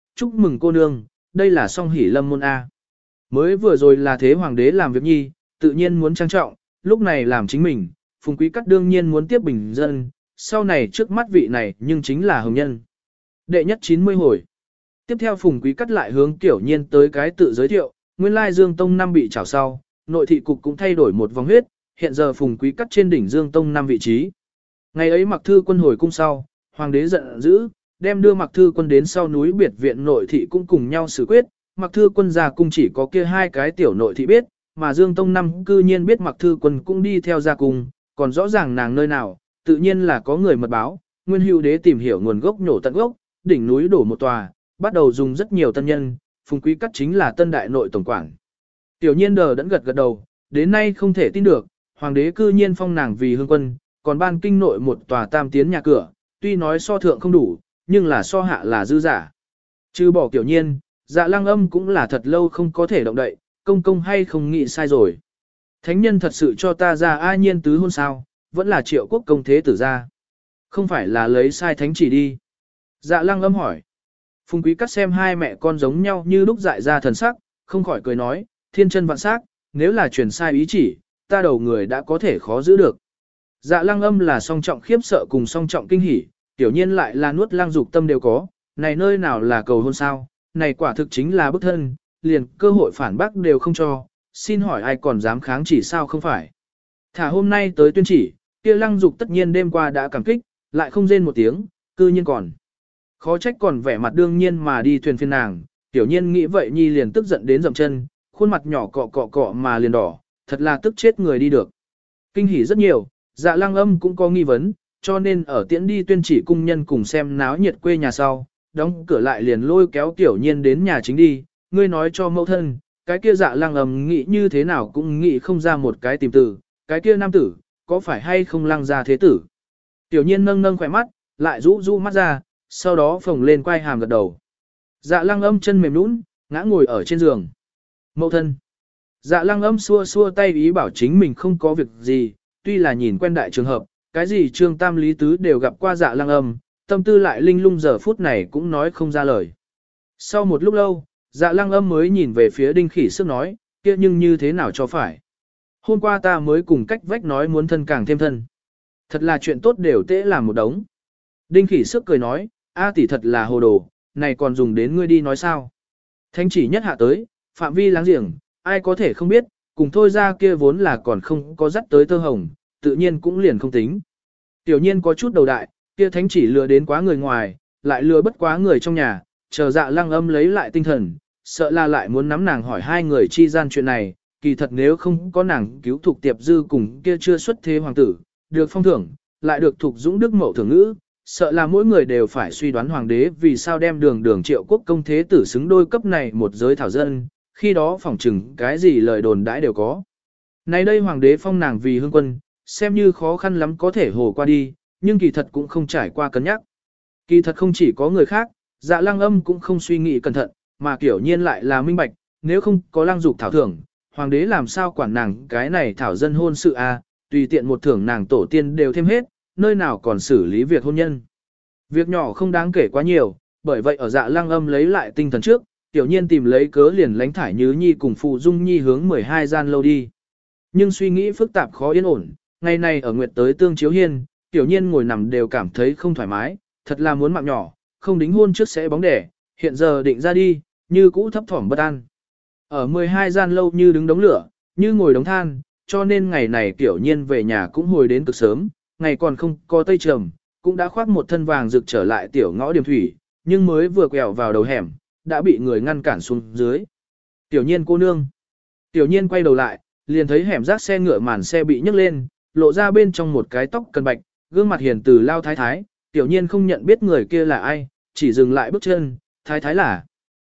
nương, đây là song hỷ lâm môn A. Mới vừa rồi là thế hoàng đế làm việc nhi, tự nhiên muốn trang trọng, lúc này làm chính mình, Phùng Quý Cắt đương nhiên muốn tiếp bình dân, sau này trước mắt vị này nhưng chính là hồng nhân. Đệ nhất 90 hồi. Tiếp theo Phùng Quý Cắt lại hướng Kiểu Nhiên tới cái tự giới thiệu, nguyên lai Dương Tông năm bị trảo sau, nội thị cục cũng thay đổi một vòng huyết, hiện giờ Phùng Quý Cắt trên đỉnh Dương Tông năm vị trí. Ngày ấy Mặc Thư Quân hồi cung sau, hoàng đế giận dữ, đem đưa Mặc Thư Quân đến sau núi biệt viện nội thị cũng cùng nhau xử quyết, Mặc Thư Quân ra cung chỉ có kia hai cái tiểu nội thị biết, mà Dương Tông năm cư nhiên biết Mặc Thư Quân cũng đi theo ra cung, còn rõ ràng nàng nơi nào, tự nhiên là có người mật báo, Nguyên Hữu Đế tìm hiểu nguồn gốc nhổ tận gốc, đỉnh núi đổ một tòa, bắt đầu dùng rất nhiều tân nhân, Phùng Quý Cắt chính là tân đại nội tổng quản. Tiểu Nhiên đờ đẫn gật đầu, đến nay không thể tin được, hoàng đế cư nhiên phong nàng vì hương quân, còn ban kinh nội một tòa tam tiến nhà cửa, tuy nói so thượng không đủ, nhưng là so hạ là dư giả. Chứ bỏ Tiểu Nhiên, Dạ Lăng Âm cũng là thật lâu không có thể động đậy, công hay không nghĩ sai rồi. Thánh nhân thật sự cho ta ra ai nhiên tứ hôn sao, vẫn là Triệu Quốc công thế tử ra. Không phải là lấy sai thánh chỉ đi. Dạ Lăng Âm hỏi. Phùng Quý Cắt xem hai mẹ con giống nhau như lúc dại ra thần sắc, không khỏi cười nói, thiên chân vạn sắc, nếu là truyền sai ý chỉ, ta đầu người đã có thể khó giữ được. Dạ Lăng Âm là song trọng khiếp sợ cùng song trọng kinh hỉ, Tiểu Nhiên lại là nuốt lang dục tâm đều có, này nơi nào là cầu hôn sao, này quả thực chính là bức thân, liền cơ hội phản bác đều không cho, xin hỏi ai còn dám kháng chỉ sao không phải. Thả hôm nay tới tuyên chỉ, kia lăng dục tất nhiên đêm qua đã cảm kích, lại không rên một tiếng, cư nhiên còn. Khó trách còn vẻ mặt đương nhiên mà đi thuyền phiên nàng, Tiểu Nhiên nghĩ vậy nhi liền tức giận đến dậm chân, khuôn mặt nhỏ cọ mà liền đỏ, thật là tức chết người đi được. Kinh hỉ rất nhiều, Dạ Lăng Âm cũng có nghi vấn, cho nên ở tiễn đi tuyên chỉ cung nhân cùng xem náo nhiệt quê nhà sau, đóng cửa lại liền lôi kéo Tiểu Nhiên đến nhà chính đi, ngươi nói cho mẫu thân, cái kia Dạ Lăng Âm nghĩ như thế nào cũng nghĩ không ra một cái tìm từ, cái kia nam tử, có phải hay không lăng ra thế tử. Tiểu Nhiên nâng khỏe mắt, lại rũ mắt ra, sau đó phồng lên quay hàm gật đầu. Dạ Lăng Âm chân mềm nhũn, ngã ngồi ở trên giường. Mẫu thân. Dạ Lăng Âm xua tay ý bảo chính mình không có việc gì, tuy là nhìn quen đại trường hợp, cái gì Trương Tam Lý Tứ đều gặp qua Dạ Lăng Âm, tâm tư lại linh lung giờ phút này cũng nói không ra lời. Sau một lúc lâu, Dạ Lăng Âm mới nhìn về phía Đinh Khỉ Sức nói, kia nhưng như thế nào cho phải. Hôm qua ta mới cùng cách vách nói muốn thân càng thêm thân. Thật là chuyện tốt đều tễ làm một đống. Đinh Khỉ Sức cười nói, a tỷ thật là hồ đồ, này còn dùng đến ngươi đi nói sao. Thánh chỉ nhất hạ tới, phạm vi láng giềng, ai có thể không biết, cùng thôi ra kia vốn là còn không có dắt tới tơ hồng, tự nhiên cũng liền không tính. Tiểu Nhiên có chút đầu đại, kia thánh chỉ lừa đến quá người ngoài, lại lừa bất quá người trong nhà, chờ Dạ Lăng Âm lấy lại tinh thần, sợ là lại muốn nắm nàng hỏi hai người chi gian chuyện này, kỳ thật nếu không có nàng cứu Thục Tiệp Dư cùng kia chưa xuất thế hoàng tử, được phong thưởng, lại được Thục Dũng Đức Mậu thưởng ngữ, sợ là mỗi người đều phải suy đoán hoàng đế vì sao đem đường Triệu Quốc công thế tử xứng đôi cấp này một giới thảo dân, khi đó phỏng chừng cái gì lời đồn đãi đều có. Nay đây hoàng đế phong nàng vì hương quân, xem như khó khăn lắm có thể hồ qua đi, nhưng kỳ thật cũng không trải qua cân nhắc. Kỳ thật không chỉ có người khác, Dạ Lăng Âm cũng không suy nghĩ cẩn thận, mà Kiểu Nhiên lại là minh bạch, nếu không có lăng dục thảo thưởng, hoàng đế làm sao quản nàng cái này thảo dân hôn sự a, tùy tiện một thưởng nàng tổ tiên đều thêm hết, nơi nào còn xử lý việc hôn nhân. Việc nhỏ không đáng kể quá nhiều, bởi vậy ở Dạ Lăng Âm lấy lại tinh thần trước, Tiểu Nhiên tìm lấy cớ liền lánh thải Nhứ Nhi cùng Phụ Dung Nhi hướng 12 gian lâu đi. Nhưng suy nghĩ phức tạp khó yên ổn, ngày này ở Nguyệt tới Tương Chiếu Hiên, Tiểu Nhiên ngồi nằm đều cảm thấy không thoải mái, thật là muốn mạng nhỏ, không đính hôn trước sẽ bóng đẻ, hiện giờ định ra đi, như cũ thấp thỏm bất an. Ở 12 gian lâu như đứng đống lửa, như ngồi đống than, cho nên ngày này Tiểu Nhiên về nhà cũng hồi đến cực sớm, ngày còn không có tây trầm, cũng đã khoác một thân vàng rực trở lại tiểu ngõ Điềm Thủy, nhưng mới vừa quẹo vào đầu hẻm, đã bị người ngăn cản xuống dưới. Tiểu nhiên cô nương. Tiểu nhiên quay đầu lại, liền thấy hẻm rác xe ngựa màn xe bị nhấc lên, lộ ra bên trong một cái tóc cần bạch, gương mặt hiền từ lao thái thái. Tiểu nhiên không nhận biết người kia là ai, chỉ dừng lại bước chân, thái thái là.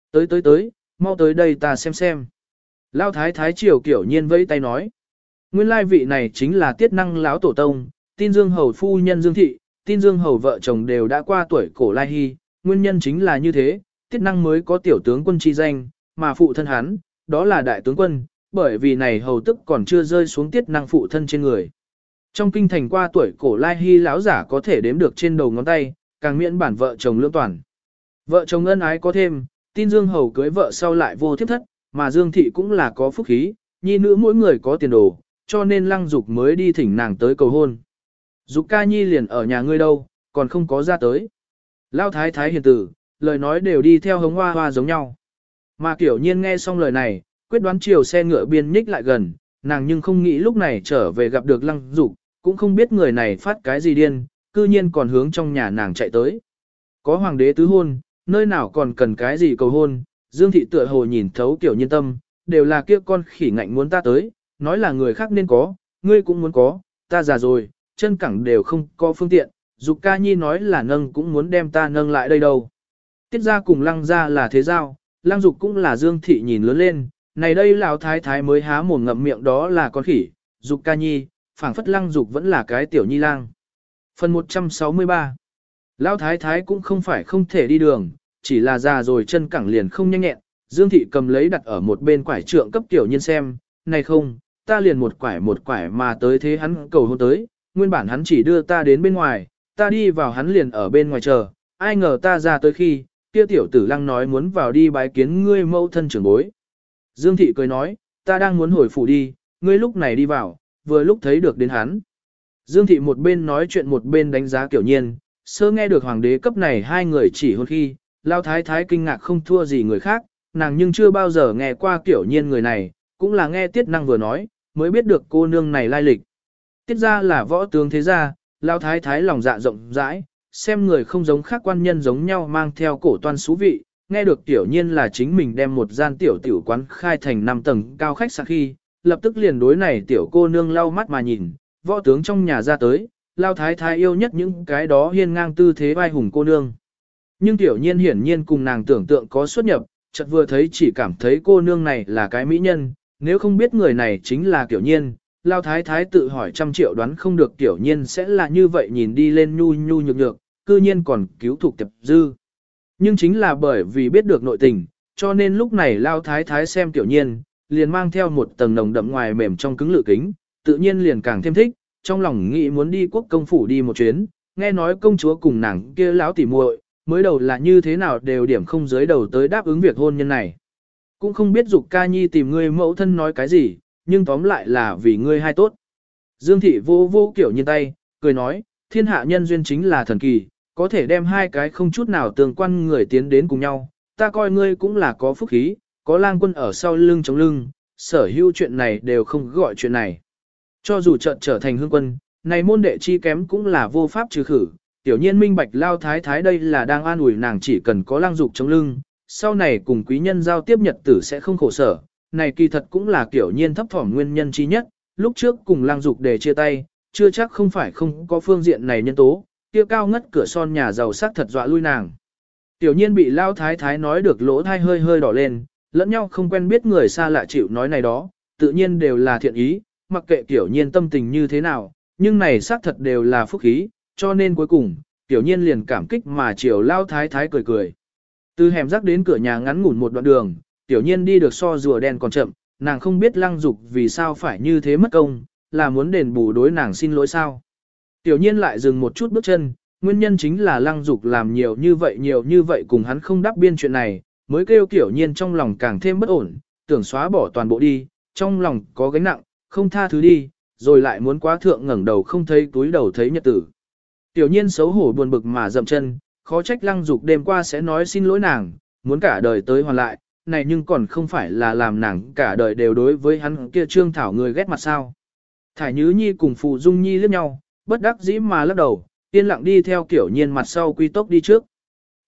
Tới, mau tới đây ta xem. Lao thái thái chiều Tiểu nhiên vẫy tay nói. Nguyên lai vị này chính là tiết năng lão tổ tông, tin Dương hầu phu nhân Dương thị, tin Dương hầu vợ chồng đều đã qua tuổi cổ lai hy, nguyên nhân chính là như thế, tiết năng mới có tiểu tướng quân chi danh, mà phụ thân hắn, đó là đại tướng quân, bởi vì này hầu tức còn chưa rơi xuống tiết năng phụ thân trên người. Trong kinh thành qua tuổi cổ lai hy lão giả có thể đếm được trên đầu ngón tay, càng miễn bản vợ chồng lương toàn. Vợ chồng ân ái có thêm, tin Dương hầu cưới vợ sau lại vô thiếp thất, mà Dương thị cũng là có phúc khí, nhi nữ mỗi người có tiền đồ, cho nên Lăng Dục mới đi thỉnh nàng tới cầu hôn. Dục ca nhi liền ở nhà ngươi đâu, còn không có ra tới. Lao thái thái hiền tử, lời nói đều đi theo hống hoa hoa giống nhau. Mà Kiểu Nhiên nghe xong lời này, quyết đoán chiều xe ngựa biên nhích lại gần, nàng nhưng không nghĩ lúc này trở về gặp được Lăng Dục, cũng không biết người này phát cái gì điên, cư nhiên còn hướng trong nhà nàng chạy tới. Có hoàng đế tứ hôn, nơi nào còn cần cái gì cầu hôn, Dương thị tựa hồ nhìn thấu Kiểu Nhiên tâm, đều là kia con khỉ ngạnh muốn ta tới, nói là người khác nên có, ngươi cũng muốn có, ta già rồi, chân cẳng đều không có phương tiện, Dục ca nhi nói là nâng cũng muốn đem ta nâng lại đây đâu. Tiết ra cùng Lăng ra là thế giao, Lăng Dục cũng là Dương thị nhìn lớn lên, này đây lão thái thái mới há mồm ngậm miệng đó là con khỉ, Dục ca nhi, phảng phất Lăng Dục vẫn là cái tiểu nhi lang. Phần 163. Lão thái thái cũng không phải không thể đi đường, chỉ là già rồi chân cẳng liền không nhanh nhẹn, Dương thị cầm lấy đặt ở một bên quải trượng cấp Tiểu Nhiên xem, này không, ta liền một quải mà tới thế hắn cầu hôn tới, nguyên bản hắn chỉ đưa ta đến bên ngoài, ta đi vào hắn liền ở bên ngoài chờ, ai ngờ ta ra tới khi, kia tiểu tử Lăng nói muốn vào đi bái kiến ngươi mẫu thân trưởng bối. Dương thị cười nói, ta đang muốn hồi phủ đi, ngươi lúc này đi vào, vừa lúc thấy được đến hắn. Dương thị một bên nói chuyện một bên đánh giá Kiểu Nhiên, sơ nghe được hoàng đế cấp này hai người chỉ hôn khi, Lao thái thái kinh ngạc không thua gì người khác, nàng nhưng chưa bao giờ nghe qua Kiểu Nhiên người này, cũng là nghe Tiết Năng vừa nói, mới biết được cô nương này lai lịch. Tiết ra là võ tướng thế gia, Lao thái thái lòng dạ rộng rãi, xem người không giống khác quan nhân giống nhau mang theo cổ toan xú vị, nghe được Tiểu Nhiên là chính mình đem một gian tiểu quán khai thành 5 tầng cao khách sạn khi, lập tức liền đối này tiểu cô nương lau mắt mà nhìn, võ tướng trong nhà ra tới, Lao thái thái yêu nhất những cái đó hiên ngang tư thế vai hùng cô nương. Nhưng Tiểu Nhiên hiển nhiên cùng nàng tưởng tượng có xuất nhập, chợt vừa thấy chỉ cảm thấy cô nương này là cái mỹ nhân, nếu không biết người này chính là Tiểu Nhiên, Lao thái thái tự hỏi 100 triệu đoán không được Tiểu Nhiên sẽ là như vậy nhìn đi lên nhu nhu nhược nhược, cư nhiên còn cứu thuộc tiệp dư. Nhưng chính là bởi vì biết được nội tình, cho nên lúc này Lao thái thái xem Tiểu Nhiên, liền mang theo một tầng nồng đậm ngoài mềm trong cứng lự kính, tự nhiên liền càng thêm thích, trong lòng nghĩ muốn đi quốc công phủ đi một chuyến, nghe nói công chúa cùng nàng kia lão tỉ muội, mới đầu là như thế nào đều điểm không dưới đầu tới đáp ứng việc hôn nhân này. Cũng không biết Dục ca nhi tìm ngươi mẫu thân nói cái gì, nhưng tóm lại là vì ngươi hai tốt. Dương thị vô Kiểu Nhiên tay, cười nói, thiên hạ nhân duyên chính là thần kỳ, có thể đem hai cái không chút nào tương quan người tiến đến cùng nhau, ta coi ngươi cũng là có phúc khí, có lang quân ở sau lưng chống lưng, sở hữu chuyện này đều không gọi chuyện này. Cho dù chợt trở thành hương quân, này môn đệ chi kém cũng là vô pháp trừ khử, Tiểu Nhiên minh bạch Lao thái thái đây là đang an ủi nàng chỉ cần có Lăng Dục chống lưng, sau này cùng quý nhân giao tiếp nhật tử sẽ không khổ sở, này kỳ thật cũng là Tiểu Nhiên thấp thỏm nguyên nhân chi nhất, lúc trước cùng Lăng Dục để chia tay, chưa chắc không phải không có phương diện này nhân tố, kia cao ngất cửa son nhà giàu sắc thật dọa lui nàng. Tiểu Nhiên bị Lao thái thái nói được lỗ thai hơi hơi đỏ lên, lẫn nhau không quen biết người xa lạ chịu nói này đó, tự nhiên đều là thiện ý, mặc kệ Tiểu Nhiên tâm tình như thế nào, nhưng này xác thật đều là phúc khí, cho nên cuối cùng, Tiểu Nhiên liền cảm kích mà chiều Lao thái thái cười cười. Từ hẻm rác đến cửa nhà ngắn ngủn một đoạn đường, Tiểu Nhiên đi được so rùa đen còn chậm, nàng không biết Lăng Dục vì sao phải như thế mất công, là muốn đền bù đối nàng xin lỗi sao. Tiểu Nhiên lại dừng một chút bước chân, nguyên nhân chính là Lăng Dục làm nhiều như vậy cùng hắn không đáp biên chuyện này, mới kêu Tiểu Nhiên trong lòng càng thêm bất ổn, tưởng xóa bỏ toàn bộ đi, trong lòng có gánh nặng, không tha thứ đi, rồi lại muốn quá thượng ngẩng đầu không thấy túi đầu thấy nhật tử. Tiểu Nhiên xấu hổ buồn bực mà dậm chân, khó trách Lăng Dục đêm qua sẽ nói xin lỗi nàng, muốn cả đời tới hoàn lại, này nhưng còn không phải là làm nàng cả đời đều đối với hắn kia Trương Thảo người ghét mặt sao. Thải Nhứ Nhi cùng Phù Dung Nhi liếc nhau, bất đắc dĩ mà lắc đầu, yên lặng đi theo Tiểu Nhiên mặt sau quy tốc đi trước.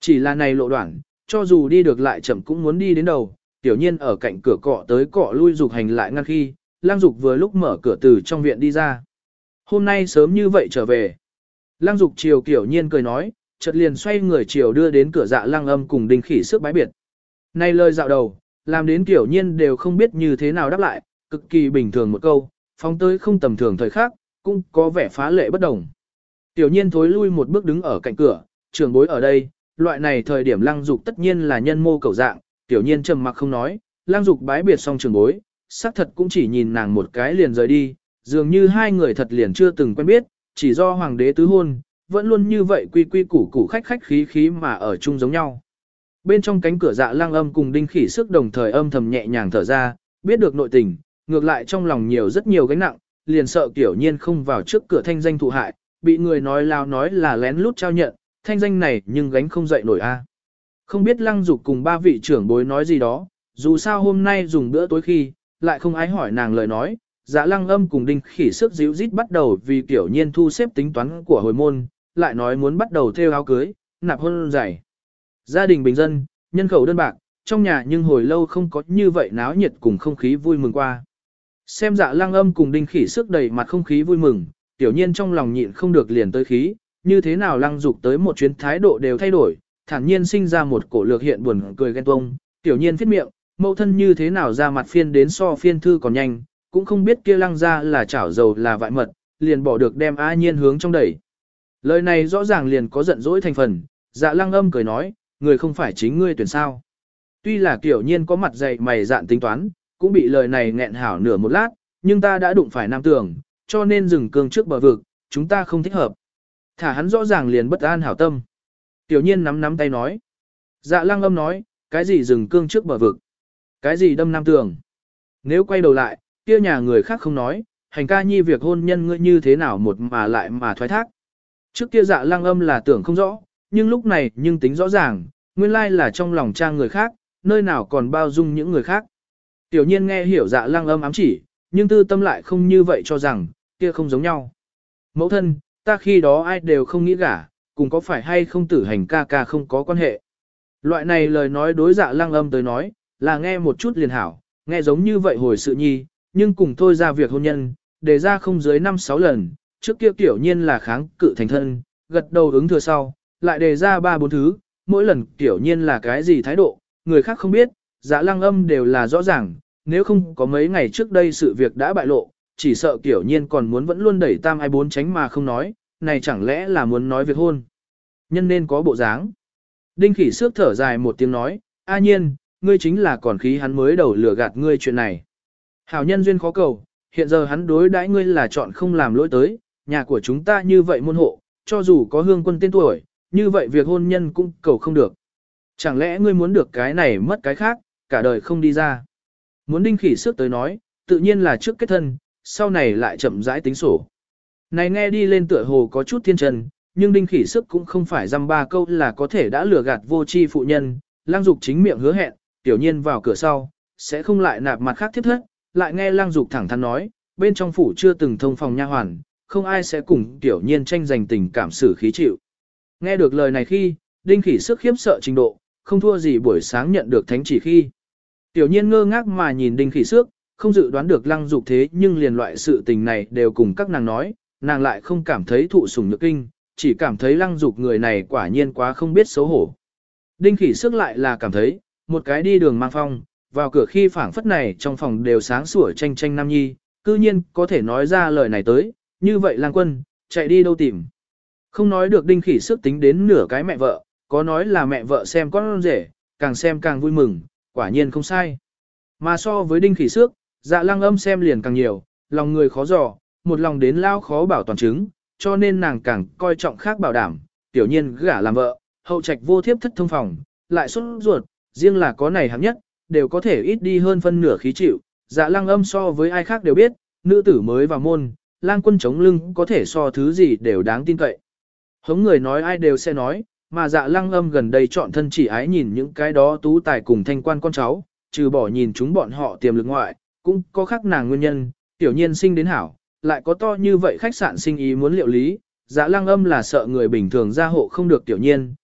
Chỉ là này lộ đoạn, cho dù đi được lại chậm cũng muốn đi đến đầu, tiểu nhiên ở cạnh cửa cọ tới cọ lui dục hành lại ngăn khi, Lăng Dục vừa lúc mở cửa từ trong viện đi ra. Hôm nay sớm như vậy trở về. Lăng Dục chiều tiểu nhiên cười nói, chợt liền xoay người chiều đưa đến cửa Dạ Lăng Âm cùng Đinh Khỉ Sức bái biệt. Này lời dạo đầu, làm đến tiểu nhiên đều không biết như thế nào đáp lại, cực kỳ bình thường một câu, phóng tới không tầm thường thời khác, cũng có vẻ phá lệ bất đồng. Tiểu nhiên thối lui một bước đứng ở cạnh cửa, trưởng bối ở đây, loại này thời điểm Lăng Dục tất nhiên là nhân mô cầu dạng, tiểu nhiên trầm mặc không nói, Lăng Dục bái biệt xong trưởng bối, xác thật cũng chỉ nhìn nàng một cái liền rời đi, dường như hai người thật liền chưa từng quen biết, chỉ do hoàng đế tứ hôn, vẫn luôn như vậy quy quy củ củ khách khách khí khí mà ở chung giống nhau. Bên trong cánh cửa Dạ Lăng Âm cùng Đinh Khỉ Sức đồng thời âm thầm nhẹ nhàng thở ra, biết được nội tình, ngược lại trong lòng nhiều rất nhiều gánh nặng, liền sợ tiểu nhiên không vào trước cửa thanh danh thụ hại, bị người nói lao nói là lén lút trao nhận, thanh danh này nhưng gánh không dậy nổi a. Không biết Lăng Dục cùng ba vị trưởng bối nói gì đó, dù sao hôm nay dùng bữa tối khi, lại không ai hỏi nàng lời nói, Dạ Lăng Âm cùng Đinh Khỉ Sức díu dít bắt đầu vì tiểu nhiên thu xếp tính toán của hồi môn, lại nói muốn bắt đầu thêu áo cưới, nạp hôn giày. Gia đình bình dân, nhân khẩu đơn bạc, trong nhà nhưng hồi lâu không có như vậy náo nhiệt cùng không khí vui mừng qua. Xem Dạ Lăng Âm cùng Đinh Khỉ Sức đầy mặt không khí vui mừng, tiểu nhiên trong lòng nhịn không được liền tới khí, như thế nào Lăng Dục tới một chuyến thái độ đều thay đổi, thản nhiên sinh ra một cổ lược hiện buồn cười ghen tuông, tiểu nhiên phết miệng, mẫu thân như thế nào ra mặt phiên đến so phiên thư còn nhanh, cũng không biết kia Lăng ra là chảo dầu là vại mật, liền bỏ được đem A Nhiên hướng trong đẩy. Lời này rõ ràng liền có giận dỗi thành phần, Dạ Lăng Âm cười nói, người không phải chính ngươi tuyển sao. Tuy là tiểu nhiên có mặt dày mày dạn tính toán, cũng bị lời này nghẹn hảo nửa một lát, nhưng ta đã đụng phải nam tưởng, cho nên dừng cương trước bờ vực, chúng ta không thích hợp. Thả hắn rõ ràng liền bất an hảo tâm. Tiểu nhiên nắm nắm tay nói. Dạ Lăng Âm nói, cái gì dừng cương trước bờ vực? Cái gì đâm nam tường? Nếu quay đầu lại, kia nhà người khác không nói, hành ca nhi việc hôn nhân ngươi như thế nào một mà lại mà thoái thác. Trước kia Dạ Lăng Âm là tưởng không rõ, nhưng lúc này nhưng tính rõ ràng, nguyên lai là trong lòng trang người khác, nơi nào còn bao dung những người khác. Tiểu nhiên nghe hiểu Dạ Lăng Âm ám chỉ, nhưng tư tâm lại không như vậy cho rằng, kia không giống nhau. Mẫu thân, ta khi đó ai đều không nghĩ gả, cùng có phải hay không tử hành ca ca không có quan hệ. Loại này lời nói đối Dạ Lăng Âm tới nói, là nghe một chút liền hảo, nghe giống như vậy hồi sự nhi, nhưng cùng thôi ra việc hôn nhân, đề ra không dưới 5-6 lần, trước kia tiểu nhiên là kháng cự thành thân, gật đầu ứng thừa sau, lại đề ra 3-4 thứ, mỗi lần tiểu nhiên là cái gì thái độ, người khác không biết, Dạ Lăng Âm đều là rõ ràng, nếu không có mấy ngày trước đây sự việc đã bại lộ, chỉ sợ tiểu nhiên còn muốn vẫn luôn đẩy tam ai bốn tránh mà không nói, này chẳng lẽ là muốn nói việc hôn. Nhân nên có bộ dáng. Đinh Khỉ Sức thở dài một tiếng nói, A Nhiên, ngươi chính là còn khí hắn mới đầu lừa gạt ngươi chuyện này. Hảo nhân duyên khó cầu, hiện giờ hắn đối đãi ngươi là chọn không làm lỗi tới, nhà của chúng ta như vậy môn hộ, cho dù có hương quân tên tuổi, như vậy việc hôn nhân cũng cầu không được. Chẳng lẽ ngươi muốn được cái này mất cái khác, cả đời không đi ra. Muốn Đinh Khỉ Sức tới nói, tự nhiên là trước kết thân, sau này lại chậm rãi tính sổ. Này nghe đi lên tựa hồ có chút thiên trần, nhưng Đinh Khỉ Sức cũng không phải dăm ba câu là có thể đã lừa gạt vô tri phụ nhân, Lăng Dục chính miệng hứa hẹn, tiểu nhiên vào cửa sau, sẽ không lại nạp mặt khác thiết thất, lại nghe Lăng Dục thẳng thắn nói, bên trong phủ chưa từng thông phòng nha hoàn, không ai sẽ cùng tiểu nhiên tranh giành tình cảm xử khí chịu. Nghe được lời này khi, Đinh Khỉ Sức khiếp sợ trình độ, không thua gì buổi sáng nhận được thánh chỉ khi. Tiểu nhiên ngơ ngác mà nhìn Đinh Khỉ Sức, không dự đoán được Lăng Dục thế nhưng liền loại sự tình này đều cùng các nàng nói, nàng lại không cảm thấy thụ sủng nhược kinh, chỉ cảm thấy Lăng Dục người này quả nhiên quá không biết xấu hổ. Đinh Khỉ Sức lại là cảm thấy, một cái đi đường mang phong, vào cửa khi phảng phất này trong phòng đều sáng sủa tranh tranh nam nhi, cư nhiên có thể nói ra lời này tới, như vậy Lang Quân, chạy đi đâu tìm. Không nói được Đinh Khỉ Sức tính đến nửa cái mẹ vợ, có nói là mẹ vợ xem con rể, càng xem càng vui mừng, quả nhiên không sai. Mà so với Đinh Khỉ Sức, Dạ Lăng Âm xem liền càng nhiều, lòng người khó dò, một lòng đến lao khó bảo toàn chứng, cho nên nàng càng coi trọng khác bảo đảm, tiểu nhiên gả làm vợ, hậu trạch vô thiếp thất thông phòng, lại xuất ruột, riêng là có này hạng nhất, đều có thể ít đi hơn phân nửa khí chịu. Dạ Lăng Âm so với ai khác đều biết, nữ tử mới vào môn, lang quân chống lưng có thể so thứ gì đều đáng tin cậy. Hống người nói ai đều sẽ nói, mà Dạ Lăng Âm gần đây chọn thân chỉ ái nhìn những cái đó tú tài cùng thanh quan con cháu, trừ bỏ nhìn chúng bọn họ tiềm lực ngoại, cũng có khác nàng nguyên nhân, tiểu nhiên sinh đến hảo, lại có to như vậy khách sạn sinh ý muốn liệu lý, Dạ Lăng Âm là sợ người bình thường gia hộ không được tiểu nhiên,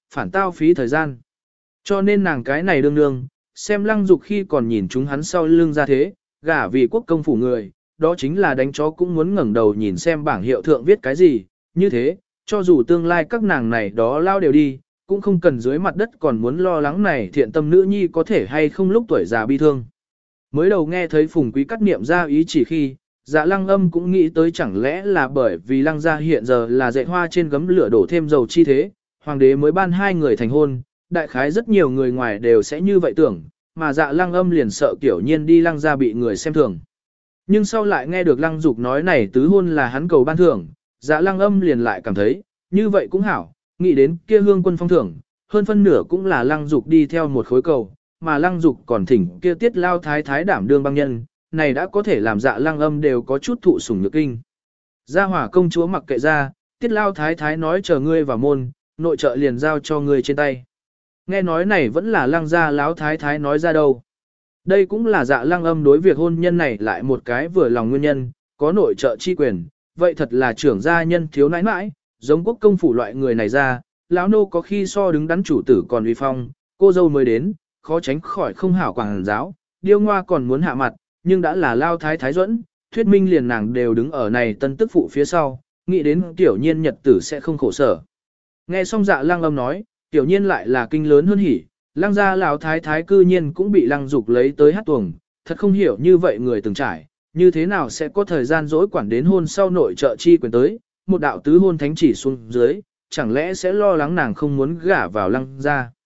phản tao phí thời gian. Cho nên nàng cái này đương đương, xem Lăng Dục khi còn nhìn chúng hắn sau lưng ra thế, gả vì quốc công phủ người, đó chính là đánh chó cũng muốn ngẩng đầu nhìn xem bảng hiệu thượng viết cái gì, như thế, cho dù tương lai các nàng này đó lao đều đi, cũng không cần dưới mặt đất còn muốn lo lắng này thiện tâm nữ nhi có thể hay không lúc tuổi già bi thương. Mới đầu nghe thấy Phùng Quý cắt niệm ra ý chỉ khi, Dạ Lăng Âm cũng nghĩ tới chẳng lẽ là bởi vì Lăng gia hiện giờ là dạy hoa trên gấm lửa đổ thêm dầu chi thế, hoàng đế mới ban hai người thành hôn, đại khái rất nhiều người ngoài đều sẽ như vậy tưởng, mà Dạ Lăng Âm liền sợ kiểu nhiên đi Lăng gia bị người xem thường. Nhưng sau lại nghe được Lăng Dục nói này tứ hôn là hắn cầu ban thưởng, Dạ Lăng Âm liền lại cảm thấy, như vậy cũng hảo, nghĩ đến kia hương quân phong thưởng, hơn phân nửa cũng là Lăng Dục đi theo một khối cầu, mà Lăng Dục còn thỉnh kia Tiết Lao thái thái đảm đương băng nhân, này đã có thể làm Dạ Lăng Âm đều có chút thụ sủng nhược kinh. Gia Hỏa công chúa mặc kệ ra, Tiết Lao thái thái nói chờ ngươi vào môn, nội trợ liền giao cho ngươi trên tay. Nghe nói này vẫn là Lăng gia Lão thái thái nói ra đâu. Đây cũng là Dạ Lăng Âm đối việc hôn nhân này lại một cái vừa lòng nguyên nhân, có nội trợ chi quyền, vậy thật là trưởng gia nhân thiếu nãi nãi, giống quốc công phủ loại người này ra, lão nô có khi so đứng đắn chủ tử còn uy phong, cô dâu mới đến, khó tránh khỏi không hảo quảng giáo, điêu ngoa còn muốn hạ mặt, nhưng đã là Lao thái thái duẫn, thuyết minh liền nàng đều đứng ở này tân tức phụ phía sau, nghĩ đến tiểu nhiên nhật tử sẽ không khổ sở. Nghe xong Dạ Lăng Âm nói, tiểu nhiên lại là kinh lớn hơn hỉ, Lăng gia Lão thái thái cư nhiên cũng bị Lăng Dục lấy tới hát tuồng, thật không hiểu như vậy người từng trải, như thế nào sẽ có thời gian dỗi quản đến hôn sau nội trợ chi quyền tới, một đạo tứ hôn thánh chỉ xuống dưới, chẳng lẽ sẽ lo lắng nàng không muốn gả vào Lăng gia.